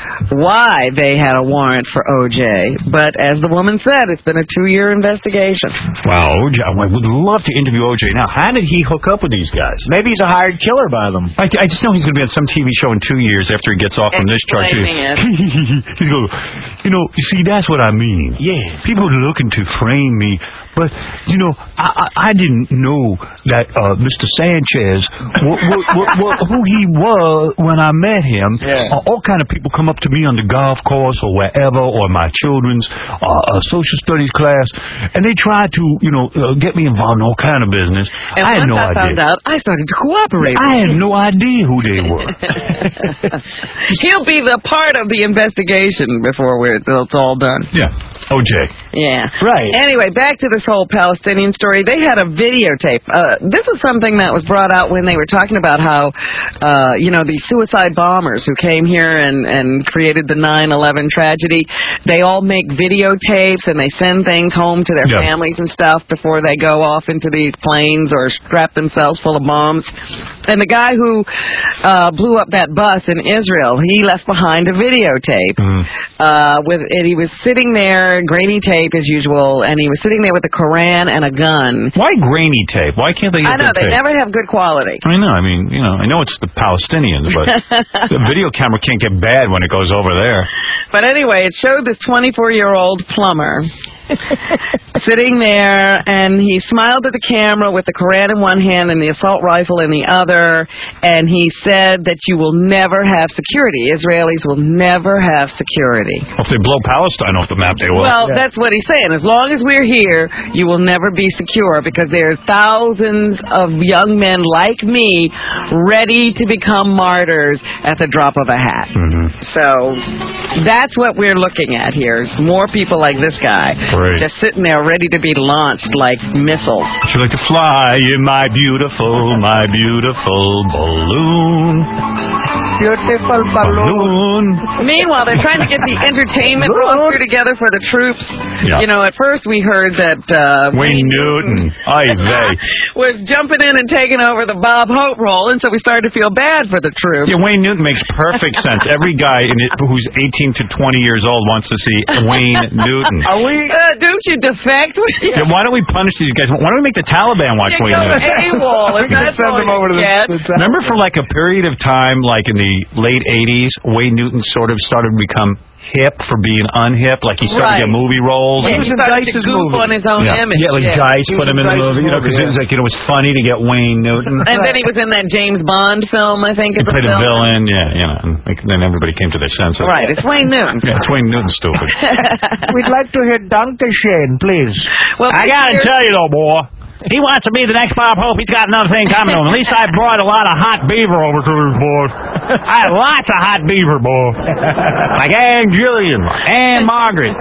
why they had a warrant for O J. But as the woman said, it's been a two-year investigation. Wow, O J. I would love to interview O J now. How did he hook up with these guys? Maybe he's a hired killer by them. I, I just know he's going to be on some T V show in two years after he gets off from this charge. Explaining it. He's going, you know, you see, that's what I mean. Yeah. People are looking to frame me But, you know, I, I, I didn't know that uh, Mister Sanchez, w- w- w- w- who he was when I met him. Yeah. Uh, all kind of people come up to me on the golf course or wherever, or my children's uh, uh, social studies class, and they try to, you know, uh, get me involved in all kind of business. And I had once no I idea. found out, I started to cooperate. I had no idea who they were. He'll be the part of the investigation before we're, it's all done. Yeah. O J. Yeah. Right. Anyway, back to this whole Palestinian story. They had a videotape. Uh, this is something that was brought out when they were talking about how, uh, you know, the suicide bombers who came here and, and created the nine eleven tragedy, they all make videotapes and they send things home to their Yeah. families and stuff before they go off into these planes or strap themselves full of bombs. And the guy who uh, blew up that bus in Israel, he left behind a videotape. Uh, with and he was sitting there, grainy tape as usual, and he was sitting there with a Koran and a gun. Why grainy tape? Why can't they get I know, good they tape? never have good quality. I know. I mean, you know, I know it's the Palestinians, but the video camera can't get bad when it goes over there. But anyway, it showed this twenty-four-year-old plumber sitting there, and he smiled at the camera with the Koran in one hand and the assault rifle in the other, and he said that you will never have security. Israelis will never have security. If they blow Palestine off the map, they will. Well, that's what he's saying. As long as we're here, you will never be secure because there are thousands of young men like me ready to become martyrs at the drop of a hat. Mm-hmm. So that's what we're looking at here. Is more people like this guy Great. just sitting there ready to be launched like missiles. Would you like to fly in my beautiful, my beautiful balloon? Beautiful balloon. Meanwhile, they're trying to get the entertainment roster together for the troops. Yeah. You know, at first we heard that uh, Wayne Newton. Ay vey. was jumping in and taking over the Bob Hope role, and so we started to feel bad for the troops. Yeah, Wayne Newton makes perfect sense. Every guy in it who's eighteen to twenty years old wants to see Wayne Newton. Are we? Uh, don't you defect? Yeah, why don't we punish these guys? Why don't we make the Taliban watch You Wayne go Newton? AWOL, if that's all you get. Remember for like a period of time, like in the late eighties, Wayne Newton sort of started to become hip for being unhip, like he started to get Right. movie roles. Yeah, and- he started to goof on his own yeah. image. Yeah, like yeah. Dice put him in the movie, you know, because it was like, you know, it was funny to get Wayne Newton. And then he was in that James Bond film, I think. He as a played a villain. villain, yeah, you know, and like, then everybody came to their senses. Right, it's Wayne Newton. Yeah, it's Wayne Newton, stupid. We'd like to hear Doctor Shane, please. Well, I gotta tell you though, boy, he wants to be the next Bob Hope. He's got another thing coming to him. At least I brought a lot of hot beaver over to his boys. I had lots of hot beaver, boy. Like Ann Jillian, Ann Margaret,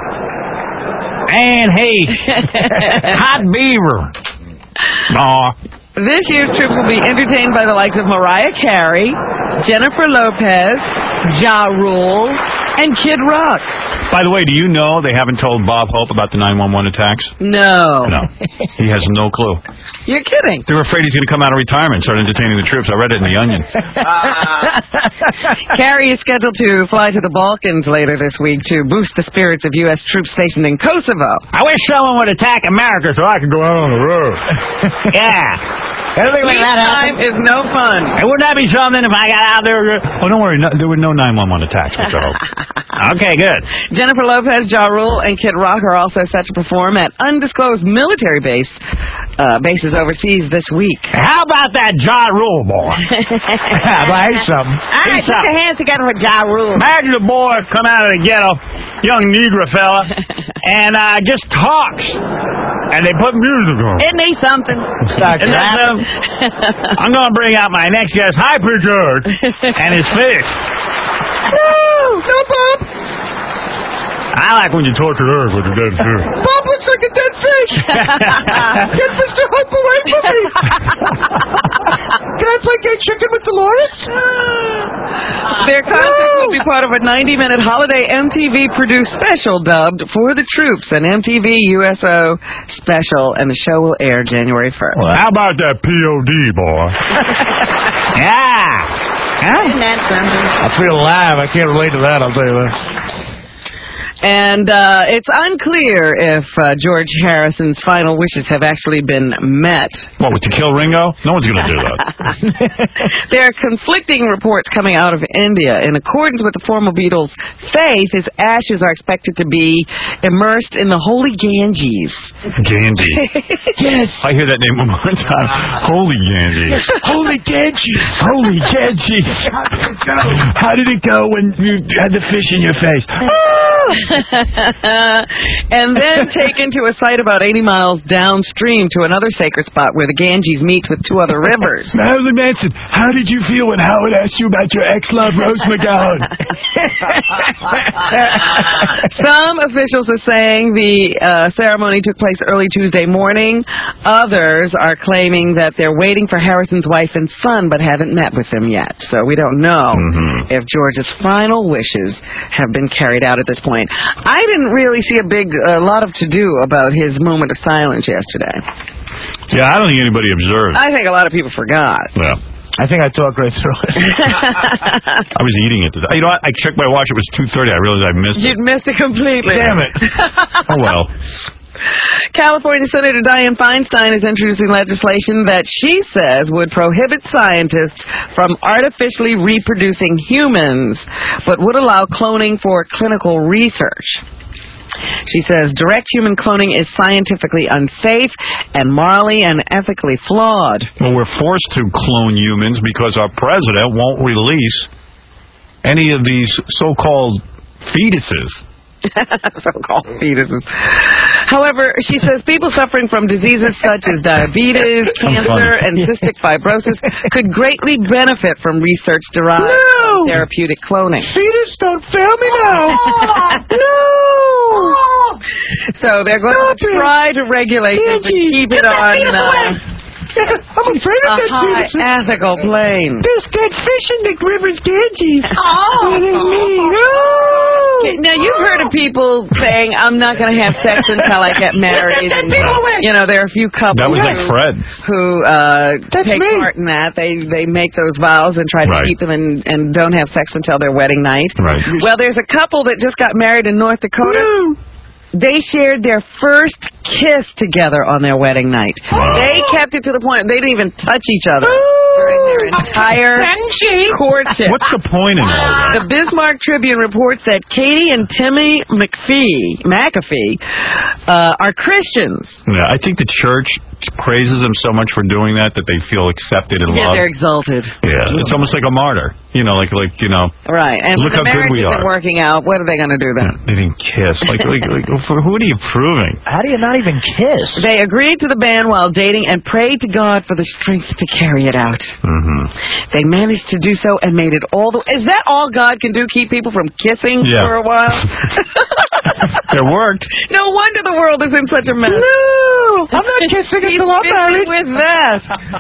Ann Hayes, hot beaver. Aw. This year's trip will be entertained by the likes of Mariah Carey, Jennifer Lopez, Ja Rule, and Kid Rock. By the way, do you know they haven't told Bob Hope about the nine one one attacks? No. No. He has no clue. You're kidding. They're afraid he's going to come out of retirement and start entertaining the troops. I read it in The Onion. Carrie is scheduled to fly to the Balkans later this week to boost the spirits of U S troops stationed in Kosovo. I wish someone would attack America so I could go out on the road. Yeah. Anything like that time happen? is no fun. Hey, wouldn't that be something if I got out there? Oh, don't worry. No, there were no nine one one attacks, Mister Hope. Okay, good. Jennifer Lopez, Ja Rule, and Kid Rock are also set to perform at undisclosed military base uh, bases overseas this week. How about that Ja Rule boy? Well, he's something. All right, He's put something. your hands together for Ja Rule. Imagine a boy come out of the ghetto, young Negro fella, and uh, just talks. And they put music on. Isn't he something? Isn't that something? I'm going to bring out my next guest, High George, and his fish. Woo! No, Bob. I like when you torture Earth with a dead fish. Bob looks like a dead fish. Get Mister Hope away from me. Can I play gay chicken with Dolores? Their concert will be part of a ninety-minute holiday M T V-produced special dubbed For the Troops, an M T V U S O special, and the show will air January first. Well, how about that P O D, boy? Yeah. Huh? Isn't that something? I feel alive. I can't relate to that, I'll tell you that. And uh, it's unclear if uh, George Harrison's final wishes have actually been met. What, to kill Ringo? No one's going to do that. There are conflicting reports coming out of India. In accordance with the former Beatles' faith, his ashes are expected to be immersed in the holy Ganges. Ganges. Yes. I hear that name one more time. Holy Ganges. Holy Ganges. Holy Ganges. How did it go when you had the fish in your face? And then taken to a site about eighty miles downstream to another sacred spot where the Ganges meets with two other rivers. Marilyn Manson, how did you feel when Howard asked you about your ex-love, Rose McGowan? Some officials are saying the uh, ceremony took place early Tuesday morning. Others are claiming that they're waiting for Harrison's wife and son but haven't met with them yet. So we don't know mm-hmm. if George's final wishes have been carried out at this point. I didn't really see a big, a lot of to-do about his moment of silence yesterday. Yeah, I don't think anybody observed. I think a lot of people forgot. Yeah. I think I talked right through it. I was eating it. You know what? I checked my watch. It was two thirty. I realized I missed it. You'd missed it completely. Damn it. Oh, well. California Senator Dianne Feinstein is introducing legislation that she says would prohibit scientists from artificially reproducing humans, but would allow cloning for clinical research. She says direct human cloning is scientifically unsafe and morally and ethically flawed. Well, we're forced to clone humans because our president won't release any of these so-called fetuses. So-called fetuses. However, she says people suffering from diseases such as diabetes, cancer, and cystic fibrosis could greatly benefit from research derived no! from therapeutic cloning. Fetus, don't fail me now. No! So they're going Stop to it. try to regulate this and keep it on uh, I'm afraid of a that high fetus. ethical plane. There's dead fish in the river's Ganges. Oh! It is me. No! Now, you've heard of people saying, I'm not going to have sex until I get married. And, you know, there are a few couples that was like who, Fred. who uh, take me. part in that. They they make those vows and try to Right. keep them and, and don't have sex until their wedding night. Right. Well, there's a couple that just got married in North Dakota. No. They shared their first kiss together on their wedding night. Oh. They kept it to the point they didn't even touch each other during their entire courtship. What's the point in all that? The Bismarck Tribune reports that Katie and Timmy McPhee, McAfee uh, are Christians. Yeah, I think the church praises them so much for doing that that they feel accepted and Yeah, loved. they're exalted. Yeah, it's almost like a martyr. You know, like, like you know. Right, and look when the how good marriage we isn't are. working out, what are they going to do then? They didn't kiss. Like, like, like, for who are you proving? How do you not even kiss? They agreed to the ban while dating and prayed to God for the strength to carry it out. Mm-hmm. They managed to do so and made it all the... Is that all God can do, keep people from kissing Yeah. for a while? It worked. No wonder the world is in such a mess. No! I'm not kissing until I'm married. With that.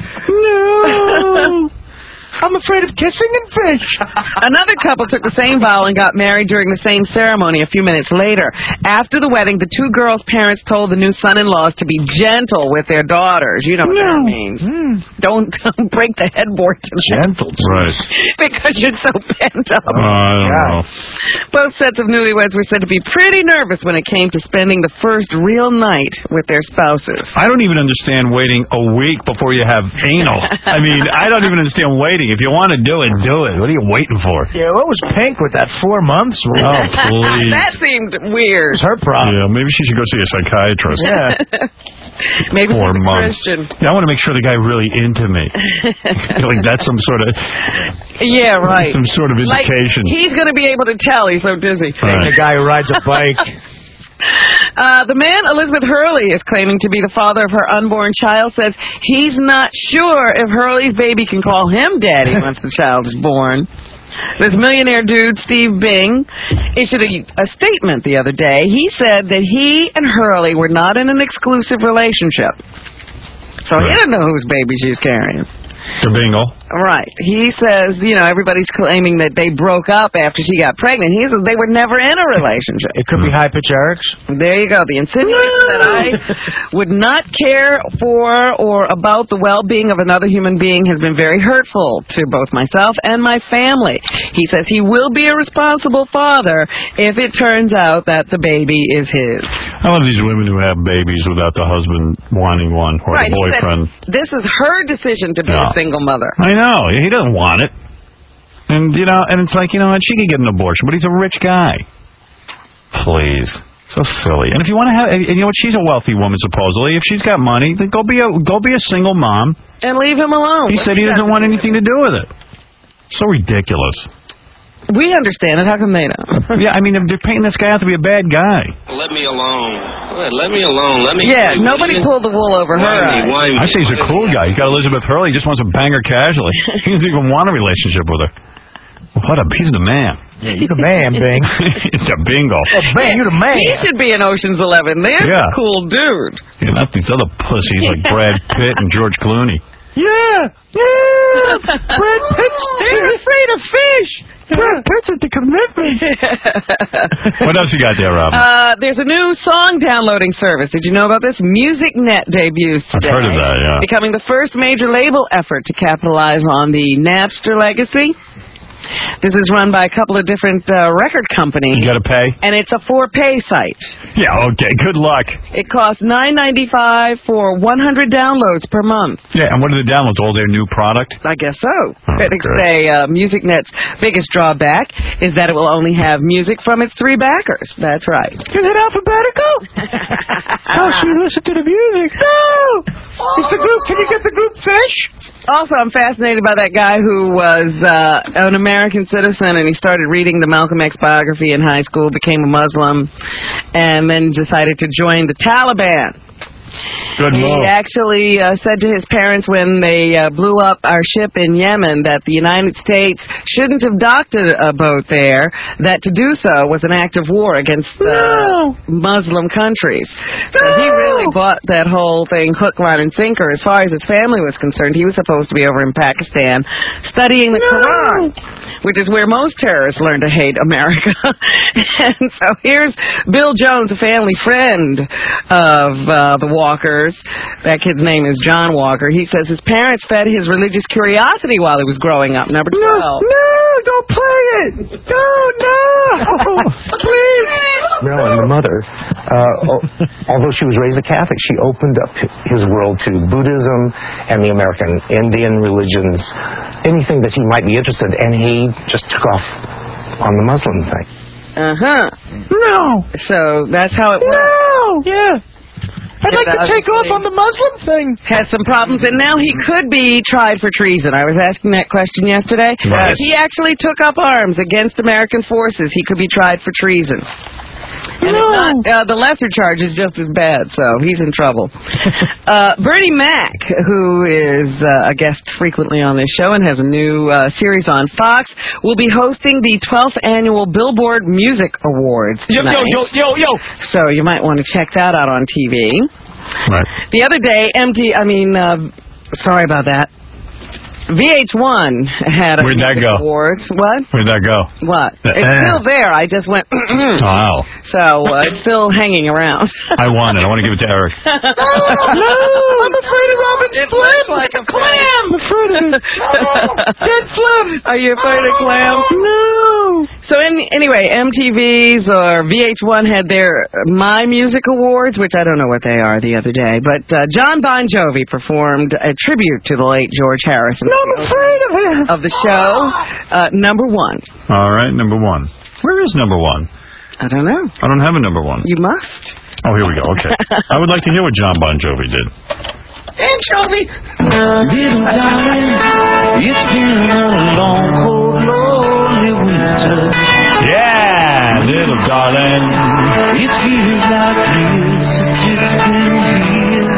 No! I'm afraid of kissing and fish. Another couple took the same vow and got married during the same ceremony a few minutes later. After the wedding, the two girls' parents told the new son-in-laws to be gentle with their daughters. You know what no. that means. Mm. Don't, don't break the headboard tonight. Gentle. Right. Because you're so pent up. Uh, I don't know. Both sets of newlyweds were said to be pretty nervous when it came to spending the first real night with their spouses. I don't even understand waiting a week before you have anal. I mean, I don't even understand waiting. If you want to do it, do it. What are you waiting for? Yeah, what was Pink with that four months? Oh, please. That seemed weird. It's her problem. Yeah, maybe she should go see a psychiatrist. Yeah. Maybe Four she's a months. Christian. Yeah, I want to make sure the guy really into me. Like that's some sort of yeah, right. Some sort of indication. Like, he's going to be able to tell he's so dizzy. Right. The guy who rides a bike. Uh, the man Elizabeth Hurley is claiming to be the father of her unborn child says he's not sure if Hurley's baby can call him daddy once the child is born. This millionaire dude, Steve Bing, issued a, a statement the other day. He said that he and Hurley were not in an exclusive relationship. So he didn't know whose baby she's carrying. The bingle. Right. He says, you know, everybody's claiming that they broke up after she got pregnant. He says they were never in a relationship. It could be high pitch Eric's. There you go. The insinuation that I would not care for or about the well-being of another human being has been very hurtful to both myself and my family. He says he will be a responsible father if it turns out that the baby is his. I love these women who have babies without the husband wanting one or Right. the boyfriend. He said this is her decision to be Yeah. a single mother. I know. He doesn't want it. And, you know, and it's like, you know what, she could get an abortion, but he's a rich guy. Please. So silly. And if you want to have, and you know what, she's a wealthy woman, supposedly. If she's got money, then go be a, go be a single mom. And leave him alone. He What's said he got doesn't to want do with anything to do with it. So ridiculous. We understand it. How come they don't? Yeah, I mean, they're painting this guy out to be a bad guy. Let me alone. Let me alone. Let me. Yeah, nobody pulled the wool over her eyes. I say he's a cool guy. He's got Elizabeth Hurley. He just wants to bang her casually. He doesn't even want a relationship with her. What a, he's the man. Yeah, you the man, Bing. It's a bingo. Oh, man, you the man. He should be in Ocean's Eleven. There's Yeah. a cool dude. Yeah, not these other pussies like Brad Pitt and George Clooney. Yeah, yeah. Brad Pitt, he's afraid of fish. Brad Pitt's at the commitment. What else you got there, Rob? Uh, there's a new song downloading service. Did you know about this? MusicNet debuts today. I've heard of that, yeah. Becoming the first major label effort to capitalize on the Napster legacy. This is run by a couple of different uh, record companies. You got to pay? And it's a for-pay site. Yeah, okay. Good luck. It costs nine ninety-five for one hundred downloads per month. Yeah, and what are the downloads? All their new product? I guess so. Oh, Critics good. say uh, MusicNet's biggest drawback is that it will only have music from its three backers. That's right. Is it alphabetical? Oh, so you listen to the music. No! Is the group, can you get the group Fish? Also, I'm fascinated by that guy who was uh, an American citizen, and he started reading the Malcolm X biography in high school, became a Muslim, and then decided to join the Taliban. Good He move. actually uh, said to his parents when they uh, blew up our ship in Yemen that the United States shouldn't have docked a, a boat there, that to do so was an act of war against uh, No. Muslim countries. So he really bought that whole thing hook, line, and sinker. As far as his family was concerned, he was supposed to be over in Pakistan studying the No. Quran, which is where most terrorists learn to hate America. And so here's Bill Jones, a family friend of uh, the Walkers. That kid's name is John Walker. He says his parents fed his religious curiosity while he was growing up. Number twelve. No, don't play it. No, no. Please. Marilyn, the mother, uh, al- although she was raised a Catholic, she opened up his world to Buddhism and the American Indian religions, anything that he might be interested in, and he just took off on the Muslim thing. Uh-huh. No. So that's how it went. No. Yeah. I'd It like to take off obviously on the Muslim thing. Has some problems, and now he could be tried for treason. I was asking that question yesterday. Right. If he actually took up arms against American forces, he could be tried for treason. And if not, uh, the lesser charge is just as bad, so he's in trouble. uh, Bernie Mac, who is uh, a guest frequently on this show and has a new uh, series on Fox, will be hosting the twelfth annual Billboard Music Awards Yo, yo, tonight. yo, yo, yo. So you might want to check that out on T V. Right. The other day, M T, I mean, uh, sorry about that. V H one had a Where'd that music go? awards. What? Where'd that go? What? Uh, It's eh. still there. I just went. Wow. So uh, it's still hanging around. I want it. I want to give it to Eric. No, I'm afraid of Robin Slim. like a clam. I'm afraid of it. Dead Slim. Are you afraid of clams? No. So in, anyway, M T V's or V H one had their My Music Awards, which I don't know what they are, the other day. But uh, John Bon Jovi performed a tribute to the late George Harrison. No, I'm afraid of it. Of the show, uh, number one. All right, number one. Where is number one? I don't know. I don't have a number one. You must. Oh, here we go. Okay. I would like to hear what John Bon Jovi did. Anchovy. Little darling, it's been a long, cold, lonely winter. Yeah, little darling. It feels like years since it's been here.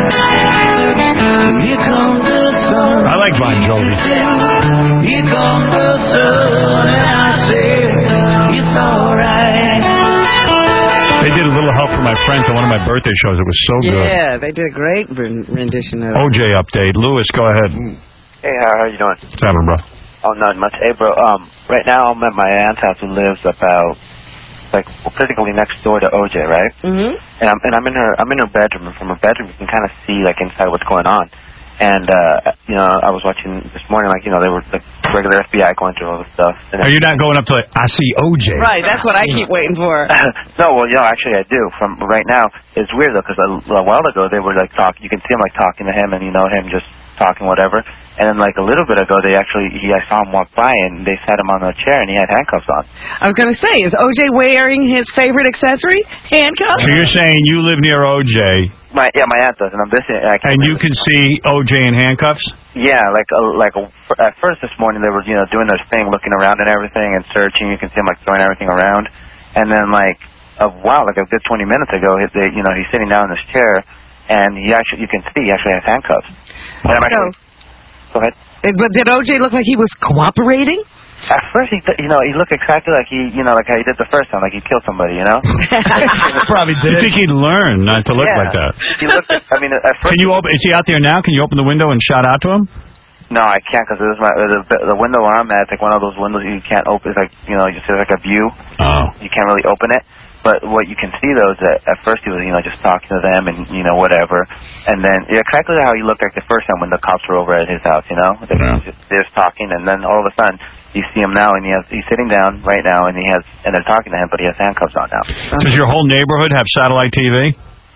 Here comes the sun. I like Bon Jovi. Here comes the sun, and I say it's alright. They did a little help for my friends on one of my birthday shows. It was so good. Yeah, they did a great ren- rendition of it. O J update. Lewis, go ahead. Hey, how are you doing? What's happening, bro? Oh, not much. Hey, bro. Um, right now I'm at my aunt's house who lives about like physically next door to O J, right? Mm-hmm. And I'm and I'm in her I'm in her bedroom, and from her bedroom you can kind of see like inside what's going on. And uh, you know, I was watching this morning, like you know, they were like regular F B I going through all this stuff. And Are you not going up to like, I see O J? Right, that's what I keep waiting for. No, well, yeah, actually I do. From right now, it's weird though because a, a while ago they were like talking. You can see him like talking to him, and you know him just talking whatever. And then like a little bit ago, they actually he I saw him walk by, and they sat him on a chair, and he had handcuffs on. I was going to say, is O J wearing his favorite accessory, handcuffs? So you're saying you live near O J, My yeah, my aunt does, and I'm visiting. I and you can see O J in handcuffs? Yeah, like a, like a, at first this morning they were you know doing their thing, looking around and everything, and searching. You can see him like throwing everything around, and then like a while, like a good twenty minutes ago, he, they, you know he's sitting down in his chair, and he actually you can see he actually has handcuffs. And I'm actually, go ahead. But did O J look like he was cooperating? At first, he th- you know he looked exactly like he you know like how he did the first time, like he killed somebody, you know. Probably did. You think he'd learn not to look Yeah. like that? He looked. I mean, at first. Can you open? Is he out there now? Can you open the window and shout out to him? No, I can't because my the, the window where I'm at, it's like one of those windows you can't open. It's like you know, just like a view. Oh. You can't really open it. But what you can see though is that at first he was you know just talking to them and you know whatever, and then yeah, exactly how he looked like the first time when the cops were over at his house. You know, they Yeah. just, they're just talking, and then all of a sudden you see him now, and he has he's sitting down right now, and he has and they're talking to him, but he has handcuffs on now. Does your whole neighborhood have satellite T V?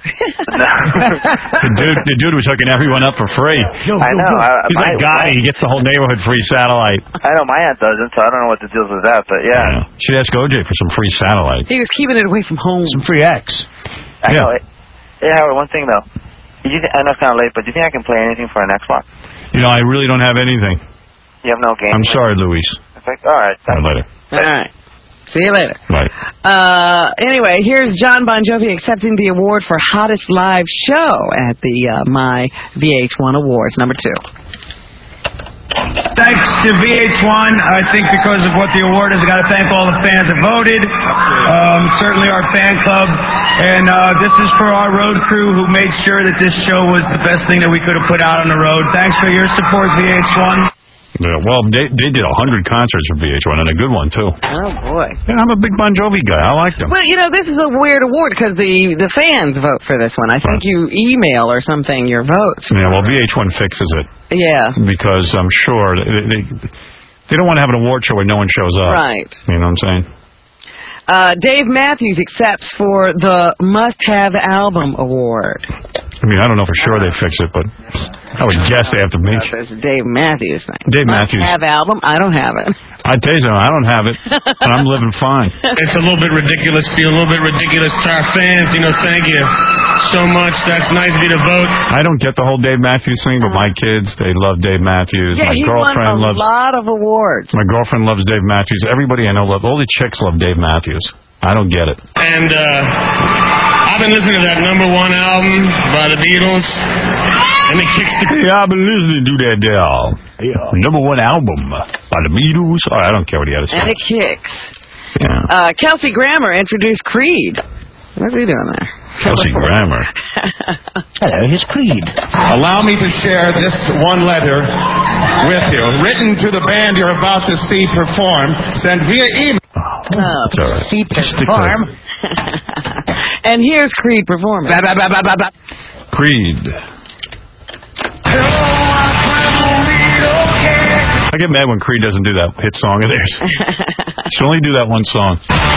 the dude, the dude was hooking everyone up for free. I know. I, He's like my- Gotti. He gets the whole neighborhood free satellite. I know my aunt doesn't, so I don't know what the deal is with that, but yeah. Should ask O J for some free satellite. He was keeping it away from home. Some free X. I Yeah. know. It, yeah, Howard, one thing though. Do you th- I know it's kind of late, but do you think I can play anything for an Xbox? You know, I really don't have anything. You have no game. I'm sorry, Luis. It's like, all right. All right, later. All right. See you later. Bye. Uh, anyway, here's John Bon Jovi accepting the award for Hottest Live Show at the uh, My V H one Awards, number two. Thanks to V H one. I think because of what the award is, I got to thank all the fans that voted. Um, certainly our fan club, and uh, this is for our road crew who made sure that this show was the best thing that we could have put out on the road. Thanks for your support, V H one. Yeah, well, they they did a hundred concerts for V H one, and a good one too. Oh boy. Yeah, I'm a big Bon Jovi guy. I like them. Well, you know, this is a weird award because the the fans vote for this one. I think you email or something your votes. Yeah, well, V H one fixes it. Yeah. Because I'm sure they they, they don't want to have an award show where no one shows up. Right. You know what I'm saying? Uh, Dave Matthews accepts for the Must Have Album Award. I mean, I don't know for sure they fix it, but I would guess they have to make. That's a Dave Matthews thing. Dave Must Matthews. Have Album? I don't have it. I tell you something, I don't have it, and I'm living fine. It's a little bit ridiculous, feel a little bit ridiculous to our fans. You know, thank you so much. That's nice of you to vote. I don't get the whole Dave Matthews thing, but my kids, they love Dave Matthews. Yeah, my he won girlfriend a loves. lot of awards. My girlfriend loves Dave Matthews. Everybody I know love. All the chicks love Dave Matthews. I don't get it. And uh, I've been listening to that number one album by the Beatles. And it kicks the... Yeah, I've been listening to that there. Yeah. Number one album by the Beatles. Oh, I don't care what he had to say. And it kicks. Yeah. Uh, Kelsey Grammer introduced Creed. What's he doing there? Kelsey Grammer. Hello, here's Creed. Allow me to share this one letter with you, written to the band you're about to see perform, sent via email. Oh, It's all right. see Just stick perform. And here's Creed performing. Blah, blah, blah, blah, blah, blah. Creed. I get mad when Creed doesn't do that hit song of theirs. Should only do that one song.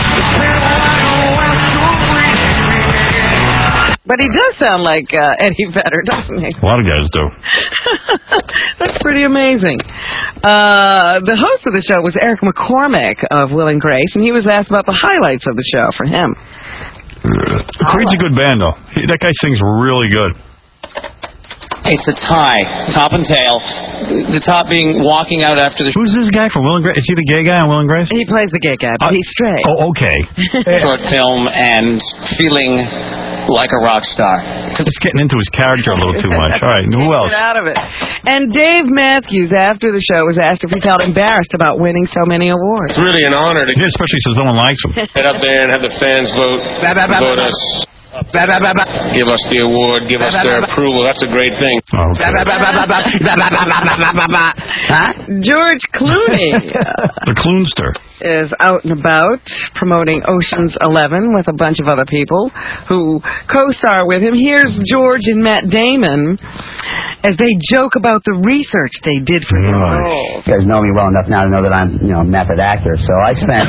But he does sound like uh, Eddie Vedder, doesn't he? A lot of guys do. That's pretty amazing. Uh, the host of the show was Eric McCormick of Will and Grace, and he was asked about the highlights of the show for him. Creed's a good band, though. He, that guy sings really good. It's a tie, top and tail. The top being walking out after the... Who's this guy from Will and Grace? Is he the gay guy on Will and Grace? He plays the gay guy, but Uh, he's straight. Oh, okay. short film and feeling like a rock star. Just getting into his character a little too much. All right, who else? Get out of it. And Dave Matthews, after the show, was asked if he felt embarrassed about winning so many awards. It's really an honor to Yeah, especially since no one likes him. get up there and have the fans vote, vote us Give us the award. Give us their approval. That's a great thing. George Clooney The Cloonster. is out and about promoting Ocean's Eleven with a bunch of other people who co-star with him. Here's George and Matt Damon as they joke about the research they did for their role. You guys know me well enough now to know that I'm, you know, a method actor. So I spent.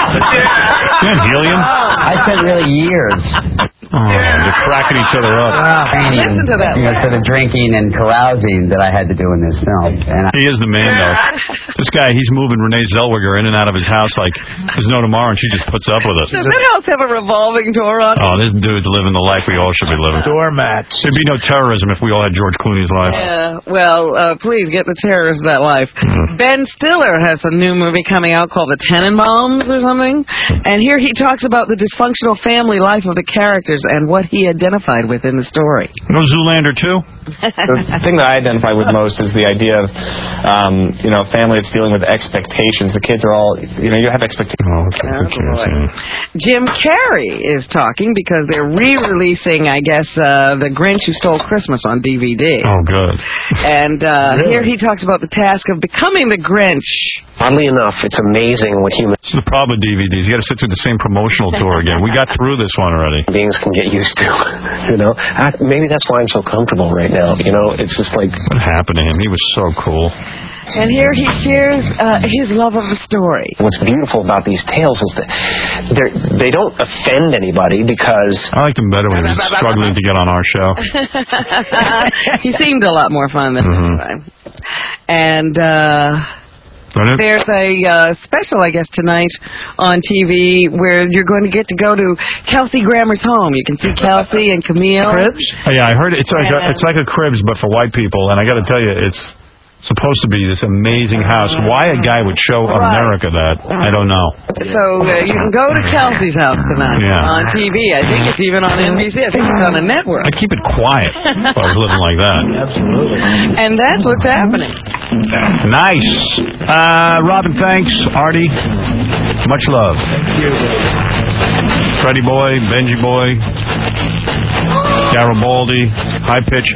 Helium? I spent really years. Oh, they're cracking each other up. Training, Listen to that. you know, for the drinking and carousing that I had to do in this film. And I, He is the man, though. This guy, he's moving Renee Zellweger in and out of his house like there's no tomorrow, and she just puts up with it. Does that house have a revolving door on it? Oh, this dude's living the life we all should be living. Doormats. There'd be no terrorism if we all had George Clooney's life. Yeah, well, uh, please get the terrorists that life. Mm. Ben Stiller has a new movie coming out called The Tenenbaums or something, and here he talks about the dysfunctional family life of the characters and what he identified with in the story. No Zoolander too? The thing that I identify with most is the idea of, um, you know, a family that's dealing with expectations. The kids are all, you know, you have expectations. Oh, okay. Oh, boy. Jim Carrey is talking because they're re-releasing, I guess, uh, The Grinch Who Stole Christmas on D V D. Oh, good. And uh, Really? here he talks about the task of becoming the Grinch. Oddly enough, it's amazing what human This is the problem with D V Ds. You got to sit through the same promotional tour again. We got through this one already. beings can get used to. You know, I, maybe that's why I'm so comfortable right now. You know, it's just like What happened to him? He was so cool. And here he shares uh, his love of the story. what's beautiful about these tales is that they're, they don't offend anybody because I liked him better when he was struggling to get on our show. He seemed a lot more fun than Mhm. this time. And uh, there's a uh, special, I guess, tonight on T V where you're going to get to go to Kelsey Grammer's home. You can see Kelsey and Camille. Cribs? Oh, yeah, I heard it. It's like a, it's like a Cribs, but for white people. And I got to tell you, it's supposed to be this amazing house. Why a guy would show America that, I don't know. So uh, you can go to Kelsey's house tonight Yeah. on T V. I think it's even on N B C. I think it's on a network. I'd keep it quiet if I was living like that. Absolutely. And that's what's happening. Nice. Uh, Robin, thanks. Artie, much love. Thank you. Freddie Boy, Benji Boy, Garibaldi, High Pitch.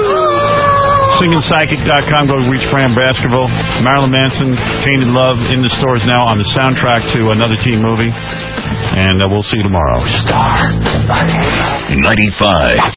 Singing Psychic dot com. Go to reach Fran Baskerville. Marilyn Manson, Tainted Love, in the stores now on the soundtrack to another teen movie. And uh, we'll see you tomorrow. ninety-five